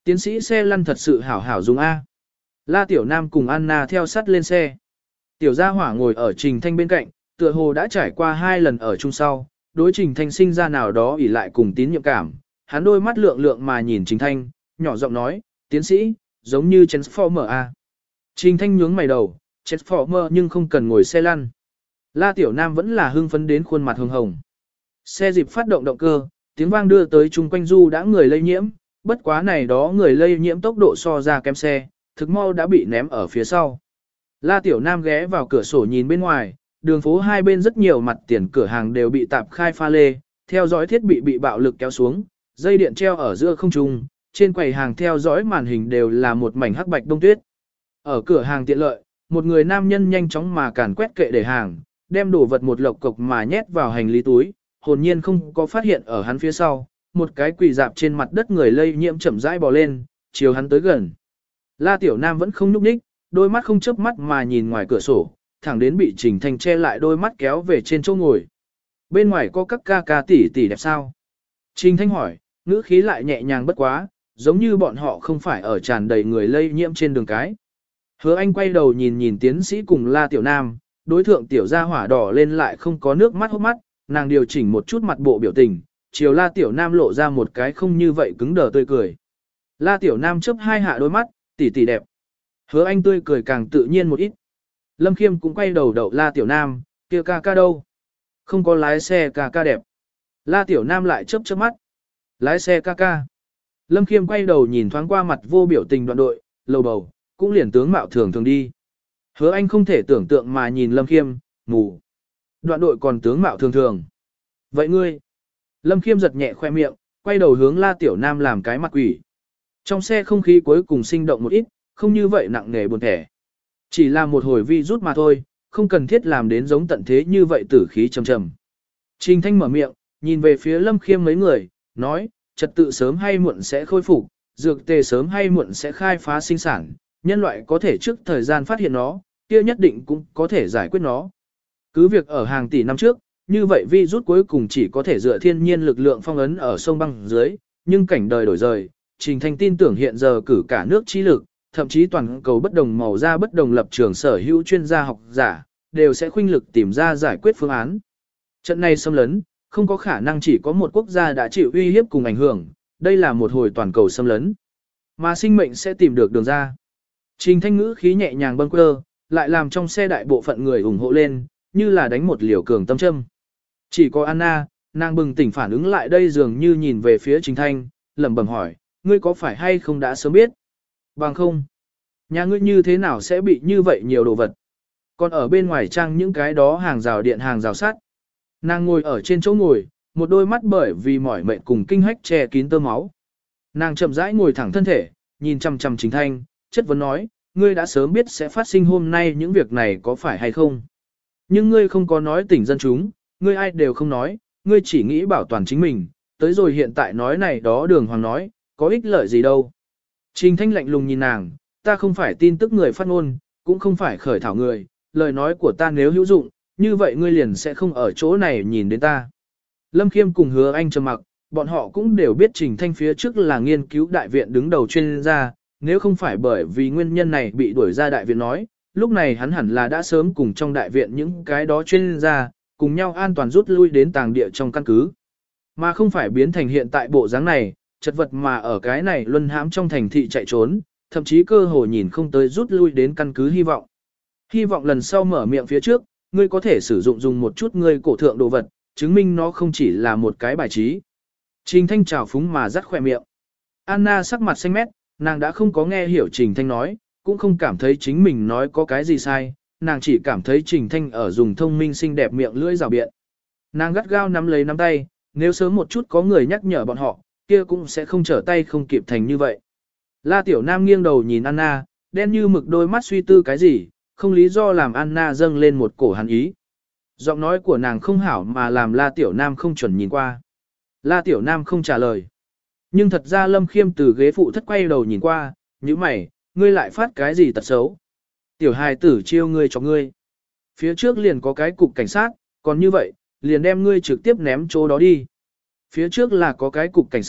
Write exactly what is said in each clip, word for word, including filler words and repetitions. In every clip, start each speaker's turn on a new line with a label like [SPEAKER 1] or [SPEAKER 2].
[SPEAKER 1] Tiến sĩ xe lăn thật sự hảo hảo dùng A. La Tiểu Nam cùng Anna theo sát lên xe. Tiểu Gia Hỏa ngồi ở Trình Thanh bên cạnh, tựa hồ đã trải qua hai lần ở chung sau, đối Trình Thanh sinh ra nào đó ỉ lại cùng tín nhiệm cảm. Hắn đôi mắt lượng lượng mà nhìn Trình Thanh, nhỏ giọng nói, tiến sĩ, giống như Transformer A. Trình Thanh nhướng mày đầu, Transformer nhưng không cần ngồi xe lăn. La Tiểu Nam vẫn là hưng phấn đến khuôn mặt hồng hồng. Xe dịp phát động động cơ, tiếng vang đưa tới chung quanh du đã người lây nhiễm, bất quá này đó người lây nhiễm tốc độ so ra kém xe, thực mau đã bị ném ở phía sau. La Tiểu Nam ghé vào cửa sổ nhìn bên ngoài, đường phố hai bên rất nhiều mặt tiền cửa hàng đều bị tạp khai pha lê, theo dõi thiết bị bị bạo lực kéo xuống, dây điện treo ở giữa không trung, trên quầy hàng theo dõi màn hình đều là một mảnh hắc bạch đông tuyết. Ở cửa hàng tiện lợi, một người nam nhân nhanh chóng mà càn quét kệ để hàng, đem đồ vật một lộc cộc mà nhét vào hành lý túi, hồn nhiên không có phát hiện ở hắn phía sau, một cái quỳ dạp trên mặt đất người lây nhiễm chậm rãi bò lên, chiều hắn tới gần. La Tiểu Nam vẫn không nhúc nhích, đôi mắt không chớp mắt mà nhìn ngoài cửa sổ, thẳng đến bị Trình Thanh che lại đôi mắt kéo về trên chỗ ngồi. Bên ngoài có các ca ca tỷ tỷ đẹp sao? Trình Thanh hỏi, ngữ khí lại nhẹ nhàng bất quá, giống như bọn họ không phải ở tràn đầy người lây nhiễm trên đường cái. Hứa Anh quay đầu nhìn nhìn tiến sĩ cùng La Tiểu Nam, đối thượng Tiểu Gia Hỏa đỏ lên lại không có nước mắt hốc mắt, nàng điều chỉnh một chút mặt bộ biểu tình, chiều La Tiểu Nam lộ ra một cái không như vậy cứng đờ tươi cười. La Tiểu Nam chớp hai hạ đôi mắt, tỷ tỷ đẹp. Hứa Anh tươi cười càng tự nhiên một ít. Lâm Khiêm cũng quay đầu đậu La Tiểu Nam, kia ca ca đâu? Không có lái xe ca ca đẹp. La Tiểu Nam lại chớp chớp mắt. Lái xe ca ca. Lâm Khiêm quay đầu nhìn thoáng qua mặt vô biểu tình đoạn đội, lầu bầu, cũng liền tướng mạo thường thường đi. Hứa Anh không thể tưởng tượng mà nhìn Lâm Khiêm, ngủ. Đoạn đội còn tướng mạo thường thường. Vậy ngươi? Lâm Khiêm giật nhẹ khoe miệng, quay đầu hướng La Tiểu Nam làm cái mặt quỷ. Trong xe không khí cuối cùng sinh động một ít, không như vậy nặng nề buồn thẻ. Chỉ là một hồi vi rút mà thôi, không cần thiết làm đến giống tận thế như vậy tử khí trầm trầm. Trình Thanh mở miệng, nhìn về phía Lâm Khiêm mấy người, nói, trật tự sớm hay muộn sẽ khôi phục, dược tề sớm hay muộn sẽ khai phá sinh sản, nhân loại có thể trước thời gian phát hiện nó, kia nhất định cũng có thể giải quyết nó. Cứ việc ở hàng tỷ năm trước, như vậy vi rút cuối cùng chỉ có thể dựa thiên nhiên lực lượng phong ấn ở sông băng dưới, nhưng cảnh đời đổi rời, Trình Thanh tin tưởng hiện giờ cử cả nước trí lực, thậm chí toàn cầu bất đồng màu ra bất đồng lập trường sở hữu chuyên gia học giả, đều sẽ khuynh lực tìm ra giải quyết phương án. Trận này xâm lấn, không có khả năng chỉ có một quốc gia đã chịu uy hiếp cùng ảnh hưởng, đây là một hồi toàn cầu xâm lấn. Mà sinh mệnh sẽ tìm được đường ra. Trình Thanh ngữ khí nhẹ nhàng bâng quơ, lại làm trong xe đại bộ phận người ủng hộ lên, như là đánh một liều cường tâm châm. Chỉ có Anna, nàng bừng tỉnh phản ứng lại đây dường như nhìn về phía Trình Thanh, lẩm bẩm hỏi, ngươi có phải hay không đã sớm biết? Bằng không, nhà ngươi như thế nào sẽ bị như vậy nhiều đồ vật? Còn ở bên ngoài trang những cái đó hàng rào điện hàng rào sắt. Nàng ngồi ở trên chỗ ngồi, một đôi mắt bởi vì mỏi mệt cùng kinh hách che kín tơ máu. Nàng chậm rãi ngồi thẳng thân thể, nhìn chằm chằm Trình Thanh, chất vấn nói, ngươi đã sớm biết sẽ phát sinh hôm nay những việc này có phải hay không? Nhưng ngươi không có nói tỉnh dân chúng, ngươi ai đều không nói, ngươi chỉ nghĩ bảo toàn chính mình, tới rồi hiện tại nói này đó đường hoàng nói, có ích lợi gì đâu. Trình Thanh lạnh lùng nhìn nàng, ta không phải tin tức người phát ngôn, cũng không phải khởi thảo người, lời nói của ta nếu hữu dụng, như vậy ngươi liền sẽ không ở chỗ này nhìn đến ta. Lâm Khiêm cùng Hứa Anh trầm mặc, bọn họ cũng đều biết Trình Thanh phía trước là nghiên cứu đại viện đứng đầu chuyên gia, nếu không phải bởi vì nguyên nhân này bị đuổi ra đại viện nói, lúc này hắn hẳn là đã sớm cùng trong đại viện những cái đó chuyên gia, cùng nhau an toàn rút lui đến tàng địa trong căn cứ. Mà không phải biến thành hiện tại bộ dáng này, chật vật mà ở cái này luân hãm trong thành thị chạy trốn, thậm chí cơ hồ nhìn không tới rút lui đến căn cứ hy vọng. Hy vọng lần sau mở miệng phía trước, ngươi có thể sử dụng dùng một chút ngươi cổ thượng đồ vật, chứng minh nó không chỉ là một cái bài trí. Trình Thanh trào phúng mà rắt khỏe miệng. Anna sắc mặt xanh mét, nàng đã không có nghe hiểu Trình Thanh nói, cũng không cảm thấy chính mình nói có cái gì sai, nàng chỉ cảm thấy Trình Thanh ở dùng thông minh xinh đẹp miệng lưỡi rào biện. Nàng gắt gao nắm lấy nắm tay, nếu sớm một chút có người nhắc nhở bọn họ, kia cũng sẽ không trở tay không kịp thành như vậy. La Tiểu Nam nghiêng đầu nhìn Anna, đen như mực đôi mắt suy tư cái gì, không lý do làm Anna dâng lên một cổ hắn ý. Giọng nói của nàng không hảo mà làm La Tiểu Nam không chuẩn nhìn qua. La Tiểu Nam không trả lời. Nhưng thật ra Lâm Khiêm từ ghế phụ thất quay đầu nhìn qua, như mày, ngươi lại phát cái gì tật xấu. Tiểu hài tử chiêu ngươi cho ngươi. Phía trước liền có cái cục cảnh sát, còn như vậy, liền đem ngươi trực tiếp ném chỗ đó đi. Phía trước là có cái cục cảnh sát,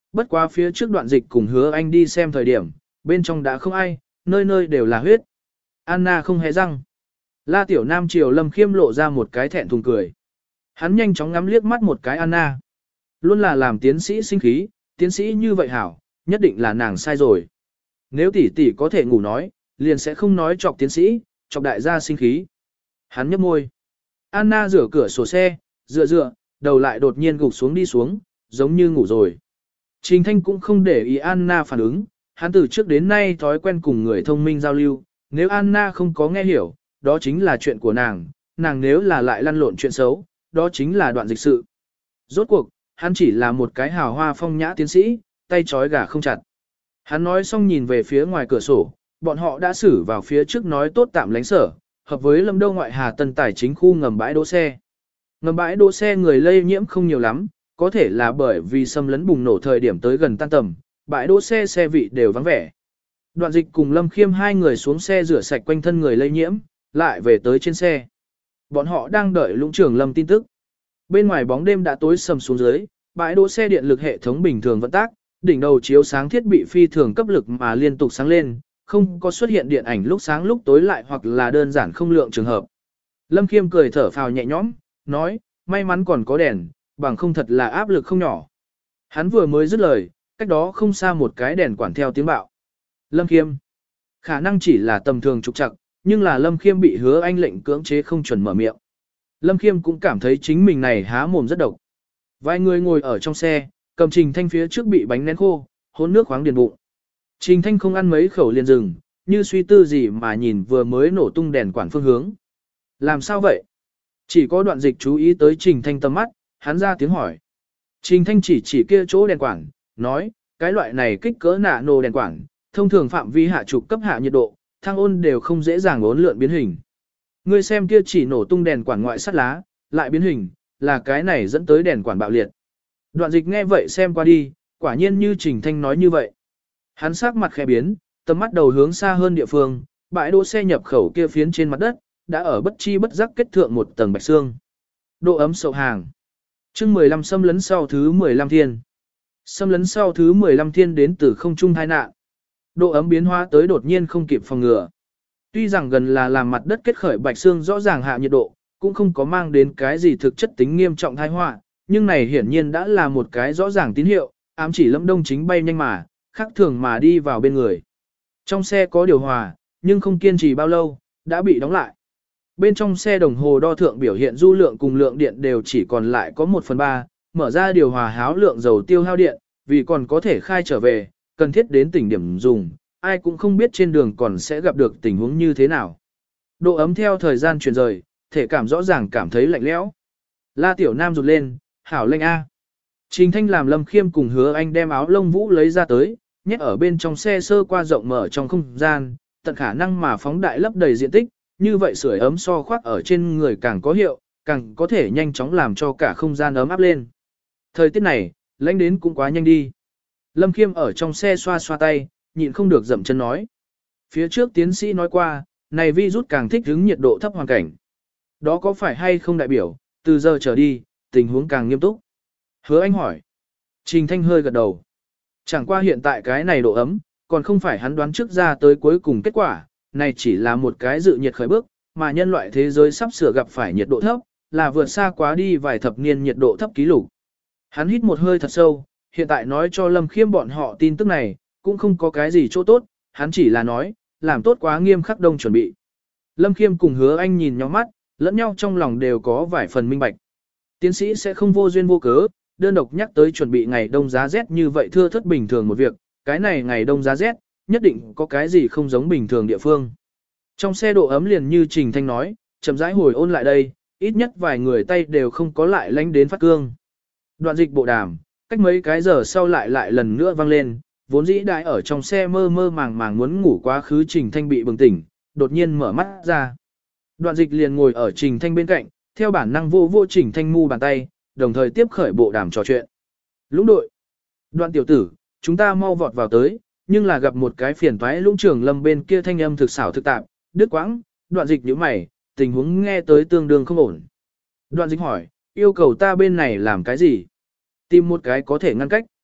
[SPEAKER 1] bất quá phía trước Đoạn Dịch cùng Hứa Anh đi xem thời điểm, bên trong đã không ai, nơi nơi đều là huyết. Anna không hề răng. La Tiểu Nam chiều Lâm Khiêm lộ ra một cái thẹn thùng cười. Hắn nhanh chóng ngắm liếc mắt một cái Anna. Luôn là làm tiến sĩ sinh khí, tiến sĩ như vậy hảo, nhất định là nàng sai rồi. Nếu tỷ tỷ có thể ngủ nói, liền sẽ không nói chọc tiến sĩ, chọc đại gia sinh khí. Hắn nhấp môi. Anna rửa cửa sổ xe, dựa dựa, đầu lại đột nhiên gục xuống đi xuống, giống như ngủ rồi. Trình Thanh cũng không để ý Anna phản ứng, hắn từ trước đến nay thói quen cùng người thông minh giao lưu, nếu Anna không có nghe hiểu, đó chính là chuyện của nàng, nàng nếu là lại lăn lộn chuyện xấu, đó chính là Đoạn Dịch sự. Rốt cuộc, hắn chỉ là một cái hào hoa phong nhã tiến sĩ, tay trói gà không chặt. Hắn nói xong nhìn về phía ngoài cửa sổ, bọn họ đã xử vào phía trước nói tốt tạm lánh sở, hợp với Lâm Đâu ngoại Hà Tân Tài chính khu ngầm bãi đỗ xe. Ngầm bãi đỗ xe người lây nhiễm không nhiều lắm, có thể là bởi vì xâm lấn bùng nổ thời điểm tới gần tan tầm, bãi đỗ xe xe vị đều vắng vẻ. Đoạn Dịch cùng Lâm Khiêm hai người xuống xe rửa sạch quanh thân người lây nhiễm, lại về tới trên xe. Bọn họ đang đợi Lũng trưởng Lâm tin tức. Bên ngoài bóng đêm đã tối sầm xuống dưới, bãi đỗ xe điện lực hệ thống bình thường vận tác, đỉnh đầu chiếu sáng thiết bị phi thường cấp lực mà liên tục sáng lên, không có xuất hiện điện ảnh lúc sáng lúc tối lại hoặc là đơn giản không lượng trường hợp. Lâm Khiêm cười thở phào nhẹ nhõm, nói, may mắn còn có đèn, bằng không thật là áp lực không nhỏ. Hắn vừa mới dứt lời, cách đó không xa một cái đèn quản theo tiếng bạo. Lâm Khiêm, khả năng chỉ là tầm thường trục trặc, nhưng là Lâm Khiêm bị Hứa Anh lệnh cưỡng chế không chuẩn mở miệng. Lâm Khiêm cũng cảm thấy chính mình này há mồm rất độc. Vài người ngồi ở trong xe, cầm Trình Thanh phía trước bị bánh nén khô, hôn nước khoáng điền bụng. Trình Thanh không ăn mấy khẩu liền dừng, như suy tư gì mà nhìn vừa mới nổ tung đèn quản phương hướng. Làm sao vậy? Chỉ có Đoạn Dịch chú ý tới Trình Thanh tầm mắt, hắn ra tiếng hỏi. Trình Thanh chỉ chỉ kia chỗ đèn quản, nói, cái loại này kích cỡ nạ nổ đèn quản, thông thường phạm vi hạ trục cấp hạ nhiệt độ, thang ôn đều không dễ dàng uốn lượn biến hình. Ngươi xem kia chỉ nổ tung đèn quản ngoại sắt lá, lại biến hình, là cái này dẫn tới đèn quản bạo liệt. Đoạn Dịch nghe vậy xem qua đi, quả nhiên như Trình Thanh nói như vậy. Hắn sắc mặt khẽ biến, tầm mắt đầu hướng xa hơn địa phương, bãi đỗ xe nhập khẩu kia phiến trên mặt đất, đã ở bất chi bất giác kết thượng một tầng bạch xương. Độ ấm sậu hàng. Chương mười lăm xâm lấn sau thứ mười lăm thiên. Xâm lấn sau thứ mười lăm thiên đến từ không trung tai nạn. Độ ấm biến hóa tới đột nhiên không kịp phòng ngừa. Tuy rằng gần là làm mặt đất kết khởi bạch xương rõ ràng hạ nhiệt độ, cũng không có mang đến cái gì thực chất tính nghiêm trọng tai họa, nhưng này hiển nhiên đã là một cái rõ ràng tín hiệu, ám chỉ Lâm Đông chính bay nhanh mà, khác thường mà đi vào bên người. Trong xe có điều hòa, nhưng không kiên trì bao lâu, đã bị đóng lại. Bên trong xe đồng hồ đo thượng biểu hiện du lượng cùng lượng điện đều chỉ còn lại có một phần ba, mở ra điều hòa háo lượng dầu tiêu hao điện, vì còn có thể khai trở về, cần thiết đến tỉnh điểm dùng, ai cũng không biết trên đường còn sẽ gặp được tình huống như thế nào. Độ ấm theo thời gian chuyển rời, thể cảm rõ ràng cảm thấy lạnh lẽo. La Tiểu Nam rụt lên, hảo lệnh A. Trình Thanh làm Lâm Khiêm cùng Hứa Anh đem áo lông vũ lấy ra tới, nhét ở bên trong xe sơ qua rộng mở trong không gian, tận khả năng mà phóng đại lấp đầy diện tích, như vậy sưởi ấm so khoác ở trên người càng có hiệu, càng có thể nhanh chóng làm cho cả không gian ấm áp lên. Thời tiết này, lãnh đến cũng quá nhanh đi. Lâm Khiêm ở trong xe xoa xoa tay, nhịn không được dậm chân nói. Phía trước tiến sĩ nói qua, này virus càng thích ứng nhiệt độ thấp hoàn cảnh. Đó có phải hay không đại biểu, từ giờ trở đi, tình huống càng nghiêm túc? Hứa Anh hỏi. Trình Thanh hơi gật đầu. Chẳng qua hiện tại cái này độ ấm, còn không phải hắn đoán trước ra tới cuối cùng kết quả, này chỉ là một cái dự nhiệt khởi bước, mà nhân loại thế giới sắp sửa gặp phải nhiệt độ thấp, là vượt xa quá đi vài thập niên nhiệt độ thấp kỷ lục. Hắn hít một hơi thật sâu, hiện tại nói cho Lâm Khiêm bọn họ tin tức này, cũng không có cái gì chỗ tốt, hắn chỉ là nói, làm tốt quá nghiêm khắc đông chuẩn bị. Lâm Khiêm cùng Hứa Anh nhìn nhau mắt, lẫn nhau trong lòng đều có vài phần minh bạch. Tiến sĩ sẽ không vô duyên vô cớ, đơn độc nhắc tới chuẩn bị ngày đông giá rét như vậy thưa thất bình thường một việc, cái này ngày đông giá rét, nhất định có cái gì không giống bình thường địa phương. Trong xe độ ấm liền như Trình Thanh nói, chậm rãi hồi ôn lại đây, ít nhất vài người tay đều không có lại lánh đến phát cương. Đoạn Dịch bộ đàm, cách mấy cái giờ sau lại lại lần nữa vang lên, vốn dĩ đại ở trong xe mơ mơ màng màng muốn ngủ quá khứ Trình Thanh bị bừng tỉnh, đột nhiên mở mắt ra. Đoạn Dịch liền ngồi ở Trình Thanh bên cạnh, theo bản năng vô vô Trình Thanh mu bàn tay, đồng thời tiếp khởi bộ đàm trò chuyện. Lũng đội. Đoạn tiểu tử, chúng ta mau vọt vào tới, nhưng là gặp một cái phiền toái Lũng trưởng Lâm bên kia thanh âm thực xảo thực tạp, đứt quãng, Đoạn Dịch nhíu mày, tình huống nghe tới tương đương không ổn. Đoạn Dịch hỏi, yêu cầu ta bên này làm cái gì? Tìm một cái có thể ngăn cách.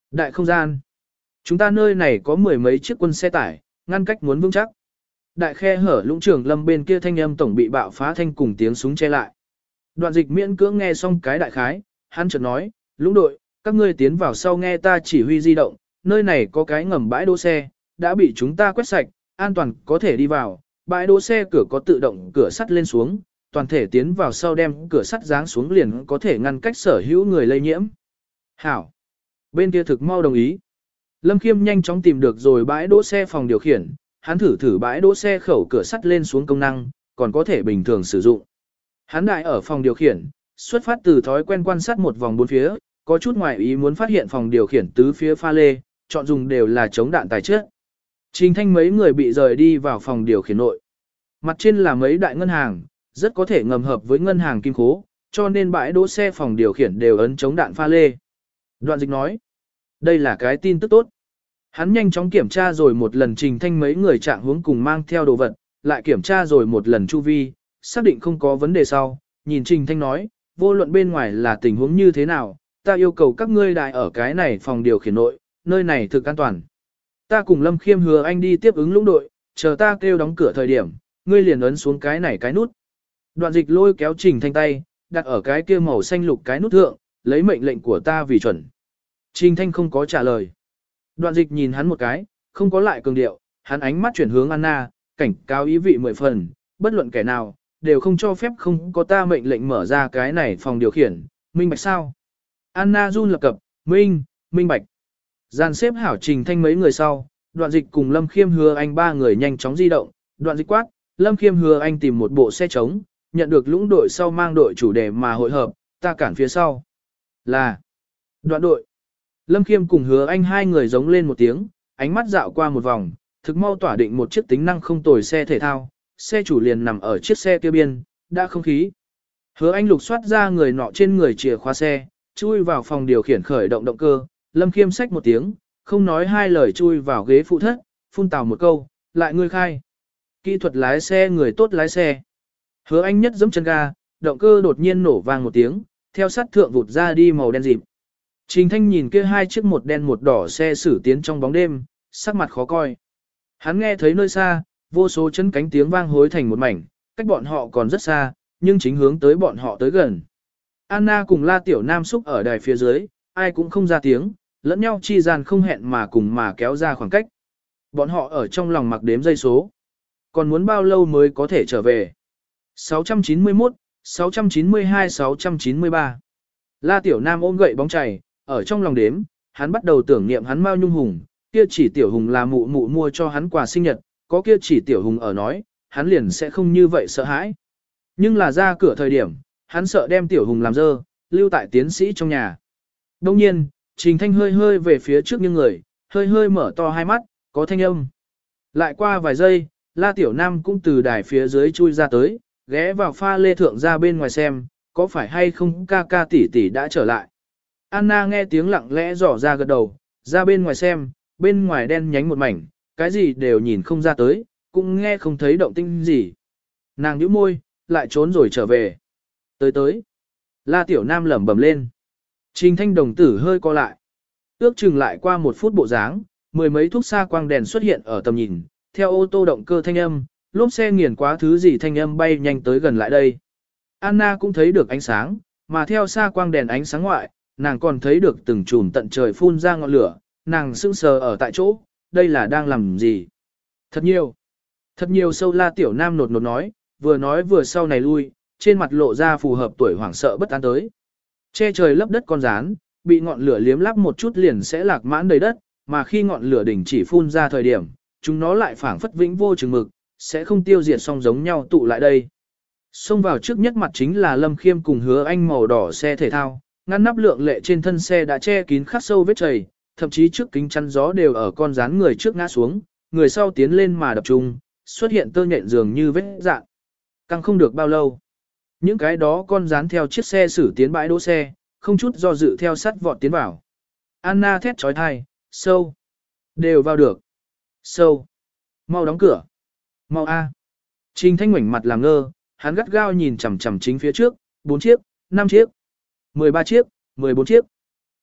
[SPEAKER 1] Đại không gian. Chúng ta nơi này có mười mấy chiếc quân xe tải, ngăn cách muốn vững chắc. Đại khe hở lũng trường lâm bên kia thanh âm tổng bị bạo phá thanh cùng tiếng súng che lại. Đoạn dịch miễn cưỡng nghe xong cái đại khái, hắn chợt nói, lũng đội, các ngươi tiến vào sau nghe ta chỉ huy di động, nơi này có cái ngầm bãi đỗ xe, đã bị chúng ta quét sạch, an toàn có thể đi vào, bãi đỗ xe cửa có tự động cửa sắt lên xuống, toàn thể tiến vào sau đem cửa sắt giáng xuống liền có thể ngăn cách sở hữu người lây nhiễm. Hảo. Bên kia thực mau đồng ý. Lâm Khiêm nhanh chóng tìm được rồi bãi đỗ xe phòng điều khiển, hắn thử thử bãi đỗ xe khẩu cửa sắt lên xuống công năng, còn có thể bình thường sử dụng. Hắn đại ở phòng điều khiển, xuất phát từ thói quen quan sát một vòng bốn phía, có chút ngoài ý muốn phát hiện phòng điều khiển tứ phía pha lê, chọn dùng đều là chống đạn tài chất. Trình Thanh mấy người bị rời đi vào phòng điều khiển nội. Mặt trên là mấy đại ngân hàng, rất có thể ngầm hợp với ngân hàng kim khố, cho nên bãi đỗ xe phòng điều khiển đều ấn chống đạn pha lê. Đoạn dịch nói, đây là cái tin tức tốt. Hắn nhanh chóng kiểm tra rồi một lần Trình Thanh mấy người trạng hướng cùng mang theo đồ vật, lại kiểm tra rồi một lần chu vi, xác định không có vấn đề sau, nhìn Trình Thanh nói, vô luận bên ngoài là tình huống như thế nào, ta yêu cầu các ngươi đại ở cái này phòng điều khiển nội, nơi này thực an toàn. Ta cùng Lâm Khiêm hứa anh đi tiếp ứng lũng đội, chờ ta kêu đóng cửa thời điểm, ngươi liền ấn xuống cái này cái nút. Đoạn dịch lôi kéo Trình Thanh tay, đặt ở cái kia màu xanh lục cái nút thượng, lấy mệnh lệnh của ta vì chuẩn. Trình Thanh không có trả lời. Đoạn dịch nhìn hắn một cái, không có lại cường điệu, hắn ánh mắt chuyển hướng Anna, cảnh cáo ý vị mười phần, bất luận kẻ nào, đều không cho phép không có ta mệnh lệnh mở ra cái này phòng điều khiển, minh bạch sao? Anna run lập cập, minh, minh bạch. Dàn xếp hảo Trình Thanh mấy người sau, đoạn dịch cùng Lâm Khiêm hứa anh ba người nhanh chóng di động, đoạn dịch quát, Lâm Khiêm hứa anh tìm một bộ xe trống, nhận được lũng đội sau mang đội chủ đề mà hội hợp, ta cản phía sau. Là đoạn đội. Lâm Khiêm cùng hứa anh hai người giống lên một tiếng, ánh mắt dạo qua một vòng, thực mau tỏa định một chiếc tính năng không tồi xe thể thao, xe chủ liền nằm ở chiếc xe kia biên, đã không khí. Hứa anh lục soát ra người nọ trên người chìa khóa xe, chui vào phòng điều khiển khởi động động cơ, Lâm Khiêm xách một tiếng, không nói hai lời chui vào ghế phụ thất, phun tào một câu, lại ngươi khai. Kỹ thuật lái xe người tốt lái xe. Hứa anh nhất giẫm chân ga, động cơ đột nhiên nổ vang một tiếng, theo sát thượng vụt ra đi màu đen dịp. Trình Thanh nhìn kia hai chiếc một đen một đỏ xe xử tiến trong bóng đêm, sắc mặt khó coi. Hắn nghe thấy nơi xa, vô số chân cánh tiếng vang hối thành một mảnh, cách bọn họ còn rất xa, nhưng chính hướng tới bọn họ tới gần. Anna cùng La Tiểu Nam xúc ở đài phía dưới, ai cũng không ra tiếng, lẫn nhau chi gian không hẹn mà cùng mà kéo ra khoảng cách. Bọn họ ở trong lòng mặc đếm giây số. Còn muốn bao lâu mới có thể trở về? sáu trăm chín mươi mốt, sáu trăm chín mươi hai, sáu trăm chín mươi ba. La Tiểu Nam ôm gậy bóng chày, ở trong lòng đếm, hắn bắt đầu tưởng niệm hắn Mao Nhung Hùng, kia chỉ Tiểu Hùng là mụ mụ mua cho hắn quà sinh nhật, có kia chỉ Tiểu Hùng ở nói, hắn liền sẽ không như vậy sợ hãi. Nhưng là ra cửa thời điểm, hắn sợ đem Tiểu Hùng làm dơ, lưu tại tiến sĩ trong nhà. Đông nhiên, Trình Thanh hơi hơi về phía trước những người, hơi hơi mở to hai mắt, có thanh âm. Lại qua vài giây, La Tiểu Nam cũng từ đài phía dưới chui ra tới, ghé vào pha lê thượng ra bên ngoài xem, có phải hay không ca ca tỷ tỷ đã trở lại. Anna nghe tiếng lặng lẽ dò ra gật đầu, ra bên ngoài xem, bên ngoài đen nhánh một mảnh, cái gì đều nhìn không ra tới, cũng nghe không thấy động tĩnh gì. Nàng nhíu môi, lại trốn rồi trở về. Tới tới. La Tiểu Nam lẩm bẩm lên. Trình Thanh đồng tử hơi co lại. Ước chừng lại qua một phút bộ dáng, mười mấy thuốc xa quang đèn xuất hiện ở tầm nhìn, theo ô tô động cơ thanh âm, lốp xe nghiền quá thứ gì thanh âm bay nhanh tới gần lại đây. Anna cũng thấy được ánh sáng, mà theo xa quang đèn ánh sáng ngoại, nàng còn thấy được từng chùm tận trời phun ra ngọn lửa, nàng sững sờ ở tại chỗ, đây là đang làm gì? Thật nhiều. Thật nhiều sâu La Tiểu Nam nột nột nói, vừa nói vừa sau này lui, trên mặt lộ ra phù hợp tuổi hoảng sợ bất an tới. Che trời lấp đất con rán, bị ngọn lửa liếm lắp một chút liền sẽ lạc mãn đầy đất, mà khi ngọn lửa đỉnh chỉ phun ra thời điểm, chúng nó lại phảng phất vĩnh vô chừng mực, sẽ không tiêu diệt song giống nhau tụ lại đây. Xông vào trước nhất mặt chính là Lâm Khiêm cùng Hứa Anh màu đỏ xe thể thao, ngăn nắp lượng lệ trên thân xe đã che kín khắc sâu vết chảy, thậm chí trước kính chắn gió đều ở con rán người trước ngã xuống, người sau tiến lên mà đập trung, xuất hiện tơ nhện dường như vết dạng. Căng không được bao lâu. Những cái đó con rán theo chiếc xe xử tiến bãi đỗ xe, không chút do dự theo sắt vọt tiến vào. Anna thét trói thai, sâu. Đều vào được. Sâu. Mau đóng cửa. Mau A. Trình Thanh ngoảnh mặt làm ngơ, hắn gắt gao nhìn chằm chằm chính phía trước, bốn chiếc, năm chiếc, mười ba chiếc, mười bốn chiếc.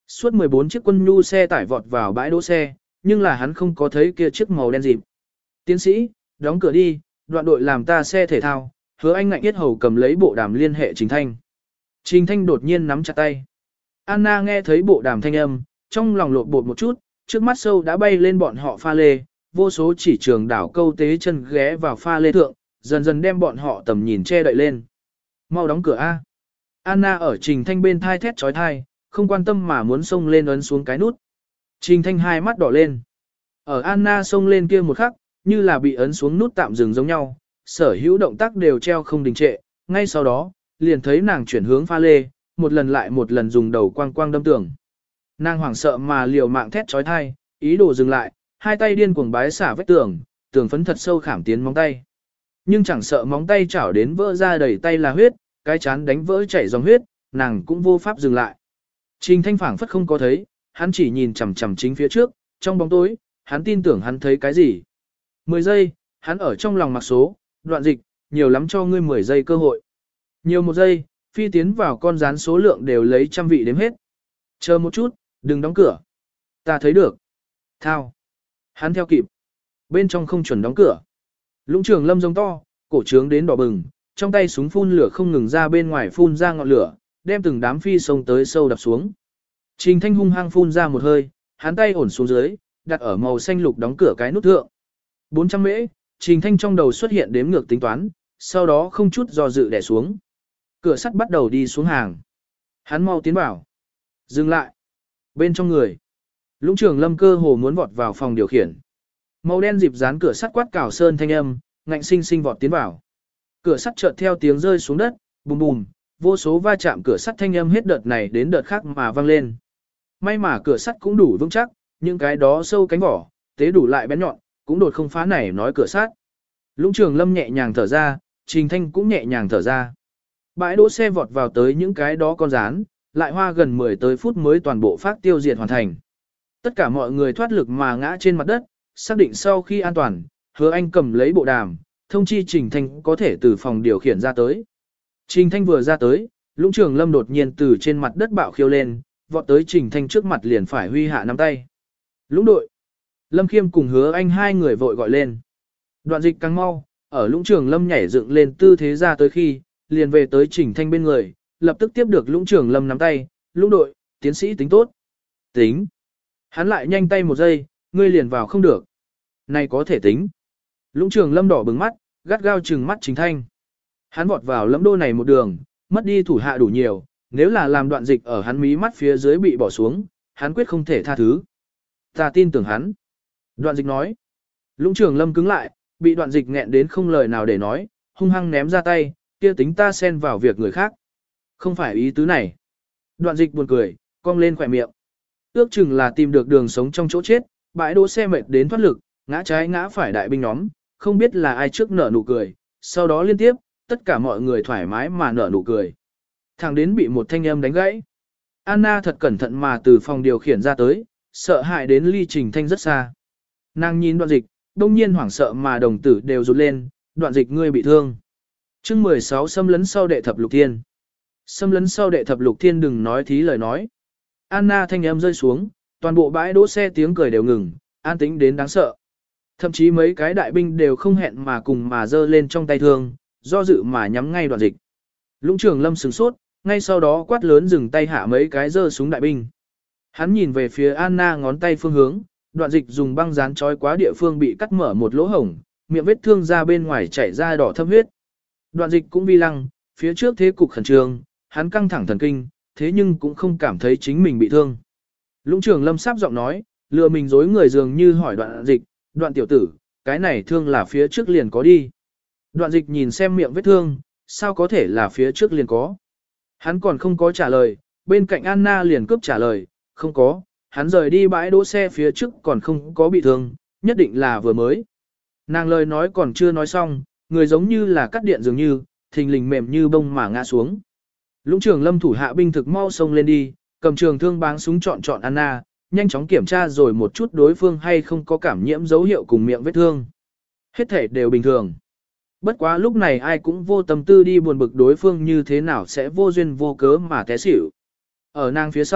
[SPEAKER 1] Suốt mười bốn chiếc quân nhu xe tải vọt vào bãi đỗ xe, nhưng là hắn không có thấy kia chiếc màu đen dịp. Tiến sĩ, đóng cửa đi, đoạn đội làm ta xe thể thao, Hứa Anh ngạnh yết hầu cầm lấy bộ đàm liên hệ Trình Thanh. Trình Thanh đột nhiên nắm chặt tay. Anna nghe thấy bộ đàm thanh âm, trong lòng lộn bột một chút, trước mắt sâu đã bay lên bọn họ pha lê, vô số chỉ trường đảo câu tế chân ghé vào pha lê thượng, dần dần đem bọn họ tầm nhìn che đậy lên. Mau đóng cửa A. Anna ở Trình Thanh bên thai thét trói thai, không quan tâm mà muốn xông lên ấn xuống cái nút. Trình Thanh hai mắt đỏ lên. Ở Anna xông lên kia một khắc, như là bị ấn xuống nút tạm dừng giống nhau, sở hữu động tác đều treo không đình trệ, ngay sau đó, liền thấy nàng chuyển hướng pha lê, một lần lại một lần dùng đầu quang quang đâm tường. Nàng hoảng sợ mà liều mạng thét trói thai, ý đồ dừng lại, hai tay điên cuồng bái xả vết tường, tường phấn thật sâu khảm tiến móng tay. Nhưng chẳng sợ móng tay chảo đến vỡ ra đầy tay là huyết, cái chán đánh vỡ chảy dòng huyết, nàng cũng vô pháp dừng lại. Trình Thanh phảng phất không có thấy, hắn chỉ nhìn chằm chằm chính phía trước, trong bóng tối, hắn tin tưởng hắn thấy cái gì. mười giây, hắn ở trong lòng mặc số, đoạn dịch, nhiều lắm cho ngươi mười giây cơ hội. Nhiều một giây, phi tiến vào con rán số lượng đều lấy trăm vị đếm hết. Chờ một chút, đừng đóng cửa. Ta thấy được. Thao. Hắn theo kịp. Bên trong không chuẩn đóng cửa. Lũng Trường Lâm giống to, cổ trướng đến đỏ bừng, trong tay súng phun lửa không ngừng ra bên ngoài phun ra ngọn lửa, đem từng đám phi sông tới sâu đập xuống. Trình Thanh hung hăng phun ra một hơi, hắn tay ổn xuống dưới, đặt ở màu xanh lục đóng cửa cái nút thượng. bốn trăm mễ, Trình Thanh trong đầu xuất hiện đếm ngược tính toán, sau đó không chút do dự đè xuống. Cửa sắt bắt đầu đi xuống hàng. Hắn mau tiến vào. Dừng lại. Bên trong người. Lũng Trường Lâm cơ hồ muốn vọt vào phòng điều khiển. Màu đen dịp dán cửa sắt quát cào sơn thanh âm, ngạnh sinh sinh vọt tiến vào. Cửa sắt chợt theo tiếng rơi xuống đất, bùm bùm, vô số va chạm cửa sắt thanh âm hết đợt này đến đợt khác mà vang lên. May mà cửa sắt cũng đủ vững chắc, những cái đó sâu cánh vỏ, tế đủ lại bén nhọn, cũng đột không phá này nói cửa sắt. Lũng Trường Lâm nhẹ nhàng thở ra, Trình Thanh cũng nhẹ nhàng thở ra. Bãi đỗ xe vọt vào tới những cái đó con rán, lại hoa gần mười tới phút mới toàn bộ phát tiêu diệt hoàn thành. Tất cả mọi người thoát lực mà ngã trên mặt đất, xác định sau khi an toàn, Hứa Anh cầm lấy bộ đàm, thông chi Trình Thanh có thể từ phòng điều khiển ra tới. Trình Thanh vừa ra tới, Lũng Trường Lâm đột nhiên từ trên mặt đất bạo khiêu lên, vọt tới Trình Thanh trước mặt liền phải huy hạ nắm tay. Lũng đội. Lâm Khiêm cùng Hứa Anh hai người vội gọi lên. Đoạn dịch càng mau, ở Lũng Trường Lâm nhảy dựng lên tư thế ra tới khi, liền về tới Trình Thanh bên người, lập tức tiếp được Lũng Trường Lâm nắm tay, Lũng đội, tiến sĩ tính tốt. Tính. Hắn lại nhanh tay một giây, ngươi liền vào không được. Này có thể tính. Lũng Trường Lâm đỏ bừng mắt, gắt gao trừng mắt Trình Thanh. Hắn vọt vào lẫm đô này một đường, mất đi thủ hạ đủ nhiều, nếu là làm đoạn dịch ở hắn mí mắt phía dưới bị bỏ xuống, hắn quyết không thể tha thứ. Ta tin tưởng hắn. Đoạn dịch nói. Lũng Trường Lâm cứng lại, bị đoạn dịch nghẹn đến không lời nào để nói, hung hăng ném ra tay, kia tính ta xen vào việc người khác. Không phải ý tứ này. Đoạn dịch buồn cười, cong lên khỏe miệng. Ước chừng là tìm được đường sống trong chỗ chết, bãi đỗ xe mệt đến thoát lực, ngã trái ngã phải đại binh nhóm, không biết là ai trước nở nụ cười, sau đó liên tiếp, tất cả mọi người thoải mái mà nở nụ cười. Thằng đến bị một thanh âm đánh gãy. Anna thật cẩn thận mà từ phòng điều khiển ra tới, sợ hãi đến ly Trình Thanh rất xa. Nàng nhìn đoạn dịch, đông nhiên hoảng sợ mà đồng tử đều rụt lên, đoạn dịch ngươi bị thương. chương mười sáu xâm lấn sau đệ thập lục thiên. Xâm lấn sau đệ thập lục thiên đừng nói thí lời nói. Anna thanh âm rơi xuống, toàn bộ bãi đỗ xe tiếng cười đều ngừng, an tĩnh đến đáng sợ. Thậm chí mấy cái đại binh đều không hẹn mà cùng mà giơ lên trong tay thương, do dự mà nhắm ngay đoạn dịch. Lũng Trường Lâm sửng sốt, ngay sau đó quát lớn dừng tay hạ mấy cái giơ súng đại binh. Hắn nhìn về phía Anna ngón tay phương hướng, đoạn dịch dùng băng dán trói quá địa phương bị cắt mở một lỗ hổng, miệng vết thương ra bên ngoài chảy ra đỏ thâm huyết. Đoạn dịch cũng vi lăng, phía trước thế cục khẩn trương, hắn căng thẳng thần kinh, thế nhưng cũng không cảm thấy chính mình bị thương. Lũng Trường Lâm sáp giọng nói, lừa mình dối người dường như hỏi đoạn dịch, đoạn tiểu tử, cái này thương là phía trước liền có đi. Đoạn dịch nhìn xem miệng vết thương, sao có thể là phía trước liền có. Hắn còn không có trả lời, bên cạnh Anna liền cướp trả lời, không có, hắn rời đi bãi đỗ xe phía trước còn không có bị thương, nhất định là vừa mới. Nàng lời nói còn chưa nói xong, người giống như là cắt điện dường như, thình lình mềm như bông mà ngã xuống. Lũng Trường Lâm thủ hạ binh thực mau xông lên đi, cầm trường thương báng súng chọn chọn Anna, nhanh chóng kiểm tra rồi một chút đối phương hay không có cảm nhiễm dấu hiệu cùng miệng vết thương. Hết thể đều bình thường. Bất quá lúc này ai cũng vô tâm tư đi buồn bực đối phương như thế nào sẽ vô duyên vô cớ mà té xỉu. Ở nàng phía sau,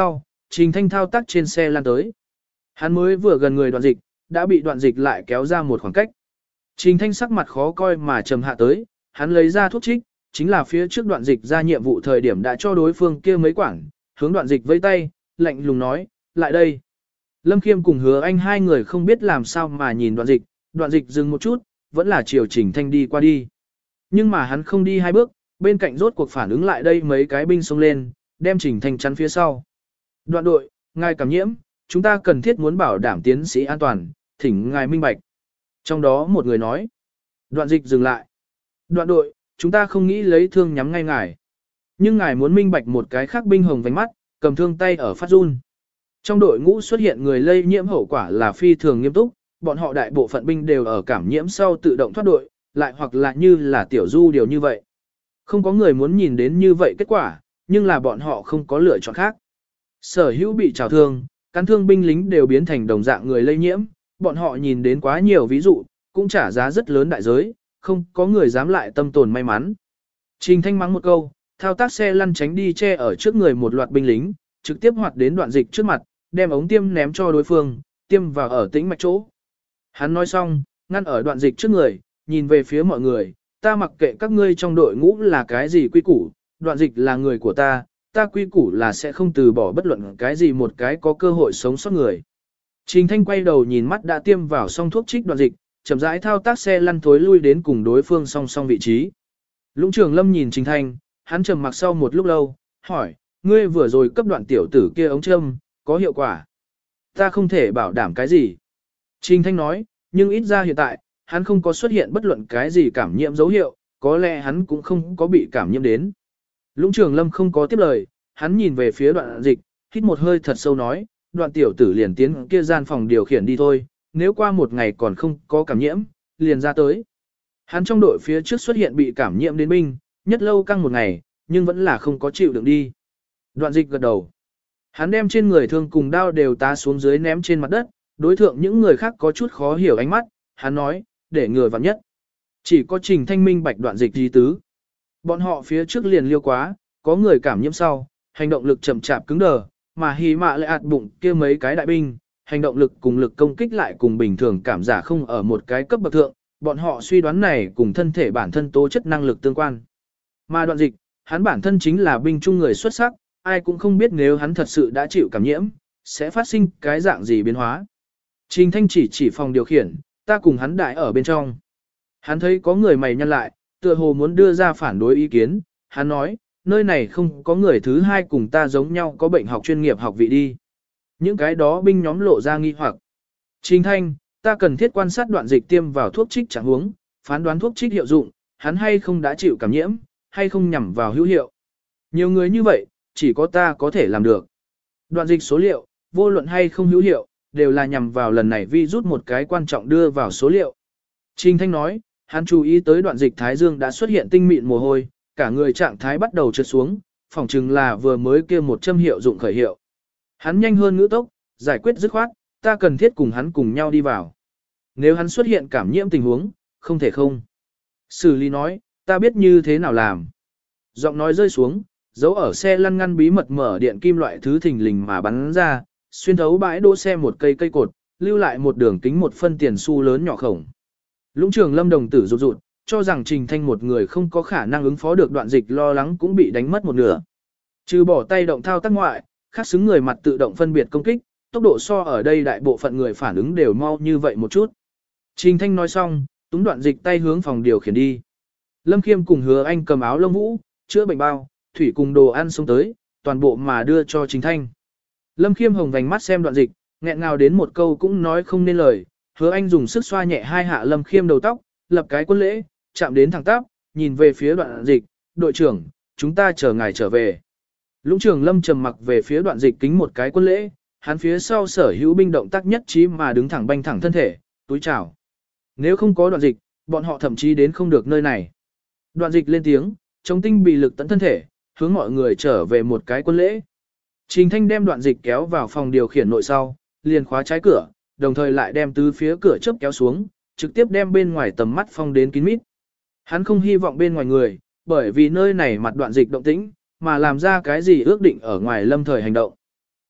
[SPEAKER 1] Trình Thanh thao tác trên xe lan tới. Hắn mới vừa gần người đoạn dịch, đã bị đoạn dịch lại kéo ra một khoảng cách. Trình Thanh sắc mặt khó coi mà trầm hạ tới, hắn lấy ra thuốc trích, chính là phía trước đoạn dịch ra nhiệm vụ thời điểm đã cho đối phương kia mấy quảng, hướng đoạn dịch vẫy tay, lạnh lùng nói, lại đây. Lâm Khiêm cùng Hứa Anh hai người không biết làm sao mà nhìn đoạn dịch, đoạn dịch dừng một chút, vẫn là chiều Trình Thanh đi qua đi. Nhưng mà hắn không đi hai bước, bên cạnh rốt cuộc phản ứng lại đây mấy cái binh xông lên, đem Trình Thanh chắn phía sau. Đoạn đội, ngài cảm nhiễm, chúng ta cần thiết muốn bảo đảm tiến sĩ an toàn, thỉnh ngài minh bạch. Trong đó một người nói. Đoạn dịch dừng lại. Đoạn đội, chúng ta không nghĩ lấy thương nhắm ngay ngài. Nhưng ngài muốn minh bạch một cái khác binh hồng vánh mắt, cầm thương tay ở phát run. Trong đội ngũ xuất hiện người lây nhiễm hậu quả là phi thường nghiêm túc, bọn họ đại bộ phận binh đều ở cảm nhiễm sau tự động thoát đội, lại hoặc là như là tiểu du điều như vậy. Không có người muốn nhìn đến như vậy kết quả, nhưng là bọn họ không có lựa chọn khác. Sở hữu bị trào thương, cắn thương binh lính đều biến thành đồng dạng người lây nhiễm, bọn họ nhìn đến quá nhiều ví dụ, cũng trả giá rất lớn đại giới, không có người dám lại tâm tồn may mắn. Trình Thanh mắng một câu, thao tác xe lăn tránh đi che ở trước người một loạt binh lính, trực tiếp hoạt đến đoạn dịch trước mặt, đem ống tiêm ném cho đối phương, tiêm vào ở tĩnh mạch chỗ. Hắn nói xong, ngăn ở đoạn dịch trước người, nhìn về phía mọi người, ta mặc kệ các ngươi trong đội ngũ là cái gì quy củ, đoạn dịch là người của ta, ta quy củ là sẽ không từ bỏ bất luận cái gì một cái có cơ hội sống sót người. Trình Thanh quay đầu nhìn mắt đã tiêm vào xong thuốc trích đoạn dịch, chậm rãi thao tác xe lăn thối lui đến cùng đối phương song song vị trí. Lũng Trường Lâm nhìn Trình Thanh, hắn trầm mặc sau một lúc lâu, hỏi, ngươi vừa rồi cấp đoạn tiểu tử kia ống châm, có hiệu quả? Ta không thể bảo đảm cái gì. Trình Thanh nói, nhưng ít ra hiện tại, hắn không có xuất hiện bất luận cái gì cảm nhiễm dấu hiệu, có lẽ hắn cũng không có bị cảm nhiễm đến. Lũng Trường Lâm không có tiếp lời, hắn nhìn về phía đoạn dịch, hít một hơi thật sâu nói, đoạn tiểu tử liền tiến kia gian phòng điều khiển đi thôi, nếu qua một ngày còn không có cảm nhiễm, liền ra tới. Hắn trong đội phía trước xuất hiện bị cảm nhiễm đến binh, nhất lâu căng một ngày, nhưng vẫn là không có chịu đựng đi. Đoạn dịch gật đầu. Hắn đem trên người thương cùng đao đều tá xuống dưới ném trên mặt đất, đối thượng những người khác có chút khó hiểu ánh mắt, hắn nói, để ngừa vặn nhất. Chỉ có Trình Thanh minh bạch đoạn dịch gì tứ. Bọn họ phía trước liền liêu quá, có người cảm nhiễm sau, hành động lực chậm chạp cứng đờ, mà hì mạ lại ạt bụng kia mấy cái đại binh, hành động lực cùng lực công kích lại cùng bình thường cảm giả không ở một cái cấp bậc thượng, bọn họ suy đoán này cùng thân thể bản thân tố chất năng lực tương quan. Mà đoạn dịch, hắn bản thân chính là binh chung người xuất sắc, ai cũng không biết nếu hắn thật sự đã chịu cảm nhiễm, sẽ phát sinh cái dạng gì biến hóa. Trình Thanh chỉ chỉ phòng điều khiển, ta cùng hắn đại ở bên trong. Hắn thấy có người mày nhăn lại, tựa hồ muốn đưa ra phản đối ý kiến, hắn nói, nơi này không có người thứ hai cùng ta giống nhau có bệnh học chuyên nghiệp học vị đi. Những cái đó binh nhóm lộ ra nghi hoặc. Trình Thanh, ta cần thiết quan sát đoạn dịch tiêm vào thuốc trích trạng huống, phán đoán thuốc trích hiệu dụng, hắn hay không đã chịu cảm nhiễm, hay không nhằm vào hữu hiệu. Nhiều người như vậy, chỉ có ta có thể làm được. Đoạn dịch số liệu, vô luận hay không hữu hiệu, đều là nhằm vào lần này vi rút một cái quan trọng đưa vào số liệu. Trình Thanh nói, hắn chú ý tới đoạn dịch thái dương đã xuất hiện tinh mịn mồ hôi, cả người trạng thái bắt đầu trượt xuống, phỏng chừng là vừa mới kia một châm hiệu dụng khởi hiệu. Hắn nhanh hơn ngữ tốc, giải quyết dứt khoát, ta cần thiết cùng hắn cùng nhau đi vào. Nếu hắn xuất hiện cảm nhiễm tình huống, không thể không. Xử lý nói, ta biết như thế nào làm. Giọng nói rơi xuống, dấu ở xe lăn ngăn bí mật mở điện kim loại thứ thình lình mà bắn ra, xuyên thấu bãi đỗ xe một cây cây cột, lưu lại một đường kính một phân tiền xu lớn nhỏ khổng. Lũng Trường Lâm đồng tử rụt rụt, cho rằng Trình Thanh một người không có khả năng ứng phó được đoạn dịch lo lắng cũng bị đánh mất một nửa. Trừ bỏ tay động thao tác ngoại, khác xứng người mặt tự động phân biệt công kích, tốc độ so ở đây đại bộ phận người phản ứng đều mau như vậy một chút. Trình Thanh nói xong, túng đoạn dịch tay hướng phòng điều khiển đi. Lâm Khiêm cùng Hứa Anh cầm áo lông vũ, chữa bệnh bao, thủy cùng đồ ăn xuống tới, toàn bộ mà đưa cho Trình Thanh. Lâm Khiêm hồng vành mắt xem đoạn dịch, nghẹn ngào đến một câu cũng nói không nên lời. Hứa Anh dùng sức xoa nhẹ hai hạ Lâm Khiêm đầu tóc, lập cái quân lễ, chạm đến thẳng tắp, nhìn về phía đoạn dịch, đội trưởng, chúng ta chờ ngài trở về. Lũng Trường Lâm trầm mặc về phía đoạn dịch kính một cái quân lễ, hắn phía sau sở hữu binh động tác nhất trí mà đứng thẳng banh thẳng thân thể, túi chào. Nếu không có đoạn dịch, bọn họ thậm chí đến không được nơi này. Đoạn dịch lên tiếng, chống tinh bị lực tận thân thể, hướng mọi người trở về một cái quân lễ. Trình Thanh đem đoạn dịch kéo vào phòng điều khiển nội sau, liền khóa trái cửa, đồng thời lại đem tứ phía cửa chớp kéo xuống, trực tiếp đem bên ngoài tầm mắt phong đến kín mít. Hắn không hy vọng bên ngoài người, bởi vì nơi này mặt đoạn dịch động tĩnh, mà làm ra cái gì ước định ở ngoài lâm thời hành động.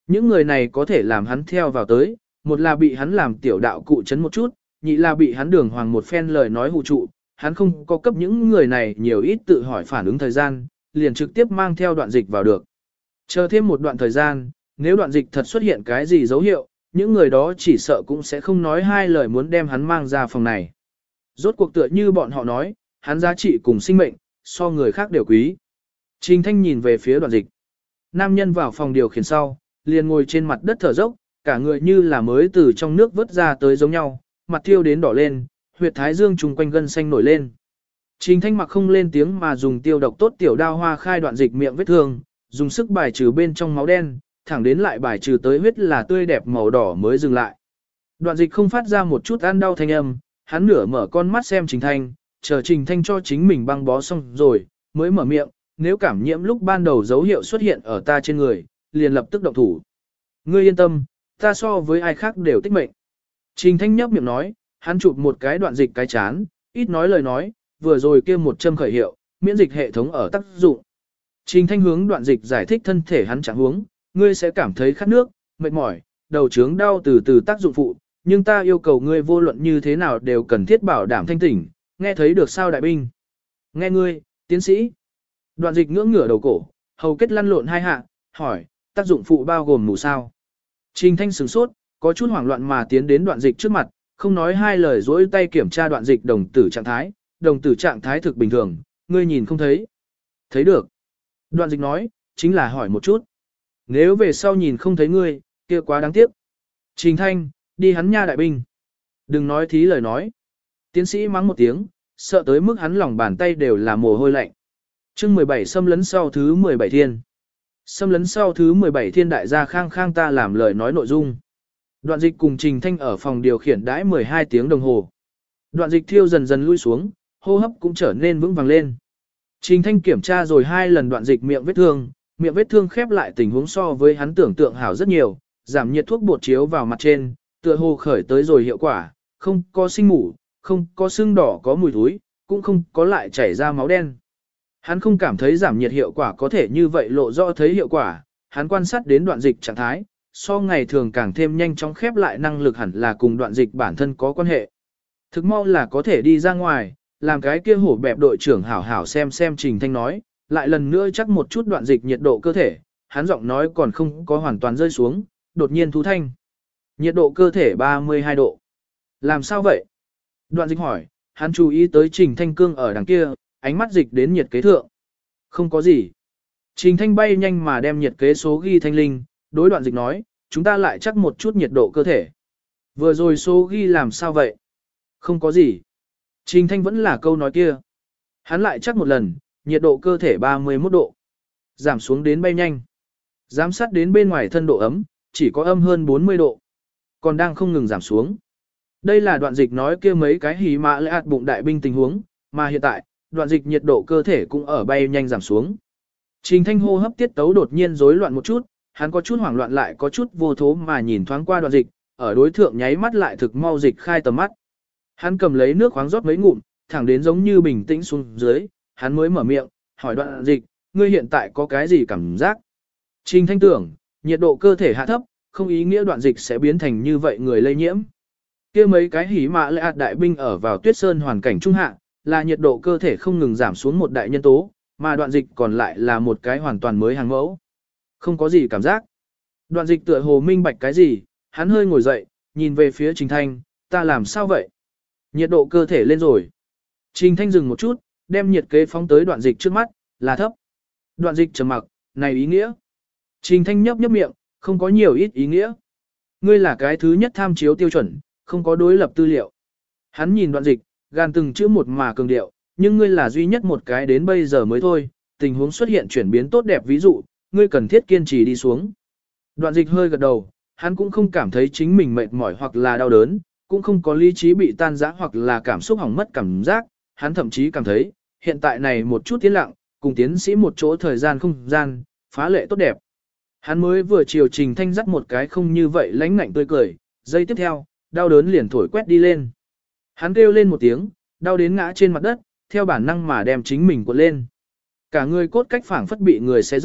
[SPEAKER 1] Những người này có thể làm hắn theo vào tới, một là bị hắn làm tiểu đạo cụ chấn một chút, nhị là bị hắn đường hoàng một phen lời nói hù trụ, hắn không có cấp những người này nhiều ít tự hỏi phản ứng thời gian, liền trực tiếp mang theo đoạn dịch vào được. Chờ thêm một đoạn thời gian, nếu đoạn dịch thật xuất hiện cái gì dấu hiệu, những người đó chỉ sợ cũng sẽ không nói hai lời muốn đem hắn mang ra phòng này. Rốt cuộc tựa như bọn họ nói, hắn giá trị cùng sinh mệnh, so người khác đều quý. Trình Thanh nhìn về phía đoạn dịch. Nam nhân vào phòng điều khiển sau, liền ngồi trên mặt đất thở dốc, cả người như là mới từ trong nước vớt ra tới giống nhau, mặt thiêu đến đỏ lên, huyệt thái dương trùng quanh gân xanh nổi lên. Trình Thanh mặc không lên tiếng mà dùng tiêu độc tốt tiểu đao hoa khai đoạn dịch miệng vết thương, dùng sức bài trừ bên trong máu đen, thẳng đến lại bài trừ tới huyết là tươi đẹp màu đỏ mới dừng lại. Đoạn dịch không phát ra một chút ăn đau thanh âm, hắn nửa mở con mắt xem Trình Thanh, chờ Trình Thanh cho chính mình băng bó xong rồi, mới mở miệng, nếu cảm nhiễm lúc ban đầu dấu hiệu xuất hiện ở ta trên người, liền lập tức động thủ. Ngươi yên tâm, ta so với ai khác đều tích mệnh. Trình Thanh nhấp miệng nói, hắn chụp một cái đoạn dịch cái chán, ít nói lời nói, vừa rồi kia một châm khởi hiệu, miễn dịch hệ thống ở tác dụng. Trình Thanh hướng đoạn dịch giải thích thân thể hắn trạng huống, ngươi sẽ cảm thấy khát nước, mệt mỏi, đầu trướng đau từ từ tác dụng phụ, nhưng ta yêu cầu ngươi vô luận như thế nào đều cần thiết bảo đảm thanh tỉnh, nghe thấy được sao đại binh? Nghe ngươi, tiến sĩ. Đoạn dịch ngưỡng ngửa đầu cổ, hầu kết lăn lộn hai hạ, hỏi, tác dụng phụ bao gồm mù sao? Trình Thanh sửng sốt, có chút hoảng loạn mà tiến đến đoạn dịch trước mặt, không nói hai lời dỗi tay kiểm tra đoạn dịch đồng tử trạng thái, đồng tử trạng thái thực bình thường, ngươi nhìn không thấy. Thấy được. Đoạn dịch nói, chính là hỏi một chút. Nếu về sau nhìn không thấy ngươi, kia quá đáng tiếc. Trình Thanh, đi hắn nha đại binh. Đừng nói thí lời nói. Tiến sĩ mắng một tiếng, sợ tới mức hắn lòng bàn tay đều là mồ hôi lạnh. Chương mười bảy xâm lấn sau thứ mười bảy thiên. Xâm lấn sau thứ mười bảy thiên đại gia khang khang ta làm lời nói nội dung. Đoạn dịch cùng Trình Thanh ở phòng điều khiển đãi mười hai tiếng đồng hồ. Đoạn dịch thiêu dần dần lui xuống, hô hấp cũng trở nên vững vàng lên. Trình Thanh kiểm tra rồi hai lần đoạn dịch miệng vết thương, miệng vết thương khép lại tình huống so với hắn tưởng tượng hảo rất nhiều, giảm nhiệt thuốc bột chiếu vào mặt trên, tựa hồ khởi tới rồi hiệu quả, không có sinh mủ, không có sưng đỏ có mùi thối, cũng không có lại chảy ra máu đen. Hắn không cảm thấy giảm nhiệt hiệu quả có thể như vậy lộ rõ thấy hiệu quả, hắn quan sát đến đoạn dịch trạng thái, so ngày thường càng thêm nhanh chóng khép lại năng lực hẳn là cùng đoạn dịch bản thân có quan hệ. Thực mau là có thể đi ra ngoài, làm cái kia hổ bẹp đội trưởng hảo hảo xem xem Trình Thanh nói, lại lần nữa chắc một chút đoạn dịch nhiệt độ cơ thể, hắn giọng nói còn không có hoàn toàn rơi xuống, đột nhiên thu thanh. Nhiệt độ cơ thể ba mươi hai độ. Làm sao vậy? Đoạn dịch hỏi, hắn chú ý tới Trình Thanh cương ở đằng kia, ánh mắt dịch đến nhiệt kế thượng. Không có gì. Trình Thanh bay nhanh mà đem nhiệt kế số ghi thanh linh, đối đoạn dịch nói, chúng ta lại chắc một chút nhiệt độ cơ thể. Vừa rồi số ghi làm sao vậy? Không có gì. Trình Thanh vẫn là câu nói kia. Hắn lại chắc một lần, nhiệt độ cơ thể ba mươi mốt độ. Giảm xuống đến bay nhanh. Giám sát đến bên ngoài thân độ ấm, chỉ có âm hơn bốn mươi độ. Còn đang không ngừng giảm xuống. Đây là đoạn dịch nói kia mấy cái hí mã lệ ạt bụng đại binh tình huống, mà hiện tại, đoạn dịch nhiệt độ cơ thể cũng ở bay nhanh giảm xuống. Trình Thanh hô hấp tiết tấu đột nhiên rối loạn một chút, hắn có chút hoảng loạn lại có chút vô thố mà nhìn thoáng qua đoạn dịch, ở đối thượng nháy mắt lại thực mau dịch khai tầm mắt. Hắn cầm lấy nước khoáng rót mấy ngụm, thẳng đến giống như bình tĩnh xuống dưới, hắn mới mở miệng, hỏi đoạn dịch, ngươi hiện tại có cái gì cảm giác? Trình Thanh tưởng, nhiệt độ cơ thể hạ thấp, không ý nghĩa đoạn dịch sẽ biến thành như vậy người lây nhiễm. Kia mấy cái hỉ mã lệ ạt đại binh ở vào tuyết sơn hoàn cảnh trung hạ, là nhiệt độ cơ thể không ngừng giảm xuống một đại nhân tố, mà đoạn dịch còn lại là một cái hoàn toàn mới hàng mẫu. Không có gì cảm giác. Đoạn dịch tựa hồ minh bạch cái gì, hắn hơi ngồi dậy, nhìn về phía Trình Thanh, ta làm sao vậy? Nhiệt độ cơ thể lên rồi. Trình Thanh dừng một chút, đem nhiệt kế phóng tới đoạn dịch trước mắt, là thấp. Đoạn dịch trầm mặc, này ý nghĩa. Trình Thanh nhấp nhấp miệng, không có nhiều ít ý nghĩa. Ngươi là cái thứ nhất tham chiếu tiêu chuẩn, không có đối lập tư liệu. Hắn nhìn đoạn dịch, gan từng chữ một mà cường điệu, nhưng ngươi là duy nhất một cái đến bây giờ mới thôi, tình huống xuất hiện chuyển biến tốt đẹp ví dụ, ngươi cần thiết kiên trì đi xuống. Đoạn dịch hơi gật đầu, hắn cũng không cảm thấy chính mình mệt mỏi hoặc là đau đớn, cũng không có lý trí bị tan rã hoặc là cảm xúc hỏng mất cảm giác, hắn thậm chí cảm thấy, hiện tại này một chút tiến lặng, cùng tiến sĩ một chỗ thời gian không gian, phá lệ tốt đẹp. Hắn mới vừa chiều Trình Thanh dắt một cái không như vậy lãnh ngạnh tươi cười, giây tiếp theo, đau đớn liền thổi quét đi lên. Hắn kêu lên một tiếng, đau đến ngã trên mặt đất, theo bản năng mà đem chính mình cuộn lên. Cả người cốt cách phảng phất bị người xé rách,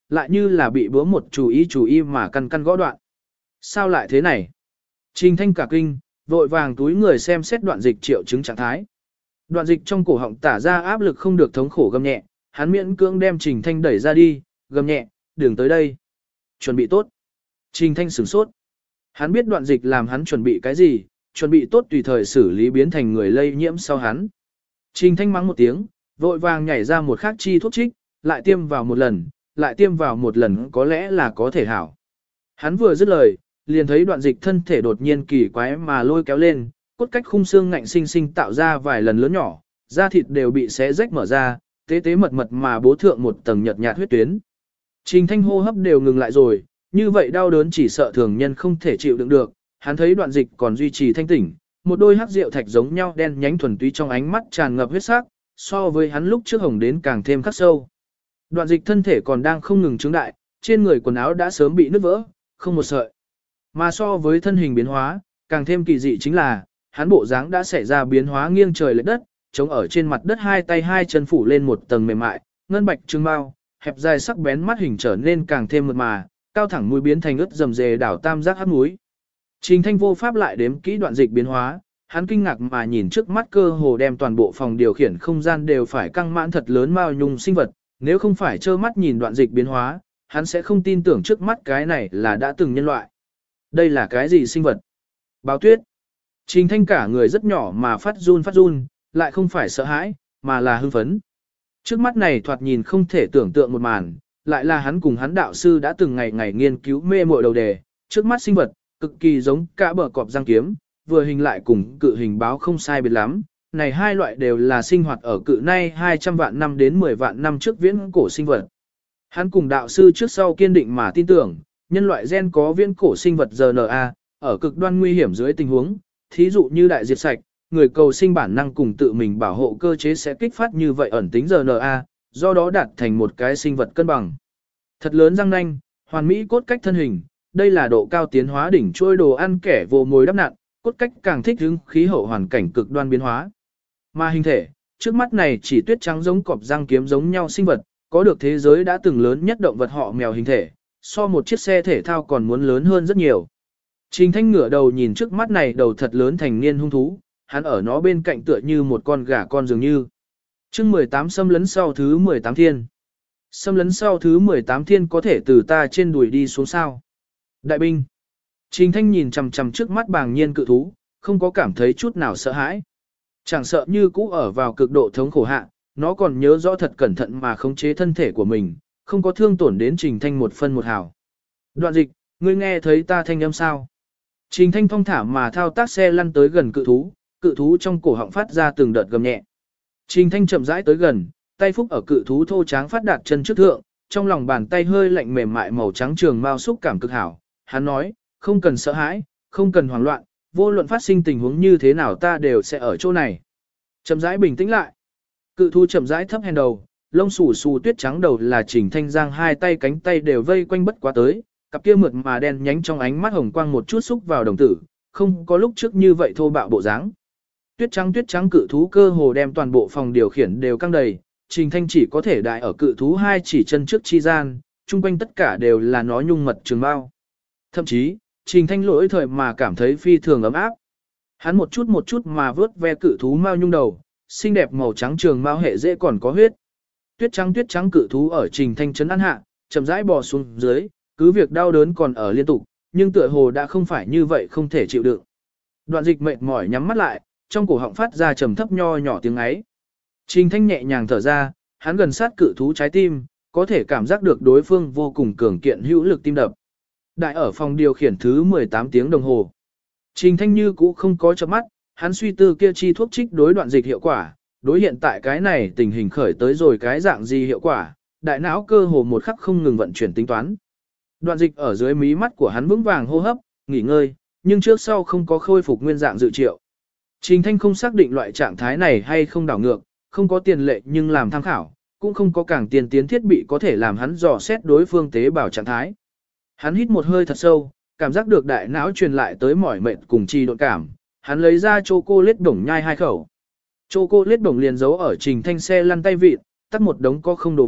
[SPEAKER 1] lại như là bị búa một chú ý chú ý mà căn căn gõ đoạn. Sao lại thế này? Trình Thanh cả kinh, vội vàng túi người xem xét đoạn dịch triệu chứng trạng thái. Đoạn dịch trong cổ họng tả ra áp lực không được thống khổ gầm nhẹ, hắn miễn cưỡng đem Trình Thanh đẩy ra đi, gầm nhẹ, đừng tới đây. Chuẩn bị tốt. Trình Thanh sửng sốt. Hắn biết đoạn dịch làm hắn chuẩn bị cái gì, chuẩn bị tốt tùy thời xử lý biến thành người lây nhiễm sau hắn. Trình Thanh mắng một tiếng, vội vàng nhảy ra một khắc chi thuốc trích, lại tiêm vào một lần, lại tiêm vào một lần có lẽ là có thể hảo. Hắn vừa dứt lời, liền thấy đoạn dịch thân thể đột nhiên kỳ quái mà lôi kéo lên, cốt cách khung xương ngạnh sinh sinh tạo ra vài lần lớn nhỏ, da thịt đều bị xé rách mở ra, tế tế mật mật mà bố thượng một tầng nhợt nhạt huyết tuyến. Trình Thanh hô hấp đều ngừng lại rồi, như vậy đau đớn chỉ sợ thường nhân không thể chịu đựng được, hắn thấy đoạn dịch còn duy trì thanh tỉnh, một đôi hắc rượu thạch giống nhau đen nhánh thuần túy trong ánh mắt tràn ngập huyết sắc, so với hắn lúc trước hồng đến càng thêm khắc sâu. Đoạn dịch thân thể còn đang không ngừng trướng đại, trên người quần áo đã sớm bị nứt vỡ, không một sợi. Mà so với thân hình biến hóa, càng thêm kỳ dị chính là, hắn bộ dáng đã xảy ra biến hóa nghiêng trời lệch đất, chống ở trên mặt đất hai tay hai chân phủ lên một tầng mềm mại, ngân bạch trương bao, hẹp dài sắc bén mắt hình trở nên càng thêm mượt mà, cao thẳng mũi biến thành ướt rầm rề đảo tam giác hắc mũi. Trình Thanh vô pháp lại đếm kỹ đoạn dịch biến hóa, hắn kinh ngạc mà nhìn trước mắt cơ hồ đem toàn bộ phòng điều khiển không gian đều phải căng mãn thật lớn mao nhung sinh vật, nếu không phải trơ mắt nhìn đoạn dịch biến hóa, hắn sẽ không tin tưởng trước mắt cái này là đã từng nhân loại. Đây là cái gì sinh vật? Báo tuyết. Trình Thanh cả người rất nhỏ mà phát run phát run, lại không phải sợ hãi, mà là hưng phấn. Trước mắt này thoạt nhìn không thể tưởng tượng một màn, lại là hắn cùng hắn đạo sư đã từng ngày ngày nghiên cứu mê muội đầu đề, trước mắt sinh vật, cực kỳ giống cả bờ cọp răng kiếm, vừa hình lại cùng cự hình báo không sai biệt lắm. Này hai loại đều là sinh hoạt ở cự nay hai trăm vạn năm đến mười vạn năm trước viễn cổ sinh vật. Hắn cùng đạo sư trước sau kiên định mà tin tưởng, nhân loại gen có viễn cổ sinh vật rờ en a, ở cực đoan nguy hiểm dưới tình huống, thí dụ như đại diệt sạch, người cầu sinh bản năng cùng tự mình bảo hộ cơ chế sẽ kích phát như vậy ẩn tính rờ en a, do đó đạt thành một cái sinh vật cân bằng. Thật lớn răng nanh, hoàn mỹ cốt cách thân hình, đây là độ cao tiến hóa đỉnh trôi đồ ăn kẻ vô mồi đắp nặn, cốt cách càng thích ứng khí hậu hoàn cảnh cực đoan biến hóa. Mà hình thể, trước mắt này chỉ tuyết trắng giống cọp răng kiếm giống nhau sinh vật, có được thế giới đã từng lớn nhất động vật họ mèo hình thể, so một chiếc xe thể thao còn muốn lớn hơn rất nhiều. Trình Thanh ngửa đầu nhìn trước mắt này đầu thật lớn thành niên hung thú, hắn ở nó bên cạnh tựa như một con gà con dường như. Chương mười tám xâm lấn sau thứ mười tám thiên. Xâm lấn sau thứ mười tám thiên có thể từ ta trên đùi đi xuống sao. Đại binh. Trình Thanh nhìn chằm chằm trước mắt bàng nhiên cự thú, không có cảm thấy chút nào sợ hãi. Chẳng sợ như cũ ở vào cực độ thống khổ hạ, nó còn nhớ rõ thật cẩn thận mà khống chế thân thể của mình, không có thương tổn đến Trình Thanh một phân một hào. Đoạn dịch, ngươi nghe thấy ta thanh âm sao? Trình Thanh thong thả mà thao tác xe lăn tới gần cự thú, cự thú trong cổ họng phát ra từng đợt gầm nhẹ. Trình Thanh chậm rãi tới gần, tay phúc ở cự thú thô tráng phát đạt chân trước thượng, trong lòng bàn tay hơi lạnh mềm mại màu trắng trường mao xúc cảm cực hảo. Hắn nói, không cần sợ hãi, không cần hoảng loạn, vô luận phát sinh tình huống như thế nào ta đều sẽ ở chỗ này. Chậm rãi bình tĩnh lại. Cự thú chậm rãi thấp hèn đầu, lông xù xù tuyết trắng đầu là Trình Thanh giang hai tay cánh tay đều vây quanh bất quá tới, cặp kia mượt mà đen nhánh trong ánh mắt hồng quang một chút xúc vào đồng tử, không có lúc trước như vậy thô bạo bộ dáng. Tuyết trắng tuyết trắng cự thú cơ hồ đem toàn bộ phòng điều khiển đều căng đầy, Trình Thanh chỉ có thể đại ở cự thú hai chỉ chân trước chi gian, chung quanh tất cả đều là nó nhung mật trường bao. Thậm chí, Trình Thanh lỗi thời mà cảm thấy phi thường ấm áp. Hắn một chút một chút mà vớt ve cự thú mao nhung đầu, xinh đẹp màu trắng trường mao hệ dễ còn có huyết. Tuyết trắng tuyết trắng cự thú ở Trình Thanh chấn ăn hạ, chậm rãi bò xuống dưới, cứ việc đau đớn còn ở liên tục, nhưng tựa hồ đã không phải như vậy không thể chịu đựng. Đoạn dịch mệt mỏi nhắm mắt lại, trong cổ họng phát ra trầm thấp nho nhỏ tiếng ấy. Trình Thanh nhẹ nhàng thở ra, hắn gần sát cự thú trái tim, có thể cảm giác được đối phương vô cùng cường kiện hữu lực tim đập. Đại ở phòng điều khiển thứ mười tám tiếng đồng hồ. Trình Thanh như cũ không có chớp mắt, hắn suy tư kia chi thuốc trích đối đoạn dịch hiệu quả, đối hiện tại cái này tình hình khởi tới rồi cái dạng gì hiệu quả, đại não cơ hồ một khắc không ngừng vận chuyển tính toán. Đoạn dịch ở dưới mí mắt của hắn vững vàng hô hấp, nghỉ ngơi, nhưng trước sau không có khôi phục nguyên dạng dự triệu. Trình Thanh không xác định loại trạng thái này hay không đảo ngược, không có tiền lệ nhưng làm tham khảo, cũng không có càng tiên tiến thiết bị có thể làm hắn dò xét đối phương tế bào trạng thái. Hắn hít một hơi thật sâu, cảm giác được đại não truyền lại tới mỏi mệt cùng trì độn cảm, hắn lấy ra chocolate đồng nhai hai khẩu. Chocolate đồng liền giấu ở Trình Thanh xe lăn tay vịt, tắt một đống có không đồ vật,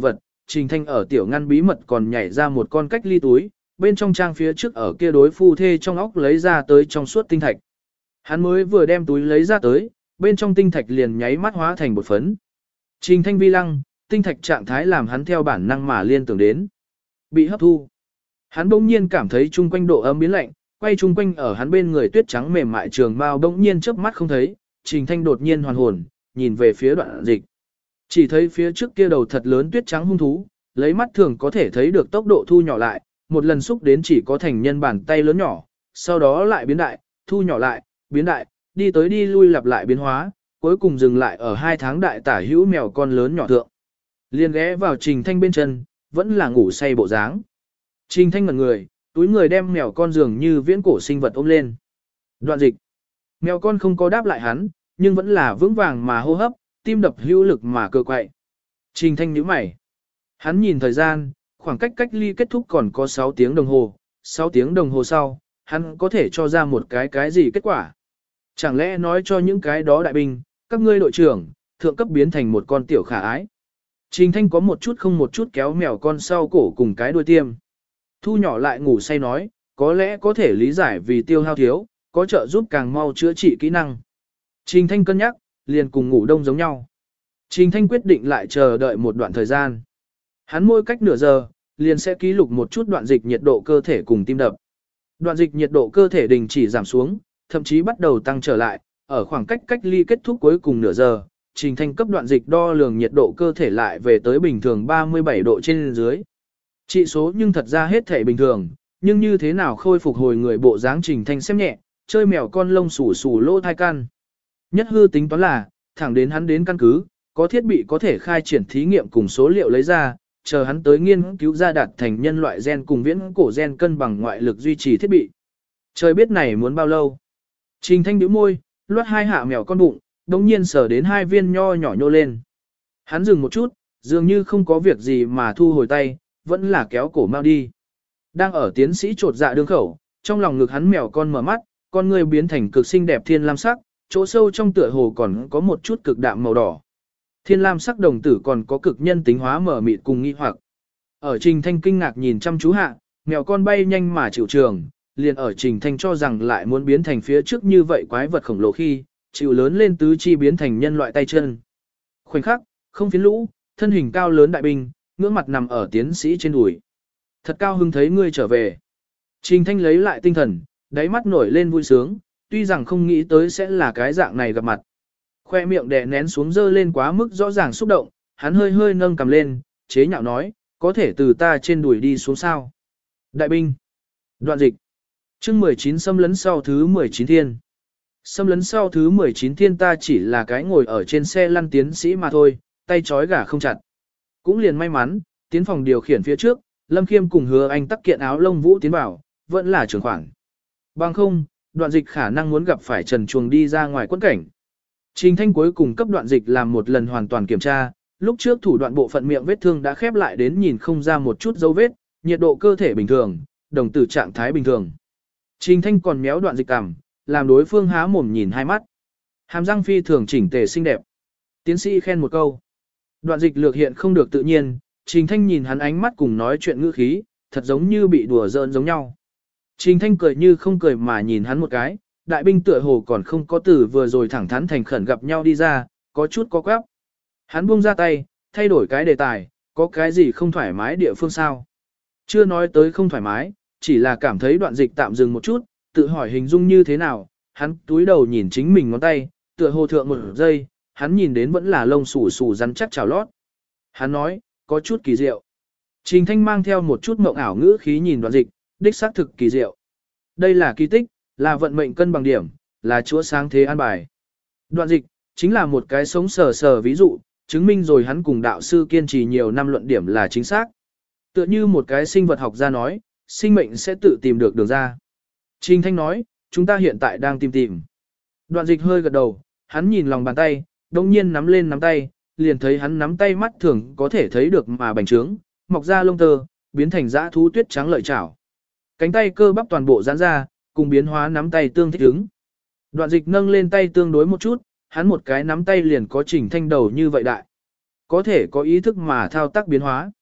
[SPEAKER 1] Trình Thanh ở tiểu ngăn bí mật còn nhảy ra một con cách ly túi, bên trong trang phía trước ở kia đối phu thê trong óc lấy ra tới trong suốt tinh thạch. Hắn mới vừa đem túi lấy ra tới, bên trong tinh thạch liền nháy mắt hóa thành bột phấn. Trình Thanh vi lăng, tinh thạch trạng thái làm hắn theo bản năng mà liên tưởng đến. Bị hấp thu. Hắn bỗng nhiên cảm thấy chung quanh độ ấm biến lạnh, quay chung quanh ở hắn bên người tuyết trắng mềm mại trường mao bỗng nhiên chớp mắt không thấy, Trình Thanh đột nhiên hoàn hồn, nhìn về phía Đoạn Dịch. Chỉ thấy phía trước kia đầu thật lớn tuyết trắng hung thú, lấy mắt thường có thể thấy được tốc độ thu nhỏ lại, một lần xúc đến chỉ có thành nhân bàn tay lớn nhỏ, sau đó lại biến đại, thu nhỏ lại, biến đại, đi tới đi lui lặp lại biến hóa, cuối cùng dừng lại ở hai tháng đại tả hữu mèo con lớn nhỏ thượng. Liên ghé vào Trình Thanh bên chân, vẫn là ngủ say bộ dáng. Trình Thanh ngẩn người, túi người đem mèo con dường như viễn cổ sinh vật ôm lên. Đoạn Dịch. Mèo con không có đáp lại hắn, nhưng vẫn là vững vàng mà hô hấp, tim đập hữu lực mà cơ quậy. Trình Thanh nhíu mày. Hắn nhìn thời gian, khoảng cách cách ly kết thúc còn có sáu tiếng đồng hồ, sáu tiếng đồng hồ sau, hắn có thể cho ra một cái cái gì kết quả. Chẳng lẽ nói cho những cái đó đại binh, các ngươi đội trưởng, thượng cấp biến thành một con tiểu khả ái. Trình Thanh có một chút không một chút kéo mèo con sau cổ cùng cái đuôi tiêm. Thu nhỏ lại ngủ say nói, có lẽ có thể lý giải vì tiêu hao thiếu, có trợ giúp càng mau chữa trị kỹ năng. Trình Thanh cân nhắc, liền cùng ngủ đông giống nhau. Trình Thanh quyết định lại chờ đợi một đoạn thời gian. Hắn mỗi cách nửa giờ, liền sẽ ký lục một chút đoạn dịch nhiệt độ cơ thể cùng tim đập. Đoạn dịch nhiệt độ cơ thể đình chỉ giảm xuống, thậm chí bắt đầu tăng trở lại, ở khoảng cách cách ly kết thúc cuối cùng nửa giờ, Trình Thanh cấp đoạn dịch đo lường nhiệt độ cơ thể lại về tới bình thường ba mươi bảy độ trên dưới. Trị số nhưng thật ra hết thể bình thường, nhưng như thế nào khôi phục hồi người bộ dáng Trình Thanh xem nhẹ, chơi mèo con lông xù xù lỗ thai căn. Nhất hư tính toán là, thẳng đến hắn đến căn cứ, có thiết bị có thể khai triển thí nghiệm cùng số liệu lấy ra, chờ hắn tới nghiên cứu ra đạt thành nhân loại gen cùng viễn cổ gen cân bằng ngoại lực duy trì thiết bị. Trời biết này muốn bao lâu. Trình Thanh nhíu môi, loát hai hạ mèo con bụng, đống nhiên sở đến hai viên nho nhỏ nhô lên. Hắn dừng một chút, dường như không có việc gì mà thu hồi tay, vẫn là kéo cổ mau đi. Đang ở tiến sĩ trột dạ đương khẩu, trong lòng ngực hắn mèo con mở mắt, con người biến thành cực xinh đẹp thiên lam sắc, chỗ sâu trong tựa hồ còn có một chút cực đạm màu đỏ. Thiên lam sắc đồng tử còn có cực nhân tính hóa mở mịt cùng nghi hoặc. Ở Trình Thanh kinh ngạc nhìn chăm chú hạ, mèo con bay nhanh mà chịu trường, liền ở Trình Thanh cho rằng lại muốn biến thành phía trước như vậy quái vật khổng lồ khi, chịu lớn lên tứ chi biến thành nhân loại tay chân. Khoảnh khắc, không phiến lũ, thân hình cao lớn đại binh, ngưỡng mặt nằm ở tiến sĩ trên đùi. Thật cao hứng thấy ngươi trở về. Trình Thanh lấy lại tinh thần, đáy mắt nổi lên vui sướng, tuy rằng không nghĩ tới sẽ là cái dạng này gặp mặt. Khoe miệng đè nén xuống dơ lên quá mức rõ ràng xúc động, hắn hơi hơi nâng cầm lên, chế nhạo nói, có thể từ ta trên đùi đi xuống sao. Đại binh. Đoạn dịch. chương mười chín xâm lấn sau thứ mười chín thiên. Xâm lấn sau thứ mười chín thiên ta chỉ là cái ngồi ở trên xe lăn tiến sĩ mà thôi, tay trói gà không chặt. Cũng liền may mắn, tiến phòng điều khiển phía trước, Lâm Khiêm cùng Hứa Anh tắc kiện áo lông vũ tiến vào, vẫn là trường khoản. Bằng không, đoạn dịch khả năng muốn gặp phải trần chuồng đi ra ngoài quẫn cảnh. Trình Thanh cuối cùng cấp đoạn dịch làm một lần hoàn toàn kiểm tra, lúc trước thủ đoạn bộ phận miệng vết thương đã khép lại đến nhìn không ra một chút dấu vết, nhiệt độ cơ thể bình thường, đồng tử trạng thái bình thường. Trình Thanh còn méo đoạn dịch cằm, làm đối phương há mồm nhìn hai mắt. Hàm răng phi thường chỉnh tề xinh đẹp. Tiến sĩ khen một câu. Đoạn dịch lược hiện không được tự nhiên, Trình Thanh nhìn hắn ánh mắt cùng nói chuyện ngữ khí, thật giống như bị đùa giỡn giống nhau. Trình Thanh cười như không cười mà nhìn hắn một cái, đại binh tựa hồ còn không có từ vừa rồi thẳng thắn thành khẩn gặp nhau đi ra, có chút có quáp. Hắn buông ra tay, thay đổi cái đề tài, có cái gì không thoải mái địa phương sao? Chưa nói tới không thoải mái, chỉ là cảm thấy đoạn dịch tạm dừng một chút, tự hỏi hình dung như thế nào, hắn túi đầu nhìn chính mình ngón tay, tựa hồ thượng một giây, hắn nhìn đến vẫn là lông xù xù rắn chắc chảo lót. Hắn nói, có chút kỳ diệu. Trình Thanh mang theo một chút mộng ảo ngữ khí nhìn đoạn dịch, đích xác thực kỳ diệu. Đây là kỳ tích, là vận mệnh cân bằng điểm, là chúa sáng thế an bài. Đoạn dịch, chính là một cái sống sờ sờ ví dụ, chứng minh rồi hắn cùng đạo sư kiên trì nhiều năm luận điểm là chính xác. Tựa như một cái sinh vật học gia nói, sinh mệnh sẽ tự tìm được đường ra. Trình Thanh nói, chúng ta hiện tại đang tìm tìm. Đoạn dịch hơi gật đầu, hắn nhìn lòng bàn tay, đồng nhiên nắm lên nắm tay, liền thấy hắn nắm tay mắt thường có thể thấy được mà bành trướng, mọc ra lông tơ, biến thành dã thú tuyết trắng lợi chảo. Cánh tay cơ bắp toàn bộ giãn ra, cùng biến hóa nắm tay tương thích ứng. Đoạn dịch nâng lên tay tương đối một chút, hắn một cái nắm tay liền có Trình Thanh đầu như vậy đại. Có thể có ý thức mà thao tác biến hóa.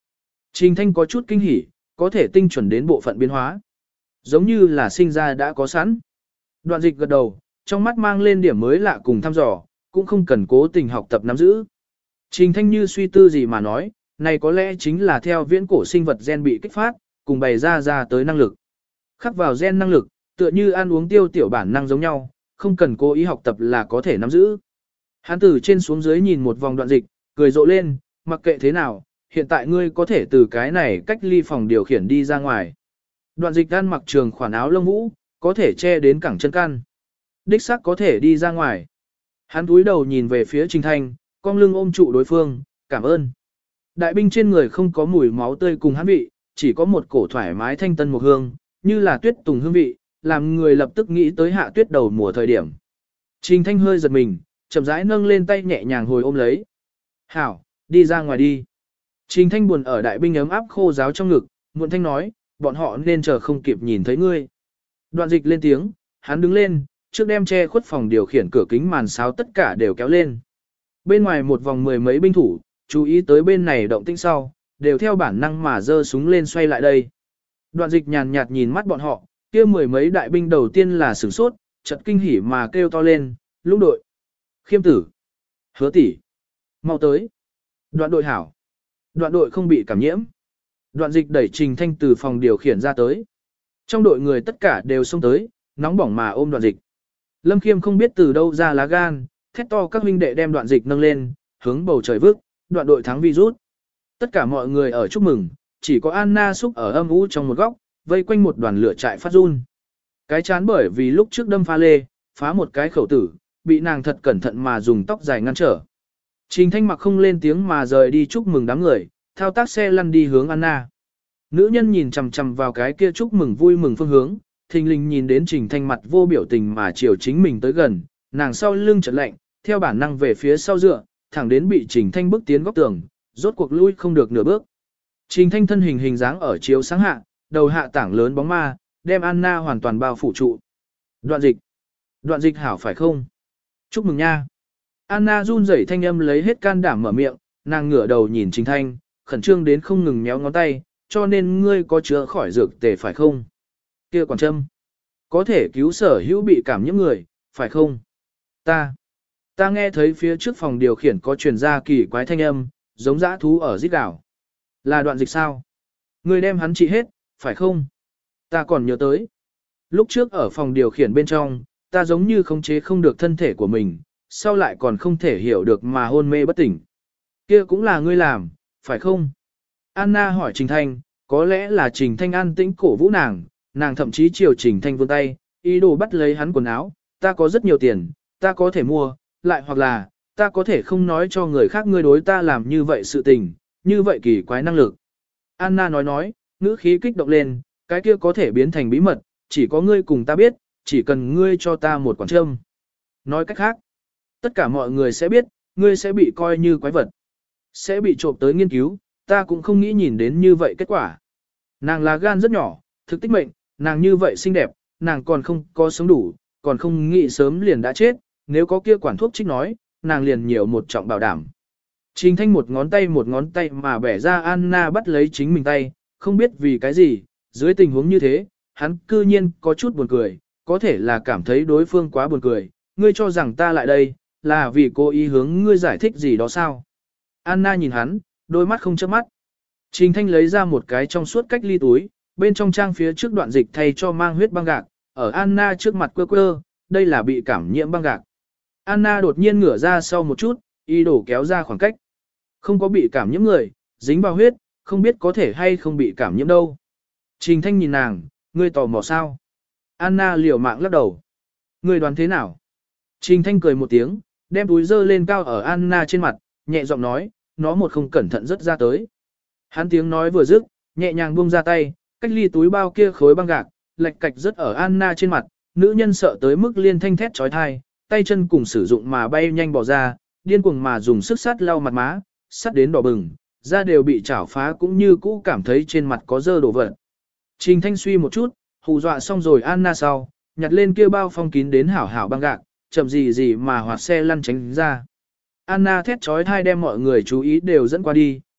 [SPEAKER 1] Trình Thanh có chút kinh hỉ, có thể tinh chuẩn đến bộ phận biến hóa. Giống như là sinh ra đã có sẵn. Đoạn dịch gật đầu, trong mắt mang lên điểm mới lạ cùng thăm dò, cũng không cần cố tình học tập nắm giữ. Trình Thanh như suy tư gì mà nói, này có lẽ chính là theo viễn cổ sinh vật gen bị kích phát, cùng bày ra ra tới năng lực. Khắc vào gen năng lực, tựa như ăn uống tiêu tiểu bản năng giống nhau, không cần cố ý học tập là có thể nắm giữ. Hắn từ trên xuống dưới nhìn một vòng đoạn dịch, cười rộ lên, mặc kệ thế nào, hiện tại ngươi có thể từ cái này cách ly phòng điều khiển đi ra ngoài. Đoạn dịch ăn mặc trường khoản áo lông vũ, có thể che đến cẳng chân căn. Đích xác có thể đi ra ngoài. Hắn túi đầu nhìn về phía Trình Thanh, cong lưng ôm trụ đối phương, cảm ơn. Đại binh trên người không có mùi máu tươi cùng hắn vị, chỉ có một cổ thoải mái thanh tân một hương, như là tuyết tùng hương vị, làm người lập tức nghĩ tới hạ tuyết đầu mùa thời điểm. Trình Thanh hơi giật mình, chậm rãi nâng lên tay nhẹ nhàng hồi ôm lấy. Hảo, đi ra ngoài đi. Trình Thanh buồn ở đại binh ấm áp khô giáo trong ngực, muộn thanh nói, bọn họ nên chờ không kịp nhìn thấy ngươi. Đoạn dịch lên tiếng, hắn đứng lên, trước đem che khuất phòng điều khiển cửa kính màn sáo tất cả đều kéo lên. Bên ngoài một vòng mười mấy binh thủ, chú ý tới bên này động tĩnh sau, đều theo bản năng mà giơ súng lên xoay lại đây. Đoạn dịch nhàn nhạt nhìn mắt bọn họ, kia mười mấy đại binh đầu tiên là sửng sốt, chợt kinh hỉ mà kêu to lên, lũng đội. Khiêm tử. Hứa tỷ. Mau tới. Đoạn đội hảo. Đoạn đội không bị cảm nhiễm. Đoạn dịch đẩy Trình Thanh từ phòng điều khiển ra tới. Trong đội người tất cả đều xông tới, nóng bỏng mà ôm đoạn dịch. Lâm Khiêm không biết từ đâu ra lá gan, thét to các huynh đệ đem đoạn dịch nâng lên, hướng bầu trời vước, đoạn đội thắng virus. Tất cả mọi người ở chúc mừng, chỉ có Anna xúc ở âm u trong một góc, vây quanh một đoàn lửa trại phát run. Cái chán bởi vì lúc trước đâm pha lê, phá một cái khẩu tử, bị nàng thật cẩn thận mà dùng tóc dài ngăn trở. Trình Thanh mặc không lên tiếng mà rời đi chúc mừng đám người, thao tác xe lăn đi hướng Anna. Nữ nhân nhìn chằm chằm vào cái kia chúc mừng vui mừng phương hướng, thình lình nhìn đến Trình Thanh mặt vô biểu tình mà chiều chính mình tới gần, nàng sau lưng chợt lạnh, theo bản năng về phía sau dựa, thẳng đến bị Trình Thanh bước tiến góc tường, rốt cuộc lui không được nửa bước. Trình Thanh thân hình hình dáng ở chiếu sáng hạ, đầu hạ tảng lớn bóng ma, đem Anna hoàn toàn bao phủ trụ. Đoạn dịch. Đoạn dịch hảo phải không? Chúc mừng nha. Anna run rẩy thanh âm lấy hết can đảm mở miệng, nàng ngửa đầu nhìn Trình Thanh, khẩn trương đến không ngừng méo ngón tay, cho nên ngươi có chữa khỏi dược tề phải không? Kia quản châm. Có thể cứu sở hữu bị cảm nhiễm người, phải không? Ta. Ta nghe thấy phía trước phòng điều khiển có truyền ra kỳ quái thanh âm, giống dã thú ở rít gào. Là đoạn dịch sao? Ngươi đem hắn trị hết, phải không? Ta còn nhớ tới. Lúc trước ở phòng điều khiển bên trong, ta giống như khống chế không được thân thể của mình, sau lại còn không thể hiểu được mà hôn mê bất tỉnh. Kia cũng là ngươi làm, phải không? Anna hỏi Trình Thanh, có lẽ là Trình Thanh an tĩnh cổ vũ nàng, nàng thậm chí chiều Trình Thanh vươn tay, ý đồ bắt lấy hắn quần áo, ta có rất nhiều tiền, ta có thể mua, lại hoặc là, ta có thể không nói cho người khác ngươi đối ta làm như vậy sự tình, như vậy kỳ quái năng lực. Anna nói nói, ngữ khí kích động lên, cái kia có thể biến thành bí mật, chỉ có ngươi cùng ta biết, chỉ cần ngươi cho ta một quản châm. Nói cách khác, tất cả mọi người sẽ biết, ngươi sẽ bị coi như quái vật, sẽ bị trộm tới nghiên cứu, ta cũng không nghĩ nhìn đến như vậy kết quả. Nàng là gan rất nhỏ, thực tích mệnh, nàng như vậy xinh đẹp, nàng còn không có sống đủ, còn không nghĩ sớm liền đã chết, nếu có kia quản thuốc trích nói, nàng liền nhiều một trọng bảo đảm. Trình Thanh một ngón tay một ngón tay mà bẻ ra Anna bắt lấy chính mình tay, không biết vì cái gì, dưới tình huống như thế, hắn cư nhiên có chút buồn cười, có thể là cảm thấy đối phương quá buồn cười, ngươi cho rằng ta lại đây, là vì cô ý hướng ngươi giải thích gì đó sao. Anna nhìn hắn, đôi mắt không chớp mắt. Trình Thanh lấy ra một cái trong suốt cách ly túi, bên trong trang phía trước đoạn dịch thay cho mang huyết băng gạc, ở Anna trước mặt quơ quơ, đây là bị cảm nhiễm băng gạc. Anna đột nhiên ngửa ra sau một chút, y đổ kéo ra khoảng cách. Không có bị cảm nhiễm người, dính vào huyết, không biết có thể hay không bị cảm nhiễm đâu. Trình Thanh nhìn nàng, ngươi tò mò sao? Anna liều mạng lắc đầu. Ngươi đoán thế nào? Trình Thanh cười một tiếng, đem túi dơ lên cao ở Anna trên mặt, nhẹ giọng nói, nó một không cẩn thận rất ra tới. Hắn tiếng nói vừa dứt, nhẹ nhàng buông ra tay, cách ly túi bao kia khối băng gạc, lệch cạch rất ở Anna trên mặt, nữ nhân sợ tới mức liên thanh thét trói thai, tay chân cùng sử dụng mà bay nhanh bỏ ra, điên cuồng mà dùng sức sát lau mặt má, sát đến đỏ bừng, da đều bị chảo phá cũng như cũ cảm thấy trên mặt có dơ đổ vật. Trình Thanh suy một chút, hù dọa xong rồi Anna sau, nhặt lên kia bao phong kín đến hảo hảo băng gạc, chậm gì gì mà hoạt xe lăn tránh ra. Anna thét trói thai đem mọi người chú ý đều dẫn qua đi,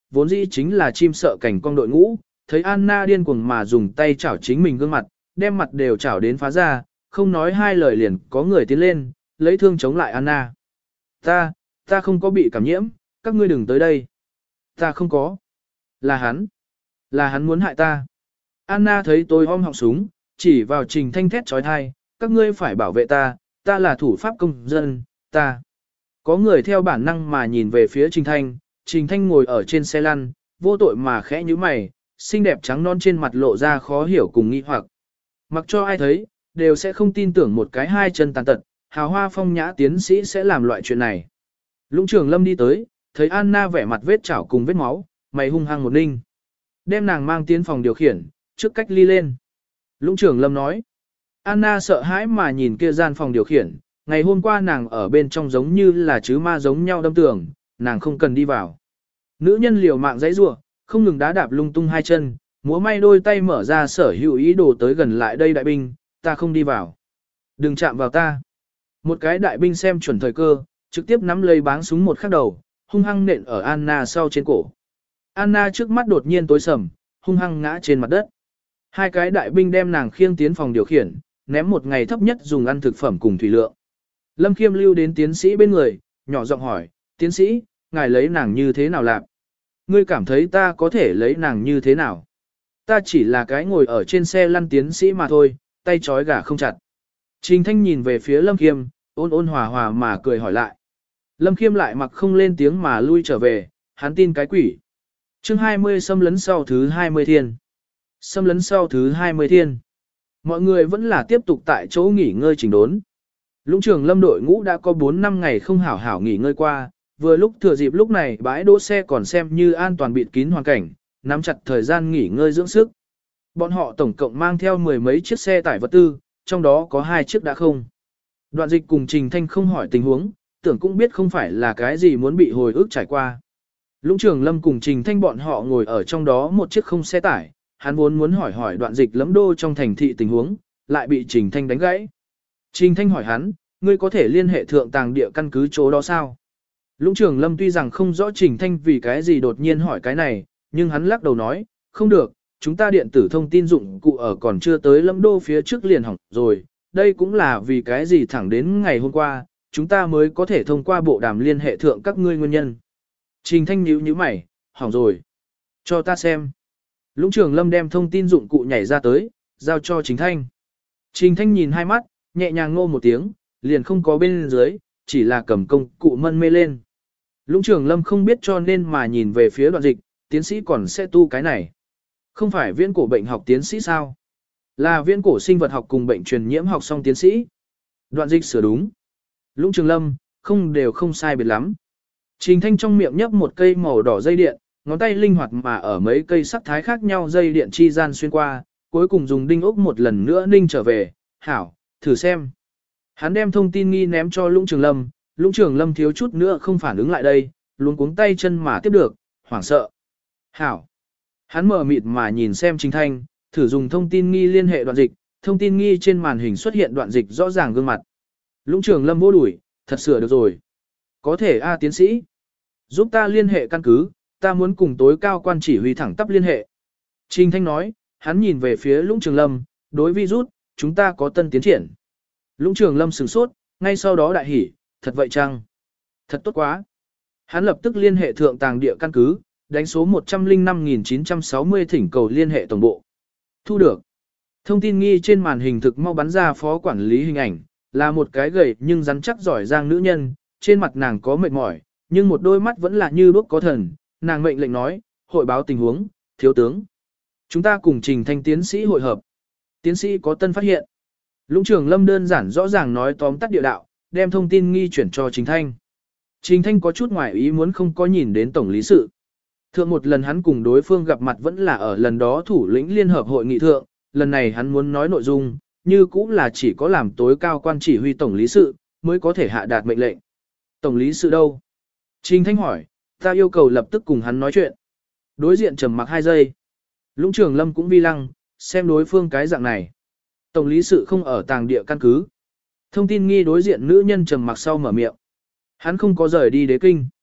[SPEAKER 1] vốn dĩ chính là chim sợ cảnh con đội ngũ, thấy Anna điên cuồng mà dùng tay chảo chính mình gương mặt, đem mặt đều chảo đến phá ra, không nói hai lời liền có người tiến lên, lấy thương chống lại Anna. Ta, ta không có bị cảm nhiễm, các ngươi đừng tới đây. Ta không có. Là hắn. Là hắn muốn hại ta. Anna thấy tôi ôm họng súng, chỉ vào Trình Thanh thét trói thai, các ngươi phải bảo vệ ta, ta là thủ pháp công dân, ta. Có người theo bản năng mà nhìn về phía Trình Thanh, Trình Thanh ngồi ở trên xe lăn, vô tội mà khẽ như mày, xinh đẹp trắng non trên mặt lộ ra khó hiểu cùng nghi hoặc. Mặc cho ai thấy, đều sẽ không tin tưởng một cái hai chân tàn tật, hào hoa phong nhã tiến sĩ sẽ làm loại chuyện này. Lũng Trường Lâm đi tới, thấy Anna vẻ mặt vết chảo cùng vết máu, mày hung hăng một ninh. Đem nàng mang tiến phòng điều khiển, trước cách ly lên. Lũng Trường Lâm nói. Anna sợ hãi mà nhìn kia gian phòng điều khiển, ngày hôm qua nàng ở bên trong giống như là chứ ma giống nhau đâm tường, nàng không cần đi vào. Nữ nhân liều mạng dãy rủa, không ngừng đá đạp lung tung hai chân, múa may đôi tay mở ra sở hữu ý đồ tới gần lại đây đại binh, ta không đi vào. Đừng chạm vào ta. Một cái đại binh xem chuẩn thời cơ, trực tiếp nắm lấy báng súng một khắc đầu, hung hăng nện ở Anna sau trên cổ. Anna trước mắt đột nhiên tối sầm, hung hăng ngã trên mặt đất. Hai cái đại binh đem nàng khiêng tiến phòng điều khiển, ném một ngày thấp nhất dùng ăn thực phẩm cùng thủy lượng. Lâm Khiêm lưu đến tiến sĩ bên người, nhỏ giọng hỏi, tiến sĩ, ngài lấy nàng như thế nào lạc? Ngươi cảm thấy ta có thể lấy nàng như thế nào? Ta chỉ là cái ngồi ở trên xe lăn tiến sĩ mà thôi, tay trói gà không chặt. Trình Thanh nhìn về phía Lâm Khiêm, ôn ôn hòa hòa mà cười hỏi lại. Lâm Khiêm lại mặc không lên tiếng mà lui trở về, hắn tin cái quỷ. Chương hai mươi xâm lấn sau thứ hai mươi thiên. Xâm lấn sau thứ hai mươi thiên. Mọi người vẫn là tiếp tục tại chỗ nghỉ ngơi chỉnh đốn. Lũng Trường Lâm đội ngũ đã có bốn năm ngày không hảo hảo nghỉ ngơi qua, vừa lúc thừa dịp lúc này bãi đỗ xe còn xem như an toàn bịt kín hoàn cảnh, nắm chặt thời gian nghỉ ngơi dưỡng sức. Bọn họ tổng cộng mang theo mười mấy chiếc xe tải vật tư, trong đó có hai chiếc đã không. Đoạn Dịch cùng Trình Thanh không hỏi tình huống, tưởng cũng biết không phải là cái gì muốn bị hồi ức trải qua. Lũng Trường Lâm cùng Trình Thanh bọn họ ngồi ở trong đó một chiếc không xe tải, hắn vốn muốn hỏi hỏi Đoạn Dịch lẫm đô trong thành thị tình huống, lại bị Trình Thanh đánh gãy. Trình Thanh hỏi hắn, ngươi có thể liên hệ thượng tàng địa căn cứ chỗ đó sao? Lũng Trường Lâm tuy rằng không rõ Trình Thanh vì cái gì đột nhiên hỏi cái này, nhưng hắn lắc đầu nói, không được, chúng ta điện tử thông tin dụng cụ ở còn chưa tới Lâm đô phía trước liền hỏng rồi, đây cũng là vì cái gì thẳng đến ngày hôm qua, chúng ta mới có thể thông qua bộ đàm liên hệ thượng các ngươi nguyên nhân. Trình Thanh nhíu nhíu mày, hỏng rồi. Cho ta xem. Lũng Trường Lâm đem thông tin dụng cụ nhảy ra tới, giao cho Trình Thanh. Trình Thanh nhìn hai mắt, nhẹ nhàng ngô một tiếng, liền không có bên dưới, chỉ là cầm công cụ mân mê lên. Lũng Trường Lâm không biết cho nên mà nhìn về phía Đoạn Dịch, tiến sĩ còn sẽ tu cái này. Không phải viễn cổ bệnh học tiến sĩ sao? Là viễn cổ sinh vật học cùng bệnh truyền nhiễm học song tiến sĩ. Đoạn Dịch sửa đúng. Lũng Trường Lâm, không đều không sai biệt lắm. Trình Thanh trong miệng nhấp một cây màu đỏ dây điện, ngón tay linh hoạt mà ở mấy cây sắc thái khác nhau dây điện chi gian xuyên qua, cuối cùng dùng đinh ốc một lần nữa ninh trở về. Hảo, thử xem. Hắn đem thông tin nghi ném cho Lũng Trường Lâm, Lũng Trường Lâm thiếu chút nữa không phản ứng lại đây, luống cuống tay chân mà tiếp được, hoảng sợ. Hảo. Hắn mở mịt mà nhìn xem Trình Thanh, thử dùng thông tin nghi liên hệ Đoạn Dịch, thông tin nghi trên màn hình xuất hiện Đoạn Dịch rõ ràng gương mặt. Lũng Trường Lâm vô đuổi, thật sửa được rồi. Có thể a tiến sĩ. Giúp ta liên hệ căn cứ, ta muốn cùng tối cao quan chỉ huy thẳng tắp liên hệ. Trình Thanh nói, hắn nhìn về phía Lũng Trường Lâm, đối virus, chúng ta có tân tiến triển. Lũng Trường Lâm sửng sốt, ngay sau đó đại hỉ, thật vậy chăng? Thật tốt quá. Hắn lập tức liên hệ thượng tàng địa căn cứ, đánh số một trăm lẻ năm nghìn chín trăm sáu mươi thỉnh cầu liên hệ tổng bộ. Thu được. Thông tin nghi trên màn hình thực mau bắn ra phó quản lý hình ảnh, là một cái gầy nhưng rắn chắc giỏi giang nữ nhân, trên mặt nàng có mệt mỏi, nhưng một đôi mắt vẫn là như đuốc có thần, nàng mệnh lệnh nói, hội báo tình huống, thiếu tướng. Chúng ta cùng Trình Thanh tiến sĩ hội hợp. Tiến sĩ có tân phát hiện. Lũng Trường Lâm đơn giản rõ ràng nói tóm tắt địa đạo, đem thông tin nghi chuyển cho Trình Thanh. Trình Thanh có chút ngoài ý muốn không có nhìn đến tổng lý sự. Thượng một lần hắn cùng đối phương gặp mặt vẫn là ở lần đó thủ lĩnh liên hợp hội nghị thượng, lần này hắn muốn nói nội dung, như cũng là chỉ có làm tối cao quan chỉ huy tổng lý sự, mới có thể hạ đạt mệnh lệnh. Tổng lý sự đâu? Trình Thanh hỏi, ta yêu cầu lập tức cùng hắn nói chuyện. Đối diện trầm mặc hai giây. Lũng Trường Lâm cũng vi lăng, xem đối phương cái dạng này. Tổng lý sự không ở tàng địa căn cứ. Thông tin nghi đối diện nữ nhân trầm mặc sau mở miệng. Hắn không có rời đi đế kinh.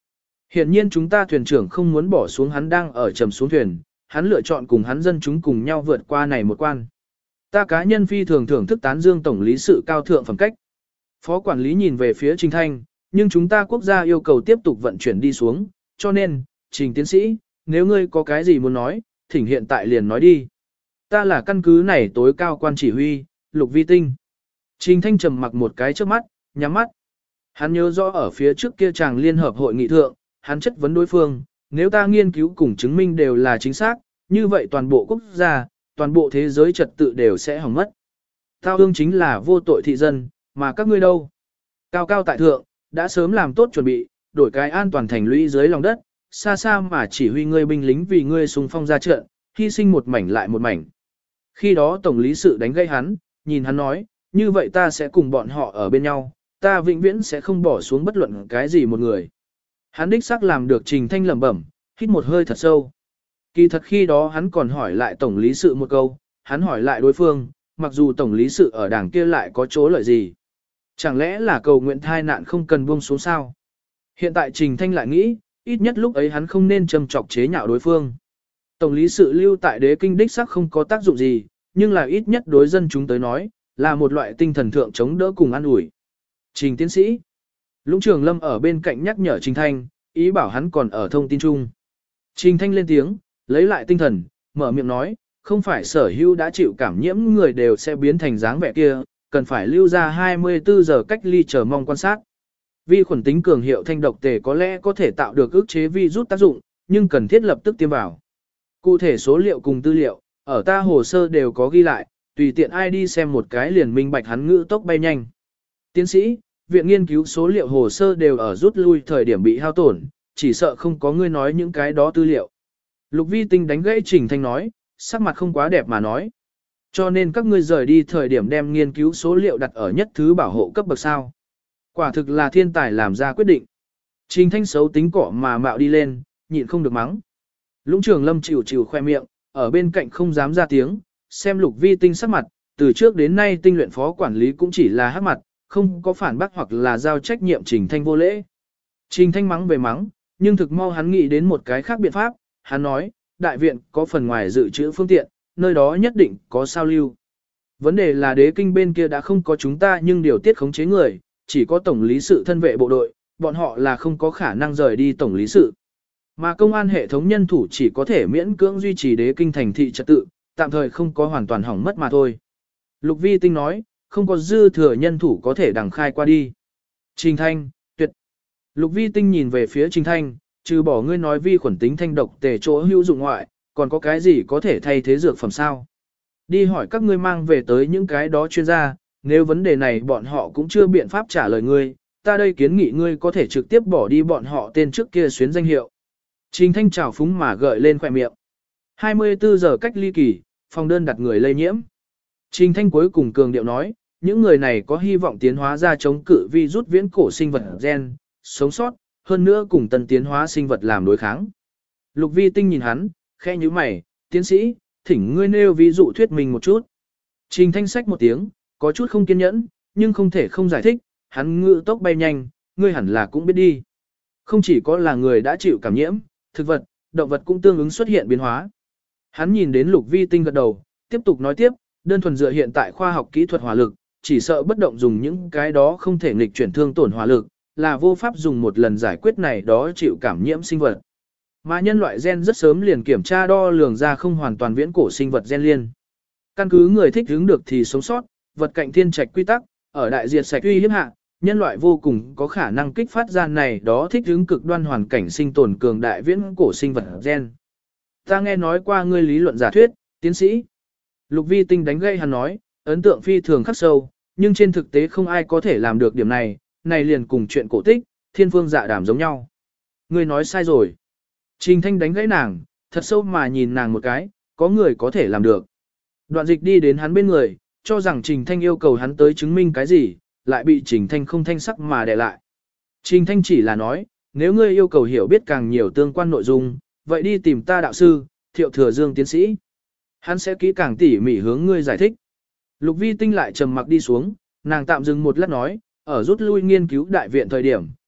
[SPEAKER 1] Hiện nhiên chúng ta thuyền trưởng không muốn bỏ xuống hắn đang ở trầm xuống thuyền, hắn lựa chọn cùng hắn dân chúng cùng nhau vượt qua này một quan. Ta cá nhân phi thường thưởng thức tán dương tổng lý sự cao thượng phẩm cách. Phó quản lý nhìn về phía Trình Thanh, nhưng chúng ta quốc gia yêu cầu tiếp tục vận chuyển đi xuống, cho nên, Trình tiến sĩ, nếu ngươi có cái gì muốn nói, thỉnh hiện tại liền nói đi. Ta là căn cứ này tối cao quan chỉ huy, Lục Vi Tinh. Trình Thanh trầm mặc một cái trước mắt, nhắm mắt. Hắn nhớ rõ ở phía trước kia chàng liên hợp hội nghị thượng, hắn chất vấn đối phương, nếu ta nghiên cứu cùng chứng minh đều là chính xác, như vậy toàn bộ quốc gia, toàn bộ thế giới trật tự đều sẽ hỏng mất. Tao ương chính là vô tội thị dân, mà các ngươi đâu? Cao cao tại thượng, đã sớm làm tốt chuẩn bị, đổi cái an toàn thành lũy dưới lòng đất, xa xa mà chỉ huy ngươi binh lính vì ngươi xung phong ra trận, hy sinh một mảnh lại một mảnh. Khi đó tổng lý sự đánh gây hắn, nhìn hắn nói, như vậy ta sẽ cùng bọn họ ở bên nhau, ta vĩnh viễn sẽ không bỏ xuống bất luận cái gì một người. Hắn đích xác làm được Trình Thanh lẩm bẩm, hít một hơi thật sâu. Kỳ thật khi đó hắn còn hỏi lại tổng lý sự một câu, hắn hỏi lại đối phương, mặc dù tổng lý sự ở đảng kia lại có chỗ lợi gì. Chẳng lẽ là cầu nguyện thai nạn không cần buông xuống sao? Hiện tại Trình Thanh lại nghĩ, ít nhất lúc ấy hắn không nên châm chọc chế nhạo đối phương. Tổng lý sự lưu tại đế kinh đích xác không có tác dụng gì, nhưng là ít nhất đối dân chúng tới nói, là một loại tinh thần thượng chống đỡ cùng an ủi. Trình tiến sĩ. Lũng Trường Lâm ở bên cạnh nhắc nhở Trình Thanh, ý bảo hắn còn ở thông tin chung. Trình Thanh lên tiếng, lấy lại tinh thần, mở miệng nói, không phải sở hữu đã chịu cảm nhiễm người đều sẽ biến thành dáng vẻ kia, cần phải lưu ra hai mươi tư giờ cách ly chờ mong quan sát. Vi khuẩn tính cường hiệu thanh độc tề có lẽ có thể tạo được ức chế virus tác dụng, nhưng cần thiết lập tức tiêm vào. Cụ thể số liệu cùng tư liệu, ở ta hồ sơ đều có ghi lại, tùy tiện ai đi xem một cái liền minh bạch hắn ngữ tốc bay nhanh. Tiến sĩ, viện nghiên cứu số liệu hồ sơ đều ở rút lui thời điểm bị hao tổn, chỉ sợ không có ngươi nói những cái đó tư liệu. Lục Vi Tinh đánh gãy Trình Thanh nói, sắc mặt không quá đẹp mà nói. Cho nên các ngươi rời đi thời điểm đem nghiên cứu số liệu đặt ở nhất thứ bảo hộ cấp bậc sao. Quả thực là thiên tài làm ra quyết định. Trình Thanh xấu tính cỏ mà mạo đi lên, nhịn không được mắng. Lũng Trường Lâm chịu chịu khoe miệng, ở bên cạnh không dám ra tiếng, xem Lục Vi Tinh sắc mặt, từ trước đến nay tinh luyện phó quản lý cũng chỉ là hắc mặt, không có phản bác hoặc là giao trách nhiệm Trình Thanh vô lễ. Trình Thanh mắng về mắng, nhưng thực mau hắn nghĩ đến một cái khác biện pháp, hắn nói, đại viện có phần ngoài dự trữ phương tiện, nơi đó nhất định có sao lưu. Vấn đề là đế kinh bên kia đã không có chúng ta nhưng điều tiết khống chế người, chỉ có tổng lý sự thân vệ bộ đội, bọn họ là không có khả năng rời đi tổng lý sự. Mà công an hệ thống nhân thủ chỉ có thể miễn cưỡng duy trì đế kinh thành thị trật tự, tạm thời không có hoàn toàn hỏng mất mà thôi. Lục Vi Tinh nói, không có dư thừa nhân thủ có thể đằng khai qua đi. Trình Thanh, tuyệt. Lục Vi Tinh nhìn về phía Trình Thanh, trừ bỏ ngươi nói vi khuẩn tính thanh độc tề chỗ hữu dụng ngoại, còn có cái gì có thể thay thế dược phẩm sao? Đi hỏi các ngươi mang về tới những cái đó chuyên gia, nếu vấn đề này bọn họ cũng chưa biện pháp trả lời ngươi, ta đây kiến nghị ngươi có thể trực tiếp bỏ đi bọn họ tên trước kia xuyến danh hiệu. Trình Thanh trào phúng mà gợi lên khỏe miệng. hai mươi tư giờ cách ly kỳ, phòng đơn đặt người lây nhiễm. Trình Thanh cuối cùng cường điệu nói, những người này có hy vọng tiến hóa ra chống cự virus viễn cổ sinh vật gen, sống sót, hơn nữa cùng tân tiến hóa sinh vật làm đối kháng. Lục Vi Tinh nhìn hắn, khẽ như mày, tiến sĩ, thỉnh ngươi nêu ví dụ thuyết minh một chút. Trình Thanh sách một tiếng, có chút không kiên nhẫn, nhưng không thể không giải thích, hắn ngữ tốc bay nhanh, ngươi hẳn là cũng biết đi. Không chỉ có là người đã chịu cảm nhiễm, thực vật, động vật cũng tương ứng xuất hiện biến hóa. Hắn nhìn đến Lục Vi Tinh gật đầu, tiếp tục nói tiếp, đơn thuần dựa hiện tại khoa học kỹ thuật hỏa lực, chỉ sợ bất động dùng những cái đó không thể nghịch chuyển thương tổn hỏa lực, là vô pháp dùng một lần giải quyết này đó chịu cảm nhiễm sinh vật. Mà nhân loại gen rất sớm liền kiểm tra đo lường ra không hoàn toàn viễn cổ sinh vật gen liên. Căn cứ người thích hướng được thì sống sót, vật cạnh thiên trạch quy tắc, ở đại diệt sạch uy hiếp hạ, nhân loại vô cùng có khả năng kích phát ra này đó thích hướng cực đoan hoàn cảnh sinh tồn cường đại viễn cổ sinh vật gen. Ta nghe nói qua ngươi lý luận giả thuyết, tiến sĩ. Lục Vi Tinh đánh gây hắn nói, ấn tượng phi thường khắc sâu, nhưng trên thực tế không ai có thể làm được điểm này, này liền cùng chuyện cổ tích, thiên phương dạ đàm giống nhau. Ngươi nói sai rồi. Trình Thanh đánh gãy nàng, thật sâu mà nhìn nàng một cái, có người có thể làm được. Đoạn dịch đi đến hắn bên người, cho rằng Trình Thanh yêu cầu hắn tới chứng minh cái gì, lại bị Trình Thanh không thanh sắc mà đè lại. Trình Thanh chỉ là nói, nếu ngươi yêu cầu hiểu biết càng nhiều tương quan nội dung, vậy đi tìm ta đạo sư, Thiệu Thừa Dương tiến sĩ. Hắn sẽ kỹ càng tỉ mỉ hướng ngươi giải thích. Lục Vi Tinh lại trầm mặc đi xuống, nàng tạm dừng một lát nói, ở rút lui nghiên cứu đại viện thời điểm,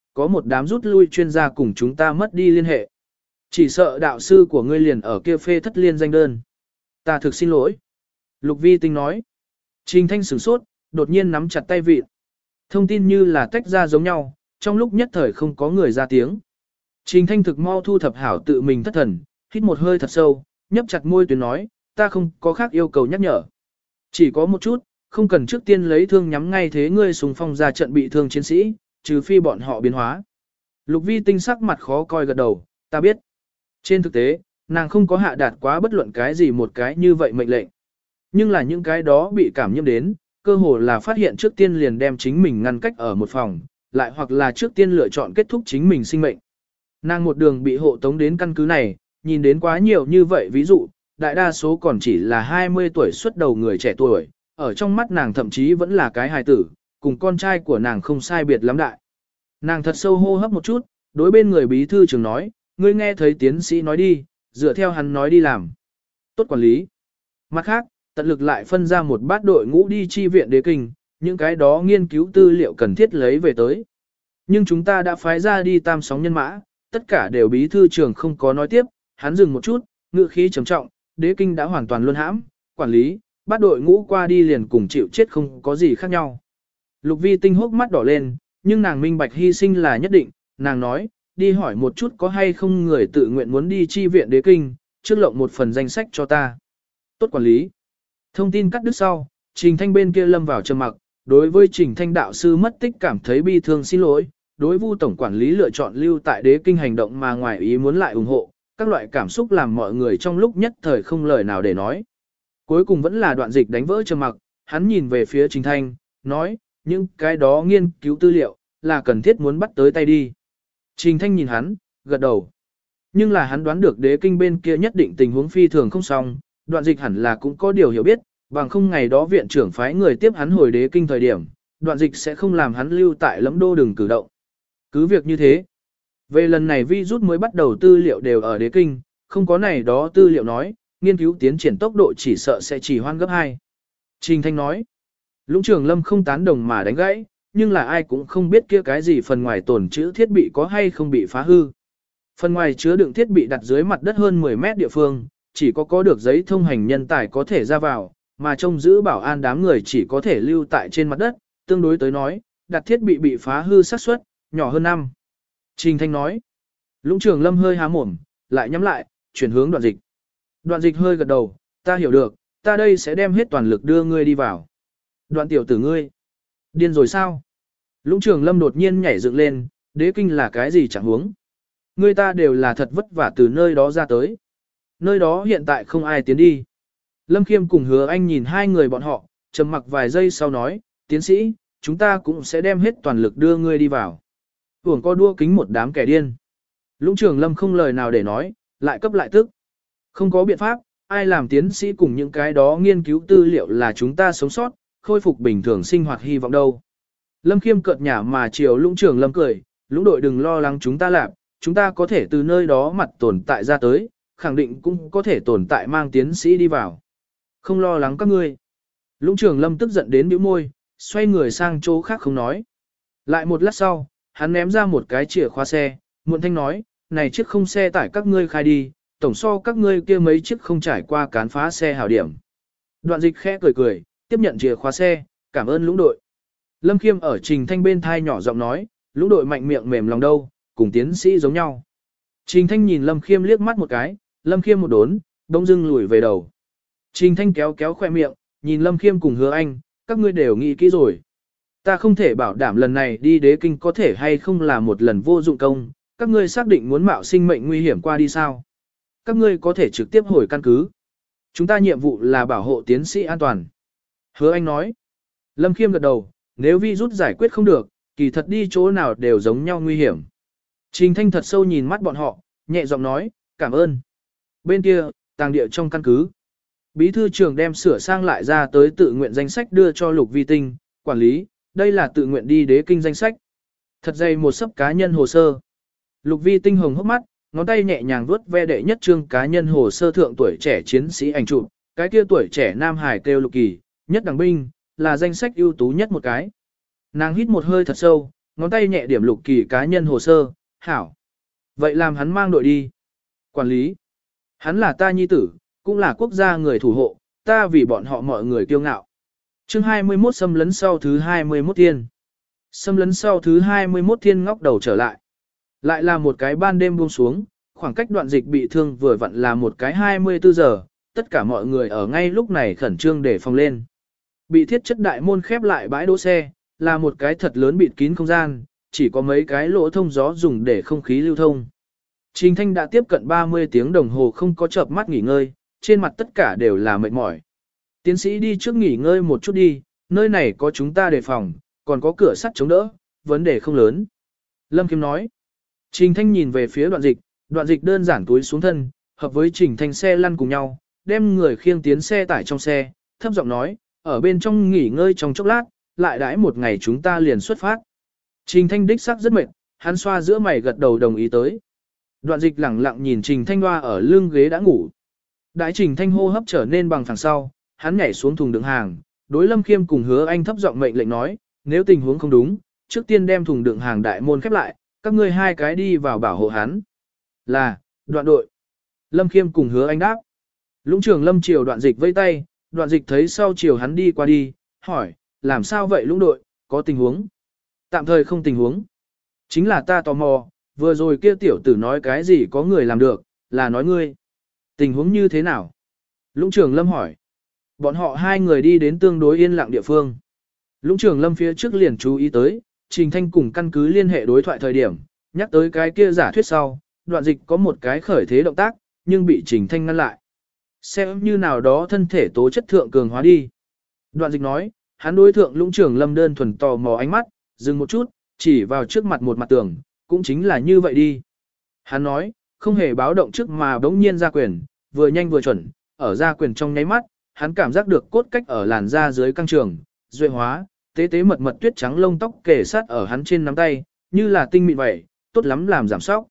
[SPEAKER 1] có một đám rút lui chuyên gia cùng chúng ta mất đi liên hệ. Chỉ sợ đạo sư của ngươi liền ở kia phê thất liên danh đơn. Ta thực xin lỗi. Lục Vi Tinh nói. Trình Thanh sửng sốt, đột nhiên nắm chặt tay vịt. Thông tin như là tách ra giống nhau, trong lúc nhất thời không có người ra tiếng. Trình Thanh thực mau thu thập hảo tự mình thất thần, hít một hơi thật sâu, nhấp chặt môi tuyến nói, ta không có khác yêu cầu nhắc nhở. Chỉ có một chút, không cần trước tiên lấy thương nhắm ngay thế ngươi xung phong ra trận bị thương chiến sĩ, trừ phi bọn họ biến hóa. Lục Vi Tinh sắc mặt khó coi gật đầu, ta biết. Trên thực tế, nàng không có hạ đạt quá bất luận cái gì một cái như vậy mệnh lệnh. Nhưng là những cái đó bị cảm nhiễm đến, cơ hồ là phát hiện trước tiên liền đem chính mình ngăn cách ở một phòng, lại hoặc là trước tiên lựa chọn kết thúc chính mình sinh mệnh. Nàng một đường bị hộ tống đến căn cứ này, nhìn đến quá nhiều như vậy ví dụ, đại đa số còn chỉ là hai mươi tuổi xuất đầu người trẻ tuổi, ở trong mắt nàng thậm chí vẫn là cái hài tử, cùng con trai của nàng không sai biệt lắm đại. Nàng thật sâu hô hấp một chút, đối bên người bí thư trưởng nói, ngươi nghe thấy tiến sĩ nói đi, dựa theo hắn nói đi làm. Tốt quản lý. Mặt khác, tận lực lại phân ra một bát đội ngũ đi chi viện đế kinh, những cái đó nghiên cứu tư liệu cần thiết lấy về tới. Nhưng chúng ta đã phái ra đi tam sóng nhân mã, tất cả đều bí thư trưởng không có nói tiếp, hắn dừng một chút, ngữ khí trầm trọng, đế kinh đã hoàn toàn luân hãm, quản lý, bắt đội ngũ qua đi liền cùng chịu chết không có gì khác nhau. Lục Vi Tinh hốc mắt đỏ lên, nhưng nàng minh bạch hy sinh là nhất định, nàng nói, đi hỏi một chút có hay không người tự nguyện muốn đi chi viện đế kinh, trước lộng một phần danh sách cho ta. Tốt quản lý. Thông tin cắt đứt sau, Trình Thanh bên kia lâm vào trầm mặc, đối với Trình Thanh đạo sư mất tích cảm thấy bi thương xin lỗi, đối Vu tổng quản lý lựa chọn lưu tại đế kinh hành động mà ngoài ý muốn lại ủng hộ, các loại cảm xúc làm mọi người trong lúc nhất thời không lời nào để nói. Cuối cùng vẫn là Đoạn Dịch đánh vỡ trầm mặc, hắn nhìn về phía Trình Thanh, nói, những cái đó nghiên cứu tư liệu, là cần thiết muốn bắt tới tay đi. Trình Thanh nhìn hắn, gật đầu. Nhưng là hắn đoán được đế kinh bên kia nhất định tình huống phi thường không xong, Đoạn Dịch hẳn là cũng có điều hiểu biết, bằng không ngày đó viện trưởng phái người tiếp hắn hồi đế kinh thời điểm, Đoạn Dịch sẽ không làm hắn lưu tại Lẫm Đô đừng cử động. Cứ việc như thế. Về lần này vi rút mới bắt đầu tư liệu đều ở đế kinh, không có này đó tư liệu nói, nghiên cứu tiến triển tốc độ chỉ sợ sẽ chỉ hoan gấp hai. Trình Thanh nói, Lũng Trường Lâm không tán đồng mà đánh gãy, nhưng là ai cũng không biết kia cái gì phần ngoài tồn trữ thiết bị có hay không bị phá hư. Phần ngoài chứa đựng thiết bị đặt dưới mặt đất hơn mười mét địa phương, chỉ có có được giấy thông hành nhân tài có thể ra vào, mà trông giữ bảo an đám người chỉ có thể lưu tại trên mặt đất, tương đối tới nói, đặt thiết bị bị phá hư xác suất nhỏ hơn năm. Trình Thanh nói, Lũng Trường Lâm hơi há mồm, lại nhắm lại, chuyển hướng Đoạn Dịch. Đoạn Dịch hơi gật đầu, ta hiểu được, ta đây sẽ đem hết toàn lực đưa ngươi đi vào. Đoạn tiểu tử ngươi, điên rồi sao? Lũng Trường Lâm đột nhiên nhảy dựng lên, đế kinh là cái gì chẳng huống. Ngươi ta đều là thật vất vả từ nơi đó ra tới. Nơi đó hiện tại không ai tiến đi. Lâm Khiêm cùng Hứa Anh nhìn hai người bọn họ, trầm mặc vài giây sau nói, tiến sĩ, chúng ta cũng sẽ đem hết toàn lực đưa ngươi đi vào. Hưởng có đua kính một đám kẻ điên. Lũng Trường Lâm không lời nào để nói, lại cấp lại tức. Không có biện pháp, ai làm tiến sĩ cùng những cái đó nghiên cứu tư liệu là chúng ta sống sót, khôi phục bình thường sinh hoạt hy vọng đâu. Lâm Khiêm cợt nhả mà chiều Lũng Trường Lâm cười, Lũng đội đừng lo lắng chúng ta làm, chúng ta có thể từ nơi đó mặt tồn tại ra tới, khẳng định cũng có thể tồn tại mang tiến sĩ đi vào. Không lo lắng các ngươi. Lũng Trường Lâm tức giận đến bĩu môi, xoay người sang chỗ khác không nói. Lại một lát sau, hắn ném ra một cái chìa khóa xe, muộn thanh nói, này chiếc không xe tải các ngươi khai đi, tổng so các ngươi kia mấy chiếc không trải qua cán phá xe hảo điểm. Đoạn Dịch khẽ cười cười, tiếp nhận chìa khóa xe, cảm ơn Lũng đội. Lâm Khiêm ở Trình Thanh bên thai nhỏ giọng nói, Lũng đội mạnh miệng mềm lòng đâu, cùng tiến sĩ giống nhau. Trình Thanh nhìn Lâm Khiêm liếc mắt một cái, Lâm Khiêm một đốn, đông dưng lùi về đầu. Trình Thanh kéo kéo khoe miệng, nhìn Lâm Khiêm cùng Hứa Anh, các ngươi đều nghĩ kỹ rồi. Ta không thể bảo đảm lần này đi đế kinh có thể hay không là một lần vô dụng công, các ngươi xác định muốn mạo sinh mệnh nguy hiểm qua đi sao. Các ngươi có thể trực tiếp hồi căn cứ. Chúng ta nhiệm vụ là bảo hộ tiến sĩ an toàn. Hứa Anh nói. Lâm Khiêm gật đầu, nếu virus giải quyết không được, kỳ thật đi chỗ nào đều giống nhau nguy hiểm. Trình Thanh thật sâu nhìn mắt bọn họ, nhẹ giọng nói, cảm ơn. Bên kia, tàng địa trong căn cứ. Bí thư trưởng đem sửa sang lại ra tới tự nguyện danh sách đưa cho Lục Vi Tinh, quản lý, đây là tự nguyện đi đế kinh danh sách. Thật dày một sấp cá nhân hồ sơ. Lục Vi Tinh hồng hốc mắt, ngón tay nhẹ nhàng vuốt ve đệ nhất trương cá nhân hồ sơ thượng tuổi trẻ chiến sĩ ảnh chụp, cái kia tuổi trẻ Nam Hải kêu Lục Kỳ, nhất đẳng binh, là danh sách ưu tú nhất một cái. Nàng hít một hơi thật sâu, ngón tay nhẹ điểm Lục Kỳ cá nhân hồ sơ, hảo. Vậy làm hắn mang đội đi. Quản lý. Hắn là ta nhi tử, cũng là quốc gia người thủ hộ, ta vì bọn họ mọi người kiêu ngạo. Chương hai mươi mốt xâm lấn sau thứ hai mươi mốt thiên. Xâm lấn sau thứ hai mươi mốt thiên ngóc đầu trở lại. Lại là một cái ban đêm buông xuống, khoảng cách Đoạn Dịch bị thương vừa vặn là một cái hai mươi tư giờ, tất cả mọi người ở ngay lúc này khẩn trương để phòng lên. Bị thiết chất đại môn khép lại bãi đỗ xe, là một cái thật lớn bịt kín không gian, chỉ có mấy cái lỗ thông gió dùng để không khí lưu thông. Trình Thanh đã tiếp cận ba mươi tiếng đồng hồ không có chợp mắt nghỉ ngơi, trên mặt tất cả đều là mệt mỏi. Tiến sĩ đi trước nghỉ ngơi một chút đi, nơi này có chúng ta đề phòng, còn có cửa sắt chống đỡ, vấn đề không lớn. Lâm Khiêm nói. Trình Thanh nhìn về phía Đoạn Dịch, Đoạn Dịch đơn giản túi xuống thân, hợp với Trình Thanh xe lăn cùng nhau, đem người khiêng tiến xe tải trong xe, thấp giọng nói, ở bên trong nghỉ ngơi trong chốc lát, lại đãi một ngày chúng ta liền xuất phát. Trình Thanh đích xác rất mệt, hắn xoa giữa mày gật đầu đồng ý tới. Đoạn Dịch lẳng lặng nhìn Trình Thanh Hoa ở lưng ghế đã ngủ. Đại Trình Thanh hô hấp trở nên bằng phẳng sau, hắn nhảy xuống thùng đựng hàng, đối Lâm Khiêm cùng Hứa Anh thấp giọng mệnh lệnh nói, nếu tình huống không đúng, trước tiên đem thùng đựng hàng đại môn khép lại, các ngươi hai cái đi vào bảo hộ hắn. Là, Đoạn đội. Lâm Khiêm cùng Hứa Anh đáp. Lũng trưởng Lâm chiều Đoạn Dịch vẫy tay, Đoạn Dịch thấy sau chiều hắn đi qua đi, hỏi, làm sao vậy Lũng đội, có tình huống? Tạm thời không tình huống. Chính là ta tò mò, vừa rồi kia tiểu tử nói cái gì có người làm được, là nói ngươi. Tình huống như thế nào? Lũng trưởng Lâm hỏi. Bọn họ hai người đi đến tương đối yên lặng địa phương. Lũng trưởng Lâm phía trước liền chú ý tới, Trình Thanh cùng căn cứ liên hệ đối thoại thời điểm, nhắc tới cái kia giả thuyết sau, Đoạn Dịch có một cái khởi thế động tác, nhưng bị Trình Thanh ngăn lại. Xem như nào đó thân thể tố chất thượng cường hóa đi. Đoạn Dịch nói, hắn đối thượng Lũng trưởng Lâm đơn thuần tò mò ánh mắt, dừng một chút, chỉ vào trước mặt một mặt tường, cũng chính là như vậy đi. Hắn nói, không hề báo động trước mà bỗng nhiên ra quyền, vừa nhanh vừa chuẩn, ở ra quyền trong nháy mắt, hắn cảm giác được cốt cách ở làn da dưới căng trường, duệ hóa, tế tế mật mật tuyết trắng lông tóc kề sát ở hắn trên nắm tay, như là tinh mịn vậy, tốt lắm làm giảm sóc.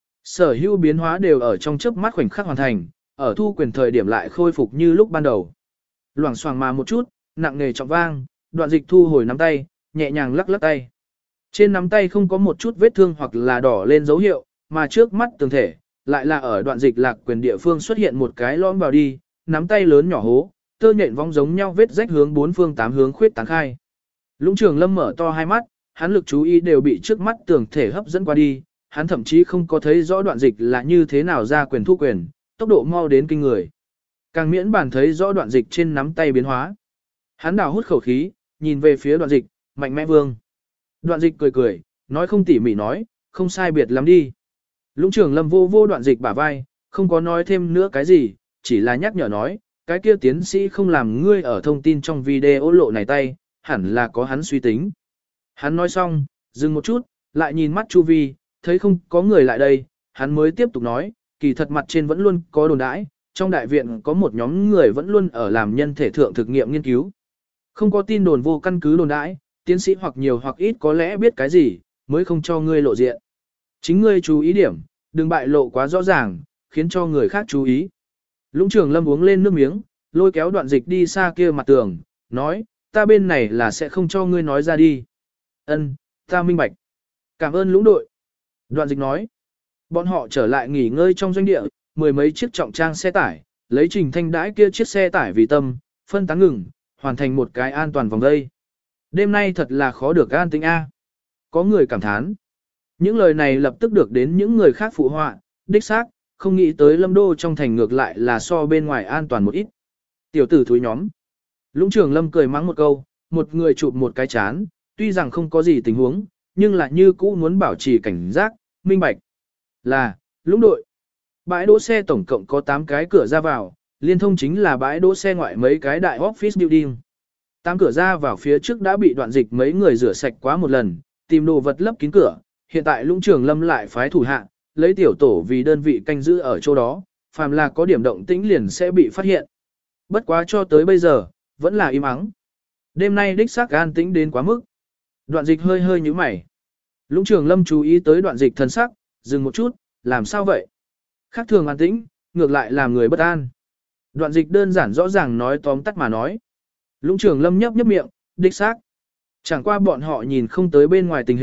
[SPEAKER 1] Sở hữu biến hóa đều ở trong chớp mắt khoảnh khắc hoàn thành, ở thu quyền thời điểm lại khôi phục như lúc ban đầu. Loảng xoảng mà một chút, nặng nề trọng vang, Đoạn Dịch thu hồi nắm tay, nhẹ nhàng lắc lắc tay. Trên nắm tay không có một chút vết thương hoặc là đỏ lên dấu hiệu, mà trước mắt tường thể, lại là ở Đoạn Dịch lạc quyền địa phương xuất hiện một cái lõm vào đi, nắm tay lớn nhỏ hố, tơ nhện vong giống nhau vết rách hướng bốn phương tám hướng khuyết tán khai. Lũng trưởng Lâm mở to hai mắt, hắn lực chú ý đều bị trước mắt tường thể hấp dẫn qua đi, hắn thậm chí không có thấy rõ Đoạn Dịch là như thế nào ra quyền thu quyền, tốc độ mau đến kinh người. Càng miễn bản thấy rõ Đoạn Dịch trên nắm tay biến hóa. Hắn đào hút khẩu khí, nhìn về phía Đoạn Dịch, mạnh mẽ vương. Đoạn Dịch cười cười, nói không tỉ mỉ nói, không sai biệt lắm đi. Lũng trưởng Lâm vô vô Đoạn Dịch bả vai, không có nói thêm nữa cái gì, chỉ là nhắc nhở nói, cái kia tiến sĩ không làm ngươi ở thông tin trong video lộ này tay, hẳn là có hắn suy tính. Hắn nói xong, dừng một chút, lại nhìn mắt chu vi, thấy không có người lại đây, hắn mới tiếp tục nói, kỳ thật mặt trên vẫn luôn có đồn đãi, trong đại viện có một nhóm người vẫn luôn ở làm nhân thể thượng thực nghiệm nghiên cứu. Không có tin đồn vô căn cứ đồn đãi, tiến sĩ hoặc nhiều hoặc ít có lẽ biết cái gì, mới không cho ngươi lộ diện. Chính ngươi chú ý điểm, đừng bại lộ quá rõ ràng, khiến cho người khác chú ý. Lũng trưởng Lâm uống lên nước miếng, lôi kéo Đoạn Dịch đi xa kia mặt tường, nói, ta bên này là sẽ không cho ngươi nói ra đi. Ân, ta minh bạch. Cảm ơn Lũng đội. Đoạn Dịch nói, bọn họ trở lại nghỉ ngơi trong doanh địa, mười mấy chiếc trọng trang xe tải, lấy Trình Thanh đãi kia chiếc xe tải vì tâm, phân tán ngừng, hoàn thành một cái an toàn vòng dây. Đêm nay thật là khó được an tĩnh a. Có người cảm thán. Những lời này lập tức được đến những người khác phụ họa, đích xác, không nghĩ tới Lâm Đô trong thành ngược lại là so bên ngoài an toàn một ít. Tiểu tử thúi nhóm. Lũng trưởng Lâm cười mắng một câu, một người chụp một cái chán, tuy rằng không có gì tình huống, nhưng là như cũ muốn bảo trì cảnh giác, minh bạch. Là, Lũng đội. Bãi đỗ xe tổng cộng có tám cái cửa ra vào, liên thông chính là bãi đỗ xe ngoại mấy cái đại office building. Tám cửa ra vào phía trước đã bị Đoạn Dịch mấy người rửa sạch quá một lần, tìm đồ vật lấp kín cửa, hiện tại Lũng trưởng Lâm lại phái thủ hạ, lấy tiểu tổ vì đơn vị canh giữ ở chỗ đó, phàm là có điểm động tĩnh liền sẽ bị phát hiện. Bất quá cho tới bây giờ, vẫn là im ắng. Đêm nay đích xác an tĩnh đến quá mức. Đoạn Dịch hơi hơi nhíu mày. Lũng trưởng Lâm chú ý tới Đoạn Dịch thần sắc, dừng một chút, làm sao vậy? Khác thường an tĩnh, ngược lại làm người bất an. Đoạn Dịch đơn giản rõ ràng nói tóm tắt mà nói. Lũng trưởng Lâm nhấp nhấp miệng, đích xác. Chẳng qua bọn họ nhìn không tới bên ngoài tình hình,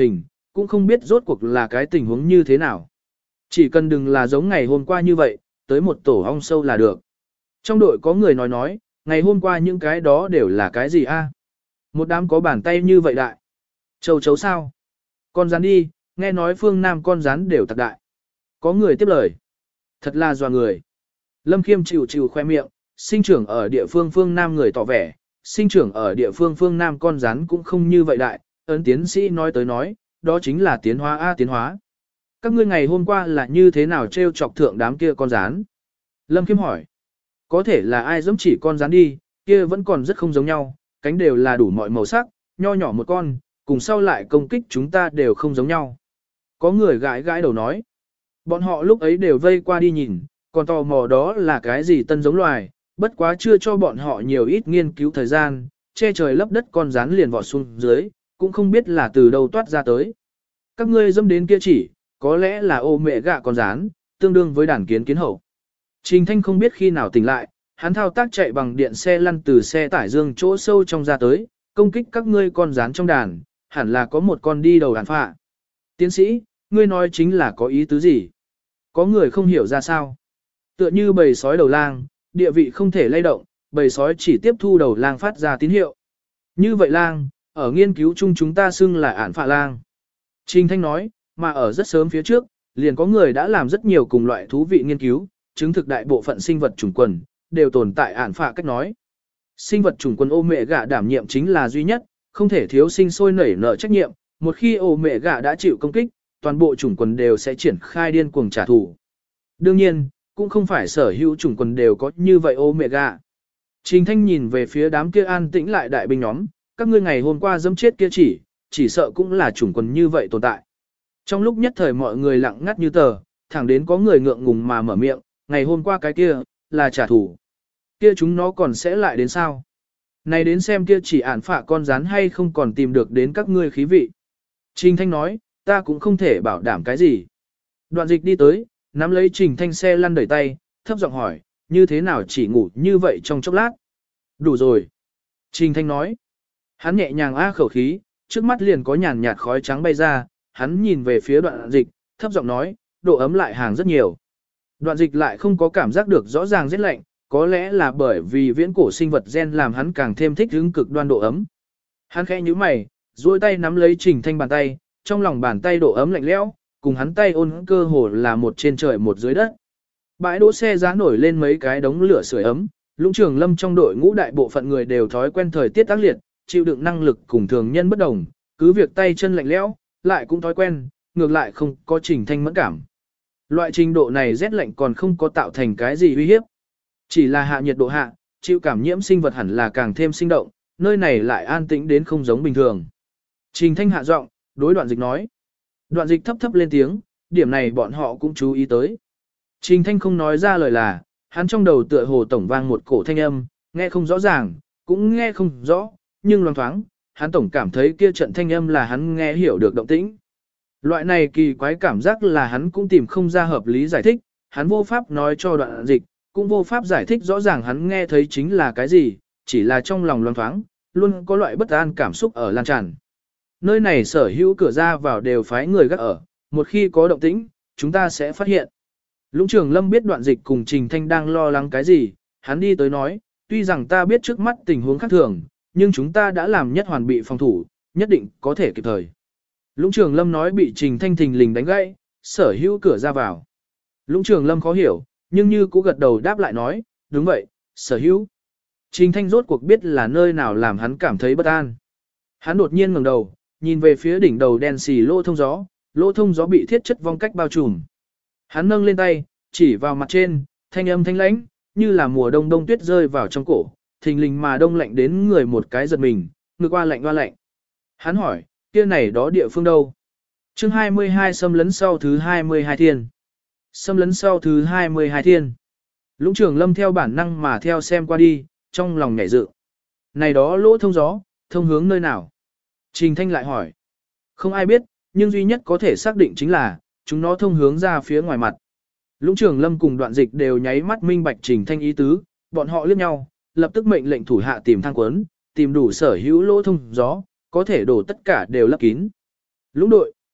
[SPEAKER 1] cũng không biết rốt cuộc là cái tình huống như thế nào. Chỉ cần đừng là giống ngày hôm qua như vậy, tới một tổ ong sâu là được. Trong đội có người nói nói, ngày hôm qua những cái đó đều là cái gì a? Một đám có bàn tay như vậy đại. Châu chấu sao? Con rắn đi, nghe nói phương Nam con rắn đều tặc đại. Có người tiếp lời. Thật là dọa người. Lâm Khiêm chịu chịu khoe miệng, sinh trưởng ở địa phương phương Nam người tỏ vẻ, sinh trưởng ở địa phương phương Nam con rắn cũng không như vậy đại, ấn tiến sĩ nói tới nói, đó chính là tiến hóa a tiến hóa. Các ngươi ngày hôm qua là như thế nào trêu chọc thượng đám kia con rắn? Lâm Khiêm hỏi. Có thể là ai dẫm chỉ con rắn đi, kia vẫn còn rất không giống nhau, cánh đều là đủ mọi màu sắc, nho nhỏ một con, cùng sau lại công kích chúng ta đều không giống nhau. Có người gãi gãi đầu nói. Bọn họ lúc ấy đều vây qua đi nhìn, còn tò mò đó là cái gì tân giống loài, bất quá chưa cho bọn họ nhiều ít nghiên cứu thời gian, che trời lấp đất con rắn liền vọt xuống dưới, cũng không biết là từ đâu toát ra tới. Các ngươi dâm đến kia chỉ, có lẽ là ô mẹ gạ con rắn, tương đương với đàn kiến kiến hậu. Trình Thanh không biết khi nào tỉnh lại, hắn thao tác chạy bằng điện xe lăn từ xe tải dương chỗ sâu trong ra tới, công kích các ngươi con rắn trong đàn, hẳn là có một con đi đầu đàn phạ. Tiến sĩ, ngươi nói chính là có ý tứ gì? Có người không hiểu ra sao. Tựa như bầy sói đầu lang, địa vị không thể lay động, bầy sói chỉ tiếp thu đầu lang phát ra tín hiệu. Như vậy lang, ở nghiên cứu chung chúng ta xưng là ản phạ lang. Trình Thanh nói, mà ở rất sớm phía trước, liền có người đã làm rất nhiều cùng loại thú vị nghiên cứu, chứng thực đại bộ phận sinh vật chủng quần, đều tồn tại ản phạ cách nói. Sinh vật chủng quần ô mẹ gạ đảm nhiệm chính là duy nhất, không thể thiếu sinh sôi nảy nở trách nhiệm, một khi ô mẹ gạ đã chịu công kích, toàn bộ chủng quần đều sẽ triển khai điên cuồng trả thù. Đương nhiên, cũng không phải sở hữu chủng quần đều có như vậy ô mẹ gạ. Trình Thanh nhìn về phía đám kia an tĩnh lại đại binh nhóm, các ngươi ngày hôm qua dẫm chết kia chỉ, chỉ sợ cũng là chủng quần như vậy tồn tại. Trong lúc nhất thời mọi người lặng ngắt như tờ, thẳng đến có người ngượng ngùng mà mở miệng, ngày hôm qua cái kia, là trả thù. Kia chúng nó còn sẽ lại đến sao? Này đến xem kia chỉ ản phạ con rắn hay không còn tìm được đến các ngươi khí vị. Trình Thanh nói, ta cũng không thể bảo đảm cái gì. Đoạn dịch đi tới, nắm lấy Trình Thanh xe lăn đẩy tay, thấp giọng hỏi, như thế nào chỉ ngủ như vậy trong chốc lát? Đủ rồi. Trình Thanh nói. Hắn nhẹ nhàng a khẩu khí, trước mắt liền có nhàn nhạt khói trắng bay ra, hắn nhìn về phía đoạn dịch, thấp giọng nói, độ ấm lại hàng rất nhiều. Đoạn dịch lại không có cảm giác được rõ ràng rét lạnh, có lẽ là bởi vì viễn cổ sinh vật gen làm hắn càng thêm thích hứng cực đoan độ ấm. Hắn khẽ nhíu mày, duỗi tay nắm lấy Trình Thanh bàn tay, trong lòng bàn tay độ ấm lạnh lẽo, cùng hắn tay ôn cơ hồ là một trên trời một dưới đất. Bãi đỗ xe giá nổi lên mấy cái đống lửa sưởi ấm, Lũng Trường Lâm trong đội ngũ đại bộ phận người đều thói quen thời tiết tác liệt, chịu đựng năng lực cùng thường nhân bất đồng, cứ việc tay chân lạnh lẽo, lại cũng thói quen, ngược lại không có Trình Thanh mẫn cảm. Loại trình độ này rét lạnh còn không có tạo thành cái gì uy hiếp. Chỉ là hạ nhiệt độ hạ, chịu cảm nhiễm sinh vật hẳn là càng thêm sinh động, nơi này lại an tĩnh đến không giống bình thường. Trình Thanh hạ giọng, đối Đoạn Dịch nói. Đoạn Dịch thấp thấp lên tiếng, điểm này bọn họ cũng chú ý tới. Trình Thanh không nói ra lời là, hắn trong đầu tựa hồ tổng vang một cổ thanh âm, nghe không rõ ràng, cũng nghe không rõ, nhưng loáng thoáng, hắn tổng cảm thấy kia trận thanh âm là hắn nghe hiểu được động tĩnh. Loại này kỳ quái cảm giác là hắn cũng tìm không ra hợp lý giải thích, hắn vô pháp nói cho Đoạn Dịch, cũng vô pháp giải thích rõ ràng hắn nghe thấy chính là cái gì, chỉ là trong lòng loáng thoáng, luôn có loại bất an cảm xúc ở lan tràn. Nơi này sở hữu cửa ra vào đều phái người gác ở, một khi có động tĩnh, chúng ta sẽ phát hiện. Lũng Trường Lâm biết Đoạn Dịch cùng Trình Thanh đang lo lắng cái gì, hắn đi tới nói, tuy rằng ta biết trước mắt tình huống khác thường, nhưng chúng ta đã làm nhất hoàn bị phòng thủ, nhất định có thể kịp thời. Lũng Trường Lâm nói bị Trình Thanh thình lình đánh gãy, sở hữu cửa ra vào. Lũng Trường Lâm khó hiểu, nhưng như cũ gật đầu đáp lại nói, đúng vậy, sở hữu. Trình Thanh rốt cuộc biết là nơi nào làm hắn cảm thấy bất an. Hắn đột nhiên ngẩng đầu, nhìn về phía đỉnh đầu đen xì lỗ thông gió, lỗ thông gió bị thiết chất vong cách bao trùm. Hắn nâng lên tay, chỉ vào mặt trên, thanh âm thanh lãnh, như là mùa đông đông tuyết rơi vào trong cổ, thình lình mà đông lạnh đến người một cái giật mình, ngực qua lạnh qua lạnh. Hắn hỏi, kia này đó địa phương đâu? Chương hai mươi hai xâm lấn sau thứ hai mươi hai thiên. Xâm lấn sau thứ hai mươi hai thiên. Lũng Trường Lâm theo bản năng mà theo xem qua đi, trong lòng nhảy dựng. Này đó lỗ thông gió, thông hướng nơi nào? Trình Thanh lại hỏi. Không ai biết, nhưng duy nhất có thể xác định chính là, chúng nó thông hướng ra phía ngoài mặt. Lũng Trường Lâm cùng Đoạn Dịch đều nháy mắt minh bạch Trình Thanh ý tứ, bọn họ liếc nhau, lập tức mệnh lệnh thủ hạ tìm thang quấn, tìm đủ sở hữu lỗ thông gió, có thể đổ tất cả đều lấp kín. Lũng đội.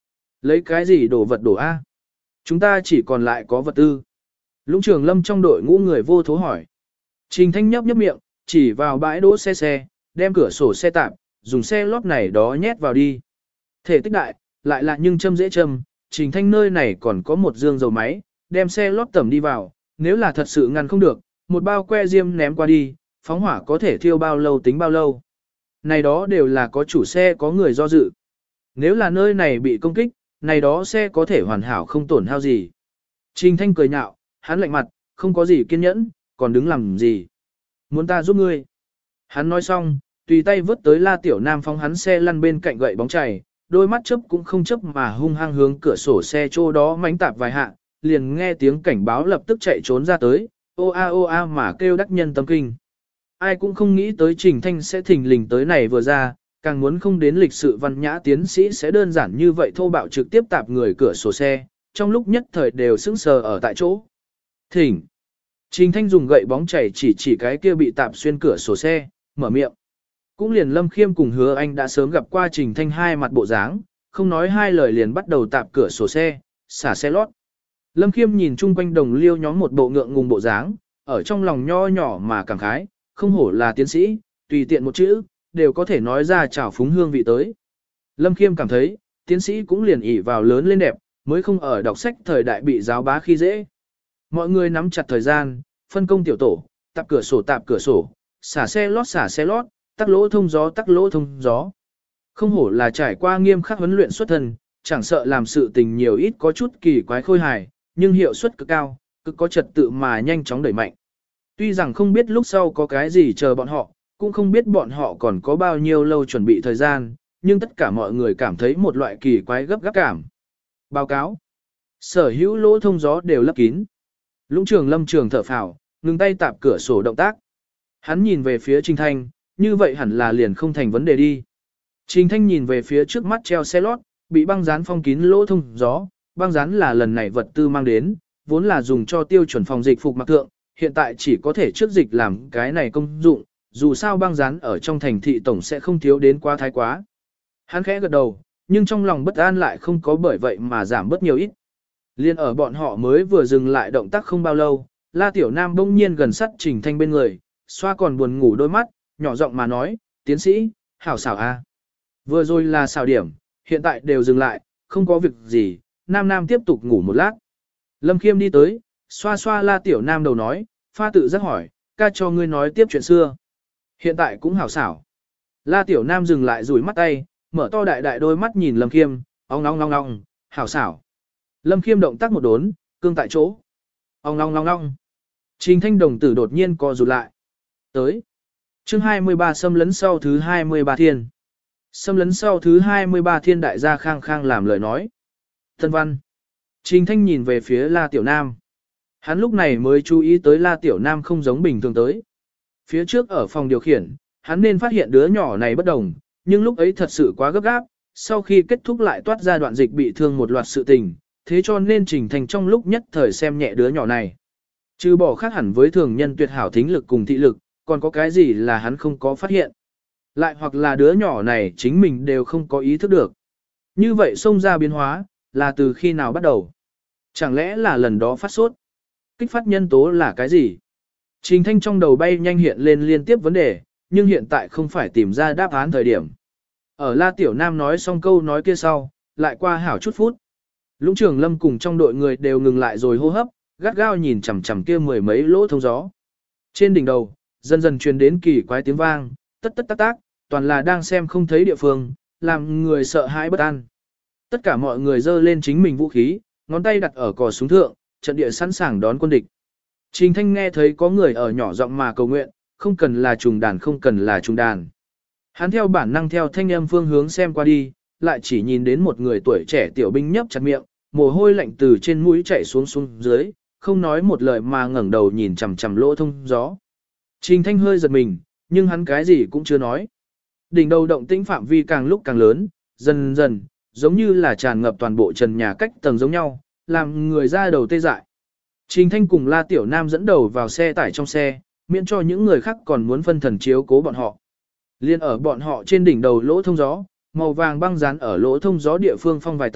[SPEAKER 1] Lấy cái gì đổ vật đổ A? Chúng ta chỉ còn lại có vật tư. Lũng Trường Lâm trong đội ngũ người vô thố hỏi. Trình Thanh nhấp nhấp miệng, chỉ vào bãi đỗ xe xe, đem cửa sổ xe tạm, dùng xe lót này đó nhét vào đi. Thể tích đại, lại là nhưng châm dễ châm, Trình Thanh nơi này còn có một dương dầu máy, đem xe lót tẩm đi vào, nếu là thật sự ngăn không được, một bao que diêm ném qua đi, phóng hỏa có thể thiêu bao lâu tính bao lâu. Này đó đều là có chủ xe có người do dự. Nếu là nơi này bị công kích, này đó xe có thể hoàn hảo không tổn hao gì. Trình Thanh cười nhạo, hắn lạnh mặt, không có gì kiên nhẫn, còn đứng làm gì. Muốn ta giúp ngươi. Hắn nói xong, tùy tay vứt tới La Tiểu Nam phóng hắn xe lăn bên cạnh gậy bóng chảy, đôi mắt chớp cũng không chớp mà hung hăng hướng cửa sổ xe chỗ đó mánh tạp vài hạ, liền nghe tiếng cảnh báo lập tức chạy trốn ra tới, ô a ô a mà kêu đắc nhân tâm kinh. Ai cũng không nghĩ tới Trình Thanh sẽ thình lình tới này vừa ra, càng muốn không đến lịch sự văn nhã tiến sĩ sẽ đơn giản như vậy thô bạo trực tiếp tạp người cửa sổ xe, trong lúc nhất thời đều sững sờ ở tại chỗ. Thỉnh. Trình Thanh dùng gậy bóng chảy chỉ chỉ cái kia bị tạp xuyên cửa sổ xe, mở miệng. Cũng liền Lâm Khiêm cùng Hứa Anh đã sớm gặp qua Trình Thanh hai mặt bộ dáng, không nói hai lời liền bắt đầu tạp cửa sổ xe, xả xe lót. Lâm Khiêm nhìn chung quanh đồng liêu nhóm một bộ ngượng ngùng bộ dáng, ở trong lòng nho nhỏ mà cảm khái, không hổ là tiến sĩ, tùy tiện một chữ, đều có thể nói ra trào phúng hương vị tới. Lâm Khiêm cảm thấy, tiến sĩ cũng liền ỷ vào lớn lên đẹp, mới không ở đọc sách thời đại bị giáo bá khi dễ. Mọi người nắm chặt thời gian, phân công tiểu tổ, tạp cửa sổ tạp cửa sổ, xả xe lót xả xe lót, tắc lỗ thông gió tắc lỗ thông gió. Không hổ là trải qua nghiêm khắc huấn luyện xuất thân, chẳng sợ làm sự tình nhiều ít có chút kỳ quái khôi hài, nhưng hiệu suất cực cao, cực có trật tự mà nhanh chóng đẩy mạnh. Tuy rằng không biết lúc sau có cái gì chờ bọn họ, cũng không biết bọn họ còn có bao nhiêu lâu chuẩn bị thời gian, nhưng tất cả mọi người cảm thấy một loại kỳ quái gấp gáp cảm. Báo cáo. Sở hữu lỗ thông gió đều lấp kín. Lũng Trường Lâm trường thở phào, ngừng tay tạp cửa sổ động tác. Hắn nhìn về phía Trình Thanh, như vậy hẳn là liền không thành vấn đề đi. Trình Thanh nhìn về phía trước mắt treo xe lót, bị băng dán phong kín lỗ thông gió, băng dán là lần này vật tư mang đến, vốn là dùng cho tiêu chuẩn phòng dịch phục mặc thượng, hiện tại chỉ có thể trước dịch làm cái này công dụng, dù sao băng dán ở trong thành thị tổng sẽ không thiếu đến quá thái quá. Hắn khẽ gật đầu, nhưng trong lòng bất an lại không có bởi vậy mà giảm bớt nhiều ít. Liên ở bọn họ mới vừa dừng lại động tác không bao lâu, La Tiểu Nam bỗng nhiên gần sát Trình Thanh bên người, xoa còn buồn ngủ đôi mắt, nhỏ giọng mà nói, tiến sĩ, hảo xảo a. Vừa rồi là xảo điểm, hiện tại đều dừng lại, không có việc gì, Nam Nam tiếp tục ngủ một lát. Lâm Khiêm đi tới, xoa xoa La Tiểu Nam đầu nói, pha tự giác hỏi, ca cho ngươi nói tiếp chuyện xưa. Hiện tại cũng hảo xảo. La Tiểu Nam dừng lại rủi mắt tay, mở to đại đại đôi mắt nhìn Lâm Khiêm, ong ong ong ong, hảo xảo. Lâm Khiêm động tác một đốn, cương tại chỗ. Ong ong ong ong. Trình Thanh đồng tử đột nhiên co rụt lại. Tới. Chương hai mươi ba xâm lấn sau thứ hai mươi ba thiên. Xâm lấn sau thứ hai mươi ba thiên đại gia khang khang làm lời nói. Thân văn. Trình Thanh nhìn về phía La Tiểu Nam. Hắn lúc này mới chú ý tới La Tiểu Nam không giống bình thường tới. Phía trước ở phòng điều khiển, hắn nên phát hiện đứa nhỏ này bất đồng, nhưng lúc ấy thật sự quá gấp gáp, sau khi kết thúc lại toát ra đoạn dịch bị thương một loạt sự tình, thế cho nên Trình Thanh trong lúc nhất thời xem nhẹ đứa nhỏ này. Trừ bỏ khác hẳn với thường nhân tuyệt hảo thính lực cùng thị lực, còn có cái gì là hắn không có phát hiện. Lại hoặc là đứa nhỏ này chính mình đều không có ý thức được. Như vậy xông ra biến hóa, là từ khi nào bắt đầu? Chẳng lẽ là lần đó phát sốt? Kích phát nhân tố là cái gì? Trình Thanh trong đầu bay nhanh hiện lên liên tiếp vấn đề, nhưng hiện tại không phải tìm ra đáp án thời điểm. Ở La Tiểu Nam nói xong câu nói kia sau, lại qua hảo chút phút. Lũng Trường Lâm cùng trong đội người đều ngừng lại rồi hô hấp, gắt gao nhìn chằm chằm kia mười mấy lỗ thông gió. Trên đỉnh đầu, dần dần truyền đến kỳ quái tiếng vang, tất tất tác tác, toàn là đang xem không thấy địa phương, làm người sợ hãi bất an. Tất cả mọi người giơ lên chính mình vũ khí, ngón tay đặt ở cò súng thượng, trận địa sẵn sàng đón quân địch. Trình Thanh nghe thấy có người ở nhỏ giọng mà cầu nguyện, không cần là trùng đàn không cần là trùng đàn. Hắn theo bản năng theo thanh âm phương hướng xem qua đi, lại chỉ nhìn đến một người tuổi trẻ tiểu binh nhấp chặt miệng, mồ hôi lạnh từ trên mũi chảy xuống xuống dưới, không nói một lời mà ngẩng đầu nhìn chằm chằm lỗ thông gió. Trình Thanh hơi giật mình, nhưng hắn cái gì cũng chưa nói. Đỉnh đầu động tĩnh phạm vi càng lúc càng lớn, dần dần, giống như là tràn ngập toàn bộ trần nhà cách tầng giống nhau, làm người ra đầu tê dại. Trình Thanh cùng La Tiểu Nam dẫn đầu vào xe tải trong xe, miễn cho những người khác còn muốn phân thần chiếu cố bọn họ. Liên ở bọn họ trên đỉnh đầu lỗ thông gió, màu vàng băng dán ở lỗ thông gió địa phương phong vài tầng,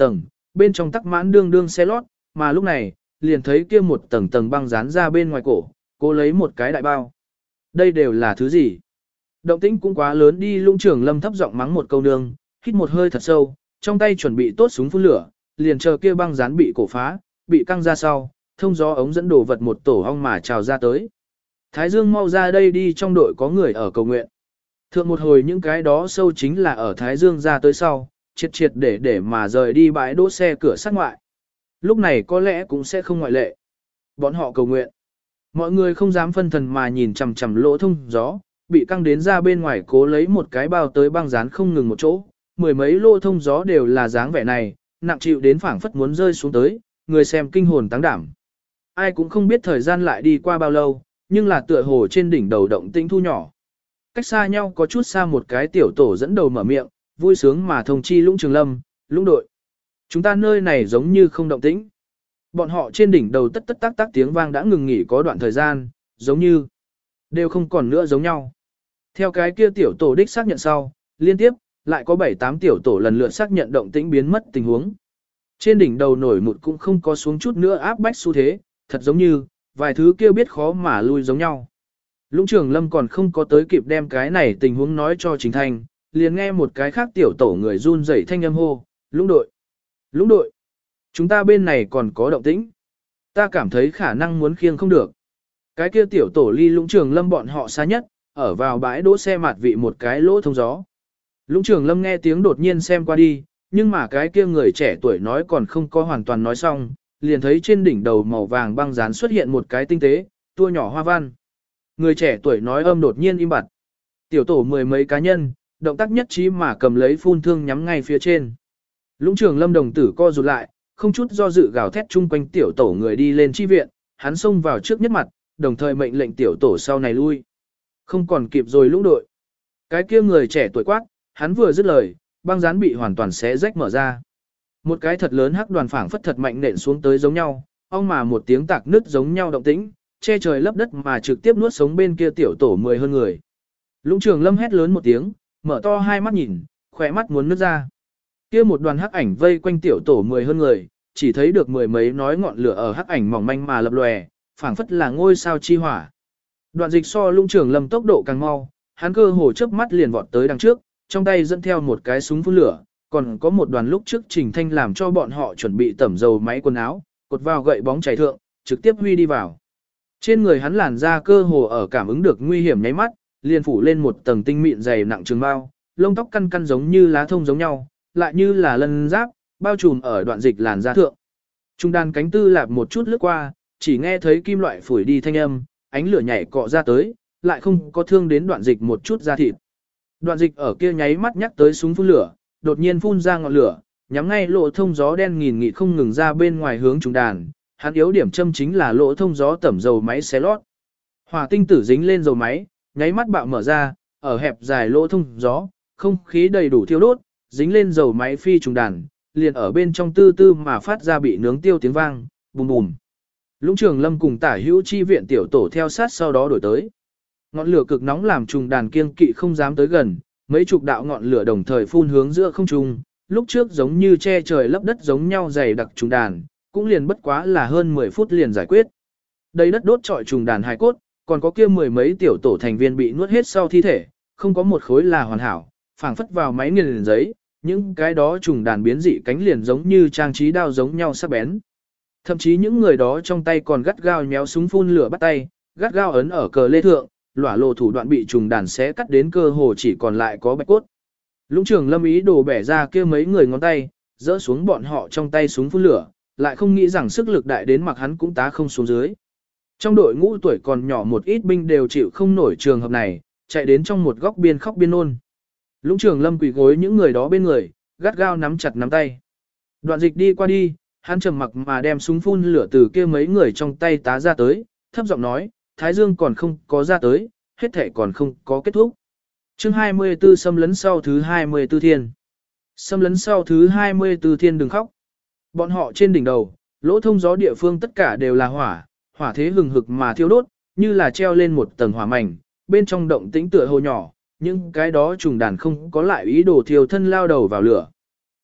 [SPEAKER 1] bên trong tắc mãn đương đương xe lót, mà lúc này, liền thấy kia một tầng tầng băng dán ra bên ngoài cổ, cô lấy một cái đại bao. Đây đều là thứ gì? Động tĩnh cũng quá lớn đi. Lũng trưởng Lâm thấp giọng mắng một câu nương, hít một hơi thật sâu, trong tay chuẩn bị tốt súng phun lửa, liền chờ kia băng dán bị cổ phá, bị căng ra sau, thông gió ống dẫn đồ vật một tổ ong mà trào ra tới. Thái Dương mau ra đây đi, trong đội có người ở cầu nguyện. Thượng một hồi những cái đó sâu chính là ở Thái Dương ra tới sau, triệt triệt để để mà rời đi bãi đỗ xe cửa sát ngoại. Lúc này có lẽ cũng sẽ không ngoại lệ. Bọn họ cầu nguyện. Mọi người không dám phân thần mà nhìn chằm chằm lỗ thông gió, bị căng đến ra bên ngoài cố lấy một cái bao tới băng dán không ngừng một chỗ. Mười mấy lỗ thông gió đều là dáng vẻ này, nặng chịu đến phảng phất muốn rơi xuống tới, người xem kinh hồn táng đảm. Ai cũng không biết thời gian lại đi qua bao lâu, nhưng là tựa hồ trên đỉnh đầu động tĩnh thu nhỏ. Cách xa nhau có chút xa một cái tiểu tổ dẫn đầu mở miệng, vui sướng mà thông chi Lũng Trường Lâm, Lũng đội. Chúng ta nơi này giống như không động tĩnh. Bọn họ trên đỉnh đầu tất tất tác tác tiếng vang đã ngừng nghỉ có đoạn thời gian, giống như đều không còn nữa giống nhau. Theo cái kia tiểu tổ đích xác nhận sau, liên tiếp, lại có bảy tám tiểu tổ lần lượt xác nhận động tĩnh biến mất tình huống. Trên đỉnh đầu nổi một cũng không có xuống chút nữa áp bách xu thế, thật giống như, vài thứ kia biết khó mà lui giống nhau. Lũng Trường Lâm còn không có tới kịp đem cái này tình huống nói cho Trình Thanh, liền nghe một cái khác tiểu tổ người run rẩy thanh âm hô, Lũng đội, Lũng đội, chúng ta bên này còn có động tĩnh. Ta cảm thấy khả năng muốn khiêng không được. Cái kia tiểu tổ ly Lũng Trường Lâm bọn họ xa nhất, ở vào bãi đỗ xe mặt vị một cái lỗ thông gió. Lũng Trường Lâm nghe tiếng đột nhiên xem qua đi, nhưng mà cái kia người trẻ tuổi nói còn không có hoàn toàn nói xong, liền thấy trên đỉnh đầu màu vàng băng dán xuất hiện một cái tinh tế, tua nhỏ hoa văn. Người trẻ tuổi nói âm đột nhiên im bặt. Tiểu tổ mười mấy cá nhân, động tác nhất trí mà cầm lấy phun thương nhắm ngay phía trên. Lũng Trường Lâm đồng tử co rụt lại, không chút do dự gào thét chung quanh tiểu tổ người đi lên chi viện, hắn xông vào trước nhất mặt, đồng thời mệnh lệnh tiểu tổ sau này lui. Không còn kịp rồi Lũng đội. Cái kia người trẻ tuổi quát, hắn vừa dứt lời, băng dán bị hoàn toàn xé rách mở ra. Một cái thật lớn hắc đoàn phảng phất thật mạnh nện xuống tới giống nhau, ong mà một tiếng tạc nứt giống nhau động tĩnh, che trời lấp đất mà trực tiếp nuốt sống bên kia tiểu tổ mười hơn người. Lũng Trường Lâm hét lớn một tiếng, mở to hai mắt nhìn, khỏe mắt muốn nứt ra. Kia một đoàn hắc ảnh vây quanh tiểu tổ mười hơn người, chỉ thấy được mười mấy nói ngọn lửa ở hắc ảnh mỏng manh mà lập lòe, phảng phất là ngôi sao chi hỏa. Đoạn Dịch so Lũng Trường Lâm tốc độ càng mau, hắn cơ hồ chớp mắt liền vọt tới đằng trước, trong tay dẫn theo một cái súng phun lửa, còn có một đoàn lúc trước Trình Thanh làm cho bọn họ chuẩn bị tẩm dầu máy quần áo, cột vào gậy bóng chảy thượng, trực tiếp huy đi vào. Trên người hắn làn da cơ hồ ở cảm ứng được nguy hiểm nháy mắt, liền phủ lên một tầng tinh mịn dày nặng trường bao, lông tóc căn căn giống như lá thông giống nhau, lại như là lân giáp, bao trùm ở Đoạn Dịch làn da thượng. Trung đàn cánh tư lạp một chút lướt qua, chỉ nghe thấy kim loại phủi đi thanh âm, ánh lửa nhảy cọ ra tới, lại không có thương đến Đoạn Dịch một chút da thịt. Đoạn Dịch ở kia nháy mắt nhắc tới súng phun lửa, đột nhiên phun ra ngọn lửa, nhắm ngay lỗ thông gió đen nghìn nghị không ngừng ra bên ngoài hướng trung đàn. Hắn yếu điểm châm chính là lỗ thông gió tẩm dầu máy xé lót. Hỏa tinh tử dính lên dầu máy, nháy mắt bạo mở ra, ở hẹp dài lỗ thông gió, không khí đầy đủ thiêu đốt, dính lên dầu máy phi trùng đàn, liền ở bên trong tư tư mà phát ra bị nướng tiêu tiếng vang, bùm bùm. Lũng Trường Lâm cùng Tả Hữu chi viện tiểu tổ theo sát sau đó đổi tới. Ngọn lửa cực nóng làm trùng đàn kiêng kỵ không dám tới gần, mấy chục đạo ngọn lửa đồng thời phun hướng giữa không trung, lúc trước giống như che trời lấp đất giống nhau dày đặc trùng đàn, cũng liền bất quá là hơn mười phút liền giải quyết. Đây đất đốt trọi trùng đàn hài cốt, còn có kia mười mấy tiểu tổ thành viên bị nuốt hết sau thi thể, không có một khối là hoàn hảo, phảng phất vào máy nghiền giấy, những cái đó trùng đàn biến dị cánh liền giống như trang trí đao giống nhau sắc bén. Thậm chí những người đó trong tay còn gắt gao nhéo súng phun lửa bắt tay, gắt gao ấn ở cờ lê thượng, lỏa lộ thủ đoạn bị trùng đàn xé cắt đến cơ hồ chỉ còn lại có bạch cốt. Lũng Trường Lâm ý đồ bẻ ra kia mấy người ngón tay, dỡ xuống bọn họ trong tay súng phun lửa, lại không nghĩ rằng sức lực đại đến mặc hắn cũng tá không xuống dưới. Trong đội ngũ tuổi còn nhỏ một ít binh đều chịu không nổi trường hợp này, chạy đến trong một góc biên khóc biên nôn. Lũng Trường Lâm quỳ gối những người đó bên người, gắt gao nắm chặt nắm tay. Đoạn Dịch đi qua đi, hắn trầm mặc mà đem súng phun lửa từ kia mấy người trong tay tá ra tới, thấp giọng nói, Thái Dương còn không có ra tới, hết thể còn không có kết thúc. Chương hai mươi tư xâm lấn sau thứ hai mươi tư thiên. Xâm lấn sau thứ hai mươi tư thiên đừng khóc. Bọn họ trên đỉnh đầu, lỗ thông gió địa phương tất cả đều là hỏa, hỏa thế hừng hực mà thiêu đốt, như là treo lên một tầng hỏa mảnh, bên trong động tĩnh tựa hồ nhỏ, nhưng cái đó trùng đàn không có lại ý đồ thiêu thân lao đầu vào lửa.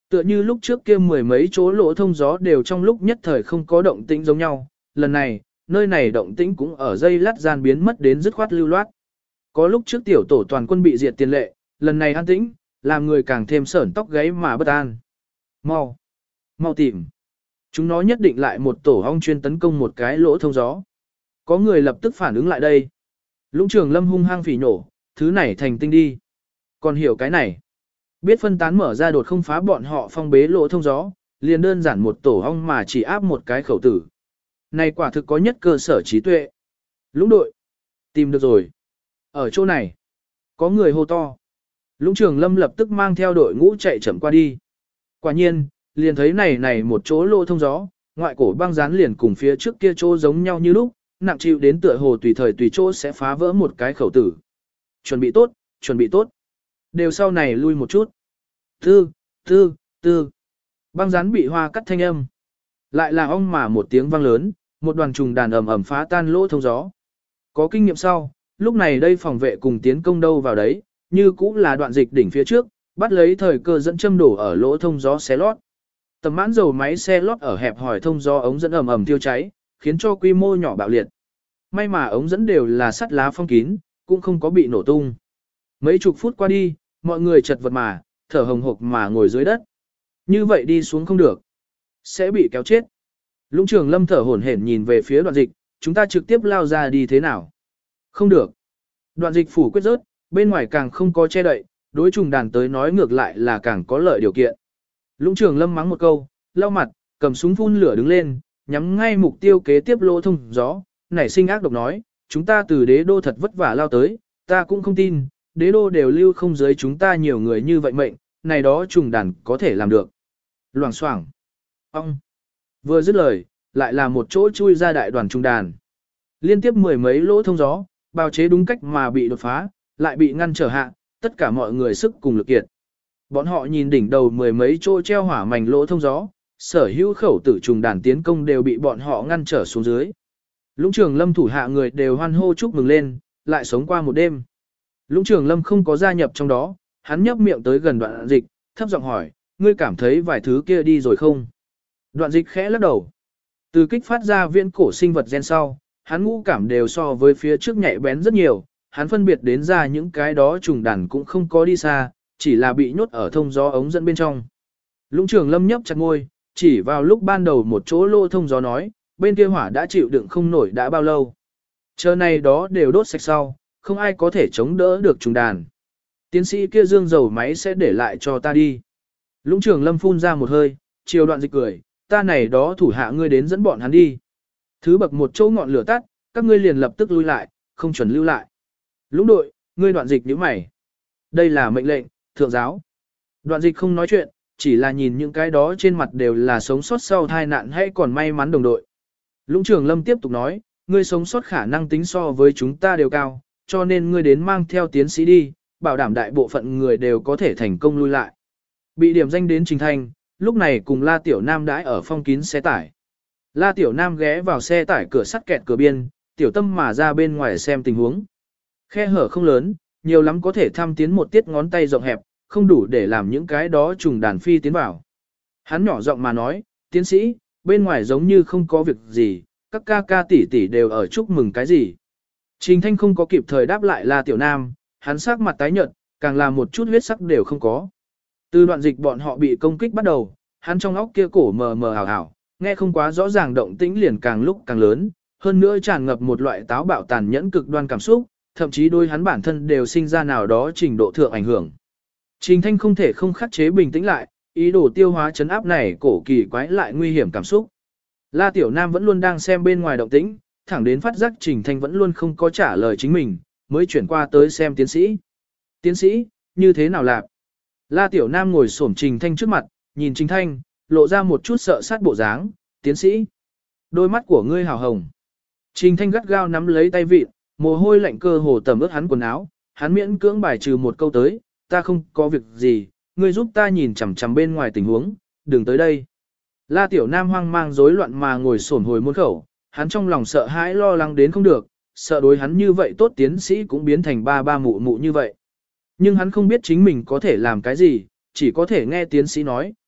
[SPEAKER 1] Tựa như lúc trước kia mười mấy chỗ lỗ thông gió đều trong lúc nhất thời không có động tĩnh giống nhau, lần này, nơi này động tĩnh cũng ở dây lát gian biến mất đến dứt khoát lưu loát. Có lúc trước tiểu tổ toàn quân bị diệt tiền lệ, lần này an tĩnh, làm người càng thêm sởn tóc gáy mà bất an. Mau, mau tìm. Chúng nó nhất định lại một tổ ong chuyên tấn công một cái lỗ thông gió. Có người lập tức phản ứng lại đây. Lũng Trường Lâm hung hăng phỉ nổ, thứ này thành tinh đi. Còn hiểu cái này. Biết phân tán mở ra đột không phá bọn họ phong bế lỗ thông gió, liền đơn giản một tổ ong mà chỉ áp một cái khẩu tử. Này quả thực có nhất cơ sở trí tuệ. Lũng đội. Tìm được rồi. Ở chỗ này. Có người hô to. Lũng Trường Lâm lập tức mang theo đội ngũ chạy chậm qua đi. Quả nhiên, liền thấy này này một chỗ lỗ thông gió, ngoại cổ băng dán liền cùng phía trước kia chỗ giống nhau như lúc, nặng chịu đến tựa hồ tùy thời tùy chỗ sẽ phá vỡ một cái khẩu tử. Chuẩn bị tốt, chuẩn bị tốt. Đều sau này lui một chút. Tư, tư, tư. Băng dán bị hoa cắt thanh âm. Lại là ong mà một tiếng vang lớn, một đoàn trùng đàn ầm ầm phá tan lỗ thông gió. Có kinh nghiệm sau, lúc này đây phòng vệ cùng tiến công đâu vào đấy, như cũng là đoạn dịch đỉnh phía trước, bắt lấy thời cơ dẫn châm đổ ở lỗ thông gió xé lót. Tầm mãn dầu máy xe lót ở hẹp hỏi thông gió ống dẫn ầm ầm tiêu cháy, khiến cho quy mô nhỏ bạo liệt. May mà ống dẫn đều là sắt lá phong kín, cũng không có bị nổ tung. Mấy chục phút qua đi, mọi người chật vật mà, thở hồng hộc mà ngồi dưới đất. Như vậy đi xuống không được, sẽ bị kéo chết. Lũng Trường Lâm thở hổn hển nhìn về phía đoạn dịch, chúng ta trực tiếp lao ra đi thế nào? Không được. Đoạn dịch phủ quyết rớt, bên ngoài càng không có che đậy, đối trùng đàn tới nói ngược lại là càng có lợi điều kiện. Lũng Trường Lâm mắng một câu, lau mặt, cầm súng phun lửa đứng lên, nhắm ngay mục tiêu kế tiếp lỗ thông gió, nảy sinh ác độc nói, chúng ta từ đế đô thật vất vả lao tới, ta cũng không tin, đế đô đều lưu không dưới chúng ta nhiều người như vậy mệnh, này đó trùng đàn có thể làm được. Loảng xoảng. Ông. Vừa dứt lời, lại là một chỗ chui ra đại đoàn trùng đàn. Liên tiếp mười mấy lỗ thông gió, bào chế đúng cách mà bị đột phá, lại bị ngăn trở hạ, tất cả mọi người sức cùng lực kiệt. Bọn họ nhìn đỉnh đầu mười mấy chỗ treo hỏa mảnh lỗ thông gió, sở hữu khẩu tử trùng đàn tiến công đều bị bọn họ ngăn trở xuống dưới. Lũng Trường Lâm thủ hạ người đều hoan hô chúc mừng lên, lại sống qua một đêm. Lũng Trường Lâm không có gia nhập trong đó, hắn nhấp miệng tới gần đoạn dịch, thấp giọng hỏi, ngươi cảm thấy vài thứ kia đi rồi không? Đoạn dịch khẽ lắc đầu. Từ kích phát ra viễn cổ sinh vật gen sau, hắn ngũ cảm đều so với phía trước nhạy bén rất nhiều, hắn phân biệt đến ra những cái đó trùng đàn cũng không có đi xa, chỉ là bị nhốt ở thông gió ống dẫn bên trong. Lũng Trường Lâm nhấp chặt môi, chỉ vào lúc ban đầu một chỗ lỗ thông gió nói, bên kia hỏa đã chịu đựng không nổi đã bao lâu. Chờ này đó đều đốt sạch sau, không ai có thể chống đỡ được trùng đàn. Tiến sĩ kia dương dầu máy sẽ để lại cho ta đi. Lũng Trường Lâm phun ra một hơi, chiều đoạn dịch cười, ta này đó thủ hạ ngươi đến dẫn bọn hắn đi. Thứ bậc một chỗ ngọn lửa tắt, các ngươi liền lập tức lui lại, không chuẩn lưu lại. Lũng đội, ngươi đoạn dịch nhíu mày. Đây là mệnh lệnh, thượng giáo. Đoạn dịch không nói chuyện, chỉ là nhìn những cái đó trên mặt đều là sống sót sau tai nạn hay còn may mắn đồng đội. Lũng Trường Lâm tiếp tục nói, ngươi sống sót khả năng tính so với chúng ta đều cao, cho nên ngươi đến mang theo tiến sĩ đi, bảo đảm đại bộ phận người đều có thể thành công lui lại. Bị điểm danh đến Trình Thanh, lúc này cùng La Tiểu Nam đãi ở phong kín xe tải. La Tiểu Nam ghé vào xe tải cửa sắt kẹt cửa biên, Tiểu Tâm mà ra bên ngoài xem tình huống. Khe hở không lớn, nhiều lắm có thể thăm tiến một tiết ngón tay rộng hẹp, không đủ để làm những cái đó trùng đàn phi tiến vào. Hắn nhỏ giọng mà nói, tiến sĩ, bên ngoài giống như không có việc gì, các ca ca tỷ tỷ đều ở chúc mừng cái gì. Trình Thanh không có kịp thời đáp lại La Tiểu Nam, hắn sắc mặt tái nhợt, càng là một chút huyết sắc đều không có. Từ đoạn dịch bọn họ bị công kích bắt đầu, hắn trong óc kia cổ mờ mờ ảo ảo, nghe không quá rõ ràng động tĩnh liền càng lúc càng lớn, hơn nữa tràn ngập một loại táo bạo tàn nhẫn cực đoan cảm xúc, thậm chí đôi hắn bản thân đều sinh ra nào đó trình độ thượng ảnh hưởng. Trình Thanh không thể không khắc chế bình tĩnh lại, ý đồ tiêu hóa chấn áp này cổ kỳ quái lại nguy hiểm cảm xúc. La Tiểu Nam vẫn luôn đang xem bên ngoài động tĩnh, thẳng đến phát giác Trình Thanh vẫn luôn không có trả lời chính mình, mới chuyển qua tới xem tiến sĩ. Tiến sĩ, như thế nào lạc? La Tiểu Nam ngồi xổm Trình Thanh trước mặt, nhìn Trình Thanh, lộ ra một chút sợ sát bộ dáng, tiến sĩ. Đôi mắt của ngươi hào hồng. Trình Thanh gắt gao nắm lấy tay vịt, mồ hôi lạnh cơ hồ tẩm ướt hắn quần áo, hắn miễn cưỡng bài trừ một câu tới, ta không có việc gì, ngươi giúp ta nhìn chằm chằm bên ngoài tình huống, đừng tới đây. La Tiểu Nam hoang mang rối loạn mà ngồi xổm hồi môn khẩu, hắn trong lòng sợ hãi lo lắng đến không được, sợ đối hắn như vậy tốt tiến sĩ cũng biến thành ba ba mụ mụ như vậy. Nhưng hắn không biết chính mình có thể làm cái gì, chỉ có thể nghe tiến sĩ nói,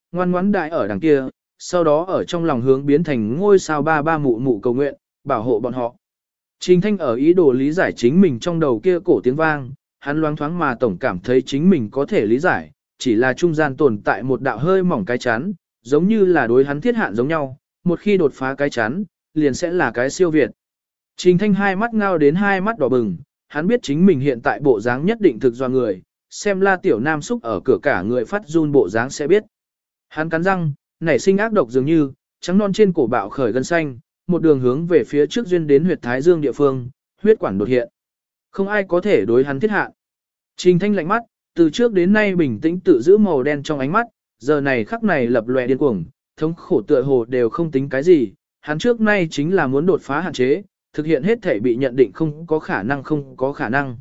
[SPEAKER 1] ngoan ngoãn đại ở đằng kia, sau đó ở trong lòng hướng biến thành ngôi sao ba ba mụ mụ cầu nguyện, bảo hộ bọn họ. Trình Thanh ở ý đồ lý giải chính mình trong đầu kia cổ tiếng vang, hắn loáng thoáng mà tổng cảm thấy chính mình có thể lý giải, chỉ là trung gian tồn tại một đạo hơi mỏng cái chắn, giống như là đối hắn thiết hạn giống nhau, một khi đột phá cái chắn, liền sẽ là cái siêu việt. Trình Thanh hai mắt ngao đến hai mắt đỏ bừng, hắn biết chính mình hiện tại bộ dáng nhất định thực do người, xem La Tiểu Nam xúc ở cửa cả người phát run bộ dáng sẽ biết. Hắn cắn răng, nảy sinh ác độc dường như, trắng non trên cổ bạo khởi gân xanh, một đường hướng về phía trước duyên đến huyệt thái dương địa phương, huyết quản đột hiện. Không ai có thể đối hắn thiết hạ. Trình Thanh lạnh mắt, từ trước đến nay bình tĩnh tự giữ màu đen trong ánh mắt, giờ này khắc này lập lòe điên cuồng, thống khổ tựa hồ đều không tính cái gì, hắn trước nay chính là muốn đột phá hạn chế, thực hiện hết thể bị nhận định không có khả năng không có khả năng.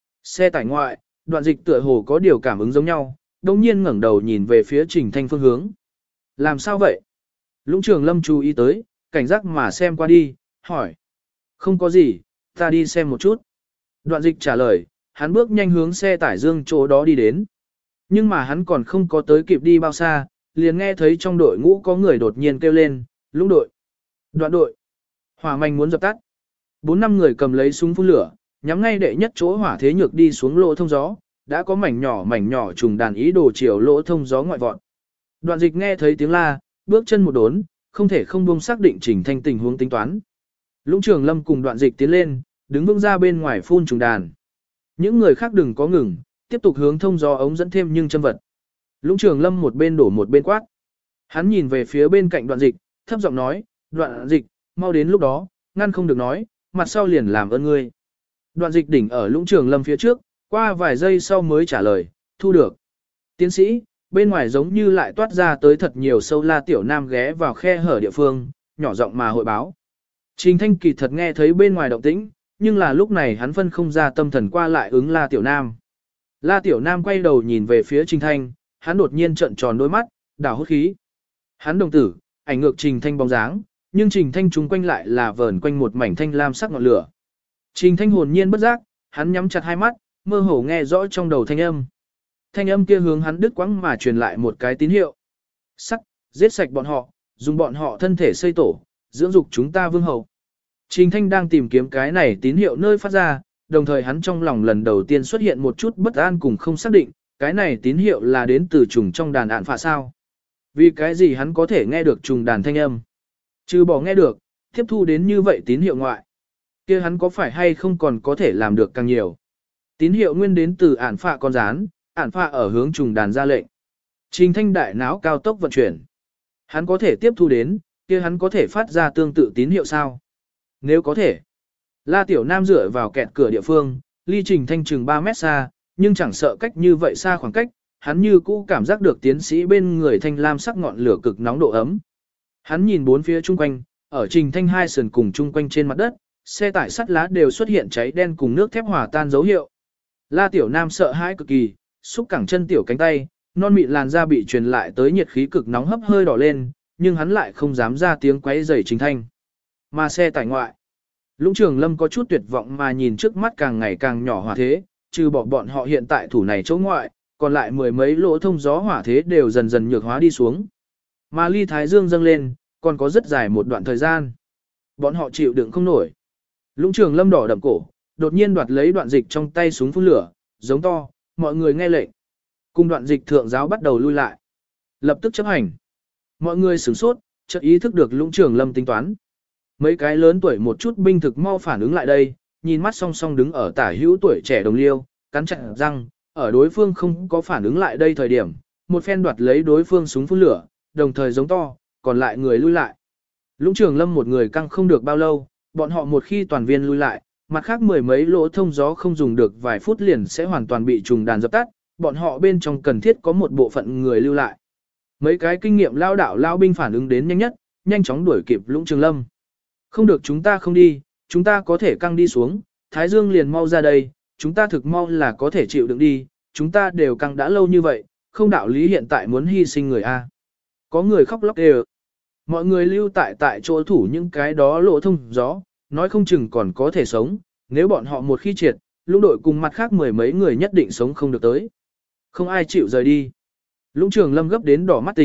[SPEAKER 1] Xe tải ngoại, Đoạn Dịch tựa hồ có điều cảm ứng giống nhau, đồng nhiên ngẩng đầu nhìn về phía Trình Thanh phương hướng. Làm sao vậy? Lũng Trường Lâm chú ý tới, cảnh giác mà xem qua đi, hỏi. Không có gì, ta đi xem một chút. Đoạn Dịch trả lời, hắn bước nhanh hướng xe tải dương chỗ đó đi đến. Nhưng mà hắn còn không có tới kịp đi bao xa, liền nghe thấy trong đội ngũ có người đột nhiên kêu lên, Lũng đội, Đoạn đội. Hỏa manh muốn dập tắt. Bốn năm người cầm lấy súng phun lửa, nhắm ngay đệ nhất chỗ hỏa thế nhược đi xuống lỗ thông gió, đã có mảnh nhỏ mảnh nhỏ trùng đàn ý đồ chiều lỗ thông gió ngoại vọt. Đoạn Dịch nghe thấy tiếng la, bước chân một đốn, không thể không buông xác định Trình Thanh tình huống tính toán. Lũng Trường Lâm cùng Đoạn Dịch tiến lên, đứng vững ra bên ngoài phun trùng đàn. Những người khác đừng có ngừng, tiếp tục hướng thông gió ống dẫn thêm nhưng châm vật. Lũng Trường Lâm một bên đổ một bên quát. Hắn nhìn về phía bên cạnh Đoạn Dịch, thấp giọng nói, Đoạn Dịch, mau đến lúc đó, ngăn không được nói, mặt sau liền làm ơn ngươi. Đoạn Dịch đỉnh ở Lũng Trường Lâm phía trước, qua vài giây sau mới trả lời, thu được. Tiến sĩ, bên ngoài giống như lại toát ra tới thật nhiều sâu La Tiểu Nam ghé vào khe hở địa phương, nhỏ giọng mà hội báo. Trình Thanh kỳ thật nghe thấy bên ngoài động tĩnh, nhưng là lúc này hắn phân không ra tâm thần qua lại ứng La Tiểu Nam. La Tiểu Nam quay đầu nhìn về phía Trình Thanh, hắn đột nhiên trợn tròn đôi mắt, đảo hốt khí. Hắn đồng tử, ảnh ngược Trình Thanh bóng dáng, nhưng Trình Thanh chúng quanh lại là vờn quanh một mảnh thanh lam sắc ngọn lửa. Trình Thanh hồn nhiên bất giác, hắn nhắm chặt hai mắt, mơ hồ nghe rõ trong đầu thanh âm. Thanh âm kia hướng hắn đứt quãng mà truyền lại một cái tín hiệu. Sắc, giết sạch bọn họ, dùng bọn họ thân thể xây tổ, dưỡng dục chúng ta vương hậu. Trình Thanh đang tìm kiếm cái này tín hiệu nơi phát ra, đồng thời hắn trong lòng lần đầu tiên xuất hiện một chút bất an cùng không xác định, cái này tín hiệu là đến từ trùng trong đàn ạn phạ sao. Vì cái gì hắn có thể nghe được trùng đàn thanh âm? Trừ bỏ nghe được, tiếp thu đến như vậy tín hiệu ngoại. Kia hắn có phải hay không còn có thể làm được càng nhiều? Tín hiệu nguyên đến từ ạn phạ con rán, ạn phạ ở hướng trùng đàn ra lệnh. Trình Thanh đại não cao tốc vận chuyển. Hắn có thể tiếp thu đến, kia hắn có thể phát ra tương tự tín hiệu sao? Nếu có thể. La Tiểu Nam dựa vào kẹt cửa địa phương, ly Trình Thanh chừng ba mét xa, nhưng chẳng sợ cách như vậy xa khoảng cách, hắn như cũ cảm giác được tiến sĩ bên người thanh lam sắc ngọn lửa cực nóng độ ấm. Hắn nhìn bốn phía chung quanh, ở Trình Thanh hai sườn cùng chung quanh trên mặt đất, xe tải sắt lá đều xuất hiện cháy đen cùng nước thép hòa tan dấu hiệu. La Tiểu Nam sợ hãi cực kỳ, xúc cẳng chân tiểu cánh tay, non mịn làn da bị truyền lại tới nhiệt khí cực nóng hấp hơi đỏ lên, nhưng hắn lại không dám ra tiếng quấy rầy Trình Thanh. Mà xe tải ngoại, Lũng Trường Lâm có chút tuyệt vọng mà nhìn trước mắt càng ngày càng nhỏ hỏa thế, trừ bỏ bọn họ hiện tại thủ này chỗ ngoại, còn lại mười mấy lỗ thông gió hỏa thế đều dần dần nhược hóa đi xuống. Mà ly thái dương dâng lên, còn có rất dài một đoạn thời gian. Bọn họ chịu đựng không nổi. Lũng Trường Lâm đỏ đậm cổ, đột nhiên đoạt lấy Đoạn Dịch trong tay súng phun lửa, giống to, mọi người nghe lệnh. Cùng Đoạn Dịch thượng giáo bắt đầu lui lại. Lập tức chấp hành. Mọi người sửng sốt, chợt ý thức được Lũng Trường Lâm tính toán. Mấy cái lớn tuổi một chút binh thực mau phản ứng lại đây, nhìn mắt song song đứng ở tả hữu tuổi trẻ đồng liêu, cắn chặt răng, ở đối phương không có phản ứng lại đây thời điểm, một phen đoạt lấy đối phương súng phun lửa, đồng thời giống to, còn lại người lui lại. Lũng Trường Lâm một người căng không được bao lâu, bọn họ một khi toàn viên lui lại, mặt khác mười mấy lỗ thông gió không dùng được vài phút liền sẽ hoàn toàn bị trùng đàn dập tắt, bọn họ bên trong cần thiết có một bộ phận người lưu lại. Mấy cái kinh nghiệm lao đạo lao binh phản ứng đến nhanh nhất, nhanh chóng đuổi kịp Lũng Trường Lâm. Không được, chúng ta không đi, chúng ta có thể căng đi xuống, Thái Dương liền mau ra đây, chúng ta thực mau là có thể chịu đựng đi, chúng ta đều căng đã lâu như vậy, không đạo lý hiện tại muốn hy sinh người A. Có người khóc lóc đều. Mọi người lưu tại tại chỗ thủ những cái đó lỗ thông gió, nói không chừng còn có thể sống, nếu bọn họ một khi triệt, lũng đội cùng mặt khác mười mấy người nhất định sống không được tới. Không ai chịu rời đi. Lũng Trường Lâm gấp đến đỏ mắt tình,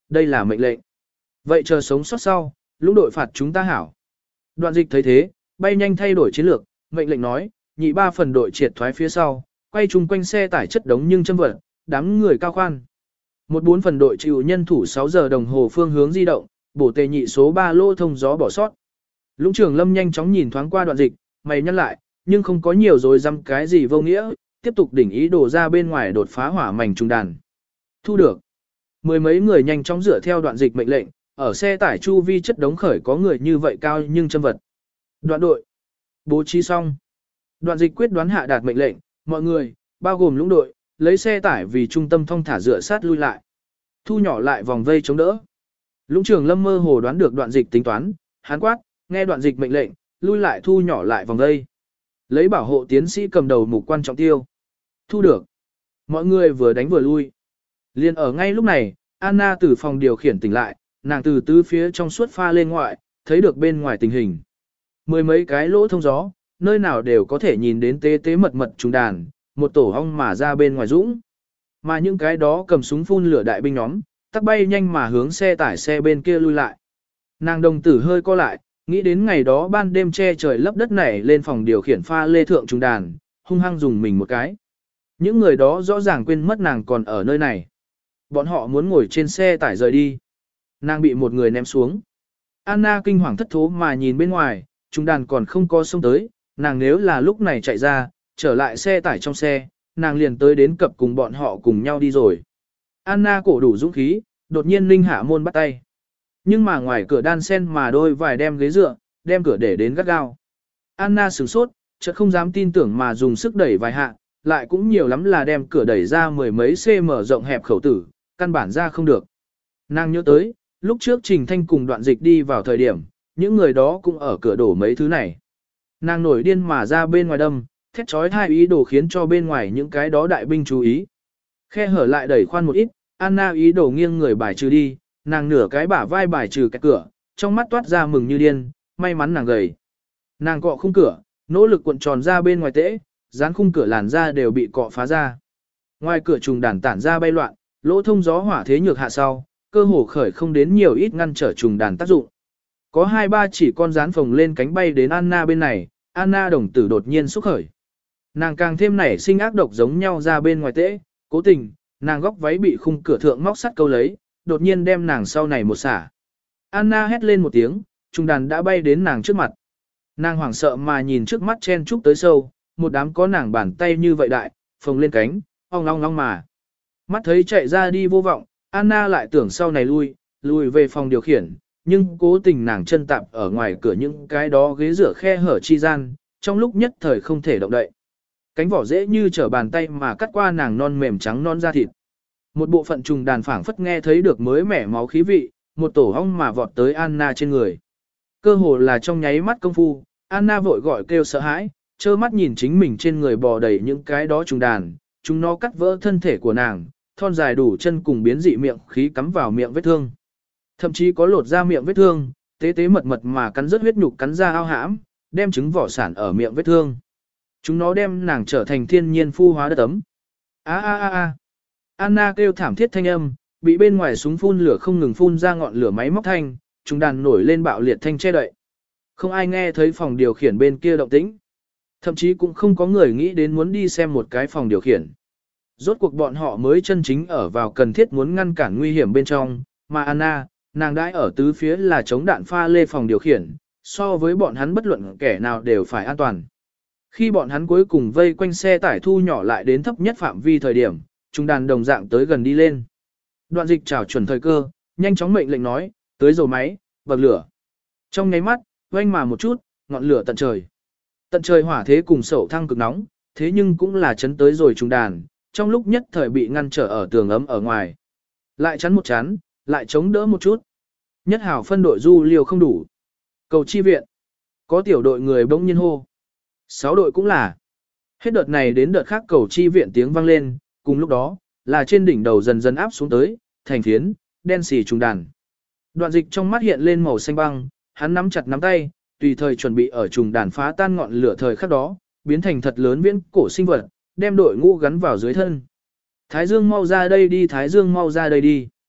[SPEAKER 1] đây là mệnh lệnh. Vậy chờ sống sót sau, lũng đội phạt chúng ta hảo. Đoạn dịch thấy thế, bay nhanh thay đổi chiến lược, mệnh lệnh nói, nhị ba phần đội triệt thoái phía sau, quay chung quanh xe tải chất đống nhưng châm vật, đám người cao khoan. Một bốn phần đội chịu nhân thủ sáu giờ đồng hồ phương hướng di động, bổ tề nhị số ba lô thông gió bỏ sót. Lũng trưởng Lâm nhanh chóng nhìn thoáng qua đoạn dịch, mày nhăn lại, nhưng không có nhiều rồi dăm cái gì vô nghĩa, tiếp tục đỉnh ý đồ ra bên ngoài đột phá hỏa mảnh trung đàn. Thu được. Mười mấy người nhanh chóng dựa theo đoạn dịch mệnh lệnh, ở xe tải chu vi chất đống khởi có người như vậy cao nhưng châm vật. Đoạn đội. Bố trí xong. Đoạn dịch quyết đoán hạ đạt mệnh lệnh, mọi người, bao gồm lũng đội, lấy xe tải vì trung tâm thông thả dựa sát lui lại. Thu nhỏ lại vòng vây chống đỡ. Lũng trưởng Lâm mơ hồ đoán được đoạn dịch tính toán, hán quát, nghe đoạn dịch mệnh lệnh, lui lại thu nhỏ lại vòng vây. Lấy bảo hộ tiến sĩ cầm đầu mục quan trọng tiêu. Thu được. Mọi người vừa đánh vừa lui. Liên ở ngay lúc này, Anna từ phòng điều khiển tỉnh lại, nàng từ tứ phía trong suốt pha lên ngoại, thấy được bên ngoài tình hình. Mười mấy cái lỗ thông gió, nơi nào đều có thể nhìn đến tế tế mật mật trùng đàn, một tổ hong mà ra bên ngoài dũng. Mà những cái đó cầm súng phun lửa đại binh nhóm, tắc bay nhanh mà hướng xe tải xe bên kia lui lại. Nàng đồng tử hơi co lại, nghĩ đến ngày đó ban đêm che trời lấp đất này lên phòng điều khiển pha lê thượng trùng đàn, hung hăng dùng mình một cái. Những người đó rõ ràng quên mất nàng còn ở nơi này. Bọn họ muốn ngồi trên xe tải rời đi. Nàng bị một người ném xuống. Anna kinh hoàng thất thố mà nhìn bên ngoài, trùng đàn còn không có xông tới, nàng nếu là lúc này chạy ra, trở lại xe tải trong xe, nàng liền tới đến cập cùng bọn họ cùng nhau đi rồi. Anna cổ đủ dũng khí, đột nhiên linh hạ môn bắt tay. Nhưng mà ngoài cửa đan sen mà đôi vài đem ghế dựa, đem cửa để đến gắt gao. Anna sửng sốt, chợt không dám tin tưởng mà dùng sức đẩy vài hạ, lại cũng nhiều lắm là đem cửa đẩy ra mười mấy cm rộng hẹp khẩu tử, căn bản ra không được. Nàng nhớ tới, lúc trước Trình Thanh cùng đoạn dịch đi vào thời điểm, những người đó cũng ở cửa đổ mấy thứ này. Nàng nổi điên mà ra bên ngoài đâm, thét chói hai ý đồ khiến cho bên ngoài những cái đó đại binh chú ý. Khe hở lại đẩy khoan một ít, Anna ý đồ nghiêng người bài trừ đi, nàng nửa cái bả vai bài trừ cái cửa, trong mắt toát ra mừng như điên, may mắn nàng gầy. Nàng cọ khung cửa, nỗ lực cuộn tròn ra bên ngoài tễ, dán khung cửa làn ra đều bị cọ phá ra. Ngoài cửa trùng đàn tản ra bay loạn, lỗ thông gió hỏa thế nhược hạ sau, cơ hồ khởi không đến nhiều ít ngăn trở trùng đàn tác dụng. Có hai ba chỉ con rán phồng lên cánh bay đến Anna bên này, Anna đồng tử đột nhiên xúc khởi. Nàng càng thêm nảy sinh ác độc giống nhau ra bên ngoài tễ, cố tình, nàng góc váy bị khung cửa thượng móc sắt câu lấy, đột nhiên đem nàng sau này một xả. Anna hét lên một tiếng, trùng đàn đã bay đến nàng trước mặt. Nàng hoảng sợ mà nhìn trước mắt chen trúc tới sâu, một đám có nàng bàn tay như vậy đại, phồng lên cánh, ong ong ong mà. Mắt thấy chạy ra đi vô vọng, Anna lại tưởng sau này lui, lui về phòng điều khiển, nhưng cố tình nàng chân tạp ở ngoài cửa những cái đó ghế rửa khe hở chi gian, trong lúc nhất thời không thể động đậy. Cánh vỏ dễ như trở bàn tay mà cắt qua nàng non mềm trắng non da thịt. Một bộ phận trùng đàn phảng phất nghe thấy được mới mẻ máu khí vị, một tổ hong mà vọt tới Anna trên người. Cơ hồ là trong nháy mắt công phu, Anna vội gọi kêu sợ hãi, trơ mắt nhìn chính mình trên người bò đầy những cái đó trùng đàn, chúng nó cắt vỡ thân thể của nàng, thon dài đủ chân cùng biến dị miệng khí cắm vào miệng vết thương. Thậm chí có lột ra miệng vết thương, tế tế mật mật mà cắn rớt huyết nhục cắn ra ao hãm, đem trứng vỏ sản ở miệng vết thương. Chúng nó đem nàng trở thành thiên nhiên phu hóa đất ấm. A a a a. Anna kêu thảm thiết thanh âm, bị bên ngoài súng phun lửa không ngừng phun ra ngọn lửa máy móc thanh, chúng đàn nổi lên bạo liệt thanh che đậy. Không ai nghe thấy phòng điều khiển bên kia động tĩnh. Thậm chí cũng không có người nghĩ đến muốn đi xem một cái phòng điều khiển. Rốt cuộc bọn họ mới chân chính ở vào cần thiết muốn ngăn cản nguy hiểm bên trong, mà Anna, nàng đãi ở tứ phía là chống đạn pha lê phòng điều khiển, so với bọn hắn bất luận kẻ nào đều phải an toàn. Khi bọn hắn cuối cùng vây quanh xe tải thu nhỏ lại đến thấp nhất phạm vi thời điểm, trung đàn đồng dạng tới gần đi lên. Đoạn dịch chảo chuẩn thời cơ, nhanh chóng mệnh lệnh nói, tới dầu máy, bậc lửa. Trong nháy mắt, oanh mà một chút, ngọn lửa tận trời. Tận trời hỏa thế cùng sậu thăng cực nóng, thế nhưng cũng là chấn tới rồi trung đàn, trong lúc nhất thời bị ngăn trở ở tường ấm ở ngoài. Lại chắn một chắn, lại chống đỡ một chút. Nhất hảo phân đội du liều không đủ. Cầu chi viện. Có tiểu đội người bỗng nhiên hô. Sáu đội cũng là. Hết đợt này đến đợt khác cầu chi viện tiếng vang lên, cùng lúc đó, là trên đỉnh đầu dần dần áp xuống tới, thành phiến, đen xì trùng đàn. Đoạn dịch trong mắt hiện lên màu xanh băng, hắn nắm chặt nắm tay, tùy thời chuẩn bị ở trùng đàn phá tan ngọn lửa thời khắc đó, biến thành thật lớn viễn cổ sinh vật, đem đội ngũ gắn vào dưới thân. Thái Dương mau ra đây đi, Thái Dương mau ra đây đi.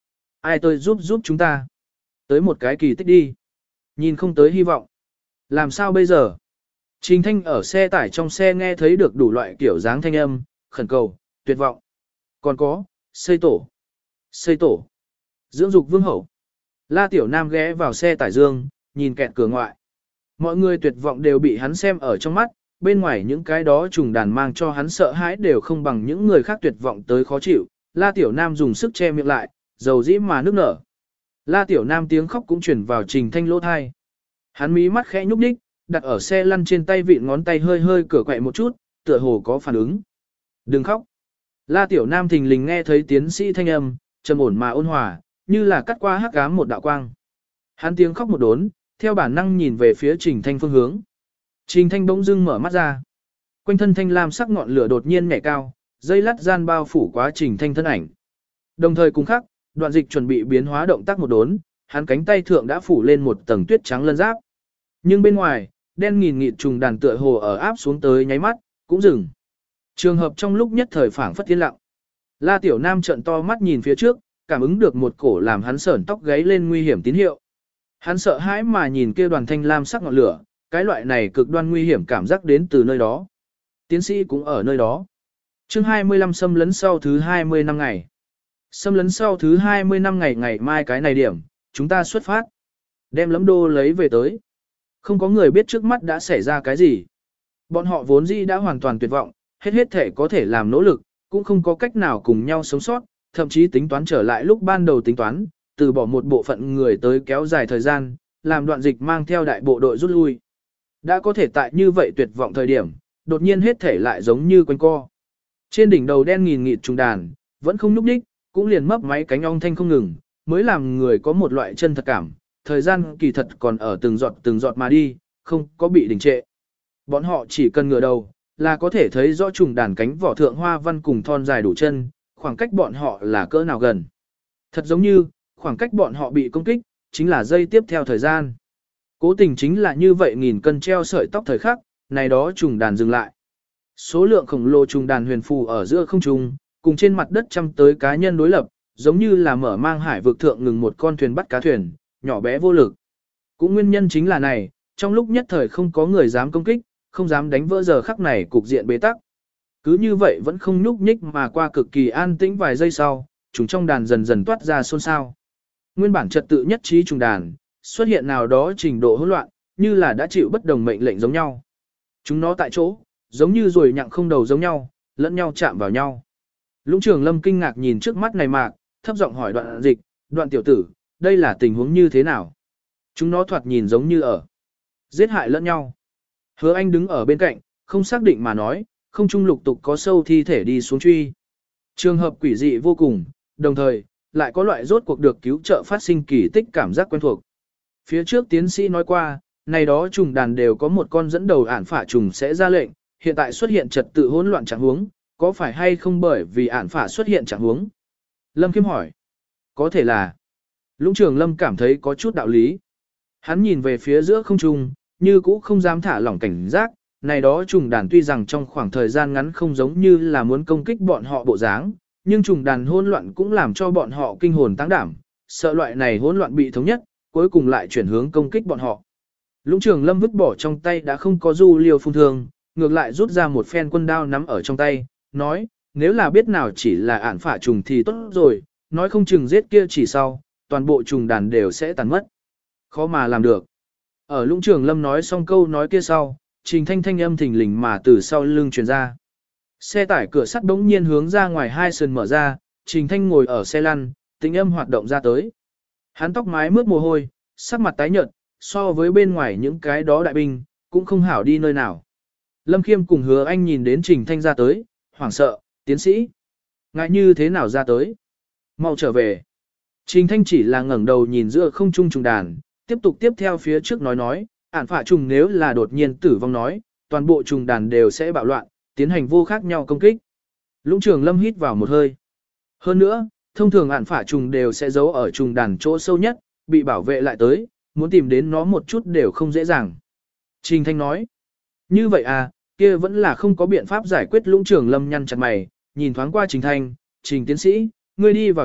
[SPEAKER 1] Ai tới giúp giúp chúng ta? Tới một cái kỳ tích đi. Nhìn không tới hy vọng. Làm sao bây giờ? Trình Thanh ở xe tải trong xe nghe thấy được đủ loại kiểu dáng thanh âm, khẩn cầu, tuyệt vọng. Còn có, xây tổ. Xây tổ. Dưỡng dục vương hậu. La Tiểu Nam ghé vào xe tải dương, nhìn kẹt cửa ngoại. Mọi người tuyệt vọng đều bị hắn xem ở trong mắt, bên ngoài những cái đó trùng đàn mang cho hắn sợ hãi đều không bằng những người khác tuyệt vọng tới khó chịu. La Tiểu Nam dùng sức che miệng lại, dầu dĩ mà nước nở. La Tiểu Nam tiếng khóc cũng truyền vào Trình Thanh lỗ thai. Hắn mí mắt khẽ nhúc nhích, đặt ở xe lăn trên tay vịn ngón tay hơi hơi cửa quậy một chút, tựa hồ có phản ứng. Đừng khóc. La Tiểu Nam thình lình nghe thấy tiến sĩ thanh âm, trầm ổn mà ôn hòa, như là cắt qua hắc ám một đạo quang. Hắn tiếng khóc một đốn, theo bản năng nhìn về phía Trình Thanh phương hướng. Trình Thanh bỗng dưng mở mắt ra. Quanh thân thanh lam sắc ngọn lửa đột nhiên nhảy cao, dây lát gian bao phủ quá Trình Thanh thân ảnh. Đồng thời cùng khắc, đoạn dịch chuẩn bị biến hóa động tác một đốn, hắn cánh tay thượng đã phủ lên một tầng tuyết trắng lân giáp. Nhưng bên ngoài, đen nghìn nghịt trùng đàn tựa hồ ở áp xuống tới nháy mắt, cũng dừng. Trường hợp trong lúc nhất thời phảng phất yên lặng. La Tiểu Nam trợn to mắt nhìn phía trước, cảm ứng được một cổ làm hắn sởn tóc gáy lên nguy hiểm tín hiệu. Hắn sợ hãi mà nhìn kia đoàn thanh lam sắc ngọn lửa, cái loại này cực đoan nguy hiểm cảm giác đến từ nơi đó. Tiến sĩ cũng ở nơi đó. Chương hai mươi lăm xâm lấn sau thứ hai mươi năm ngày. Xâm lấn sau thứ hai mươi năm ngày ngày mai cái này điểm, chúng ta xuất phát. Đem lấm đô lấy về tới. Không có người biết trước mắt đã xảy ra cái gì. Bọn họ vốn dĩ đã hoàn toàn tuyệt vọng, hết hết thể có thể làm nỗ lực, cũng không có cách nào cùng nhau sống sót, thậm chí tính toán trở lại lúc ban đầu tính toán, từ bỏ một bộ phận người tới kéo dài thời gian, làm đoạn dịch mang theo đại bộ đội rút lui. Đã có thể tại như vậy tuyệt vọng thời điểm, đột nhiên hết thể lại giống như quanh co. Trên đỉnh đầu đen nghìn nghịt trùng đàn, vẫn không nhúc đích, cũng liền mấp máy cánh ong thanh không ngừng, mới làm người có một loại chân thật cảm, thời gian kỳ thật còn ở từng giọt từng giọt mà đi, không có bị đình trệ. Bọn họ chỉ cần ngửa đầu, là có thể thấy rõ trùng đàn cánh vỏ thượng hoa văn cùng thon dài đủ chân, khoảng cách bọn họ là cỡ nào gần. Thật giống như, khoảng cách bọn họ bị công kích, chính là giây tiếp theo thời gian. Cố tình chính là như vậy nghìn cân treo sợi tóc thời khắc, này đó trùng đàn dừng lại. Số lượng khổng lồ trùng đàn huyền phù ở giữa không trung, cùng trên mặt đất chăm tới cá nhân đối lập, giống như là mở mang hải vực thượng ngừng một con thuyền bắt cá thuyền, nhỏ bé vô lực. Cũng nguyên nhân chính là này, trong lúc nhất thời không có người dám công kích, không dám đánh vỡ giờ khắc này cục diện bế tắc. Cứ như vậy vẫn không nhúc nhích mà qua cực kỳ an tĩnh vài giây sau, chúng trong đàn dần dần toát ra xôn xao. Nguyên bản trật tự nhất trí trùng đàn, xuất hiện nào đó trình độ hỗn loạn, như là đã chịu bất đồng mệnh lệnh giống nhau. Chúng nó tại chỗ, giống như rồi nhặng không đầu giống nhau, lẫn nhau chạm vào nhau. Lũng Trường Lâm kinh ngạc nhìn trước mắt này mạc, thấp giọng hỏi đoạn dịch, đoạn tiểu tử, đây là tình huống như thế nào? Chúng nó thoạt nhìn giống như ở giết hại lẫn nhau. Hứa Anh đứng ở bên cạnh, không xác định mà nói, không trung lục tục có sâu thi thể đi xuống truy. Trường hợp quỷ dị vô cùng, đồng thời, lại có loại rốt cuộc được cứu trợ phát sinh kỳ tích cảm giác quen thuộc. Phía trước tiến sĩ nói qua, này đó trùng đàn đều có một con dẫn đầu ản phả trùng sẽ ra lệnh, hiện tại xuất hiện trật tự hỗn loạn trạng huống, có phải hay không bởi vì ản phả xuất hiện trạng huống? Lâm Kim hỏi. Có thể là. Lũng Trường Lâm cảm thấy có chút đạo lý. Hắn nhìn về phía giữa không trung, như cũ không dám thả lỏng cảnh giác, này đó trùng đàn tuy rằng trong khoảng thời gian ngắn không giống như là muốn công kích bọn họ bộ dáng, nhưng trùng đàn hỗn loạn cũng làm cho bọn họ kinh hồn táng đảm, sợ loại này hỗn loạn bị thống nhất, cuối cùng lại chuyển hướng công kích bọn họ. Lũng Trường Lâm vứt bỏ trong tay đã không có du liều phun thương, ngược lại rút ra một phen quân đao nắm ở trong tay, nói, nếu là biết nào chỉ là ản phả trùng thì tốt rồi, nói không chừng giết kia chỉ sau, toàn bộ trùng đàn đều sẽ tàn mất. Khó mà làm được. Ở Lũng Trường Lâm nói xong câu nói kia sau, Trình Thanh thanh âm thình lình mà từ sau lưng truyền ra. Xe tải cửa sắt bỗng nhiên hướng ra ngoài hai sườn mở ra, Trình Thanh ngồi ở xe lăn, tính âm hoạt động ra tới. Hắn tóc mái mướt mồ hôi, sắc mặt tái nhợt, so với bên ngoài những cái đó đại binh, cũng không hảo đi nơi nào. Lâm Khiêm cùng Hứa Anh nhìn đến Trình Thanh ra tới, hoảng sợ, tiến sĩ. Ngại như thế nào ra tới? Mau trở về. Trình Thanh chỉ là ngẩng đầu nhìn giữa không trung trùng đàn, tiếp tục tiếp theo phía trước nói nói, ản phả trùng nếu là đột nhiên tử vong nói, toàn bộ trùng đàn đều sẽ bạo loạn, tiến hành vô khác nhau công kích. Lũng Trường Lâm hít vào một hơi. Hơn nữa, thông thường ản phả trùng đều sẽ giấu ở trùng đàn chỗ sâu nhất, bị bảo vệ lại tới, muốn tìm đến nó một chút đều không dễ dàng. Trình Thanh nói, như vậy à, kia vẫn là không có biện pháp giải quyết. Lũng Trường Lâm nhăn chặt mày, nhìn thoáng qua Trình Thanh, Trình tiến sĩ, ngươi đi vào trước,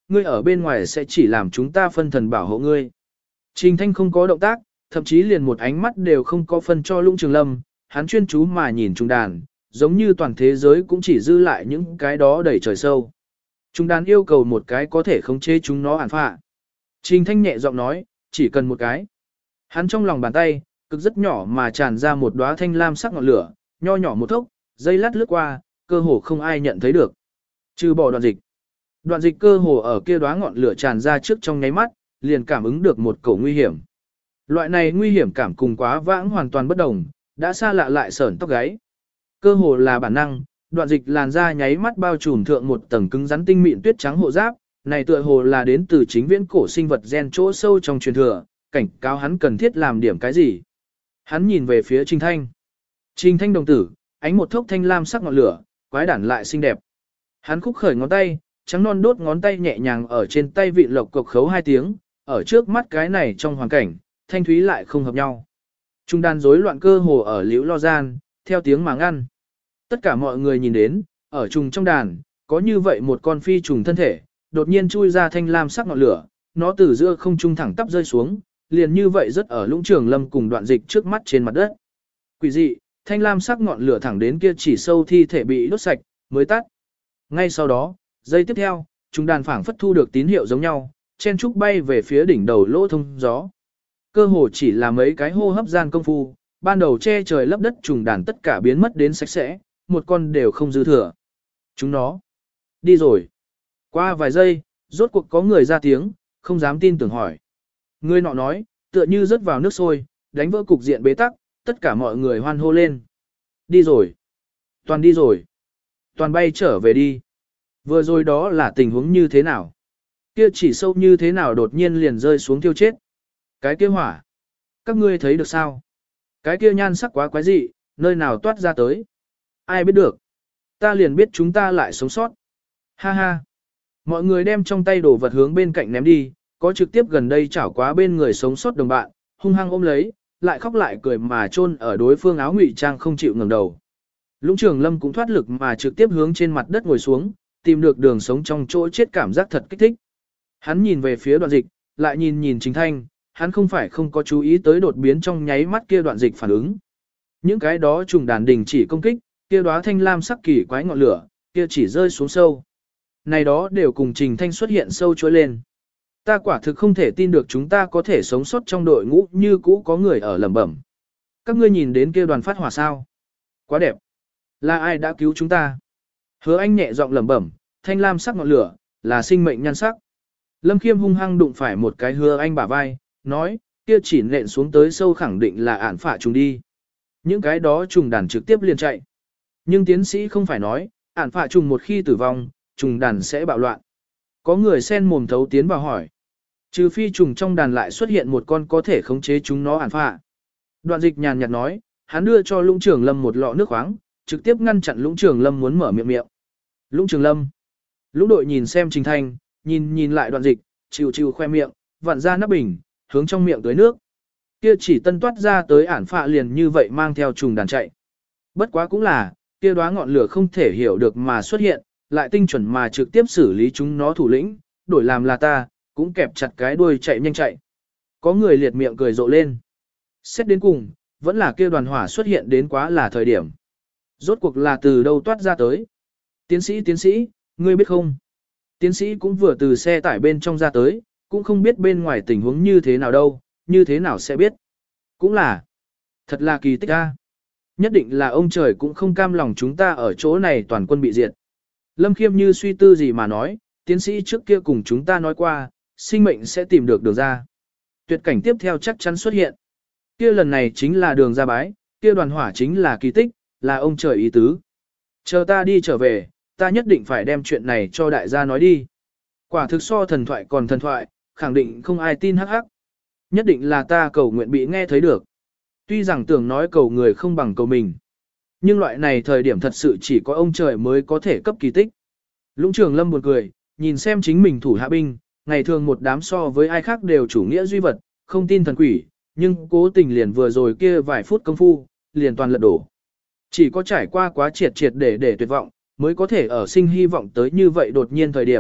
[SPEAKER 1] ngươi ở bên ngoài sẽ chỉ làm chúng ta phân thần bảo hộ ngươi. Trình Thanh không có động tác, thậm chí liền một ánh mắt đều không có phân cho Lũng Trường Lâm, hắn chuyên chú mà nhìn trung đàn, giống như toàn thế giới cũng chỉ dư lại những cái đó đầy trời sâu. Trung đàn yêu cầu một cái có thể khống chế chúng nó ản phạ. Trình Thanh nhẹ giọng nói, chỉ cần một cái. Hắn trong lòng bàn tay, cực rất nhỏ mà tràn ra một đóa thanh lam sắc ngọn lửa, nho nhỏ một thốc, dây lát lướt qua, cơ hồ không ai nhận thấy được. Trừ bỏ đoạn dịch. Đoạn dịch cơ hồ ở kia đóa ngọn lửa tràn ra trước trong nháy mắt, liền cảm ứng được một cổ nguy hiểm. Loại này nguy hiểm cảm cùng quá vãng hoàn toàn bất đồng, đã xa lạ lại sởn tóc gáy. Cơ hồ là bản năng, đoạn dịch làn da nháy mắt bao trùm thượng một tầng cứng rắn tinh mịn tuyết trắng hộ giáp, này tựa hồ là đến từ chính viễn cổ sinh vật gen chỗ sâu trong truyền thừa, cảnh cáo hắn cần thiết làm điểm cái gì. Hắn nhìn về phía Trình Thanh. Trình Thanh đồng tử, ánh một thốc thanh lam sắc ngọn lửa, quái đản lại xinh đẹp. Hắn khúc khởi ngón tay, trắng non đốt ngón tay nhẹ nhàng ở trên tay vị lộc cộc khấu hai tiếng, ở trước mắt cái này trong hoàn cảnh, thanh thúy lại không hợp nhau. Trung đàn rối loạn cơ hồ ở liễu lo gian, theo tiếng mà ngăn. Tất cả mọi người nhìn đến, ở trùng trong đàn, có như vậy một con phi trùng thân thể, đột nhiên chui ra thanh lam sắc ngọn lửa, nó từ giữa không trung thẳng tắp rơi xuống, liền như vậy rất ở Lũng Trường Lâm cùng đoạn dịch trước mắt trên mặt đất. Quỷ dị, thanh lam sắc ngọn lửa thẳng đến kia chỉ sâu thi thể bị đốt sạch, mới tắt. Ngay sau đó, giây tiếp theo, chúng đàn phảng phất thu được tín hiệu giống nhau, chen trúc bay về phía đỉnh đầu lỗ thông gió. Cơ hồ chỉ là mấy cái hô hấp gian công phu, ban đầu che trời lấp đất trùng đàn tất cả biến mất đến sạch sẽ, một con đều không dư thừa. Chúng nó đi rồi. Qua vài giây, rốt cuộc có người ra tiếng, không dám tin tưởng hỏi. Người nọ nói, tựa như rớt vào nước sôi, đánh vỡ cục diện bế tắc, tất cả mọi người hoan hô lên. Đi rồi. Toàn đi rồi. Toàn bay trở về đi. Vừa rồi đó là tình huống như thế nào? Kia chỉ sâu như thế nào đột nhiên liền rơi xuống tiêu chết? Cái kia hỏa. Các ngươi thấy được sao? Cái kia nhan sắc quá quái dị, nơi nào toát ra tới? Ai biết được? Ta liền biết chúng ta lại sống sót. Ha ha. Mọi người đem trong tay đồ vật hướng bên cạnh ném đi, có trực tiếp gần đây chảo quá bên người sống sót đồng bạn, hung hăng ôm lấy, lại khóc lại cười mà chôn ở đối phương áo ngụy trang không chịu ngẩng đầu. Lũng Trường Lâm cũng thoát lực mà trực tiếp hướng trên mặt đất ngồi xuống, tìm được đường sống trong chỗ chết cảm giác thật kích thích. Hắn nhìn về phía đoạn dịch, lại nhìn nhìn Trình Thanh, hắn không phải không có chú ý tới đột biến trong nháy mắt kia đoạn dịch phản ứng. Những cái đó trùng đàn đình chỉ công kích, kia đóa thanh lam sắc kỳ quái ngọn lửa, kia chỉ rơi xuống sâu. Này đó đều cùng Trình Thanh xuất hiện sâu trôi lên. Ta quả thực không thể tin được chúng ta có thể sống sót trong đội ngũ như cũ có người ở lẩm bẩm. Các ngươi nhìn đến kia đoàn phát hỏa sao? Quá đẹp. Là ai đã cứu chúng ta? Hứa Anh nhẹ giọng lẩm bẩm, thanh lam sắc ngọn lửa, là sinh mệnh nhan sắc. Lâm Khiêm hung hăng đụng phải một cái Hứa Anh bả vai, nói, kia chỉ nện xuống tới sâu khẳng định là ản phả trùng đi. Những cái đó trùng đàn trực tiếp liền chạy. Nhưng tiến sĩ không phải nói, ản phả trùng một khi tử vong, trùng đàn sẽ bạo loạn. Có người sen mồm thấu tiến vào hỏi. Trừ phi trùng trong đàn lại xuất hiện một con có thể khống chế chúng nó ản phả. Đoạn dịch nhàn nhạt nói, hắn đưa cho Lũng Trường Lâm một lọ nước khoáng, trực tiếp ngăn chặn Lũng Trường Lâm muốn mở miệng miệng. Lũng Trường Lâm. Lũng đội nhìn xem Trình Thanh, nhìn nhìn lại đoạn dịch, chịu chịu khoe miệng, vặn ra nắp bình, hướng trong miệng tới nước. Kia chỉ tân toát ra tới ản phạ liền như vậy mang theo trùng đàn chạy. Bất quá cũng là, kia đóa ngọn lửa không thể hiểu được mà xuất hiện, lại tinh chuẩn mà trực tiếp xử lý chúng nó thủ lĩnh, đổi làm là ta, cũng kẹp chặt cái đuôi chạy nhanh chạy. Có người liệt miệng cười rộ lên. Xét đến cùng, vẫn là kia đoàn hỏa xuất hiện đến quá là thời điểm. Rốt cuộc là từ đâu toát ra tới. Tiến sĩ tiến sĩ, ngươi biết không? Tiến sĩ cũng vừa từ xe tải bên trong ra tới, cũng không biết bên ngoài tình huống như thế nào đâu, như thế nào sẽ biết. Cũng là, thật là kỳ tích a. Nhất định là ông trời cũng không cam lòng chúng ta ở chỗ này toàn quân bị diệt. Lâm Khiêm như suy tư gì mà nói, tiến sĩ trước kia cùng chúng ta nói qua, sinh mệnh sẽ tìm được đường ra. Tuyệt cảnh tiếp theo chắc chắn xuất hiện. Kia lần này chính là đường ra bái, kia đoàn hỏa chính là kỳ tích, là ông trời ý tứ. Chờ ta đi trở về, ta nhất định phải đem chuyện này cho đại gia nói đi. Quả thực so thần thoại còn thần thoại, khẳng định không ai tin hắc hắc. Nhất định là ta cầu nguyện bị nghe thấy được. Tuy rằng tưởng nói cầu người không bằng cầu mình. Nhưng loại này thời điểm thật sự chỉ có ông trời mới có thể cấp kỳ tích. Lũng Trường Lâm buồn cười, nhìn xem chính mình thủ hạ binh, ngày thường một đám so với ai khác đều chủ nghĩa duy vật, không tin thần quỷ, nhưng cố tình liền vừa rồi kia vài phút công phu, liền toàn lật đổ. Chỉ có trải qua quá triệt triệt để để tuyệt vọng, mới có thể ở sinh hy vọng tới như vậy đột nhiên thời điểm,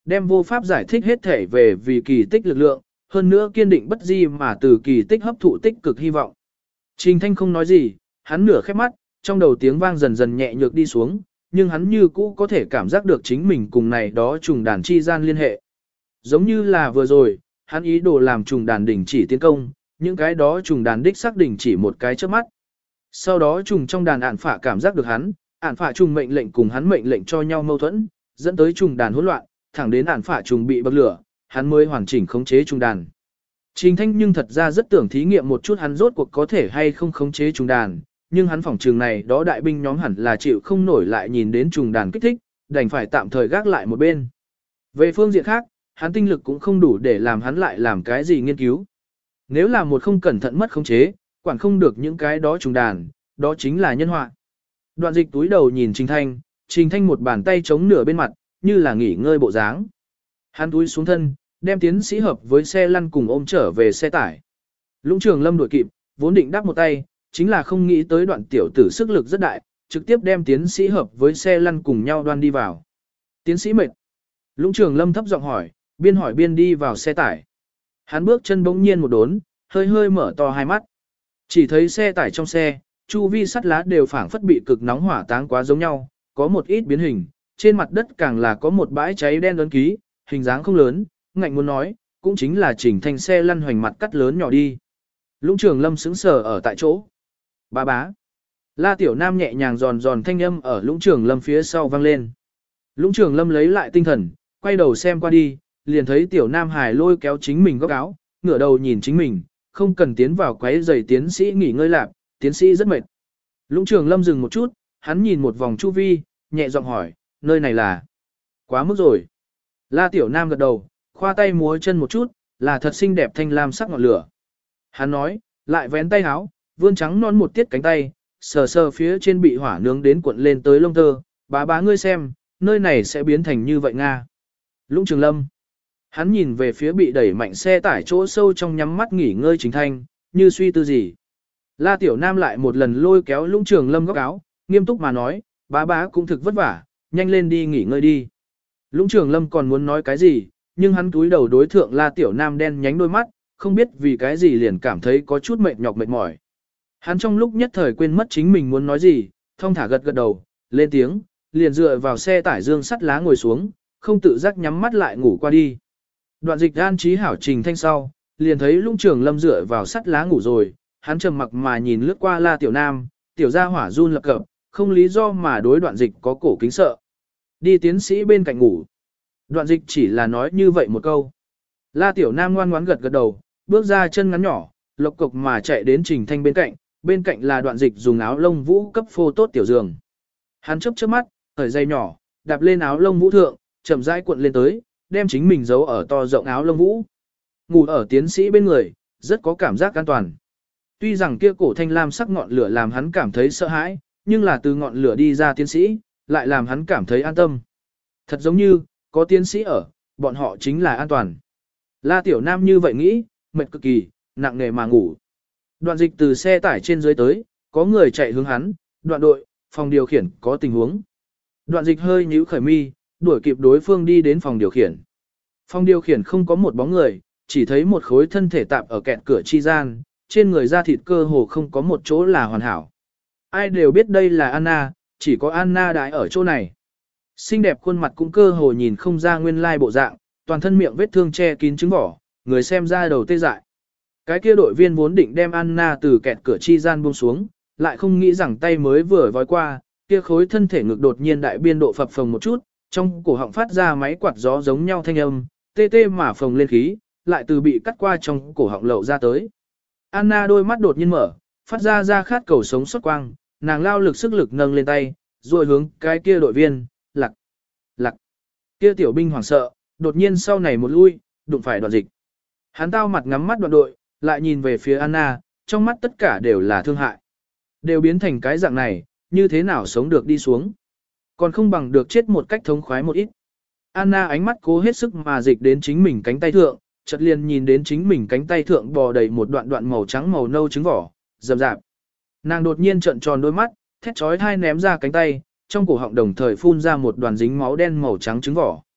[SPEAKER 1] đem vô pháp giải thích hết thể về vì kỳ tích lực lượng, hơn nữa kiên định bất di mà từ kỳ tích hấp thụ tích cực hy vọng. Trình Thanh không nói gì, hắn nửa khép mắt, trong đầu tiếng vang dần dần nhẹ nhược đi xuống, nhưng hắn như cũ có thể cảm giác được chính mình cùng này đó trùng đàn chi gian liên hệ. Giống như là vừa rồi, hắn ý đồ làm trùng đàn đỉnh chỉ tiến công, những cái đó trùng đàn đích xác đỉnh chỉ một cái chớp mắt. Sau đó trùng trong đàn ản phả cảm giác được hắn, ản phả trùng mệnh lệnh cùng hắn mệnh lệnh cho nhau mâu thuẫn, dẫn tới trùng đàn hỗn loạn, thẳng đến ản phả trùng bị bậc lửa, hắn mới hoàn chỉnh khống chế trùng đàn. Trình Thanh nhưng thật ra rất tưởng thí nghiệm một chút hắn rốt cuộc có thể hay không khống chế trùng đàn, nhưng hắn phỏng trường này đó đại binh nhóm hẳn là chịu không nổi lại nhìn đến trùng đàn kích thích, đành phải tạm thời gác lại một bên. Về phương diện khác, hắn tinh lực cũng không đủ để làm hắn lại làm cái gì nghiên cứu. Nếu là một không cẩn thận mất khống chế, quản không được những cái đó trùng đàn, đó chính là nhân họa. Đoạn dịch túi đầu nhìn Trình Thanh, Trình Thanh một bàn tay chống nửa bên mặt, như là nghỉ ngơi bộ dáng. Hắn túi xuống thân, đem tiến sĩ hợp với xe lăn cùng ôm trở về xe tải. Lũng Trường Lâm đuổi kịp, vốn định đáp một tay, chính là không nghĩ tới đoạn tiểu tử sức lực rất đại, trực tiếp đem tiến sĩ hợp với xe lăn cùng nhau đoan đi vào. Tiến sĩ mệt. Lũng Trường Lâm thấp giọng hỏi, biên hỏi biên đi vào xe tải. Hắn bước chân bỗng nhiên một đốn, hơi hơi mở to hai mắt. Chỉ thấy xe tải trong xe, chu vi sắt lá đều phảng phất bị cực nóng hỏa táng quá giống nhau, có một ít biến hình, trên mặt đất càng là có một bãi cháy đen ấn ký, hình dáng không lớn, ngạnh muốn nói, cũng chính là Trình Thanh xe lăn hoành mặt cắt lớn nhỏ đi. Lũng Trường Lâm sững sờ ở tại chỗ. Bá bá. La Tiểu Nam nhẹ nhàng giòn giòn thanh âm ở Lũng Trường Lâm phía sau vang lên. Lũng Trường Lâm lấy lại tinh thần, quay đầu xem qua đi, liền thấy Tiểu Nam Hải lôi kéo chính mình góc áo, ngửa đầu nhìn chính mình, không cần tiến vào quấy giày tiến sĩ nghỉ ngơi lạc, tiến sĩ rất mệt. Lũng Trường Lâm dừng một chút, hắn nhìn một vòng chu vi, nhẹ giọng hỏi, nơi này là quá mức rồi. La Tiểu Nam gật đầu, khoa tay múa chân một chút, là thật xinh đẹp thanh lam sắc ngọn lửa. Hắn nói, lại vén tay áo, vươn trắng non một tiết cánh tay, sờ sờ phía trên bị hỏa nướng đến cuộn lên tới lông tơ, bá bá ngươi xem, nơi này sẽ biến thành như vậy Nga. Lũng Trường Lâm. Hắn nhìn về phía bị đẩy mạnh xe tải chỗ sâu trong nhắm mắt nghỉ ngơi Trình Thanh, như suy tư gì. La Tiểu Nam lại một lần lôi kéo Lũng Trường Lâm góc áo, nghiêm túc mà nói, bá bá cũng thực vất vả, nhanh lên đi nghỉ ngơi đi. Lũng Trường Lâm còn muốn nói cái gì, nhưng hắn túi đầu đối thượng La Tiểu Nam đen nhánh đôi mắt, không biết vì cái gì liền cảm thấy có chút mệt nhọc mệt mỏi. Hắn trong lúc nhất thời quên mất chính mình muốn nói gì, thong thả gật gật đầu, lên tiếng, liền dựa vào xe tải dương sắt lá ngồi xuống, không tự giác nhắm mắt lại ngủ qua đi. Đoạn dịch an trí hảo Trình Thanh sau, liền thấy Lũng Trường Lâm dựa vào sắt lá ngủ rồi, hắn trầm mặc mà nhìn lướt qua La Tiểu Nam, tiểu gia hỏa run lập cập, không lý do mà đối đoạn dịch có cổ kính sợ. Đi tiến sĩ bên cạnh ngủ. Đoạn dịch chỉ là nói như vậy một câu. La Tiểu Nam ngoan ngoãn gật gật đầu, bước ra chân ngắn nhỏ, lộc cộc mà chạy đến Trình Thanh bên cạnh, bên cạnh là đoạn dịch dùng áo lông vũ cấp phô tốt tiểu giường. Hắn chớp chớp mắt, thở dây nhỏ, đạp lên áo lông vũ thượng, chậm rãi cuộn lên tới, đem chính mình giấu ở to rộng áo lông vũ. Ngủ ở tiến sĩ bên người, rất có cảm giác an toàn. Tuy rằng kia cổ thanh lam sắc ngọn lửa làm hắn cảm thấy sợ hãi, nhưng là từ ngọn lửa đi ra tiến sĩ, lại làm hắn cảm thấy an tâm. Thật giống như, có tiến sĩ ở, bọn họ chính là an toàn. La Tiểu Nam như vậy nghĩ, mệt cực kỳ, nặng nề mà ngủ. Đoạn dịch từ xe tải trên dưới tới, có người chạy hướng hắn, đoạn đội, phòng điều khiển có tình huống. Đoạn dịch hơi nhíu khởi mi, đuổi kịp đối phương đi đến phòng điều khiển. Phòng điều khiển không có một bóng người, chỉ thấy một khối thân thể tạp ở kẹt cửa chi gian, trên người da thịt cơ hồ không có một chỗ là hoàn hảo. Ai đều biết đây là Anna, chỉ có Anna đãi ở chỗ này. Xinh đẹp khuôn mặt cũng cơ hồ nhìn không ra nguyên lai bộ dạng, toàn thân miệng vết thương che kín trứng vỏ, người xem ra đầu tê dại. Cái kia đội viên vốn định đem Anna từ kẹt cửa chi gian buông xuống, lại không nghĩ rằng tay mới vừa vói qua, kia khối thân thể ngực đột nhiên đại biên độ phập phồng một chút, trong cổ họng phát ra máy quạt gió giống nhau thanh âm, tê tê mà phồng lên khí, lại từ bị cắt qua trong cổ họng lậu ra tới. Anna đôi mắt đột nhiên mở, phát ra ra khát cầu sống xuất quang, nàng lao lực sức lực nâng lên tay, rồi hướng cái kia đội viên, lặc, lặc. Kia tiểu binh hoảng sợ, đột nhiên sau này một lui, đụng phải đoạn dịch. Hắn tao mặt ngắm mắt đoạn đội, lại nhìn về phía Anna, trong mắt tất cả đều là thương hại. Đều biến thành cái dạng này, như thế nào sống được đi xuống. Còn không bằng được chết một cách thống khoái một ít. Anna ánh mắt cố hết sức mà dịch đến chính mình cánh tay thượng, chợt liền nhìn đến chính mình cánh tay thượng bò đầy một đoạn đoạn màu trắng màu nâu trứng vỏ, rậm rạp. Nàng đột nhiên trợn tròn đôi mắt, thét chói tai ném ra cánh tay, trong cổ họng đồng thời phun ra một đoàn dính máu đen màu trắng trứng vỏ.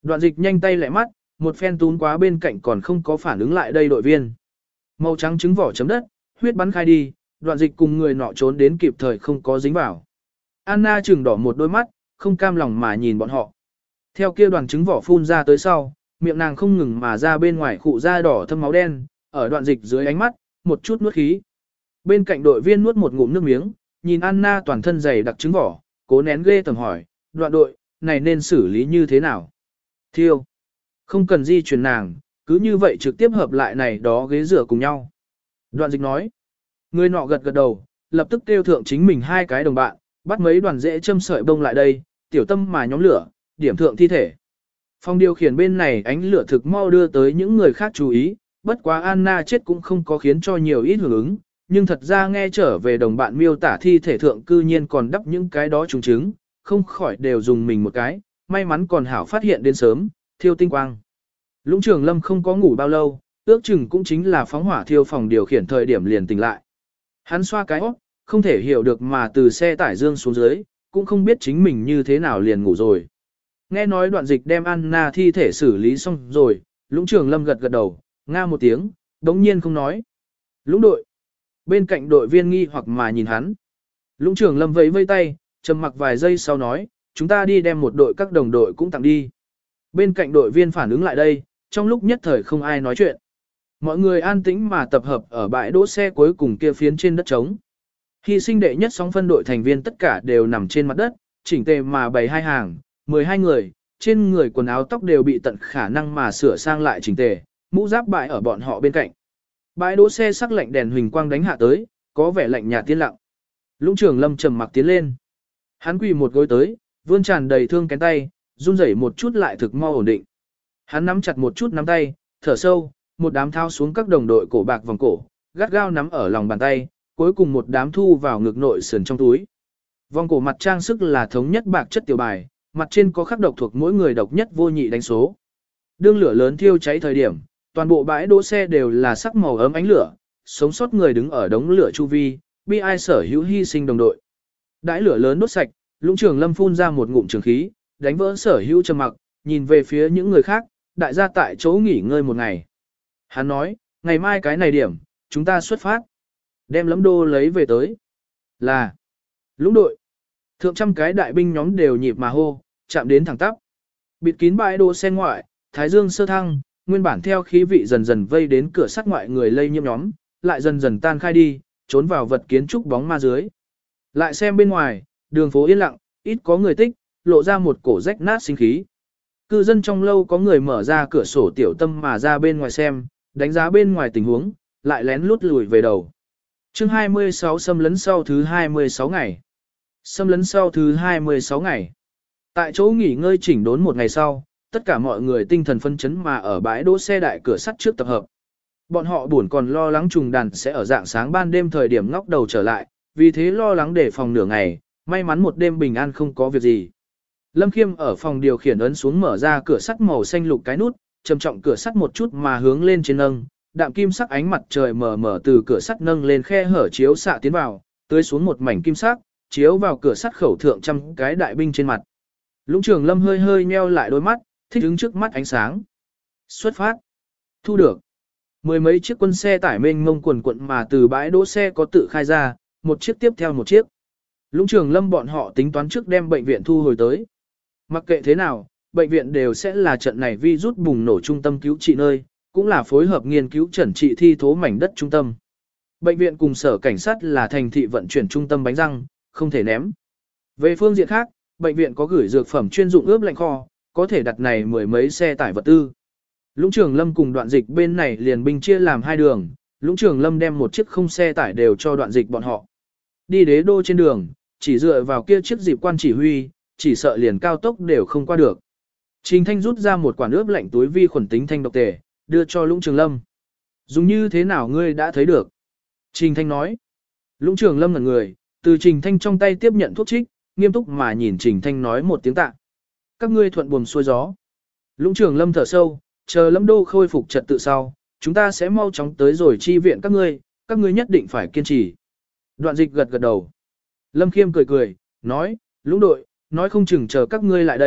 [SPEAKER 1] Đoạn dịch nhanh tay lẹ mắt, một phen tún quá bên cạnh còn không có phản ứng lại đây đội viên. Màu trắng trứng vỏ chấm đất, huyết bắn khai đi, đoạn dịch cùng người nọ trốn đến kịp thời không có dính vào. Anna trừng đỏ một đôi mắt, không cam lòng mà nhìn bọn họ. Theo kia đoàn trứng vỏ phun ra tới sau, miệng nàng không ngừng mà ra bên ngoài khụ da đỏ thâm máu đen, ở đoạn dịch dưới ánh mắt, một chút nuốt khí. Bên cạnh đội viên nuốt một ngụm nước miếng, nhìn Anna toàn thân dày đặc trứng vỏ, cố nén ghê tầm hỏi, đoạn đội, này nên xử lý như thế nào? Thiêu. Không cần di chuyển nàng, cứ như vậy trực tiếp hợp lại này đó ghế rửa cùng nhau. Đoạn dịch nói. Người nọ gật gật đầu, lập tức kêu thượng chính mình hai cái đồng bạn, bắt mấy đoàn rễ châm sợi bông lại đây, tiểu tâm mà nhóm lửa, điểm thượng thi thể. Phòng điều khiển bên này ánh lửa thực mau đưa tới những người khác chú ý, bất quá Anna chết cũng không có khiến cho nhiều ít hưởng ứng, nhưng thật ra nghe trở về đồng bạn miêu tả thi thể thượng cư nhiên còn đắp những cái đó trùng trứng, không khỏi đều dùng mình một cái, may mắn còn hảo phát hiện đến sớm, thiêu tinh quang. Lũng Trường Lâm không có ngủ bao lâu, ước chừng cũng chính là phóng hỏa thiêu phòng điều khiển thời điểm liền tỉnh lại. Hắn xoa cái óc, không thể hiểu được mà từ xe tải dương xuống dưới, cũng không biết chính mình như thế nào liền ngủ rồi. Nghe nói đoạn dịch đem Anna thi thể xử lý xong rồi, Lũng Trường Lâm gật gật đầu, nga một tiếng, đống nhiên không nói. Lũng đội. Bên cạnh đội viên nghi hoặc mà nhìn hắn. Lũng Trường Lâm vẫy vây tay, trầm mặc vài giây sau nói, chúng ta đi đem một đội các đồng đội cũng tặng đi. Bên cạnh đội viên phản ứng lại đây, trong lúc nhất thời không ai nói chuyện. Mọi người an tĩnh mà tập hợp ở bãi đỗ xe cuối cùng kia phiến trên đất trống. Hy sinh đệ nhất sóng phân đội thành viên tất cả đều nằm trên mặt đất, chỉnh tề mà bày hai hàng, mười hai người, trên người quần áo tóc đều bị tận khả năng mà sửa sang lại chỉnh tề, mũ giáp bãi ở bọn họ bên cạnh. Bãi đỗ xe sắc lạnh đèn huỳnh quang đánh hạ tới, có vẻ lạnh nhạt tiên lặng. Lũng Trường Lâm trầm mặc tiến lên. Hắn quỳ một gối tới, vươn tràn đầy thương cánh tay, run rẩy một chút lại thực mau ổn định. Hắn nắm chặt một chút nắm tay, thở sâu, một đám thao xuống các đồng đội cổ bạc vòng cổ, gắt gao nắm ở lòng bàn tay, cuối cùng một đám thu vào ngực nội sườn trong túi. Vòng cổ mặt trang sức là thống nhất bạc chất tiểu bài, mặt trên có khắc độc thuộc mỗi người độc nhất vô nhị đánh số. Đương lửa lớn thiêu cháy thời điểm, toàn bộ bãi đỗ xe đều là sắc màu ấm ánh lửa, sống sót người đứng ở đống lửa chu vi, bi ai sở hữu hy sinh đồng đội. Đãi lửa lớn đốt sạch, Lũng Trường Lâm phun ra một ngụm trường khí, đánh vỡ sở hữu trầm mặc, nhìn về phía những người khác, đại gia tại chỗ nghỉ ngơi một ngày. Hắn nói, ngày mai cái này điểm, chúng ta xuất phát. Đem Lẫm Đô lấy về tới. Là, Lũng đội. Thượng trăm cái đại binh nhóm đều nhịp mà hô, chạm đến thẳng tắp. Bịt kín bãi đỗ xe ngoại, thái dương sơ thăng, nguyên bản theo khí vị dần dần vây đến cửa sắt ngoại người lây nhiễm nhóm, lại dần dần tan khai đi, trốn vào vật kiến trúc bóng ma dưới. Lại xem bên ngoài, đường phố yên lặng, ít có người tích, lộ ra một cổ rách nát sinh khí. Cư dân trong lâu có người mở ra cửa sổ tiểu tâm mà ra bên ngoài xem, đánh giá bên ngoài tình huống, lại lén lút lùi về đầu. Chương hai mươi sáu xâm lấn sau thứ hai mươi sáu ngày. Xâm lấn sau thứ hai mươi sáu ngày. Tại chỗ nghỉ ngơi chỉnh đốn một ngày sau, tất cả mọi người tinh thần phân chấn mà ở bãi đỗ xe đại cửa sắt trước tập hợp. Bọn họ buồn còn lo lắng trùng đàn sẽ ở dạng sáng ban đêm thời điểm ngóc đầu trở lại, vì thế lo lắng để phòng nửa ngày, may mắn một đêm bình an không có việc gì. Lâm Khiêm ở phòng điều khiển ấn xuống mở ra cửa sắt màu xanh lục cái nút, trầm trọng cửa sắt một chút mà hướng lên trên nâng, đạm kim sắc ánh mặt trời mờ mờ từ cửa sắt nâng lên khe hở chiếu xạ tiến vào, tưới xuống một mảnh kim sắc, chiếu vào cửa sắt khẩu thượng trăm cái đại binh trên mặt. Lũng Trường Lâm hơi hơi nheo lại đôi mắt, thích ứng trước mắt ánh sáng. Xuất phát. Thu được. Mười mấy chiếc quân xe tải mênh mông quần quận mà từ bãi đỗ xe có tự khai ra, một chiếc tiếp theo một chiếc. Lũng Trường Lâm bọn họ tính toán trước đem bệnh viện thu hồi tới. Mặc kệ thế nào, bệnh viện đều sẽ là trận này virus bùng nổ trung tâm cứu trị nơi, cũng là phối hợp nghiên cứu chẩn trị thi thố mảnh đất trung tâm. Bệnh viện cùng sở cảnh sát là thành thị vận chuyển trung tâm bánh răng, không thể ném. Về phương diện khác, bệnh viện có gửi dược phẩm chuyên dụng ướp lạnh kho, có thể đặt này mười mấy xe tải vật tư. Lũng Trường Lâm cùng Đoạn Dịch bên này liền binh chia làm hai đường, Lũng Trường Lâm đem một chiếc không xe tải đều cho Đoạn Dịch bọn họ. Đi đế đô trên đường, chỉ dựa vào kia chiếc dịp quan chỉ huy, chỉ sợ liền cao tốc đều không qua được. Trình Thanh rút ra một quản ướp lạnh túi vi khuẩn tính thanh độc tề, đưa cho Lũng Trường Lâm. Dùng như thế nào ngươi đã thấy được? Trình Thanh nói. Lũng Trường Lâm ngẩn người, từ Trình Thanh trong tay tiếp nhận thuốc trích, nghiêm túc mà nhìn Trình Thanh nói một tiếng tạ. Các ngươi thuận buồm xuôi gió. Lũng Trường Lâm thở sâu, chờ Lâm Đô khôi phục trật tự sau, chúng ta sẽ mau chóng tới rồi chi viện các ngươi, các ngươi nhất định phải kiên trì. Đoạn Dịch gật gật đầu. Lâm Khiêm cười cười, nói, Lũng đội, nói không chừng chờ các ngươi lại đây,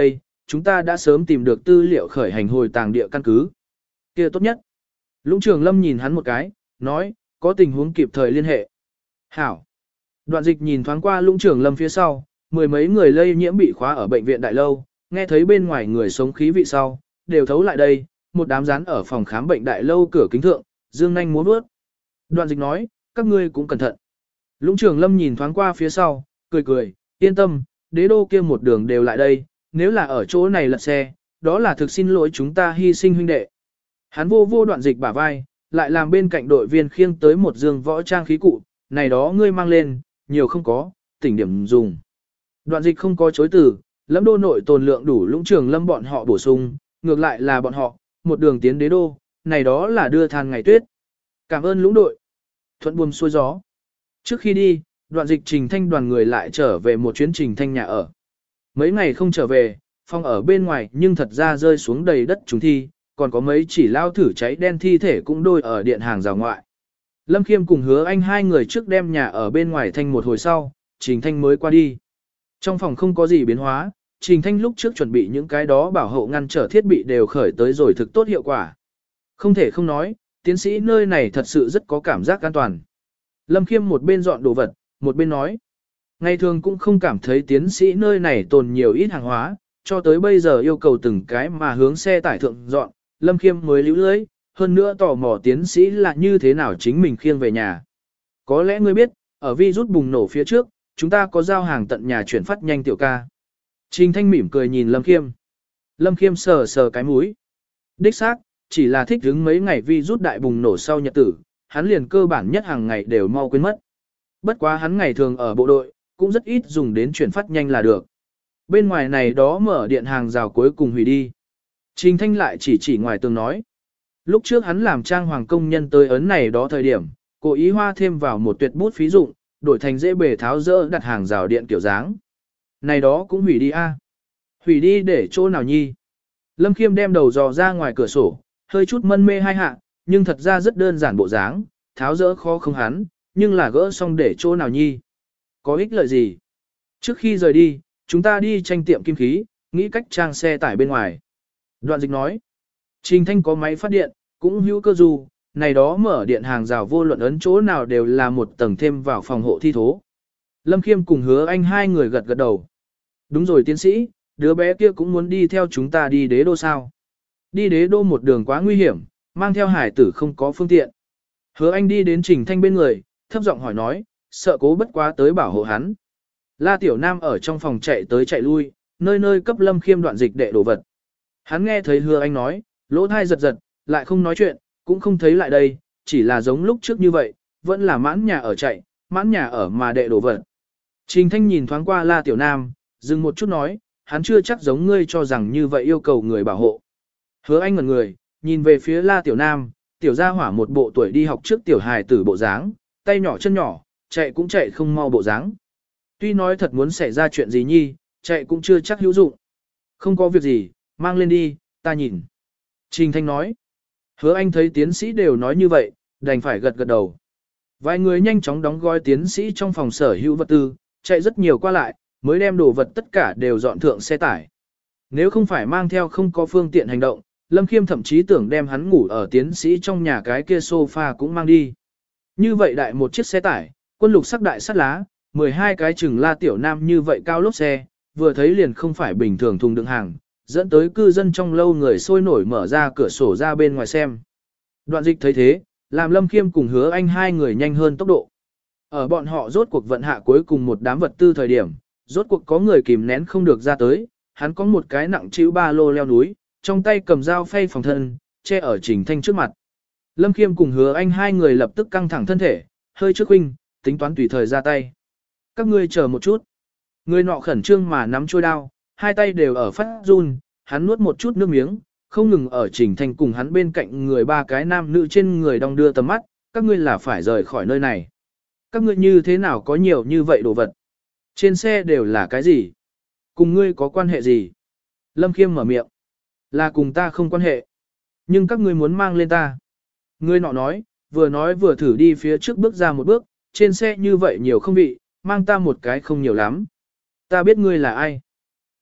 [SPEAKER 1] chúng ta đã sớm tìm được tư liệu khởi hành hồi tàng địa căn cứ. Kia tốt nhất. Lũng Trường Lâm nhìn hắn một cái, nói, có tình huống kịp thời liên hệ. Hảo. Đoạn dịch nhìn thoáng qua Lũng Trường Lâm phía sau, mười mấy người lây nhiễm bị khóa ở bệnh viện đại lâu, nghe thấy bên ngoài người sống khí vị sau, đều thấu lại đây, một đám rán ở phòng khám bệnh đại lâu cửa kính thượng, dương nhanh múa bước. Đoạn dịch nói, các ngươi cũng cẩn thận. Lũng Trường Lâm nhìn thoáng qua phía sau, cười cười, yên tâm, đế đô kia một đường đều lại đây, nếu là ở chỗ này lật xe, đó là thực xin lỗi chúng ta hy sinh huynh đệ. Hắn vô vô đoạn dịch bả vai, lại làm bên cạnh đội viên khiêng tới một giường võ trang khí cụ, này đó ngươi mang lên, nhiều không có, tỉnh điểm dùng. Đoạn dịch không có chối từ, Lâm đô nội tồn lượng đủ Lũng Trường Lâm bọn họ bổ sung, ngược lại là bọn họ, một đường tiến đế đô, này đó là đưa than ngày tuyết. Cảm ơn Lũng đội. Thuận buồm xuôi gió. Trước khi đi, đoạn dịch Trình Thanh đoàn người lại trở về một chuyến Trình Thanh nhà ở. Mấy ngày không trở về, phòng ở bên ngoài nhưng thật ra rơi xuống đầy đất chúng thi, còn có mấy chỉ lao thử cháy đen thi thể cũng đôi ở điện hàng rào ngoại. Lâm Khiêm cùng Hứa Anh hai người trước đem nhà ở bên ngoài thanh một hồi sau, Trình Thanh mới qua đi. Trong phòng không có gì biến hóa, Trình Thanh lúc trước chuẩn bị những cái đó bảo hộ ngăn trở thiết bị đều khởi tới rồi thực tốt hiệu quả. Không thể không nói, tiến sĩ nơi này thật sự rất có cảm giác an toàn. Lâm Khiêm một bên dọn đồ vật, một bên nói. Ngày thường cũng không cảm thấy tiến sĩ nơi này tồn nhiều ít hàng hóa, cho tới bây giờ yêu cầu từng cái mà hướng xe tải thượng dọn, Lâm Khiêm mới líu lưới, hơn nữa tò mò tiến sĩ là như thế nào chính mình khiêng về nhà. Có lẽ ngươi biết, ở virus bùng nổ phía trước, chúng ta có giao hàng tận nhà chuyển phát nhanh tiểu ca. Trình Thanh mỉm cười nhìn Lâm Khiêm. Lâm Khiêm sờ sờ cái mũi. Đích xác, chỉ là thích hứng mấy ngày virus đại bùng nổ sau nhật tử, hắn liền cơ bản nhất hàng ngày đều mau quên mất. Bất quá hắn ngày thường ở bộ đội, cũng rất ít dùng đến chuyển phát nhanh là được. Bên ngoài này đó mở điện hàng rào cuối cùng hủy đi. Trình Thanh lại chỉ chỉ ngoài tường nói. Lúc trước hắn làm trang hoàng công nhân tới ấn này đó thời điểm, cố ý hoa thêm vào một tuyệt bút phí dụng, đổi thành dễ bề tháo dỡ đặt hàng rào điện kiểu dáng. Này đó cũng hủy đi a. Hủy đi để chỗ nào nhi? Lâm Khiêm đem đầu dò ra ngoài cửa sổ, hơi chút mân mê hai hạ, nhưng thật ra rất đơn giản bộ dáng, tháo dỡ khó không hắn, nhưng là gỡ xong để chỗ nào nhi? Có ích lợi gì? Trước khi rời đi, chúng ta đi tranh tiệm kim khí, nghĩ cách trang xe tải bên ngoài. Đoạn dịch nói, Trình Thanh có máy phát điện, cũng hữu cơ dù, này đó mở điện hàng rào vô luận ấn chỗ nào đều là một tầng thêm vào phòng hộ thi thố. Lâm Khiêm cùng Hứa Anh hai người gật gật đầu. Đúng rồi tiến sĩ, đứa bé kia cũng muốn đi theo chúng ta đi đế đô sao. Đi đế đô một đường quá nguy hiểm, mang theo hải tử không có phương tiện. Hứa Anh đi đến Trình Thanh bên người, thấp giọng hỏi nói, sợ cố bất quá tới bảo hộ hắn. La Tiểu Nam ở trong phòng chạy tới chạy lui, nơi nơi cấp Lâm Khiêm đoạn dịch đệ đồ vật. Hắn nghe thấy Hứa Anh nói, lỗ thai giật giật, lại không nói chuyện, cũng không thấy lại đây, chỉ là giống lúc trước như vậy, vẫn là mãn nhà ở chạy, mãn nhà ở mà đệ đồ vật. Trình Thanh nhìn thoáng qua La Tiểu Nam, dừng một chút nói, hắn chưa chắc giống ngươi cho rằng như vậy yêu cầu người bảo hộ. Hứa Anh ngẩn người, nhìn về phía La Tiểu Nam, tiểu gia hỏa một bộ tuổi đi học trước tiểu hài tử bộ dáng, tay nhỏ chân nhỏ, chạy cũng chạy không mau bộ dáng. Tuy nói thật muốn xảy ra chuyện gì nhi, chạy cũng chưa chắc hữu dụng. Không có việc gì, mang lên đi, ta nhìn. Trình Thanh nói. Hứa Anh thấy tiến sĩ đều nói như vậy, đành phải gật gật đầu. Vài người nhanh chóng đóng gói tiến sĩ trong phòng sở hữu vật tư, chạy rất nhiều qua lại, mới đem đồ vật tất cả đều dọn thượng xe tải. Nếu không phải mang theo không có phương tiện hành động, Lâm Khiêm thậm chí tưởng đem hắn ngủ ở tiến sĩ trong nhà cái kia sofa cũng mang đi. Như vậy đại một chiếc xe tải, quân lục sắc đại sắt lá, mười hai cái chừng La Tiểu Nam như vậy cao lốp xe, vừa thấy liền không phải bình thường thùng đựng hàng, dẫn tới cư dân trong lâu người sôi nổi mở ra cửa sổ ra bên ngoài xem. Đoạn dịch thấy thế, làm Lâm Khiêm cùng Hứa Anh hai người nhanh hơn tốc độ. Ở bọn họ rốt cuộc vận hạ cuối cùng một đám vật tư thời điểm, rốt cuộc có người kìm nén không được ra tới, hắn có một cái nặng chịu ba lô leo núi, trong tay cầm dao phay phòng thân, che ở Trình Thanh trước mặt. Lâm Khiêm cùng Hứa Anh hai người lập tức căng thẳng thân thể, hơi trước huynh, tính toán tùy thời ra tay. Các ngươi chờ một chút. Người nọ khẩn trương mà nắm chuôi đao, hai tay đều ở phát run, hắn nuốt một chút nước miếng, không ngừng ở Trình Thanh cùng hắn bên cạnh người ba cái nam nữ trên người đong đưa tầm mắt, các ngươi là phải rời khỏi nơi này. Các ngươi như thế nào có nhiều như vậy đồ vật? Trên xe đều là cái gì? Cùng ngươi có quan hệ gì? Lâm Khiêm mở miệng. Là cùng ta không quan hệ. Nhưng các ngươi muốn mang lên ta. Ngươi nọ nói, vừa nói vừa thử đi phía trước bước ra một bước, trên xe như vậy nhiều không vị, mang ta một cái không nhiều lắm. Ta biết ngươi là ai.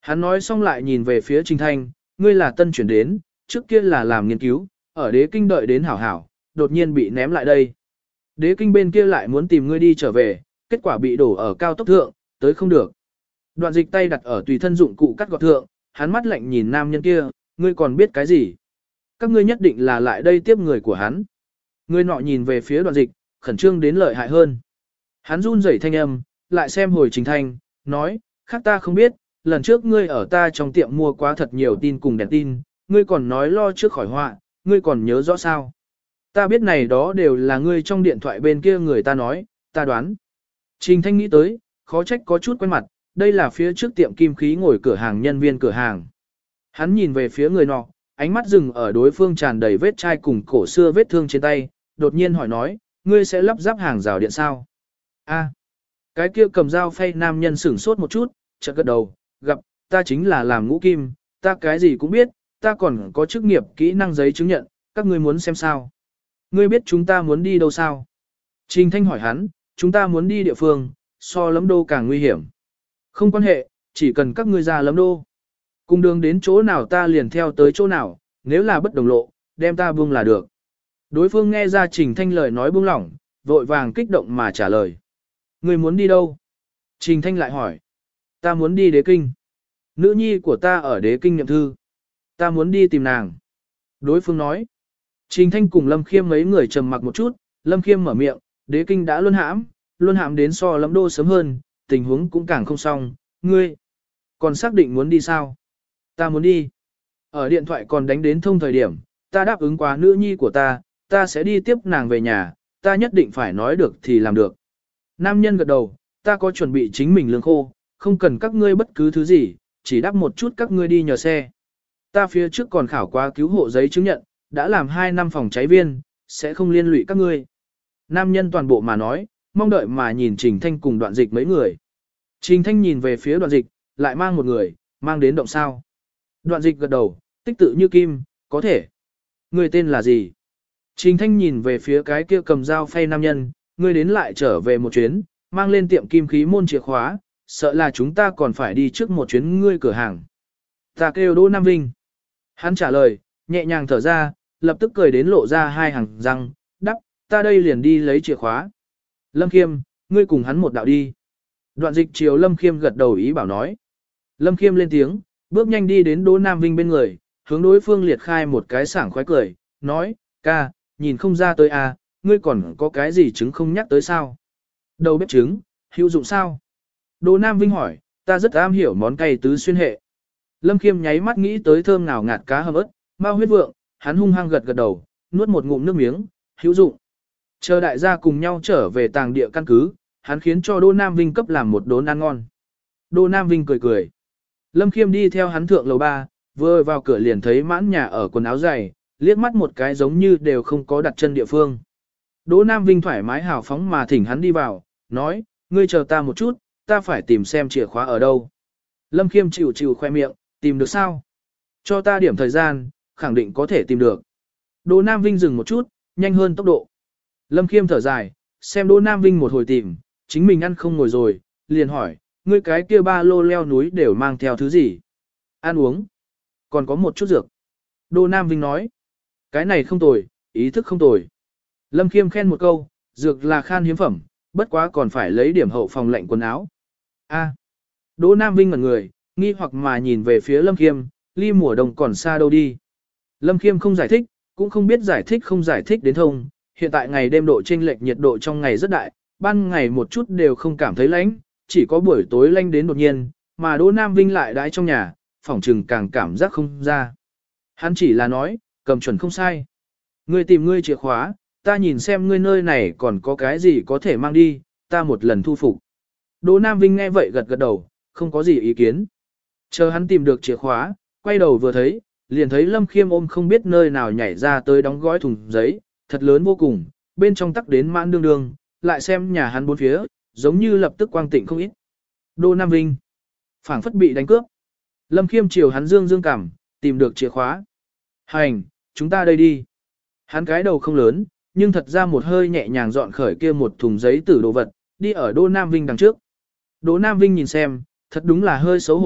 [SPEAKER 1] Hắn nói xong lại nhìn về phía Trình Thanh, ngươi là tân chuyển đến, trước kia là làm nghiên cứu, ở đế kinh đợi đến hảo hảo, đột nhiên bị ném lại đây. Đế kinh bên kia lại muốn tìm ngươi đi trở về, kết quả bị đổ ở cao tốc thượng, tới không được. Đoạn dịch tay đặt ở tùy thân dụng cụ cắt gọt thượng, hắn mắt lạnh nhìn nam nhân kia, ngươi còn biết cái gì? Các ngươi nhất định là lại đây tiếp người của hắn. Người nọ nhìn về phía đoạn dịch, khẩn trương đến lợi hại hơn. Hắn run rẩy thanh âm, lại xem hồi Trình Thanh, nói, khác ta không biết, lần trước ngươi ở ta trong tiệm mua quá thật nhiều tin cùng đèn tin, ngươi còn nói lo trước khỏi họa, ngươi còn nhớ rõ sao? Ta biết này đó đều là ngươi trong điện thoại bên kia người ta nói, ta đoán. Trình Thanh nghĩ tới, khó trách có chút quen mặt, đây là phía trước tiệm kim khí ngồi cửa hàng nhân viên cửa hàng. Hắn nhìn về phía người nọ, ánh mắt dừng ở đối phương tràn đầy vết chai cùng cổ xưa vết thương trên tay, đột nhiên hỏi nói, ngươi sẽ lắp ráp hàng rào điện sao? A, cái kia cầm dao phay nam nhân sửng sốt một chút, chợt gật đầu, gặp, ta chính là làm ngũ kim, ta cái gì cũng biết, ta còn có chức nghiệp kỹ năng giấy chứng nhận, các ngươi muốn xem sao? Ngươi biết chúng ta muốn đi đâu sao? Trình Thanh hỏi hắn, chúng ta muốn đi địa phương, so lấm đô càng nguy hiểm. Không quan hệ, chỉ cần các ngươi ra lấm đô. Cùng đường đến chỗ nào ta liền theo tới chỗ nào, nếu là bất đồng lộ, đem ta buông là được. Đối phương nghe ra Trình Thanh lời nói buông lỏng, vội vàng kích động mà trả lời. Ngươi muốn đi đâu? Trình Thanh lại hỏi. Ta muốn đi đế kinh. Nữ nhi của ta ở đế kinh nhậm thư. Ta muốn đi tìm nàng. Đối phương nói. Trình Thanh cùng Lâm Khiêm mấy người trầm mặc một chút, Lâm Khiêm mở miệng, đế kinh đã luân hãm, luân hãm đến so lẫm đô sớm hơn, tình huống cũng càng không xong, ngươi. Còn xác định muốn đi sao? Ta muốn đi. Ở điện thoại còn đánh đến thông thời điểm, ta đáp ứng quá nữ nhi của ta, ta sẽ đi tiếp nàng về nhà, ta nhất định phải nói được thì làm được. Nam nhân gật đầu, ta có chuẩn bị chính mình lương khô, không cần các ngươi bất cứ thứ gì, chỉ đáp một chút các ngươi đi nhờ xe. Ta phía trước còn khảo qua cứu hộ giấy chứng nhận, đã làm hai năm phòng cháy viên, sẽ không liên lụy các ngươi. Nam nhân toàn bộ mà nói, mong đợi mà nhìn Trình Thanh cùng Đoạn Dịch mấy người. Trình Thanh nhìn về phía Đoạn Dịch, lại mang một người, mang đến động sao. Đoạn Dịch gật đầu, tích tự như kim, có thể. Người tên là gì? Trình Thanh nhìn về phía cái kia cầm dao phay nam nhân, ngươi đến lại trở về một chuyến, mang lên tiệm kim khí môn chìa khóa, sợ là chúng ta còn phải đi trước một chuyến ngươi cửa hàng. Ta kêu Đỗ Nam Vinh. Hắn trả lời, nhẹ nhàng thở ra, lập tức cười đến lộ ra hai hàng răng, đắp, ta đây liền đi lấy chìa khóa. Lâm Khiêm, ngươi cùng hắn một đạo đi. Đoạn Dịch chiều Lâm Khiêm gật đầu ý bảo nói. Lâm Khiêm lên tiếng, bước nhanh đi đến Đỗ Nam Vinh bên người, hướng đối phương liệt khai một cái sảng khoái cười, nói, ca, nhìn không ra tới à, ngươi còn có cái gì chứng không nhắc tới sao? Đầu bếp trứng, hữu dụng sao? Đỗ Nam Vinh hỏi, ta rất am hiểu món cay tứ xuyên hệ. Lâm Khiêm nháy mắt nghĩ tới thơm ngào ngạt cá hầm ớt, mao huyết vượng, hắn hung hăng gật gật đầu, nuốt một ngụm nước miếng, hữu dụng. Chờ đại gia cùng nhau trở về tàng địa căn cứ, hắn khiến cho Đỗ Nam Vinh cấp làm một đốn ăn ngon. Đỗ Nam Vinh cười cười. Lâm Khiêm đi theo hắn thượng lầu ba, vừa vào cửa liền thấy mãn nhà ở quần áo dày, liếc mắt một cái giống như đều không có đặt chân địa phương. Đỗ Nam Vinh thoải mái hào phóng mà thỉnh hắn đi vào, nói, ngươi chờ ta một chút, ta phải tìm xem chìa khóa ở đâu. Lâm Khiêm chịu chịu khoe miệng, tìm được sao? Cho ta điểm thời gian, khẳng định có thể tìm được. Đỗ Nam Vinh dừng một chút, nhanh hơn tốc độ. Lâm Khiêm thở dài, xem Đỗ Nam Vinh một hồi tìm, chính mình ăn không ngồi rồi, liền hỏi, ngươi cái kia ba lô leo núi đều mang theo thứ gì? Ăn uống. Còn có một chút dược. Đỗ Nam Vinh nói, cái này không tồi, ý thức không tồi. Lâm Khiêm khen một câu, dược là khan hiếm phẩm, bất quá còn phải lấy điểm hậu phòng lạnh quần áo. A. Đỗ Nam Vinh ngẩn người, nghi hoặc mà nhìn về phía Lâm Khiêm, ly mùa đông còn xa đâu đi. Lâm Khiêm không giải thích, cũng không biết giải thích không giải thích đến thông. Hiện tại ngày đêm độ chênh lệch nhiệt độ trong ngày rất đại, ban ngày một chút đều không cảm thấy lạnh, chỉ có buổi tối lạnh đến đột nhiên, mà Đỗ Nam Vinh lại đãi trong nhà, phỏng trừng càng cảm giác không ra. Hắn chỉ là nói, cầm chuẩn không sai. Ngươi tìm ngươi chìa khóa, ta nhìn xem ngươi nơi này còn có cái gì có thể mang đi, ta một lần thu phục. Đỗ Nam Vinh nghe vậy gật gật đầu, không có gì ý kiến. Chờ hắn tìm được chìa khóa, quay đầu vừa thấy, liền thấy Lâm Khiêm ôm không biết nơi nào nhảy ra tới đóng gói thùng giấy, thật lớn vô cùng, bên trong tắc đến mãn đương đương, lại xem nhà hắn bốn phía, giống như lập tức quang tịnh không ít. Đỗ Nam Vinh, phảng phất bị đánh cướp. Lâm Khiêm chiều hắn dương dương cảm, tìm được chìa khóa. Hành, chúng ta đây đi. Hắn cái đầu không lớn, nhưng thật ra một hơi nhẹ nhàng dọn khởi kia một thùng giấy tử đồ vật, đi ở Đỗ Nam Vinh đằng trước. Đỗ Nam Vinh nhìn xem, thật đúng là hơi xấu hổ,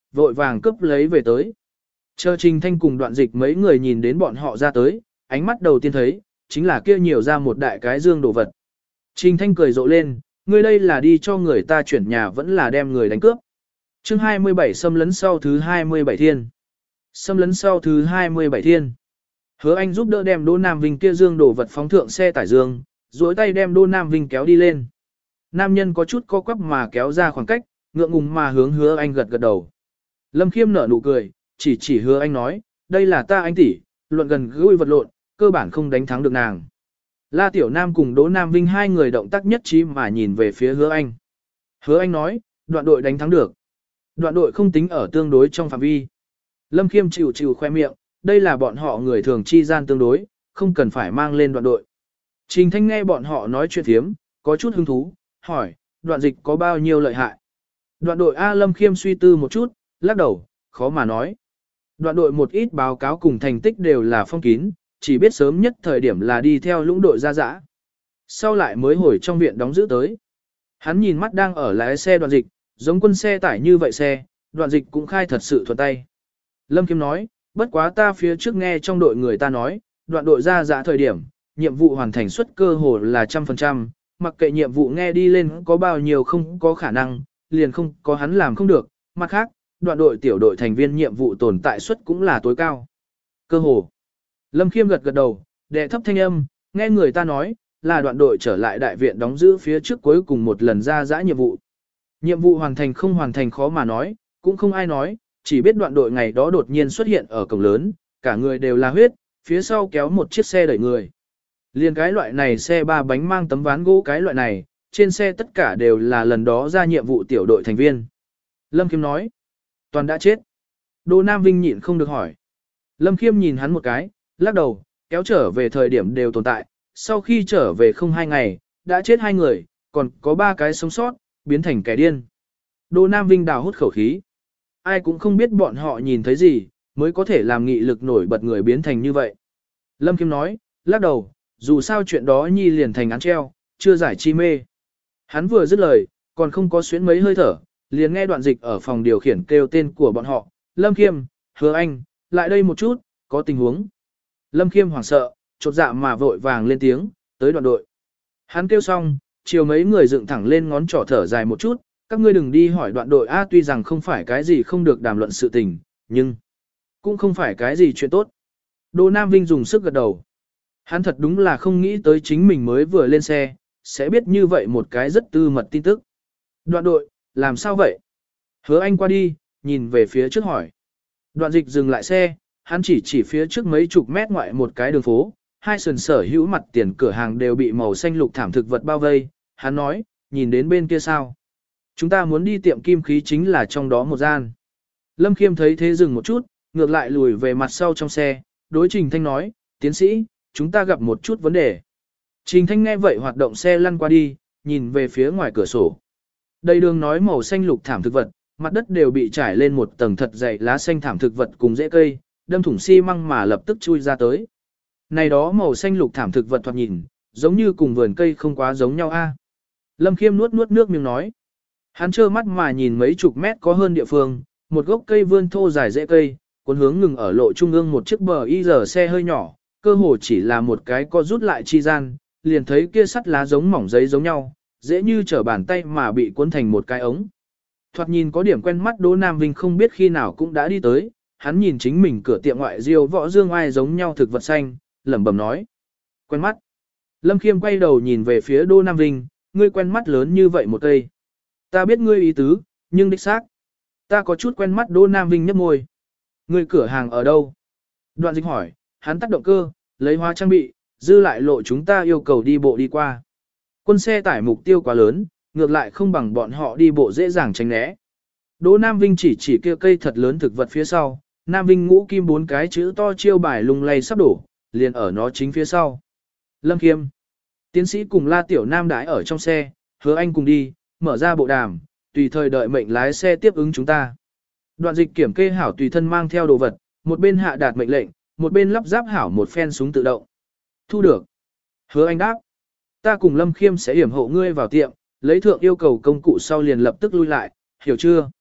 [SPEAKER 1] vội vàng cướp lấy về tới. Chờ Trình Thanh cùng Đoạn Dịch mấy người nhìn đến bọn họ ra tới, ánh mắt đầu tiên thấy, chính là kia nhiều ra một đại cái dương đồ vật. Trình Thanh cười rộ lên, ngươi đây là đi cho người ta chuyển nhà vẫn là đem người đánh cướp. Chương hai mươi bảy xâm lấn sau thứ hai mươi bảy thiên. Xâm lấn sau thứ hai mươi bảy thiên. Hứa Anh giúp đỡ đem Đỗ Nam Vinh kia dương đồ vật phóng thượng xe tải dương, duỗi tay đem Đỗ Nam Vinh kéo đi lên. Nam nhân có chút co quắp mà kéo ra khoảng cách, ngượng ngùng mà hướng Hứa Anh gật gật đầu. Lâm Khiêm nở nụ cười, chỉ chỉ Hứa Anh nói, đây là ta anh tỷ, luận gần gũi vật lộn, cơ bản không đánh thắng được nàng. La Tiểu Nam cùng Đỗ Nam Vinh hai người động tác nhất trí mà nhìn về phía Hứa Anh. Hứa Anh nói, đoạn đội đánh thắng được. Đoạn đội không tính ở tương đối trong phạm vi. Lâm Khiêm chịu chịu khoe miệng, đây là bọn họ người thường chi gian tương đối, không cần phải mang lên đoạn đội. Trình Thanh nghe bọn họ nói chuyện thiếm, có chút hứng thú, hỏi, đoạn dịch có bao nhiêu lợi hại? Đoạn đội A Lâm Khiêm suy tư một chút, lắc đầu, khó mà nói. Đoạn đội một ít báo cáo cùng thành tích đều là phong kín, chỉ biết sớm nhất thời điểm là đi theo lũng đội ra dã. Sau lại mới hồi trong viện đóng giữ tới. Hắn nhìn mắt đang ở lái xe đoạn dịch, giống quân xe tải như vậy xe, đoạn dịch cũng khai thật sự thuận tay. Lâm Khiêm nói, bất quá ta phía trước nghe trong đội người ta nói, đoạn đội ra dã thời điểm, nhiệm vụ hoàn thành suất cơ hồ là trăm phần trăm, mặc kệ nhiệm vụ nghe đi lên có bao nhiêu không có khả năng, liền không có hắn làm không được, mặt khác, đoạn đội tiểu đội thành viên nhiệm vụ tồn tại suất cũng là tối cao. Cơ hồ. Lâm Khiêm gật gật đầu, đệ thấp thanh âm, nghe người ta nói, là đoạn đội trở lại đại viện đóng giữ phía trước cuối cùng một lần ra dã nhiệm vụ. Nhiệm vụ hoàn thành không hoàn thành khó mà nói, cũng không ai nói, chỉ biết đoạn đội ngày đó đột nhiên xuất hiện ở cổng lớn, cả người đều là huyết, phía sau kéo một chiếc xe đẩy người. Liên cái loại này xe ba bánh mang tấm ván gỗ cái loại này, trên xe tất cả đều là lần đó ra nhiệm vụ tiểu đội thành viên. Lâm Khiêm nói, toàn đã chết. Đỗ Nam Vinh nhịn không được hỏi. Lâm Khiêm nhìn hắn một cái, lắc đầu, kéo trở về thời điểm đều tồn tại, sau khi trở về không hai ngày, đã chết hai người, còn có ba cái sống sót, biến thành kẻ điên. Đỗ Nam Vinh đào hút khẩu khí. Ai cũng không biết bọn họ nhìn thấy gì, mới có thể làm nghị lực nổi bật người biến thành như vậy. Lâm Khiêm nói, lắc đầu, dù sao chuyện đó nhi liền thành án treo, chưa giải chi mê. Hắn vừa dứt lời, còn không có xuyến mấy hơi thở, liền nghe đoạn dịch ở phòng điều khiển kêu tên của bọn họ, Lâm Khiêm, Hứa Anh, lại đây một chút, có tình huống. Lâm Khiêm hoảng sợ, chột dạ mà vội vàng lên tiếng, tới đoạn đội. Hắn kêu xong, chiều mấy người dựng thẳng lên ngón trỏ thở dài một chút, các ngươi đừng đi hỏi đoạn đội A, tuy rằng không phải cái gì không được đàm luận sự tình, nhưng cũng không phải cái gì chuyện tốt. Đỗ Nam Vinh dùng sức gật đầu. Hắn thật đúng là không nghĩ tới chính mình mới vừa lên xe, sẽ biết như vậy một cái rất tư mật tin tức. Đoạn đội, làm sao vậy? Hứa Anh qua đi, nhìn về phía trước hỏi. Đoạn dịch dừng lại xe, hắn chỉ chỉ phía trước mấy chục mét ngoại một cái đường phố, hai sườn sở hữu mặt tiền cửa hàng đều bị màu xanh lục thảm thực vật bao vây. Hắn nói, nhìn đến bên kia sao? Chúng ta muốn đi tiệm kim khí chính là trong đó một gian. Lâm Khiêm thấy thế dừng một chút, ngược lại lùi về mặt sau trong xe, đối Trình Thanh nói, tiến sĩ, chúng ta gặp một chút vấn đề. Trình Thanh nghe vậy hoạt động xe lăn qua đi, nhìn về phía ngoài cửa sổ. Đầy đường nói màu xanh lục thảm thực vật, mặt đất đều bị trải lên một tầng thật dày lá xanh thảm thực vật cùng rễ cây, đâm thủng xi măng mà lập tức chui ra tới. Này đó màu xanh lục thảm thực vật thoạt nhìn, giống như cùng vườn cây không quá giống nhau a. Lâm Khiêm nuốt nuốt nước miếng nói. Hắn trơ mắt mà nhìn mấy chục mét có hơn địa phương, một gốc cây vươn thô dài rễ cây, cuốn hướng ngừng ở lộ trung ương một chiếc bờ y giờ xe hơi nhỏ, cơ hồ chỉ là một cái co rút lại chi gian, liền thấy kia sắt lá giống mỏng giấy giống nhau, dễ như trở bàn tay mà bị cuốn thành một cái ống. Thoạt nhìn có điểm quen mắt Đỗ Nam Vinh không biết khi nào cũng đã đi tới, hắn nhìn chính mình cửa tiệm ngoại diêu võ dương ai giống nhau thực vật xanh, lẩm bẩm nói. Quen mắt. Lâm Khiêm quay đầu nhìn về phía Đỗ Nam Vinh, ngươi quen mắt lớn như vậy một cây. Ta biết ngươi ý tứ, nhưng đích xác. Ta có chút quen mắt Đỗ Nam Vinh nhấp môi. Ngươi cửa hàng ở đâu? Đoạn dịch hỏi, hắn tắt động cơ, lấy hóa trang bị, dư lại lộ chúng ta yêu cầu đi bộ đi qua. Quân xe tải mục tiêu quá lớn, ngược lại không bằng bọn họ đi bộ dễ dàng tránh né. Đỗ Nam Vinh chỉ chỉ kia cây thật lớn thực vật phía sau, Nam Vinh ngũ kim bốn cái chữ to chiêu bài lung lay sắp đổ, liền ở nó chính phía sau. Lâm Khiêm, tiến sĩ cùng La Tiểu Nam đãi ở trong xe, Hứa Anh cùng đi, mở ra bộ đàm, tùy thời đợi mệnh lái xe tiếp ứng chúng ta. Đoạn dịch kiểm kê hảo tùy thân mang theo đồ vật, một bên hạ đạt mệnh lệnh, một bên lắp ráp hảo một phen súng tự động. Thu được. Hứa Anh đáp. Ta cùng Lâm Khiêm sẽ hiểm hộ ngươi vào tiệm, lấy thượng yêu cầu công cụ sau liền lập tức lui lại, hiểu chưa?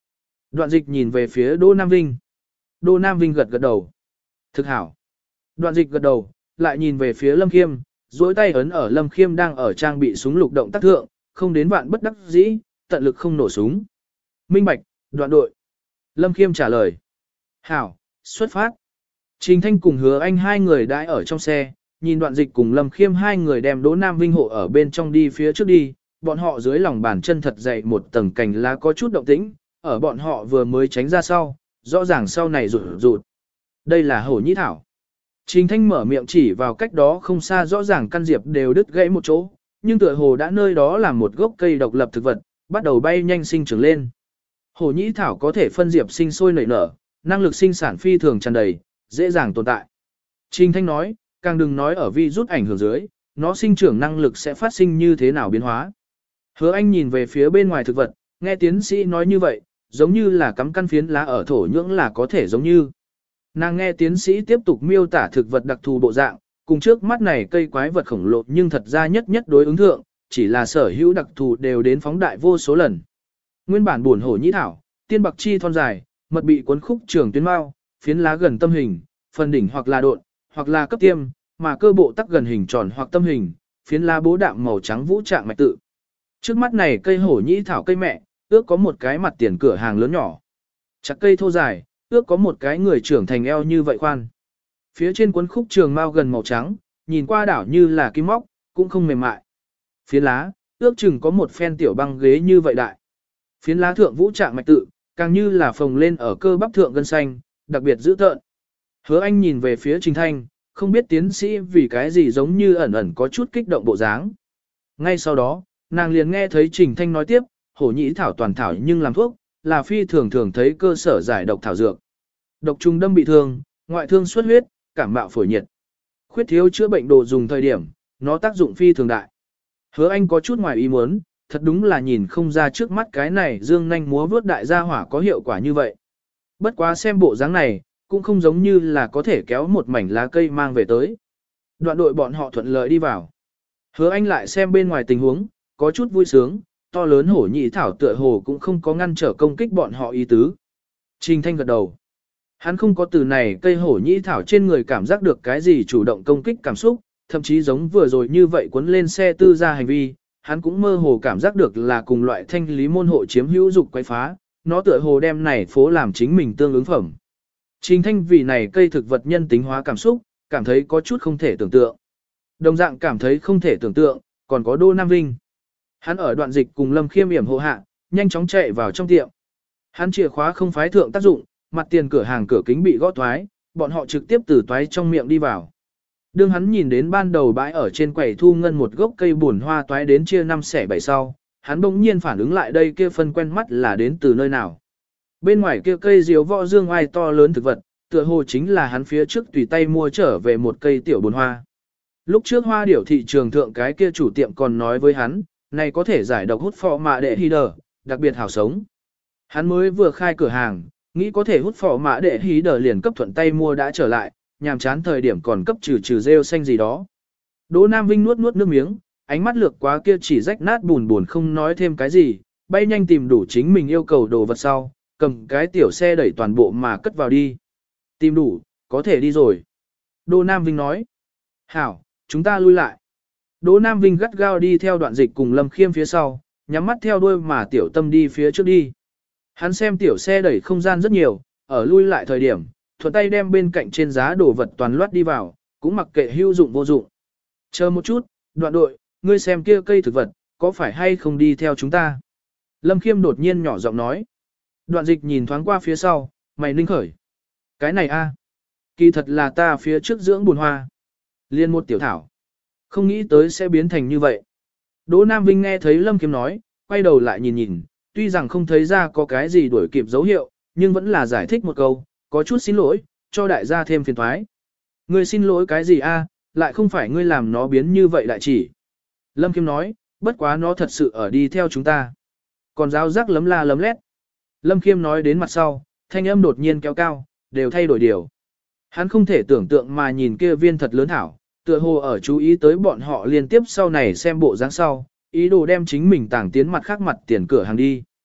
[SPEAKER 1] Đoạn dịch nhìn về phía Đỗ Nam Vinh. Đỗ Nam Vinh gật gật đầu. Thực hảo. Đoạn dịch gật đầu, lại nhìn về phía Lâm Khiêm, duỗi tay ấn ở Lâm Khiêm đang ở trang bị súng lục động tác thượng, không đến vạn bất đắc dĩ, tận lực không nổ súng. Minh bạch, đoạn đội. Lâm Khiêm trả lời. Hảo, xuất phát. Trình Thanh cùng Hứa Anh hai người đãi ở trong xe, nhìn đoạn dịch cùng Lâm Khiêm hai người đem Đỗ Nam Vinh hộ ở bên trong đi phía trước đi, bọn họ dưới lòng bàn chân thật dày một tầng cành lá có chút động tĩnh, ở bọn họ vừa mới tránh ra sau, rõ ràng sau này rụt rụt. Đây là hổ nhĩ thảo. Trình Thanh mở miệng chỉ vào cách đó không xa rõ ràng căn diệp đều đứt gãy một chỗ, nhưng tựa hồ đã nơi đó là một gốc cây độc lập thực vật, bắt đầu bay nhanh sinh trưởng lên. Hổ nhĩ thảo có thể phân diệp sinh sôi nảy nở, năng lực sinh sản phi thường tràn đầy, dễ dàng tồn tại. Trình Thanh nói, càng đừng nói ở vi rút ảnh hưởng dưới, nó sinh trưởng năng lực sẽ phát sinh như thế nào biến hóa. Hứa Anh nhìn về phía bên ngoài thực vật, nghe tiến sĩ nói như vậy, giống như là cắm căn phiến lá ở thổ nhưỡng là có thể giống như. Nàng nghe tiến sĩ tiếp tục miêu tả thực vật đặc thù bộ dạng, cùng trước mắt này cây quái vật khổng lồ nhưng thật ra nhất nhất đối ứng thượng, chỉ là sở hữu đặc thù đều đến phóng đại vô số lần. Nguyên bản buồn hổ nhĩ thảo, tiên bạc chi thon dài, mật bị cuốn khúc trường tuyến mao, phiến lá gần tâm hình, phần đỉnh hoặc là độn, hoặc là cấp tiêm, mà cơ bộ tắc gần hình tròn hoặc tâm hình, phiến lá bố đạm màu trắng vũ trạng mạch tự. Trước mắt này cây hổ nhĩ thảo cây mẹ, ước có một cái mặt tiền cửa hàng lớn nhỏ. Chặt cây thô dài, ước có một cái người trưởng thành eo như vậy khoan. Phía trên cuốn khúc trường mao gần màu trắng, nhìn qua đảo như là kim móc, cũng không mềm mại. Phiến lá, ước chừng có một phen tiểu băng ghế như vậy đại. Phiến lá thượng vũ trạng mạch tự, càng như là phồng lên ở cơ bắp thượng gân xanh, đặc biệt dữ tợn. Hứa Anh nhìn về phía Trình Thanh, không biết tiến sĩ vì cái gì giống như ẩn ẩn có chút kích động bộ dáng. Ngay sau đó, nàng liền nghe thấy Trình Thanh nói tiếp, hổ nhĩ thảo toàn thảo nhưng làm thuốc, là phi thường thường thấy cơ sở giải độc thảo dược. Độc trùng đâm bị thương, ngoại thương xuất huyết, cảm mạo phổi nhiệt. Khuyết thiếu chữa bệnh đồ dùng thời điểm, nó tác dụng phi thường đại. Hứa Anh có chút ngoài ý muốn, thật đúng là nhìn không ra trước mắt cái này dương nhanh múa vớt đại gia hỏa có hiệu quả như vậy. Bất quá xem bộ dáng này, cũng không giống như là có thể kéo một mảnh lá cây mang về tới. Đoạn đội bọn họ thuận lợi đi vào. Hứa Anh lại xem bên ngoài tình huống, có chút vui sướng, to lớn hổ nhĩ thảo tựa hồ cũng không có ngăn trở công kích bọn họ ý tứ. Trình Thanh gật đầu. Hắn không có từ này cây hổ nhĩ thảo trên người cảm giác được cái gì chủ động công kích cảm xúc, thậm chí giống vừa rồi như vậy cuốn lên xe tư ra hành vi, hắn cũng mơ hồ cảm giác được là cùng loại thanh lý môn hộ chiếm hữu dục quấy phá, nó tựa hồ đem này phố làm chính mình tương ứng phẩm. Trình Thanh vì này cây thực vật nhân tính hóa cảm xúc, cảm thấy có chút không thể tưởng tượng. Đồng dạng cảm thấy không thể tưởng tượng, còn có Đỗ Nam Vinh. Hắn ở đoạn dịch cùng Lâm Khiêm yểm hộ hạ, nhanh chóng chạy vào trong tiệm. Hắn chìa khóa không phái thượng tác dụng, mặt tiền cửa hàng cửa kính bị gõ toái, bọn họ trực tiếp từ toái trong miệng đi vào. Đương hắn nhìn đến ban đầu bãi ở trên quầy thu ngân một gốc cây buồn hoa toái đến chia năm xẻ bảy sau, hắn bỗng nhiên phản ứng lại đây kia phân quen mắt là đến từ nơi nào. Bên ngoài kia cây diếu võ dương oai to lớn thực vật, tựa hồ chính là hắn phía trước tùy tay mua trở về một cây tiểu buồn hoa. Lúc trước hoa điểu thị trường thượng cái kia chủ tiệm còn nói với hắn, này có thể giải độc hút phò mạ đệ hí đờ, đặc biệt hảo sống. Hắn mới vừa khai cửa hàng, nghĩ có thể hút phò mạ đệ hí đờ liền cấp thuận tay mua đã trở lại, nhàm chán thời điểm còn cấp trừ trừ rêu xanh gì đó. Đỗ Nam Vinh nuốt nuốt nước miếng, ánh mắt lược quá kia chỉ rách nát buồn buồn không nói thêm cái gì, bay nhanh tìm đủ chính mình yêu cầu đồ vật sau, cầm cái tiểu xe đẩy toàn bộ mà cất vào đi. Tìm đủ, có thể đi rồi. Đỗ Nam Vinh nói. Hảo, chúng ta lui lại. Đỗ Nam Vinh gắt gao đi theo đoạn dịch cùng Lâm Khiêm phía sau, nhắm mắt theo đuôi mà tiểu tâm đi phía trước đi. Hắn xem tiểu xe đẩy không gian rất nhiều, ở lui lại thời điểm, thuận tay đem bên cạnh trên giá đồ vật toàn loát đi vào, cũng mặc kệ hữu dụng vô dụng. Chờ một chút, đoạn đội, ngươi xem kia cây thực vật, có phải hay không đi theo chúng ta? Lâm Khiêm đột nhiên nhỏ giọng nói. Đoạn dịch nhìn thoáng qua phía sau, mày ninh khởi. Cái này a, kỳ thật là ta phía trước dưỡng buồn hoa. Liên một tiểu thảo. Không nghĩ tới sẽ biến thành như vậy. Đỗ Nam Vinh nghe thấy Lâm Khiêm nói, quay đầu lại nhìn nhìn, tuy rằng không thấy ra có cái gì đuổi kịp dấu hiệu, nhưng vẫn là giải thích một câu, có chút xin lỗi, cho đại gia thêm phiền toái. Ngươi xin lỗi cái gì a? Lại không phải ngươi làm nó biến như vậy đại chỉ. Lâm Khiêm nói, bất quá nó thật sự ở đi theo chúng ta. Còn giáo giác lấm la lấm lét. Lâm Khiêm nói đến mặt sau, thanh âm đột nhiên kéo cao, đều thay đổi điều. Hắn không thể tưởng tượng mà nhìn kia viên thật lớn thảo, tựa hồ ở chú ý tới bọn họ liên tiếp sau này xem bộ dáng sau, ý đồ đem chính mình tảng tiến mặt khác mặt tiền cửa hàng đi.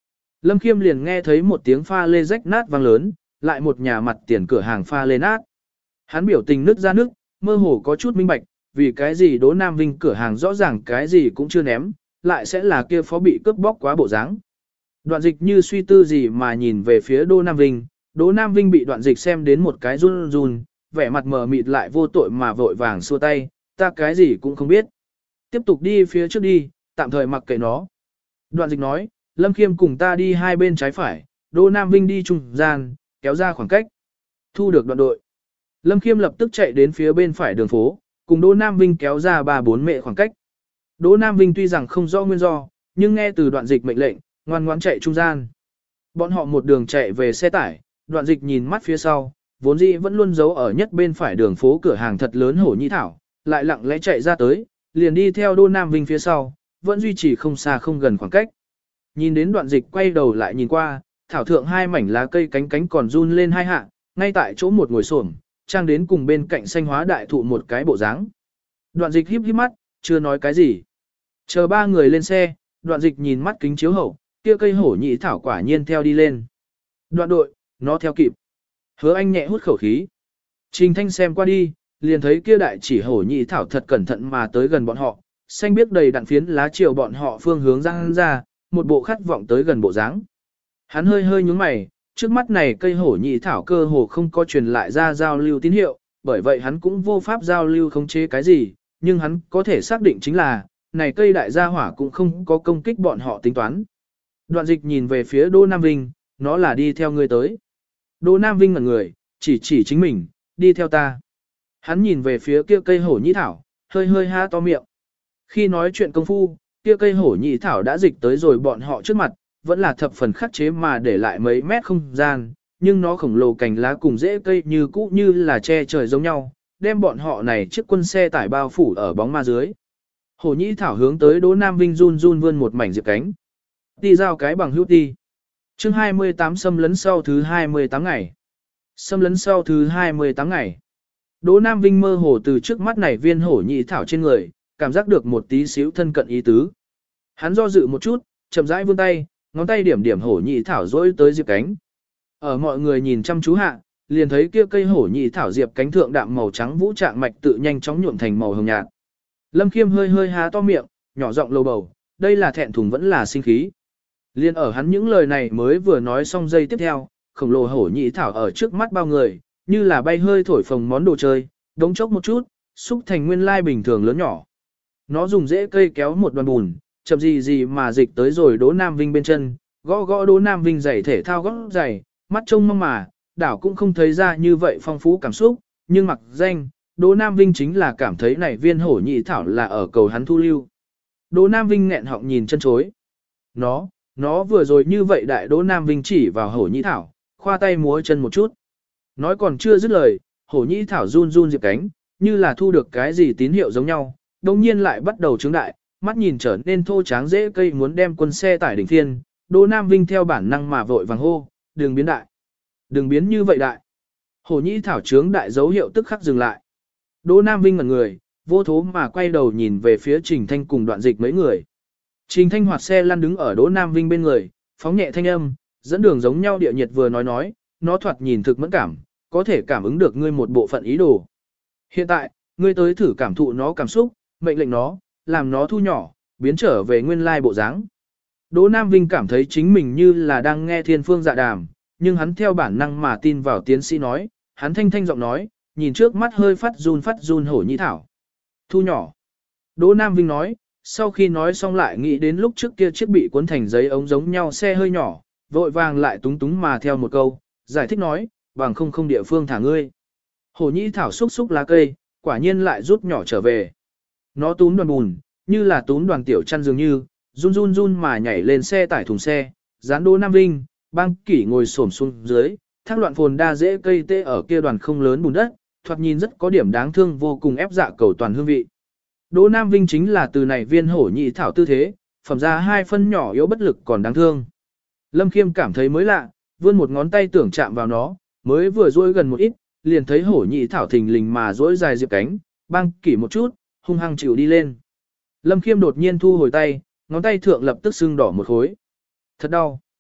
[SPEAKER 1] Lâm Khiêm liền nghe thấy một tiếng pha lê rách nát vang lớn, lại một nhà mặt tiền cửa hàng pha lê nát. Hắn biểu tình nứt ra nước, mơ hồ có chút minh bạch, vì cái gì Đỗ Nam Vinh cửa hàng rõ ràng cái gì cũng chưa ném, lại sẽ là kia phó bị cướp bóc quá bộ dáng. Đoạn dịch như suy tư gì mà nhìn về phía Đỗ Nam Vinh, Đỗ Nam Vinh bị đoạn dịch xem đến một cái run run, vẻ mặt mờ mịt lại vô tội mà vội vàng xua tay, ta cái gì cũng không biết. Tiếp tục đi phía trước đi, tạm thời mặc kệ nó. Đoạn dịch nói, Lâm Khiêm cùng ta đi hai bên trái phải, Đỗ Nam Vinh đi trung gian, kéo ra khoảng cách. Thu được đoạn đội. Lâm Khiêm lập tức chạy đến phía bên phải đường phố, cùng Đỗ Nam Vinh kéo ra ba bốn mệ khoảng cách. Đỗ Nam Vinh tuy rằng không rõ nguyên do, nhưng nghe từ đoạn dịch mệnh lệnh, ngoan ngoãn chạy trung gian. Bọn họ một đường chạy về xe tải, đoạn dịch nhìn mắt phía sau, vốn dĩ vẫn luôn giấu ở nhất bên phải đường phố cửa hàng thật lớn hổ nhĩ thảo, lại lặng lẽ chạy ra tới, liền đi theo Đỗ Nam Vinh phía sau, vẫn duy trì không xa không gần khoảng cách. Nhìn đến đoạn dịch quay đầu lại nhìn qua, thảo thượng hai mảnh lá cây cánh cánh còn run lên hai hạ, ngay tại chỗ một ngồi xổm, trang đến cùng bên cạnh xanh hóa đại thụ một cái bộ dáng. Đoạn dịch híp híp mắt, chưa nói cái gì. Chờ ba người lên xe, đoạn dịch nhìn mắt kính chiếu hậu, kia cây hổ nhĩ thảo quả nhiên theo đi lên. Đoạn đội, nó theo kịp. Hứa Anh nhẹ hút khẩu khí. Trình Thanh xem qua đi, liền thấy kia đại chỉ hổ nhĩ thảo thật cẩn thận mà tới gần bọn họ, xanh biếc đầy đặn phiến lá chiều bọn họ phương hướng ra ra, một bộ khát vọng tới gần bộ dáng. Hắn hơi hơi nhướng mày, trước mắt này cây hổ nhĩ thảo cơ hồ không có truyền lại ra giao lưu tín hiệu, bởi vậy hắn cũng vô pháp giao lưu khống chế cái gì, nhưng hắn có thể xác định chính là, này cây đại gia hỏa cũng không có công kích bọn họ tính toán. Đoạn dịch nhìn về phía Đỗ Nam Vinh, nó là đi theo ngươi tới. Đỗ Nam Vinh ngẩn người, chỉ chỉ chính mình, đi theo ta. Hắn nhìn về phía kia cây hổ nhĩ thảo, hơi hơi há to miệng. Khi nói chuyện công phu, kia cây hổ nhĩ thảo đã dịch tới rồi bọn họ trước mặt, vẫn là thập phần khắc chế mà để lại mấy mét không gian, nhưng nó khổng lồ cành lá cùng rễ cây như cũ như là che trời giống nhau, đem bọn họ này chiếc quân xe tải bao phủ ở bóng ma dưới. Hổ nhĩ thảo hướng tới Đỗ Nam Vinh run run vươn một mảnh diệp cánh. Đi giao cái bằng hữu đi. Chương hai mươi tám xâm lấn sau thứ hai mươi tám ngày. Xâm lấn sau thứ hai mươi tám ngày. Đỗ Nam Vinh mơ hồ từ trước mắt này viên hổ nhĩ thảo trên người, cảm giác được một tí xíu thân cận ý tứ. Hắn do dự một chút, chậm rãi vươn tay, ngón tay điểm điểm hổ nhĩ thảo dỗi tới diệp cánh. Ở mọi người nhìn chăm chú hạ, liền thấy kia cây hổ nhĩ thảo diệp cánh thượng đạm màu trắng vũ trạng mạch tự nhanh chóng nhuộm thành màu hồng nhạt. Lâm Khiêm hơi hơi há to miệng, nhỏ giọng lầu bầu, đây là thẹn thùng vẫn là sinh khí. Liên ở hắn những lời này mới vừa nói xong giây tiếp theo, khổng lồ hổ nhĩ thảo ở trước mắt bao người, như là bay hơi thổi phồng món đồ chơi, đống chốc một chút, xúc thành nguyên lai bình thường lớn nhỏ. Nó dùng rễ cây kéo một đoàn bùn, chậm gì gì mà dịch tới rồi Đỗ Nam Vinh bên chân, gõ gõ Đỗ Nam Vinh giày thể thao gót giày, mắt trông mong mà, đảo cũng không thấy ra như vậy phong phú cảm xúc, nhưng mặc danh, Đỗ Nam Vinh chính là cảm thấy này viên hổ nhĩ thảo là ở cầu hắn thu lưu. Đỗ Nam Vinh nghẹn họng nhìn chân chối. Nó, nó vừa rồi như vậy đại Đỗ Nam Vinh chỉ vào hổ nhĩ thảo, khoa tay múa chân một chút. Nói còn chưa dứt lời, hổ nhĩ thảo run run diệp cánh, như là thu được cái gì tín hiệu giống nhau, đồng nhiên lại bắt đầu trướng đại, mắt nhìn trở nên thô tráng dễ cây muốn đem quân xe tải đỉnh phiên, Đỗ Nam Vinh theo bản năng mà vội vàng hô, đừng biến đại. Đừng biến như vậy đại. Hổ nhĩ thảo trướng đại dấu hiệu tức khắc dừng lại. Đỗ Nam Vinh ngẩn người, vô thố mà quay đầu nhìn về phía Trình Thanh cùng đoạn dịch mấy người. Trình Thanh hoạt xe lăn đứng ở Đỗ Nam Vinh bên người, phóng nhẹ thanh âm, dẫn đường giống nhau địa nhiệt vừa nói nói, nó thoạt nhìn thực mẫn cảm, có thể cảm ứng được ngươi một bộ phận ý đồ. Hiện tại, ngươi tới thử cảm thụ nó cảm xúc, mệnh lệnh nó, làm nó thu nhỏ, biến trở về nguyên lai bộ dáng. Đỗ Nam Vinh cảm thấy chính mình như là đang nghe thiên phương dạ đàm, nhưng hắn theo bản năng mà tin vào tiến sĩ nói, hắn thanh thanh giọng nói, nhìn trước mắt hơi phát run phát run hổ nhĩ thảo. Thu nhỏ. Đỗ Nam Vinh nói, sau khi nói xong lại nghĩ đến lúc trước kia chiếc bị cuốn thành giấy ống giống nhau xe hơi nhỏ, vội vàng lại túng túng mà theo một câu, giải thích nói, bằng không không địa phương thả ngươi. Hổ nhĩ thảo xúc xúc lá cây, quả nhiên lại rút nhỏ trở về. Nó túm đoàn bùn, như là túm đoàn tiểu chăn dường như, run run run mà nhảy lên xe tải thùng xe, dán Đỗ Nam Vinh, băng kỷ ngồi xổm xuống dưới, thác loạn phồn đa dễ cây tê ở kia đoàn không lớn bùn đất, thoạt nhìn rất có điểm đáng thương vô cùng ép dạ cầu toàn hương vị. Đỗ Nam Vinh chính là từ này viên hổ nhĩ thảo tư thế, phẩm ra hai phân nhỏ yếu bất lực còn đáng thương. Lâm Khiêm cảm thấy mới lạ, vươn một ngón tay tưởng chạm vào nó, mới vừa duỗi gần một ít, liền thấy hổ nhĩ thảo thình lình mà duỗi dài diệp cánh, băng kỷ một chút, hung hăng chịu đi lên. Lâm Khiêm đột nhiên thu hồi tay, ngón tay thượng lập tức sưng đỏ một khối. Thật đau.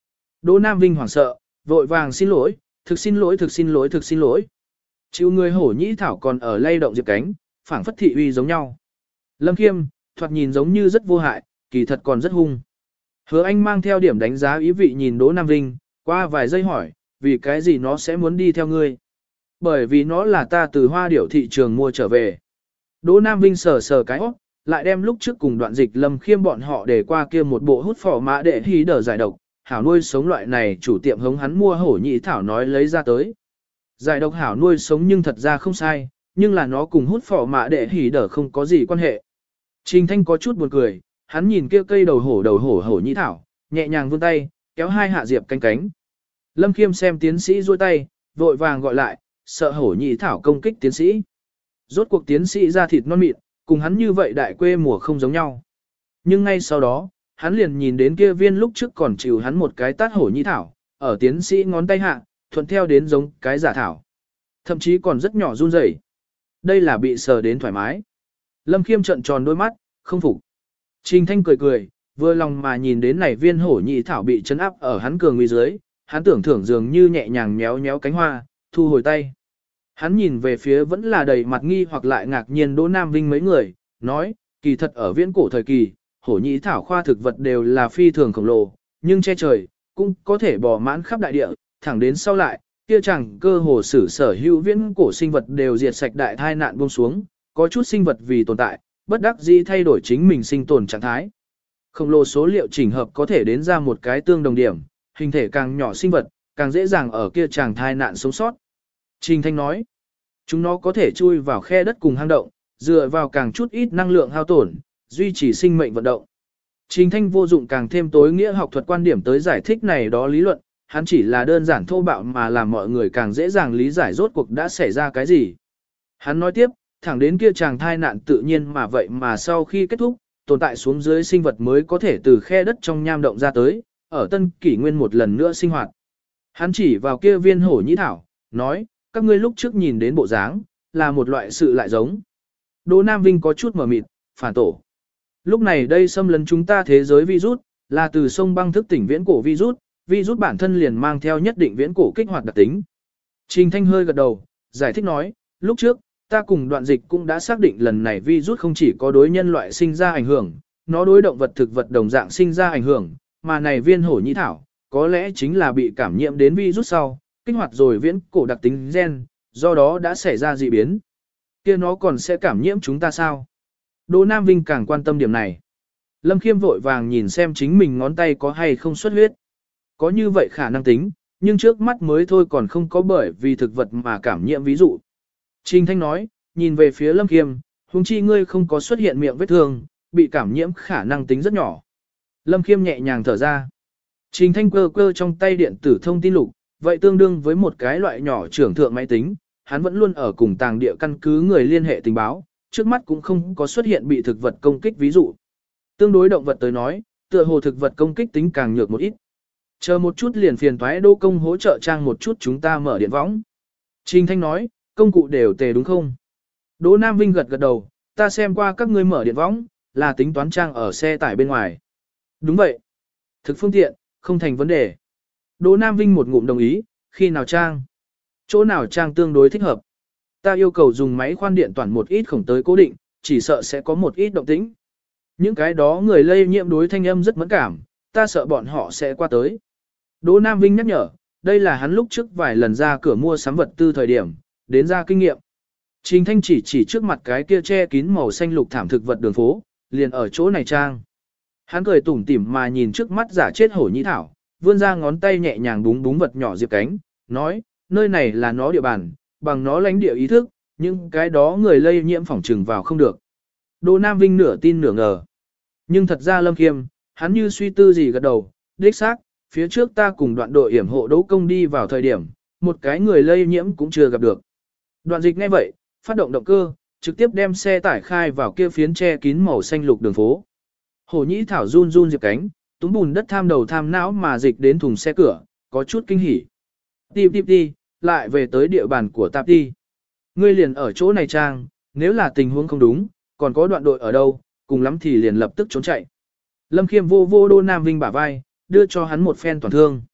[SPEAKER 1] Đỗ Nam Vinh hoảng sợ, vội vàng xin lỗi, thực xin lỗi thực xin lỗi thực xin lỗi. Chịu người hổ nhĩ thảo còn ở lay động diệp cánh, phảng phất thị uy giống nhau. Lâm Khiêm, thoạt nhìn giống như rất vô hại, kỳ thật còn rất hung. Hứa Anh mang theo điểm đánh giá ý vị nhìn Đỗ Nam Vinh, qua vài giây hỏi, vì cái gì nó sẽ muốn đi theo ngươi? Bởi vì nó là ta từ hoa điểu thị trường mua trở về. Đỗ Nam Vinh sờ sờ cái óc, lại đem lúc trước cùng đoạn dịch Lâm Khiêm bọn họ để qua kia một bộ hút phỏ mã để hí đờ giải độc, hảo nuôi sống loại này chủ tiệm hống hắn mua hổ nhĩ thảo nói lấy ra tới. Giải độc hảo nuôi sống nhưng thật ra không sai, nhưng là nó cùng hút phỏ mã để hí đờ không có gì quan hệ. Trình Thanh có chút buồn cười, hắn nhìn kia cây đầu hổ đầu hổ hổ nhĩ thảo, nhẹ nhàng vươn tay, kéo hai hạ diệp cánh cánh. Lâm Khiêm xem tiến sĩ duỗi tay, vội vàng gọi lại, sợ hổ nhĩ thảo công kích tiến sĩ. Rốt cuộc tiến sĩ da thịt non mịn, cùng hắn như vậy đại quê mùa không giống nhau. Nhưng ngay sau đó, hắn liền nhìn đến kia viên lúc trước còn chịu hắn một cái tát hổ nhĩ thảo, ở tiến sĩ ngón tay hạ, thuận theo đến giống cái giả thảo. Thậm chí còn rất nhỏ run rẩy. Đây là bị sờ đến thoải mái. Lâm Khiêm trợn tròn đôi mắt, không phục. Trình Thanh cười cười, vừa lòng mà nhìn đến này viên hổ nhĩ thảo bị chấn áp ở hắn cường uy dưới, hắn tưởng thưởng dường như nhẹ nhàng nhéo nhéo cánh hoa, thu hồi tay. Hắn nhìn về phía vẫn là đầy mặt nghi hoặc lại ngạc nhiên Đỗ Nam Vinh mấy người, nói, kỳ thật ở viễn cổ thời kỳ, hổ nhĩ thảo khoa thực vật đều là phi thường khổng lồ, nhưng che trời, cũng có thể bò mãn khắp đại địa, thẳng đến sau lại, kia chẳng cơ hồ sử sở hữu viễn cổ sinh vật đều diệt sạch đại thai nạn buông xuống, có chút sinh vật vì tồn tại, bất đắc dĩ thay đổi chính mình sinh tồn trạng thái. Khổng lồ số liệu chỉnh hợp có thể đến ra một cái tương đồng điểm, hình thể càng nhỏ sinh vật, càng dễ dàng ở kia chàng thai nạn sống sót. Trình Thanh nói, chúng nó có thể chui vào khe đất cùng hang động, dựa vào càng chút ít năng lượng hao tổn, duy trì sinh mệnh vận động. Trình Thanh vô dụng càng thêm tối nghĩa học thuật quan điểm tới giải thích này đó lý luận, hắn chỉ là đơn giản thô bạo mà làm mọi người càng dễ dàng lý giải rốt cuộc đã xảy ra cái gì. Hắn nói tiếp, thẳng đến kia chàng thai nạn tự nhiên mà vậy mà sau khi kết thúc, tồn tại xuống dưới sinh vật mới có thể từ khe đất trong nham động ra tới, ở tân kỷ nguyên một lần nữa sinh hoạt. Hắn chỉ vào kia viên hổ nhĩ thảo, nói, các ngươi lúc trước nhìn đến bộ dáng, là một loại sự lại giống. Đỗ Nam Vinh có chút mở mịt, phản tổ. Lúc này đây xâm lấn chúng ta thế giới virus, là từ sông băng thức tỉnh viễn cổ virus, virus bản thân liền mang theo nhất định viễn cổ kích hoạt đặc tính. Trình Thanh hơi gật đầu, giải thích nói, lúc trước, ta cùng đoạn dịch cũng đã xác định lần này virus không chỉ có đối nhân loại sinh ra ảnh hưởng, nó đối động vật thực vật đồng dạng sinh ra ảnh hưởng, mà này viên hổ nhĩ thảo, có lẽ chính là bị cảm nhiễm đến virus sau, kích hoạt rồi viễn cổ đặc tính gen, do đó đã xảy ra dị biến. Kia nó còn sẽ cảm nhiễm chúng ta sao? Đỗ Nam Vinh càng quan tâm điểm này. Lâm Khiêm vội vàng nhìn xem chính mình ngón tay có hay không xuất huyết. Có như vậy khả năng tính, nhưng trước mắt mới thôi còn không có bởi vì thực vật mà cảm nhiễm ví dụ. Trình Thanh nói, nhìn về phía Lâm Khiêm, huống chi ngươi không có xuất hiện miệng vết thương, bị cảm nhiễm khả năng tính rất nhỏ. Lâm Khiêm nhẹ nhàng thở ra. Trình Thanh cơ cơ trong tay điện tử thông tin lục, vậy tương đương với một cái loại nhỏ trưởng thượng máy tính, hắn vẫn luôn ở cùng tàng địa căn cứ người liên hệ tình báo, trước mắt cũng không có xuất hiện bị thực vật công kích ví dụ. Tương đối động vật tới nói, tựa hồ thực vật công kích tính càng nhược một ít. Chờ một chút liền phiền toái Đỗ công hỗ trợ trang một chút chúng ta mở điện võng. Trình Thanh nói, công cụ đều tề đúng không? Đỗ Nam Vinh gật gật đầu, ta xem qua các ngươi mở điện võng, là tính toán trang ở xe tải bên ngoài. Đúng vậy. Thực phương tiện, không thành vấn đề. Đỗ Nam Vinh một ngụm đồng ý, khi nào trang? Chỗ nào trang tương đối thích hợp? Ta yêu cầu dùng máy khoan điện toàn một ít khổng tới cố định, chỉ sợ sẽ có một ít động tĩnh. Những cái đó người lây nhiễm đối thanh âm rất mẫn cảm, ta sợ bọn họ sẽ qua tới. Đỗ Nam Vinh nhắc nhở, đây là hắn lúc trước vài lần ra cửa mua sắm vật tư thời điểm, đến ra kinh nghiệm. Trình Thanh chỉ chỉ trước mặt cái kia che kín màu xanh lục thảm thực vật đường phố, liền ở chỗ này trang. Hắn cười tủm tỉm mà nhìn trước mắt giả chết hổ nhĩ thảo, vươn ra ngón tay nhẹ nhàng búng búng vật nhỏ diệp cánh, nói, nơi này là nó địa bàn, bằng nó lãnh địa ý thức, nhưng cái đó người lây nhiễm phỏng trừng vào không được. Đỗ Nam Vinh nửa tin nửa ngờ. Nhưng thật ra Lâm Khiêm, hắn như suy tư gì gật đầu, đích xác, phía trước ta cùng đoạn đội yểm hộ đấu công đi vào thời điểm, một cái người lây nhiễm cũng chưa gặp được. Đoạn dịch ngay vậy, phát động động cơ, trực tiếp đem xe tải khai vào kia phiến che kín màu xanh lục đường phố. Hổ nhĩ thảo run run diệp cánh, túm bùn đất tham đầu tham não mà dịch đến thùng xe cửa, có chút kinh hỉ. Tiếp tiếp đi, lại về tới địa bàn của tạp đi. Ngươi liền ở chỗ này trang, nếu là tình huống không đúng, còn có đoạn đội ở đâu, cùng lắm thì liền lập tức trốn chạy. Lâm Khiêm vô vô Đỗ Nam Vinh bả vai, đưa cho hắn một phen toàn thương.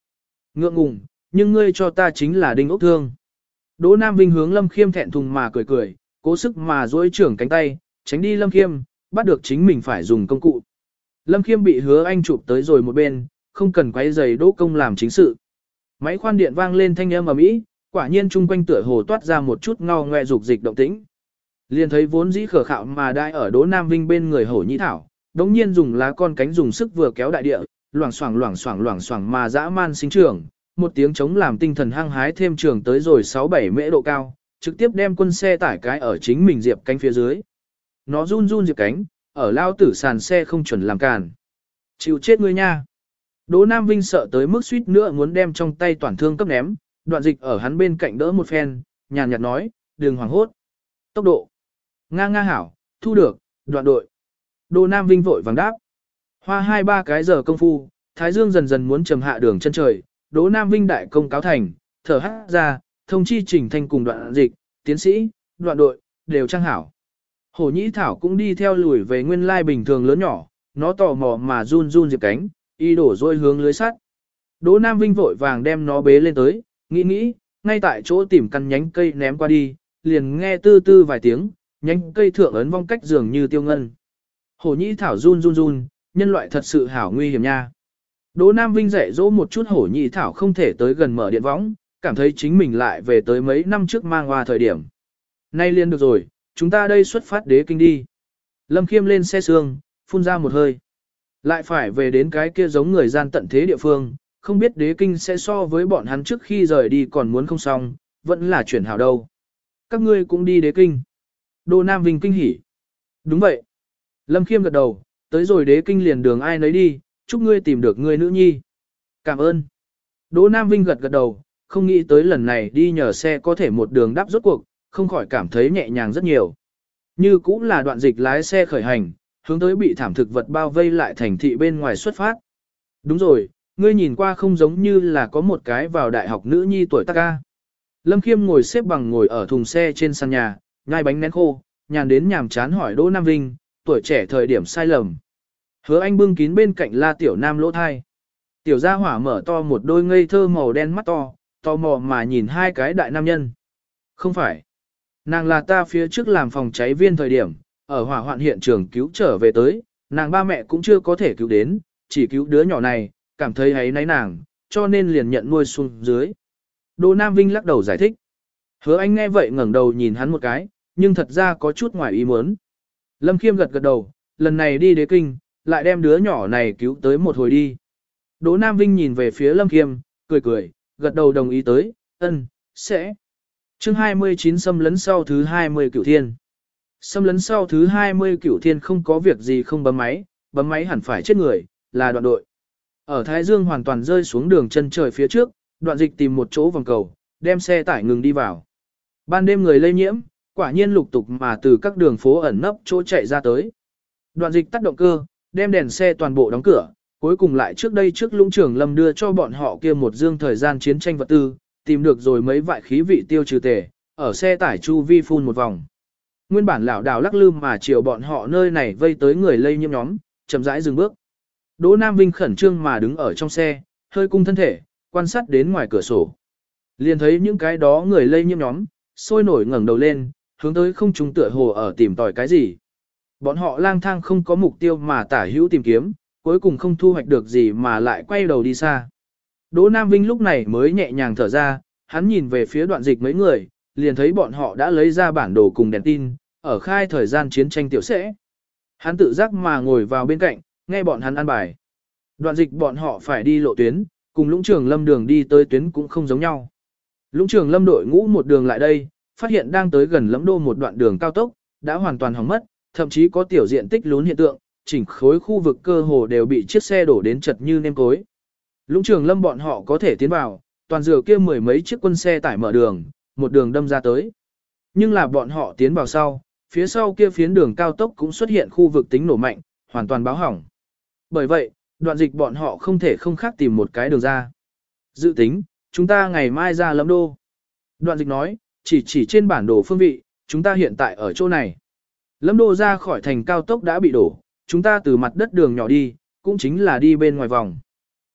[SPEAKER 1] Ngượng ngùng, nhưng ngươi cho ta chính là đinh ốc thương. Đỗ Nam Vinh hướng Lâm Khiêm thẹn thùng mà cười cười, cố sức mà duỗi trưởng cánh tay, tránh đi Lâm Khiêm, bắt được chính mình phải dùng công cụ. Lâm Khiêm bị Hứa Anh chụp tới rồi một bên, không cần quấy giày Đỗ Công làm chính sự. Máy khoan điện vang lên thanh âm ầm ĩ, quả nhiên chung quanh tựa hồ toát ra một chút ngao ngoe dục dịch động tĩnh. Liền thấy vốn dĩ khở khạo mà đai ở Đỗ Nam Vinh bên người Hổ Nhĩ Thảo, đống nhiên dùng lá con cánh dùng sức vừa kéo đại địa, loảng xoảng loảng xoảng loảng xoảng mà dã man sinh trưởng, một tiếng chống làm tinh thần hăng hái thêm trường tới rồi sáu bảy mễ độ cao, trực tiếp đem quân xe tải cái ở chính mình diệp cánh phía dưới. Nó run run diệp cánh, ở lao tử sàn xe không chuẩn làm cản. Chịu chết ngươi nha. Đỗ Nam Vinh sợ tới mức suýt nữa muốn đem trong tay toàn thương cấp ném, Đoạn Dịch ở hắn bên cạnh đỡ một phen, nhàn nhạt nói, đừng hoảng hốt. Tốc độ. Nga nga hảo, thu được, đoạn đội. Đỗ Nam Vinh vội vàng đáp. Hoa hai ba cái giờ công phu, Thái Dương dần dần muốn trầm hạ đường chân trời, Đỗ Nam Vinh đại công cáo thành, thở hát ra, thông chi Trình Thanh cùng Đoạn Dịch, tiến sĩ, đoạn đội, đều trang hảo. Hổ Nhĩ Thảo cũng đi theo lùi về nguyên lai bình thường lớn nhỏ, nó tò mò mà run run diệp cánh, y đổ dôi hướng lưới sắt. Đỗ Nam Vinh vội vàng đem nó bế lên tới, nghĩ nghĩ, ngay tại chỗ tìm căn nhánh cây ném qua đi, liền nghe tư tư vài tiếng, nhánh cây thượng ấn vong cách dường như tiêu ngân. Hổ Nhĩ Thảo run run run, nhân loại thật sự hảo nguy hiểm nha. Đỗ Nam Vinh dạy dỗ một chút Hổ Nhĩ Thảo không thể tới gần mở điện võng, cảm thấy chính mình lại về tới mấy năm trước mang hoa thời điểm. Nay liền được rồi, chúng ta đây xuất phát đế kinh đi. Lâm Khiêm lên xe sương, phun ra một hơi. Lại phải về đến cái kia giống người gian tận thế địa phương, không biết đế kinh sẽ so với bọn hắn trước khi rời đi còn muốn không xong, vẫn là chuyển hảo đâu. Các ngươi cũng đi đế kinh. Đỗ Nam Vinh kinh hỉ. Đúng vậy. Lâm Khiêm gật đầu, tới rồi đế kinh liền đường ai nấy đi, chúc ngươi tìm được ngươi nữ nhi. Cảm ơn. Đỗ Nam Vinh gật gật đầu, không nghĩ tới lần này đi nhờ xe có thể một đường đáp rốt cuộc, không khỏi cảm thấy nhẹ nhàng rất nhiều. Như cũng là Đoạn Dịch lái xe khởi hành, hướng tới bị thảm thực vật bao vây lại thành thị bên ngoài xuất phát. Đúng rồi, ngươi nhìn qua không giống như là có một cái vào đại học nữ nhi tuổi tác ca. Lâm Khiêm ngồi xếp bằng ngồi ở thùng xe trên sàn nhà, nhai bánh nén khô, nhàn đến nhàm chán hỏi Đỗ Nam Vinh, tuổi trẻ thời điểm sai lầm. Hứa Anh bưng kín bên cạnh La Tiểu Nam lỗ thai. Tiểu gia hỏa mở to một đôi ngây thơ màu đen mắt to, tò mò mà nhìn hai cái đại nam nhân. Không phải. Nàng là ta phía trước làm phòng cháy viên thời điểm, ở hỏa hoạn hiện trường cứu trở về tới, nàng ba mẹ cũng chưa có thể cứu đến, chỉ cứu đứa nhỏ này, cảm thấy ấy nấy nàng, cho nên liền nhận nuôi xuống dưới. Đỗ Nam Vinh lắc đầu giải thích. Hứa Anh nghe vậy ngẩng đầu nhìn hắn một cái, nhưng thật ra có chút ngoài ý muốn. Lâm Khiêm gật gật đầu, lần này đi đế kinh, lại đem đứa nhỏ này cứu tới một hồi đi. Đỗ Nam Vinh nhìn về phía Lâm Khiêm, cười cười, gật đầu đồng ý tới, ân, sẽ. Chương hai mươi chín xâm lấn sau thứ hai mươi cửu thiên. Xâm lấn sau thứ hai mươi cửu thiên không có việc gì không bấm máy, bấm máy hẳn phải chết người, là đoạn đội. Ở Thái Dương hoàn toàn rơi xuống đường chân trời phía trước, Đoạn Dịch tìm một chỗ vòng cầu, đem xe tải ngừng đi vào. Ban đêm người lây nhiễm, quả nhiên lục tục mà từ các đường phố ẩn nấp chỗ chạy ra tới. Đoạn Dịch tắt động cơ, đem đèn xe toàn bộ đóng cửa, cuối cùng lại trước đây trước Lũng Trường Lâm đưa cho bọn họ kia một dương thời gian chiến tranh vật tư, tìm được rồi mấy vại khí vị tiêu trừ tề, ở xe tải chu vi phun một vòng. Nguyên bản lão đảo lắc lư mà chiều bọn họ nơi này vây tới người lây nhiễm nhóm, chậm rãi dừng bước. Đỗ Nam Vinh khẩn trương mà đứng ở trong xe, hơi cung thân thể, quan sát đến ngoài cửa sổ. Liền thấy những cái đó người lây nhiễm nhóm, sôi nổi ngẩng đầu lên, hướng tới không trung tựa hồ ở tìm tòi cái gì. Bọn họ lang thang không có mục tiêu mà tả hữu tìm kiếm, cuối cùng không thu hoạch được gì mà lại quay đầu đi xa. Đỗ Nam Vinh lúc này mới nhẹ nhàng thở ra, hắn nhìn về phía Đoạn Dịch mấy người, liền thấy bọn họ đã lấy ra bản đồ cùng đèn tin, ở khai thời gian chiến tranh tiểu sẽ. Hắn tự giác mà ngồi vào bên cạnh, nghe bọn hắn ăn bài. Đoạn Dịch bọn họ phải đi lộ tuyến, cùng Lũng Trường Lâm đường đi tới tuyến cũng không giống nhau. Lũng Trường Lâm đội ngũ một đường lại đây, phát hiện đang tới gần Lẫm Đô một đoạn đường cao tốc, đã hoàn toàn hỏng mất, thậm chí có tiểu diện tích lún hiện tượng, chỉnh khối khu vực cơ hồ đều bị chiếc xe đổ đến chật như nêm cối. Lũng Trường Lâm bọn họ có thể tiến vào, toàn dừa kia mười mấy chiếc quân xe tải mở đường, một đường đâm ra tới. Nhưng là bọn họ tiến vào sau, phía sau kia phiến đường cao tốc cũng xuất hiện khu vực tính nổ mạnh, hoàn toàn báo hỏng. Bởi vậy, Đoạn Dịch bọn họ không thể không khác tìm một cái đường ra. Dự tính, chúng ta ngày mai ra Lẫm Đô. Đoạn Dịch nói, chỉ chỉ trên bản đồ phương vị, chúng ta hiện tại ở chỗ này. Lẫm Đô ra khỏi thành cao tốc đã bị đổ, chúng ta từ mặt đất đường nhỏ đi, cũng chính là đi bên ngoài vòng.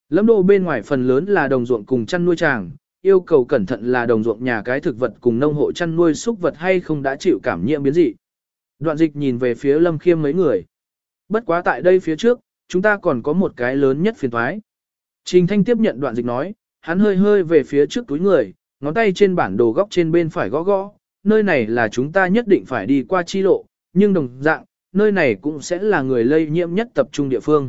[SPEAKER 1] Lâm đô bên ngoài phần lớn là đồng ruộng cùng chăn nuôi tràng, yêu cầu cẩn thận là đồng ruộng nhà cái thực vật cùng nông hộ chăn nuôi súc vật hay không đã chịu cảm nhiễm biến dị. Đoạn dịch nhìn về phía Lâm Khiêm mấy người. Bất quá tại đây phía trước, chúng ta còn có một cái lớn nhất phiền toái. Trình Thanh tiếp nhận đoạn dịch nói, hắn hơi hơi về phía trước túi người, ngón tay trên bản đồ góc trên bên phải gõ gõ, nơi này là chúng ta nhất định phải đi qua chi lộ, nhưng đồng dạng, nơi này cũng sẽ là người lây nhiễm nhất tập trung địa phương.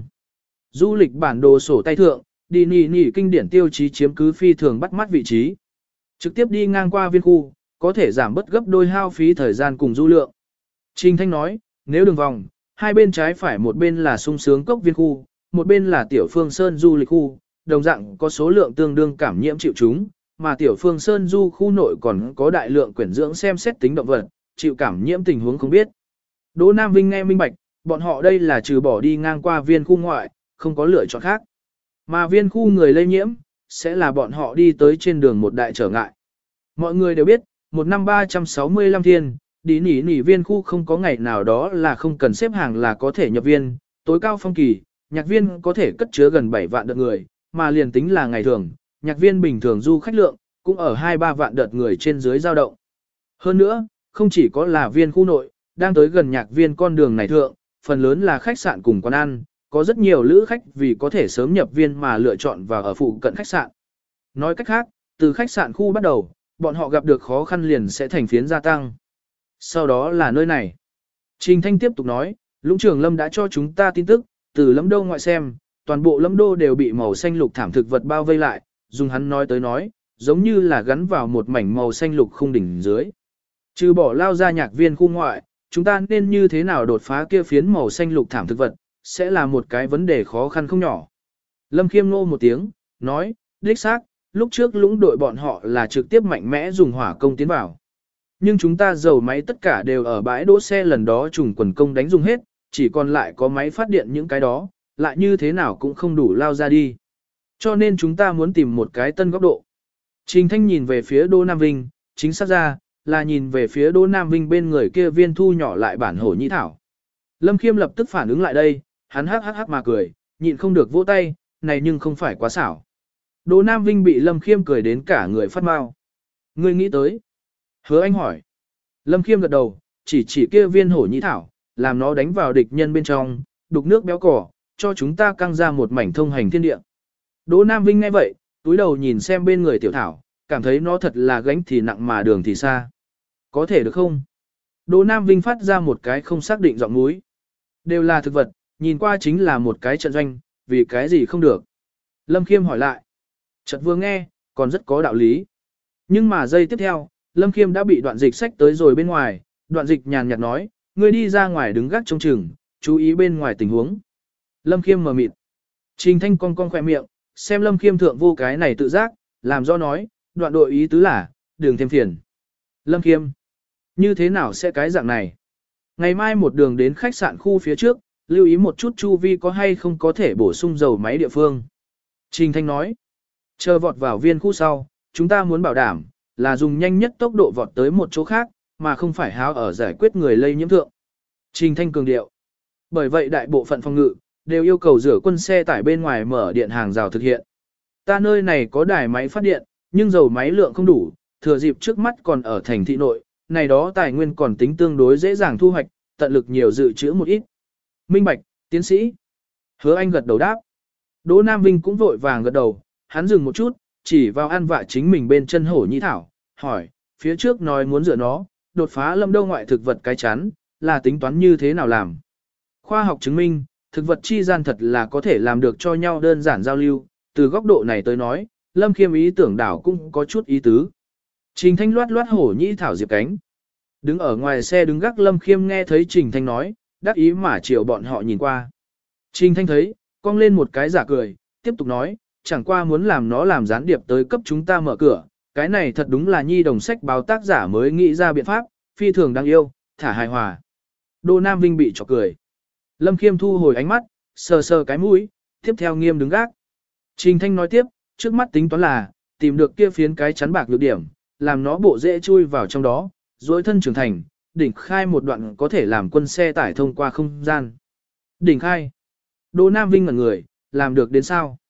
[SPEAKER 1] Du lịch bản đồ sổ tay thượng, đi nỉ nỉ kinh điển tiêu chí chiếm cứ phi thường bắt mắt vị trí. Trực tiếp đi ngang qua viên khu, có thể giảm bớt gấp đôi hao phí thời gian cùng du lượng. Trình Thanh nói, nếu đường vòng, hai bên trái phải một bên là sung sướng cốc viên khu, một bên là tiểu phương sơn du lịch khu, đồng dạng có số lượng tương đương cảm nhiễm chịu chúng, mà tiểu phương sơn du khu nội còn có đại lượng quyển dưỡng xem xét tính động vật, chịu cảm nhiễm tình huống không biết. Đỗ Nam Vinh nghe minh bạch, bọn họ đây là trừ bỏ đi ngang qua viên khu ngoại, không có lựa chọn khác. Mà viên khu người lây nhiễm, sẽ là bọn họ đi tới trên đường một đại trở ngại. Mọi người đều biết, một năm ba trăm sáu mươi lăm thiên, đi nỉ nỉ viên khu không có ngày nào đó là không cần xếp hàng là có thể nhập viên, tối cao phong kỳ, nhạc viên có thể cất chứa gần bảy vạn đợt người, mà liền tính là ngày thường, nhạc viên bình thường du khách lượng, cũng ở hai ba vạn đợt người trên dưới dao động. Hơn nữa, không chỉ có là viên khu nội, đang tới gần nhạc viên con đường này thượng, phần lớn là khách sạn cùng quán ăn, có rất nhiều lữ khách vì có thể sớm nhập viên mà lựa chọn vào ở phụ cận khách sạn. Nói cách khác, từ khách sạn khu bắt đầu, bọn họ gặp được khó khăn liền sẽ thành phiến gia tăng. Sau đó là nơi này. Trình Thanh tiếp tục nói, Lũng Trường Lâm đã cho chúng ta tin tức, từ Lâm Đô ngoại xem, toàn bộ Lâm Đô đều bị màu xanh lục thảm thực vật bao vây lại, dùng hắn nói tới nói, giống như là gắn vào một mảnh màu xanh lục khung đỉnh dưới. Trừ bỏ lao ra nhạc viên khu ngoại, chúng ta nên như thế nào đột phá kia phiến màu xanh lục thảm thực vật, sẽ là một cái vấn đề khó khăn không nhỏ. Lâm Khiêm nô một tiếng, nói, đích xác, lúc trước lũng đội bọn họ là trực tiếp mạnh mẽ dùng hỏa công tiến vào. Nhưng chúng ta dầu máy tất cả đều ở bãi đỗ xe lần đó trùng quần công đánh dùng hết, chỉ còn lại có máy phát điện những cái đó, lại như thế nào cũng không đủ lao ra đi. Cho nên chúng ta muốn tìm một cái tân góc độ. Trình Thanh nhìn về phía Đỗ Nam Vinh, chính xác ra, là nhìn về phía Đỗ Nam Vinh bên người kia viên thu nhỏ lại bản hổ nhĩ thảo. Lâm Khiêm lập tức phản ứng lại đây, hắn hắc hắc hắc mà cười, nhịn không được vỗ tay, này nhưng không phải quá xảo. Đỗ Nam Vinh bị Lâm Khiêm cười đến cả người phát mau. Ngươi nghĩ tới. Hứa Anh hỏi. Lâm Khiêm gật đầu, chỉ chỉ kia viên hổ nhĩ thảo, làm nó đánh vào địch nhân bên trong, đục nước béo cỏ, cho chúng ta căng ra một mảnh thông hành thiên địa. Đỗ Nam Vinh nghe vậy, túi đầu nhìn xem bên người tiểu thảo, cảm thấy nó thật là gánh thì nặng mà đường thì xa. Có thể được không? Đỗ Nam Vinh phát ra một cái không xác định giọng núi. Đều là thực vật, nhìn qua chính là một cái trận doanh, vì cái gì không được. Lâm Khiêm hỏi lại. Chợt vừa nghe, còn rất có đạo lý. Nhưng mà giây tiếp theo, Lâm Khiêm đã bị đoạn dịch sách tới rồi bên ngoài, đoạn dịch nhàn nhạt nói, ngươi đi ra ngoài đứng gác trông chừng, chú ý bên ngoài tình huống. Lâm Khiêm mờ mịt. Trình Thanh cong cong khỏe miệng, xem Lâm Khiêm thượng vô cái này tự giác, làm do nói, đoạn đội ý tứ là, đường thêm phiền. Lâm Khiêm. Như thế nào sẽ cái dạng này? Ngày mai một đường đến khách sạn khu phía trước, lưu ý một chút chu vi có hay không có thể bổ sung dầu máy địa phương. Trình Thanh nói, chờ vọt vào viên khu sau, chúng ta muốn bảo đảm, là dùng nhanh nhất tốc độ vọt tới một chỗ khác, mà không phải háo ở giải quyết người lây nhiễm thượng. Trình Thanh cường điệu. Bởi vậy đại bộ phận phòng ngự, đều yêu cầu rửa quân xe tải bên ngoài mở điện hàng rào thực hiện. Ta nơi này có đài máy phát điện, nhưng dầu máy lượng không đủ, thừa dịp trước mắt còn ở thành thị nội, này đó tài nguyên còn tính tương đối dễ dàng thu hoạch, tận lực nhiều dự trữ một ít. Minh Bạch, tiến sĩ. Hứa Anh gật đầu đáp. Đỗ Nam Vinh cũng vội vàng gật đầu, hắn dừng một chút, chỉ vào ăn vạ chính mình bên chân hổ nhĩ thảo, hỏi, phía trước nói muốn rửa nó, đột phá Lâm Đô ngoại thực vật cái chắn, là tính toán như thế nào làm. Khoa học chứng minh, thực vật chi gian thật là có thể làm được cho nhau đơn giản giao lưu, từ góc độ này tới nói, Lâm Khiêm ý tưởng đảo cũng có chút ý tứ. Trình Thanh loát loát hổ nhĩ thảo diệp cánh. Đứng ở ngoài xe đứng gác Lâm Khiêm nghe thấy Trình Thanh nói, đắc ý mà chiều bọn họ nhìn qua. Trình Thanh thấy, cong lên một cái giả cười, tiếp tục nói, chẳng qua muốn làm nó làm gián điệp tới cấp chúng ta mở cửa, cái này thật đúng là nhi đồng sách báo tác giả mới nghĩ ra biện pháp, phi thường đáng yêu, thả hài hòa. Đỗ Nam Vinh bị chọc cười. Lâm Khiêm thu hồi ánh mắt, sờ sờ cái mũi, tiếp theo nghiêm đứng gác. Trình Thanh nói tiếp, trước mắt tính toán là, tìm được kia phiến cái chắn bạc nhược điểm, làm nó bộ dễ chui vào trong đó, dối thân trưởng thành, đỉnh khai một đoạn có thể làm quân xe tải thông qua không gian. Đỉnh khai. Đỗ Nam Vinh ngẩn người, làm được đến sao?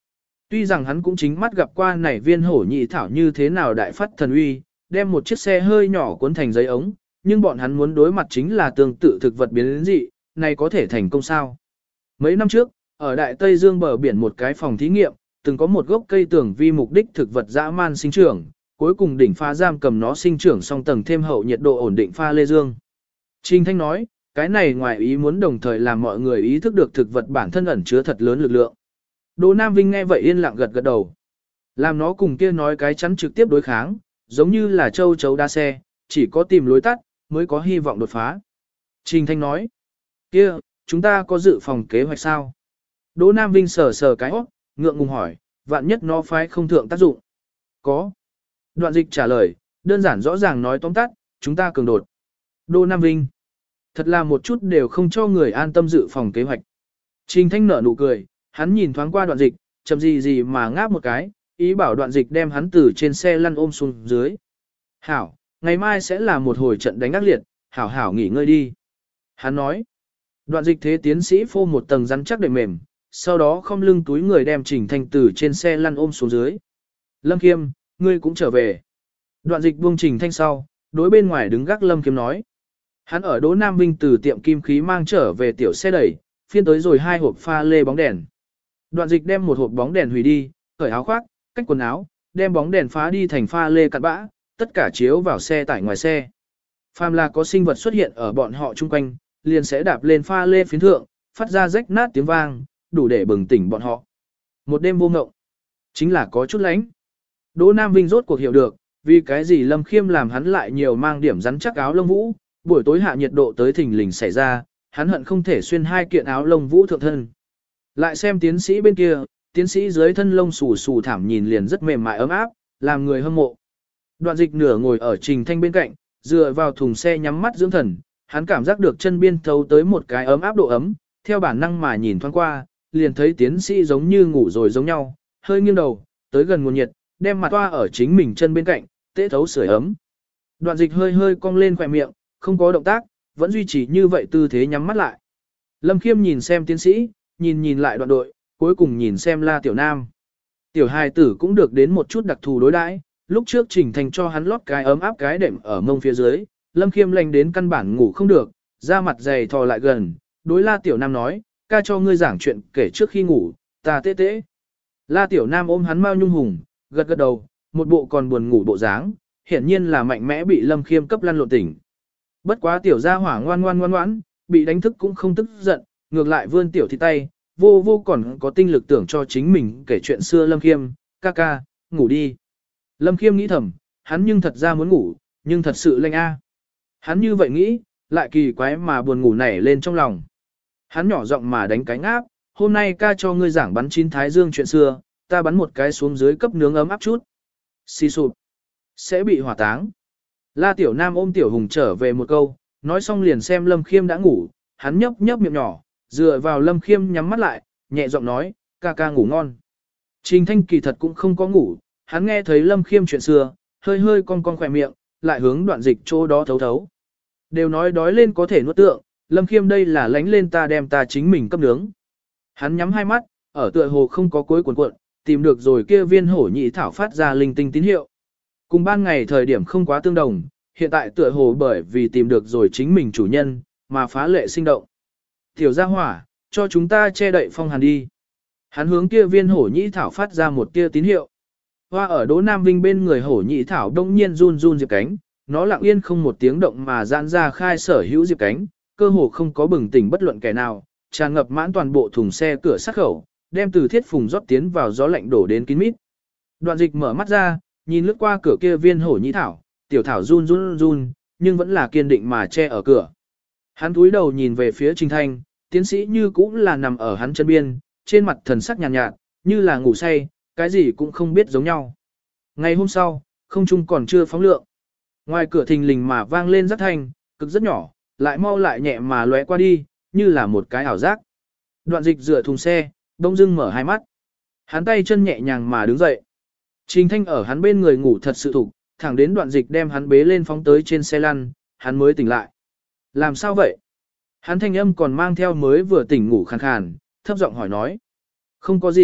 [SPEAKER 1] Tuy rằng hắn cũng chính mắt gặp qua này viên hổ nhị thảo như thế nào đại phát thần uy, đem một chiếc xe hơi nhỏ cuốn thành giấy ống, nhưng bọn hắn muốn đối mặt chính là tương tự thực vật biến đến dị, này có thể thành công sao? Mấy năm trước, ở Đại Tây Dương bờ biển một cái phòng thí nghiệm, từng có một gốc cây tưởng vi mục đích thực vật dã man sinh trưởng, cuối cùng đỉnh pha giam cầm nó sinh trưởng song tầng thêm hậu nhiệt độ ổn định pha lê dương. Trình Thanh nói, cái này ngoài ý muốn đồng thời làm mọi người ý thức được thực vật bản thân ẩn chứa thật lớn lực lượng. Đỗ Nam Vinh nghe vậy yên lặng gật gật đầu. Làm nó cùng kia nói cái chắn trực tiếp đối kháng, giống như là châu chấu đa xe, chỉ có tìm lối tắt, mới có hy vọng đột phá. Trình Thanh nói, kia, chúng ta có dự phòng kế hoạch sao? Đỗ Nam Vinh sờ sờ cái óc, ngượng ngùng hỏi, vạn nhất nó phái không thượng tác dụng. Có. Đoạn dịch trả lời, đơn giản rõ ràng nói tóm tắt, chúng ta cường đột. Đỗ Nam Vinh. Thật là một chút đều không cho người an tâm dự phòng kế hoạch. Trình Thanh nở nụ cười, hắn nhìn thoáng qua đoạn dịch, chậm gì gì mà ngáp một cái, ý bảo đoạn dịch đem hắn từ trên xe lăn ôm xuống dưới. Hảo, ngày mai sẽ là một hồi trận đánh ác liệt, hảo hảo nghỉ ngơi đi. Hắn nói, đoạn dịch thế tiến sĩ phô một tầng rắn chắc để mềm, sau đó không lưng túi người đem Trình Thanh từ trên xe lăn ôm xuống dưới. Lâm Khiêm, ngươi cũng trở về. Đoạn dịch buông Trình Thanh sau, đối bên ngoài đứng gác Lâm Khiêm nói. Hắn ở Đỗ Nam Vinh từ tiệm kim khí mang trở về tiểu xe đẩy, phiên tới rồi hai hộp pha lê bóng đèn. Đoạn dịch đem một hộp bóng đèn hủy đi, cởi áo khoác, cách quần áo, đem bóng đèn phá đi thành pha lê cặn bã, tất cả chiếu vào xe tải ngoài xe. Phàm là có sinh vật xuất hiện ở bọn họ chung quanh, liền sẽ đạp lên pha lê phiến thượng, phát ra rách nát tiếng vang, đủ để bừng tỉnh bọn họ. Một đêm vô ngộng, chính là có chút lánh. Đỗ Nam Vinh rốt cuộc hiểu được, vì cái gì Lâm Khiêm làm hắn lại nhiều mang điểm rắn chắc áo lông vũ, buổi tối hạ nhiệt độ tới thình lình xảy ra, hắn hận không thể xuyên hai kiện áo lông vũ thượng thân. Lại xem tiến sĩ bên kia, tiến sĩ dưới thân lông xù xù thảm nhìn liền rất mềm mại ấm áp, làm người hâm mộ. Đoạn dịch nửa ngồi ở Trình Thanh bên cạnh, dựa vào thùng xe nhắm mắt dưỡng thần, hắn cảm giác được chân biên thấu tới một cái ấm áp độ ấm, theo bản năng mà nhìn thoáng qua, liền thấy tiến sĩ giống như ngủ rồi giống nhau, hơi nghiêng đầu, tới gần nguồn nhiệt, đem mặt toa ở chính mình chân bên cạnh, tế thấu sưởi ấm. Đoạn dịch hơi hơi cong lên khỏe miệng, không có động tác, vẫn duy trì như vậy tư thế nhắm mắt lại. Lâm Khiêm nhìn xem tiến sĩ, nhìn nhìn lại đoạn đội, cuối cùng nhìn xem La Tiểu Nam. Tiểu hài tử cũng được đến một chút đặc thù đối đãi, lúc trước Trình Thành cho hắn lót cái ấm áp cái đệm ở mông phía dưới, Lâm Khiêm lành đến căn bản ngủ không được, da mặt dày thò lại gần, đối La Tiểu Nam nói, ca cho ngươi giảng chuyện kể trước khi ngủ, ta tê tê. La Tiểu Nam ôm hắn mau nhung hùng, gật gật đầu, một bộ còn buồn ngủ bộ dáng, hiển nhiên là mạnh mẽ bị Lâm Khiêm cấp lăn lộn tỉnh. Bất quá tiểu gia hỏa ngoan ngoan ngoan ngoãn, bị đánh thức cũng không tức giận, ngược lại vươn tiểu thịt tay, vô vô còn có tinh lực tưởng cho chính mình kể chuyện xưa Lâm Khiêm, ca ca, ngủ đi. Lâm Khiêm nghĩ thầm, hắn nhưng thật ra muốn ngủ, nhưng thật sự lanh a. Hắn như vậy nghĩ, lại kỳ quái mà buồn ngủ nảy lên trong lòng. Hắn nhỏ giọng mà đánh cánh áp, hôm nay ca cho ngươi giảng bắn chín thái dương chuyện xưa, ta bắn một cái xuống dưới cấp nướng ấm áp chút. Xì sụp, sẽ bị hỏa táng. La Tiểu Nam ôm Tiểu Hùng trở về một câu, nói xong liền xem Lâm Khiêm đã ngủ, hắn nhấp nhấp miệng nhỏ, dựa vào Lâm Khiêm nhắm mắt lại, nhẹ giọng nói, ca ca ngủ ngon. Trình Thanh kỳ thật cũng không có ngủ, hắn nghe thấy Lâm Khiêm chuyện xưa, hơi hơi cong cong khỏe miệng, lại hướng đoạn dịch chỗ đó thấu thấu. Đều nói đói lên có thể nuốt tượng, Lâm Khiêm đây là lánh lên ta đem ta chính mình cấp nướng. Hắn nhắm hai mắt, ở tựa hồ không có cuối cuộn cuộn, tìm được rồi kia viên hổ nhị thảo phát ra linh tinh tín hiệu. Cùng ban ngày thời điểm không quá tương đồng, hiện tại tựa hồ bởi vì tìm được rồi chính mình chủ nhân, mà phá lệ sinh động. Tiểu gia hỏa, cho chúng ta che đậy phong hàn đi. Hắn hướng kia viên hổ nhị thảo phát ra một tia tín hiệu. Hoa ở Đỗ Nam Vinh bên người hổ nhị thảo đông nhiên run run diệp cánh, nó lặng yên không một tiếng động mà giãn ra khai sở hữu diệp cánh, cơ hồ không có bừng tỉnh bất luận kẻ nào, tràn ngập mãn toàn bộ thùng xe cửa sát khẩu, đem từ thiết phùng rót tiến vào gió lạnh đổ đến kín mít. Đoạn dịch mở mắt ra, nhìn lướt qua cửa kia viên hổ nhị thảo, tiểu thảo run run run, nhưng vẫn là kiên định mà che ở cửa. Hắn cúi đầu nhìn về phía Trình Thanh, tiến sĩ như cũng là nằm ở hắn chân biên, trên mặt thần sắc nhàn nhạt, nhạt, như là ngủ say, cái gì cũng không biết giống nhau. Ngày hôm sau, không trung còn chưa phóng lượng. Ngoài cửa thình lình mà vang lên rất thanh, cực rất nhỏ, lại mau lại nhẹ mà lóe qua đi, như là một cái ảo giác. Đoạn dịch dựa thùng xe, đông dưng mở hai mắt. Hắn tay chân nhẹ nhàng mà đứng dậy. Trình Thanh ở hắn bên người ngủ thật sự thục, thẳng đến đoạn dịch đem hắn bế lên phóng tới trên xe lăn, hắn mới tỉnh lại. Làm sao vậy? Hắn thanh âm còn mang theo mới vừa tỉnh ngủ khàn khàn, thấp giọng hỏi nói. Không có gì,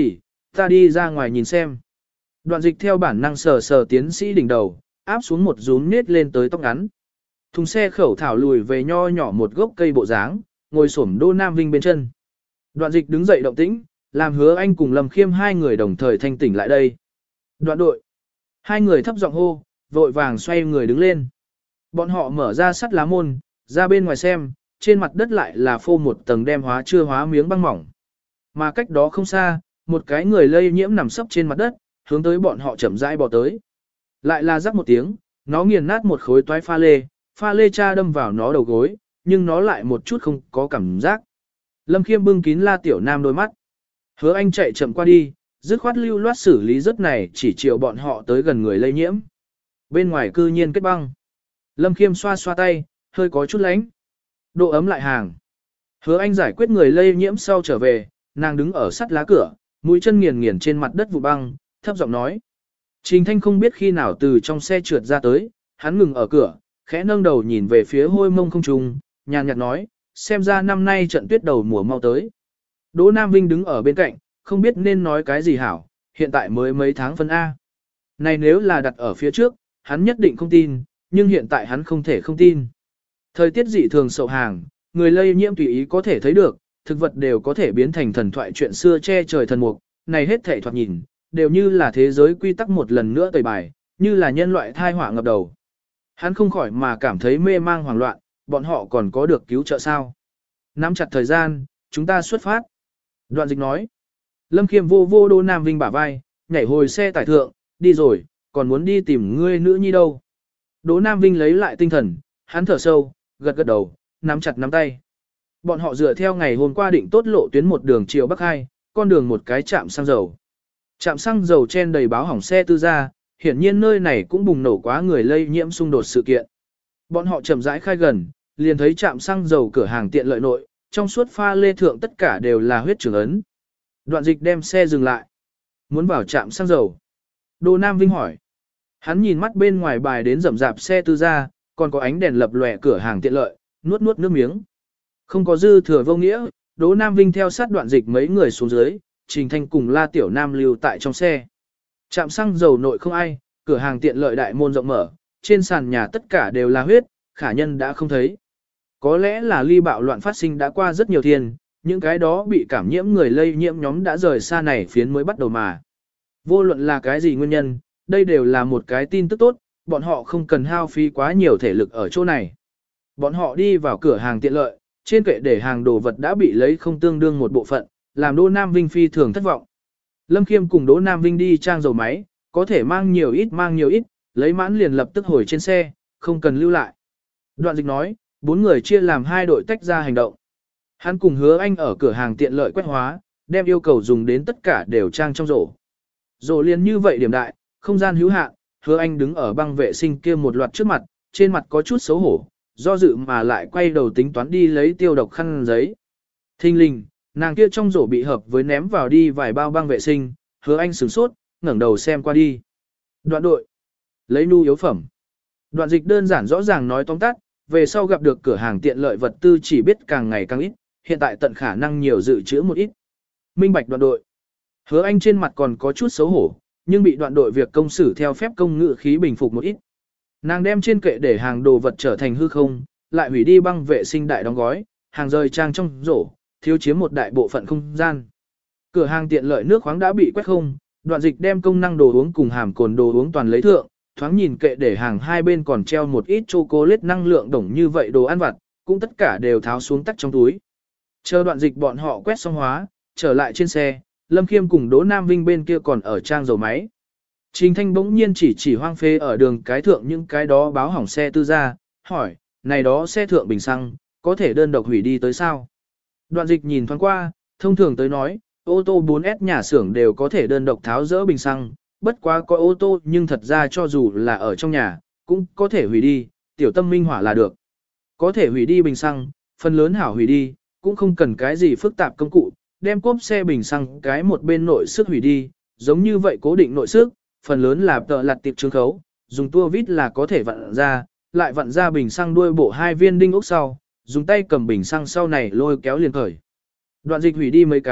[SPEAKER 1] Ta đi ra ngoài nhìn xem. Đoạn dịch theo bản năng sờ sờ tiến sĩ đỉnh đầu, áp xuống một rúm nết lên tới tóc ngắn. Thùng xe khẩu thảo lùi về nho nhỏ một gốc cây bộ dáng, ngồi xổm Đỗ Nam Vinh bên chân. Đoạn dịch đứng dậy động tĩnh, làm Hứa Anh cùng Lâm Khiêm hai người đồng thời thanh tỉnh lại đây. Đoạn đội. Hai người thấp giọng hô, vội vàng xoay người đứng lên. Bọn họ mở ra sắt lá môn, ra bên ngoài xem, trên mặt đất lại là phô một tầng đem hóa chưa hóa miếng băng mỏng. Mà cách đó không xa, một cái người lây nhiễm nằm sấp trên mặt đất, hướng tới bọn họ chậm rãi bò tới. Lại là rắc một tiếng, nó nghiền nát một khối toái pha lê, pha lê cha đâm vào nó đầu gối, nhưng nó lại một chút không có cảm giác. Lâm Khiêm bưng kín La Tiểu Nam đôi mắt. Hứa Anh chạy chậm qua đi, dứt khoát lưu loát xử lý rất này chỉ chiều bọn họ tới gần người lây nhiễm. Bên ngoài cư nhiên kết băng. Lâm Khiêm xoa xoa tay, hơi có chút lánh. Độ ấm lại hàng. Hứa Anh giải quyết người lây nhiễm sau trở về, nàng đứng ở sắt lá cửa, mũi chân nghiền nghiền trên mặt đất vụ băng, thấp giọng nói. Trình Thanh không biết khi nào từ trong xe trượt ra tới, hắn ngừng ở cửa, khẽ nâng đầu nhìn về phía hôi mông không trung, nhàn nhạt nói, xem ra năm nay trận tuyết đầu mùa mau tới. Đỗ Nam Vinh đứng ở bên cạnh, không biết nên nói cái gì hảo, hiện tại mới mấy tháng phân A. Này nếu là đặt ở phía trước, hắn nhất định không tin, nhưng hiện tại hắn không thể không tin. Thời tiết dị thường sậu hàng, người lây nhiễm tùy ý có thể thấy được, thực vật đều có thể biến thành thần thoại chuyện xưa che trời thần mục, này hết thảy thoạt nhìn, đều như là thế giới quy tắc một lần nữa tẩy bài, như là nhân loại thai họa ngập đầu. Hắn không khỏi mà cảm thấy mê mang hoảng loạn, bọn họ còn có được cứu trợ sao. Nắm chặt thời gian, chúng ta xuất phát. Đoạn dịch nói. Lâm Khiêm vô vô Đỗ Nam Vinh bả vai, nhảy hồi xe tải thượng, đi rồi, còn muốn đi tìm ngươi nữ nhi đâu. Đỗ Nam Vinh lấy lại tinh thần, hắn thở sâu, gật gật đầu, nắm chặt nắm tay. Bọn họ dựa theo ngày hôm qua định tốt lộ tuyến một đường chiều Bắc hai, con đường một cái trạm xăng dầu. Trạm xăng dầu chen đầy báo hỏng xe tư gia, hiển nhiên nơi này cũng bùng nổ quá người lây nhiễm xung đột sự kiện. Bọn họ chậm rãi khai gần, liền thấy trạm xăng dầu cửa hàng tiện lợi nội, trong suốt pha lê thượng tất cả đều là huyết trưởng ấn. Đoạn dịch đem xe dừng lại. Muốn vào trạm xăng dầu. Đỗ Nam Vinh hỏi. Hắn nhìn mắt bên ngoài bài đến rậm rạp xe tư gia, còn có ánh đèn lập lòe cửa hàng tiện lợi, nuốt nuốt nước miếng. Không có dư thừa vô nghĩa, Đỗ Nam Vinh theo sát đoạn dịch mấy người xuống dưới, Trình Thanh cùng La Tiểu Nam lưu tại trong xe. Trạm xăng dầu nội không ai, cửa hàng tiện lợi đại môn rộng mở, trên sàn nhà tất cả đều là huyết, khả nhân đã không thấy. Có lẽ là ly bạo loạn phát sinh đã qua rất nhiều thiên, những cái đó bị cảm nhiễm người lây nhiễm nhóm đã rời xa này phiến mới bắt đầu mà. Vô luận là cái gì nguyên nhân, đây đều là một cái tin tức tốt, bọn họ không cần hao phí quá nhiều thể lực ở chỗ này. Bọn họ đi vào cửa hàng tiện lợi, trên kệ để hàng đồ vật đã bị lấy không tương đương một bộ phận, làm Đỗ Nam Vinh phi thường thất vọng. Lâm Khiêm cùng Đỗ Nam Vinh đi trang dầu máy, có thể mang nhiều ít mang nhiều ít, lấy mãn liền lập tức hồi trên xe, không cần lưu lại. Đoạn dịch nói, bốn người chia làm hai đội tách ra hành động. Hắn cùng Hứa Anh ở cửa hàng tiện lợi quét hóa, đem yêu cầu dùng đến tất cả đều trang trong rổ. Rổ liền như vậy điểm đại, không gian hữu hạn, Hứa Anh đứng ở băng vệ sinh kia một loạt trước mặt, trên mặt có chút xấu hổ, do dự mà lại quay đầu tính toán đi lấy tiêu độc khăn giấy. Thinh linh, nàng kia trong rổ bị hợp với ném vào đi vài bao băng vệ sinh, Hứa Anh sửng sốt, ngẩng đầu xem qua đi. Đoạn đội, lấy nhu yếu phẩm. Đoạn dịch đơn giản rõ ràng nói tóm tắt, về sau gặp được cửa hàng tiện lợi vật tư chỉ biết càng ngày càng ít, hiện tại tận khả năng nhiều dự trữ một ít. Minh bạch đoạn đội. Hứa Anh trên mặt còn có chút xấu hổ, nhưng bị đoạn đội việc công xử theo phép công ngữ khí bình phục một ít. Nàng đem trên kệ để hàng đồ vật trở thành hư không, lại hủy đi băng vệ sinh đại đóng gói, hàng rời trang trong rổ, thiếu chiếm một đại bộ phận không gian. Cửa hàng tiện lợi nước khoáng đã bị quét không, đoạn dịch đem công năng đồ uống cùng hàm cồn đồ uống toàn lấy thượng, thoáng nhìn kệ để hàng hai bên còn treo một ít chocolate năng lượng đồng như vậy đồ ăn vặt, cũng tất cả đều tháo xuống tắt trong túi. Chờ đoạn dịch bọn họ quét xong hóa, trở lại trên xe, Lâm Khiêm cùng Đỗ Nam Vinh bên kia còn ở trang dầu máy. Trình Thanh bỗng nhiên chỉ chỉ hoang phế ở đường cái thượng những cái đó báo hỏng xe tư gia, hỏi, này đó xe thượng bình xăng, có thể đơn độc hủy đi tới sao? Đoạn dịch nhìn thoáng qua, thông thường tới nói, ô tô bốn S nhà xưởng đều có thể đơn độc tháo dỡ bình xăng, bất quá có ô tô nhưng thật ra cho dù là ở trong nhà, cũng có thể hủy đi, tiểu tâm minh hỏa là được. Có thể hủy đi bình xăng, phần lớn hảo hủy đi, cũng không cần cái gì phức tạp công cụ, đem cốp xe bình xăng cái một bên nội sức hủy đi, giống như vậy cố định nội sức, phần lớn là tợ lặt tiệp trướng khấu, dùng tua vít là có thể vặn ra, lại vặn ra bình xăng đuôi bộ hai viên đinh ốc sau, dùng tay cầm bình xăng sau này lôi kéo liền khởi. Đoạn dịch hủy đi mấy cái,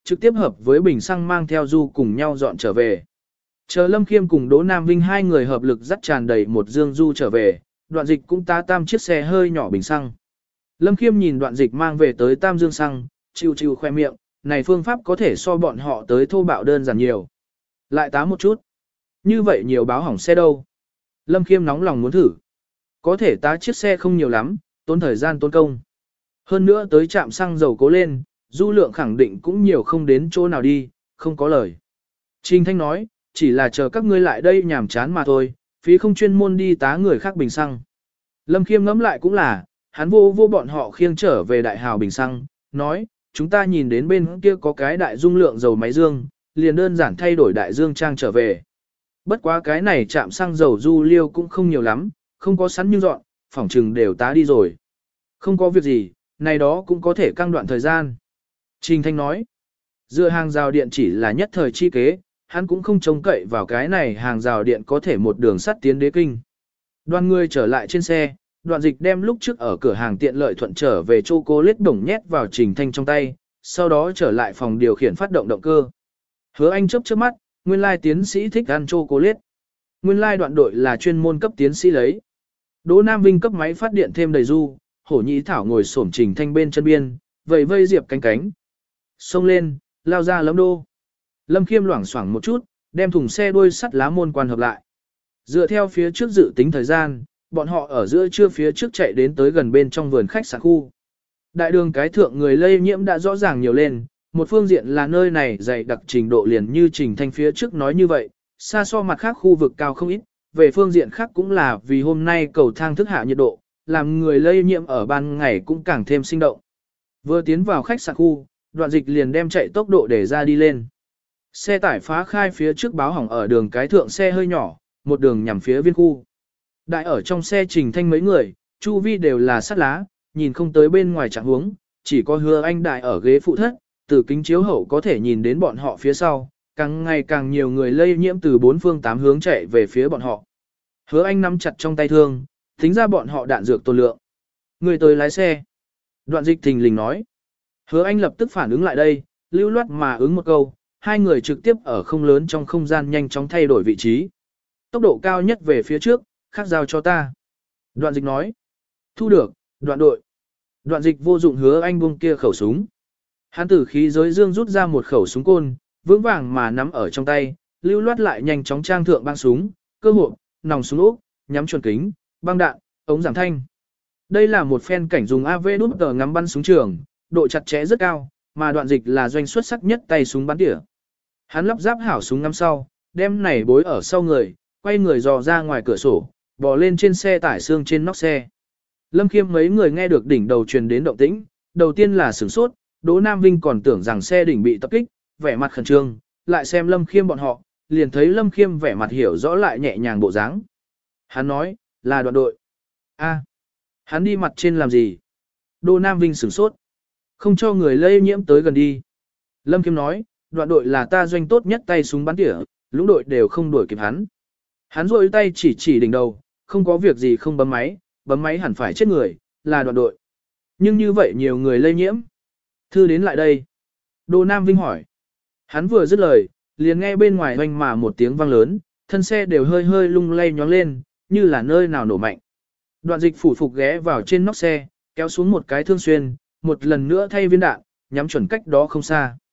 [SPEAKER 1] trực tiếp hợp với bình xăng mang theo du cùng nhau dọn trở về. Chờ Lâm Khiêm cùng Đỗ Nam Vinh hai người hợp lực dắt tràn đầy một dương du trở về, Đoạn Dịch cũng tá tam chiếc xe hơi nhỏ bình xăng. Lâm Khiêm nhìn Đoạn Dịch mang về tới tam dương xăng, chiu chiu khoe miệng, này phương pháp có thể so bọn họ tới thô bạo đơn giản nhiều. Lại tá một chút. Như vậy nhiều báo hỏng xe đâu. Lâm Khiêm nóng lòng muốn thử. Có thể tá chiếc xe không nhiều lắm, tốn thời gian tốn công. Hơn nữa tới trạm xăng dầu cố lên, du lượng khẳng định cũng nhiều không đến chỗ nào đi, không có lời. Trình Thanh nói, chỉ là chờ các ngươi lại đây nhảm chán mà thôi, phí không chuyên môn đi tá người khác bình xăng. Lâm Khiêm ngẫm lại cũng là, hắn vô vô bọn họ khiêng trở về đại hào bình xăng, nói, chúng ta nhìn đến bên kia có cái đại dung lượng dầu máy dương, liền đơn giản thay đổi đại dương trang trở về. Bất quá cái này chạm xăng dầu du liêu cũng không nhiều lắm, không có sẵn nhưng dọn, phỏng trừng đều tá đi rồi. Không có việc gì, này đó cũng có thể căng đoạn thời gian. Trình Thanh nói, dựa hàng rào điện chỉ là nhất thời chi kế, hắn cũng không trông cậy vào cái này hàng rào điện có thể một đường sắt tiến đế kinh. Đoàn người trở lại trên xe, Đoạn Dịch đem lúc trước ở cửa hàng tiện lợi thuận trở về chocolate đồng nhét vào Trình Thanh trong tay, sau đó trở lại phòng điều khiển phát động động cơ. Hứa Anh chớp chớp mắt, nguyên lai tiến sĩ thích ăn chocolate. Nguyên lai Đoạn đội là chuyên môn cấp tiến sĩ lấy. Đỗ Nam Vinh cấp máy phát điện thêm đầy du, Hổ Nhĩ Thảo ngồi xổm Trình Thanh bên chân biên, vẫy vây Diệp cánh cánh. Xông lên, lao ra lấm đô. Lâm Khiêm loảng xoảng một chút, đem thùng xe đuôi sắt lá môn quan hợp lại. Dựa theo phía trước dự tính thời gian, bọn họ ở giữa trưa phía trước chạy đến tới gần bên trong vườn khách sạn khu. Đại đường cái thượng người lây nhiễm đã rõ ràng nhiều lên, một phương diện là nơi này dày đặc trình độ liền như Trình Thanh phía trước nói như vậy, xa so mặt khác khu vực cao không ít, về phương diện khác cũng là vì hôm nay cầu thang thức hạ nhiệt độ, làm người lây nhiễm ở ban ngày cũng càng thêm sinh động. Vừa tiến vào khách sạn khu, Đoạn Dịch liền đem chạy tốc độ để ra đi lên. Xe tải phá khai phía trước báo hỏng ở đường cái thượng xe hơi nhỏ, một đường nhằm phía viên khu. Đại ở trong xe Trình Thanh mấy người, chu vi đều là sắt lá, nhìn không tới bên ngoài trạng huống, chỉ có Hứa Anh đại ở ghế phụ thất, từ kính chiếu hậu có thể nhìn đến bọn họ phía sau, càng ngày càng nhiều người lây nhiễm từ bốn phương tám hướng chạy về phía bọn họ. Hứa Anh nắm chặt trong tay thương, tính ra bọn họ đạn dược tồn lượng. Người tới lái xe. Đoạn Dịch thình lình nói. Hứa Anh lập tức phản ứng lại đây, lưu loát mà ứng một câu, hai người trực tiếp ở không lớn trong không gian nhanh chóng thay đổi vị trí. Tốc độ cao nhất về phía trước, khác giao cho ta. Đoạn Dịch nói. Thu được, đoạn đội. Đoạn Dịch vô dụng Hứa Anh buông kia khẩu súng. Hắn tử khí giới dương rút ra một khẩu súng côn, vững vàng mà nắm ở trong tay, lưu loát lại nhanh chóng trang thượng băng súng, cơ hội, nòng súng ốc, nhắm chuẩn kính, băng đạn, ống giảm thanh. Đây là một phen cảnh dùng a vê đút tờ ngắm bắn súng trường, độ chặt chẽ rất cao, mà Đoạn Dịch là doanh xuất sắc nhất tay súng bắn tỉa. Hắn lắp ráp hảo súng ngắm sau, đem này bối ở sau người, quay người dò ra ngoài cửa sổ, bò lên trên xe tải xương trên nóc xe. Lâm Khiêm mấy người nghe được đỉnh đầu truyền đến động tĩnh, đầu tiên là sửng sốt, Đỗ Nam Vinh còn tưởng rằng xe đỉnh bị tập kích, vẻ mặt khẩn trương, lại xem Lâm Khiêm bọn họ, liền thấy Lâm Khiêm vẻ mặt hiểu rõ lại nhẹ nhàng bộ dáng. Hắn nói, là Đoạn đội. A, hắn đi mặt trên làm gì? Đỗ Nam Vinh sửng sốt. Không cho người lây nhiễm tới gần đi. Lâm Khiêm nói, Đoạn đội là ta doanh tốt nhất tay súng bắn tỉa, lũ đội đều không đuổi kịp hắn. Hắn rôi tay chỉ chỉ đỉnh đầu, không có việc gì không bấm máy, bấm máy hẳn phải chết người, là Đoạn đội. Nhưng như vậy nhiều người lây nhiễm. Thư đến lại đây. Đỗ Nam Vinh hỏi. Hắn vừa dứt lời, liền nghe bên ngoài hoành mà một tiếng vang lớn, thân xe đều hơi hơi lung lay nhóng lên, như là nơi nào nổ mạnh. Đoạn Dịch phủ phục ghé vào trên nóc xe, kéo xuống một cái thương xuyên, một lần nữa thay viên đạn, nhắm chuẩn cách đó không xa.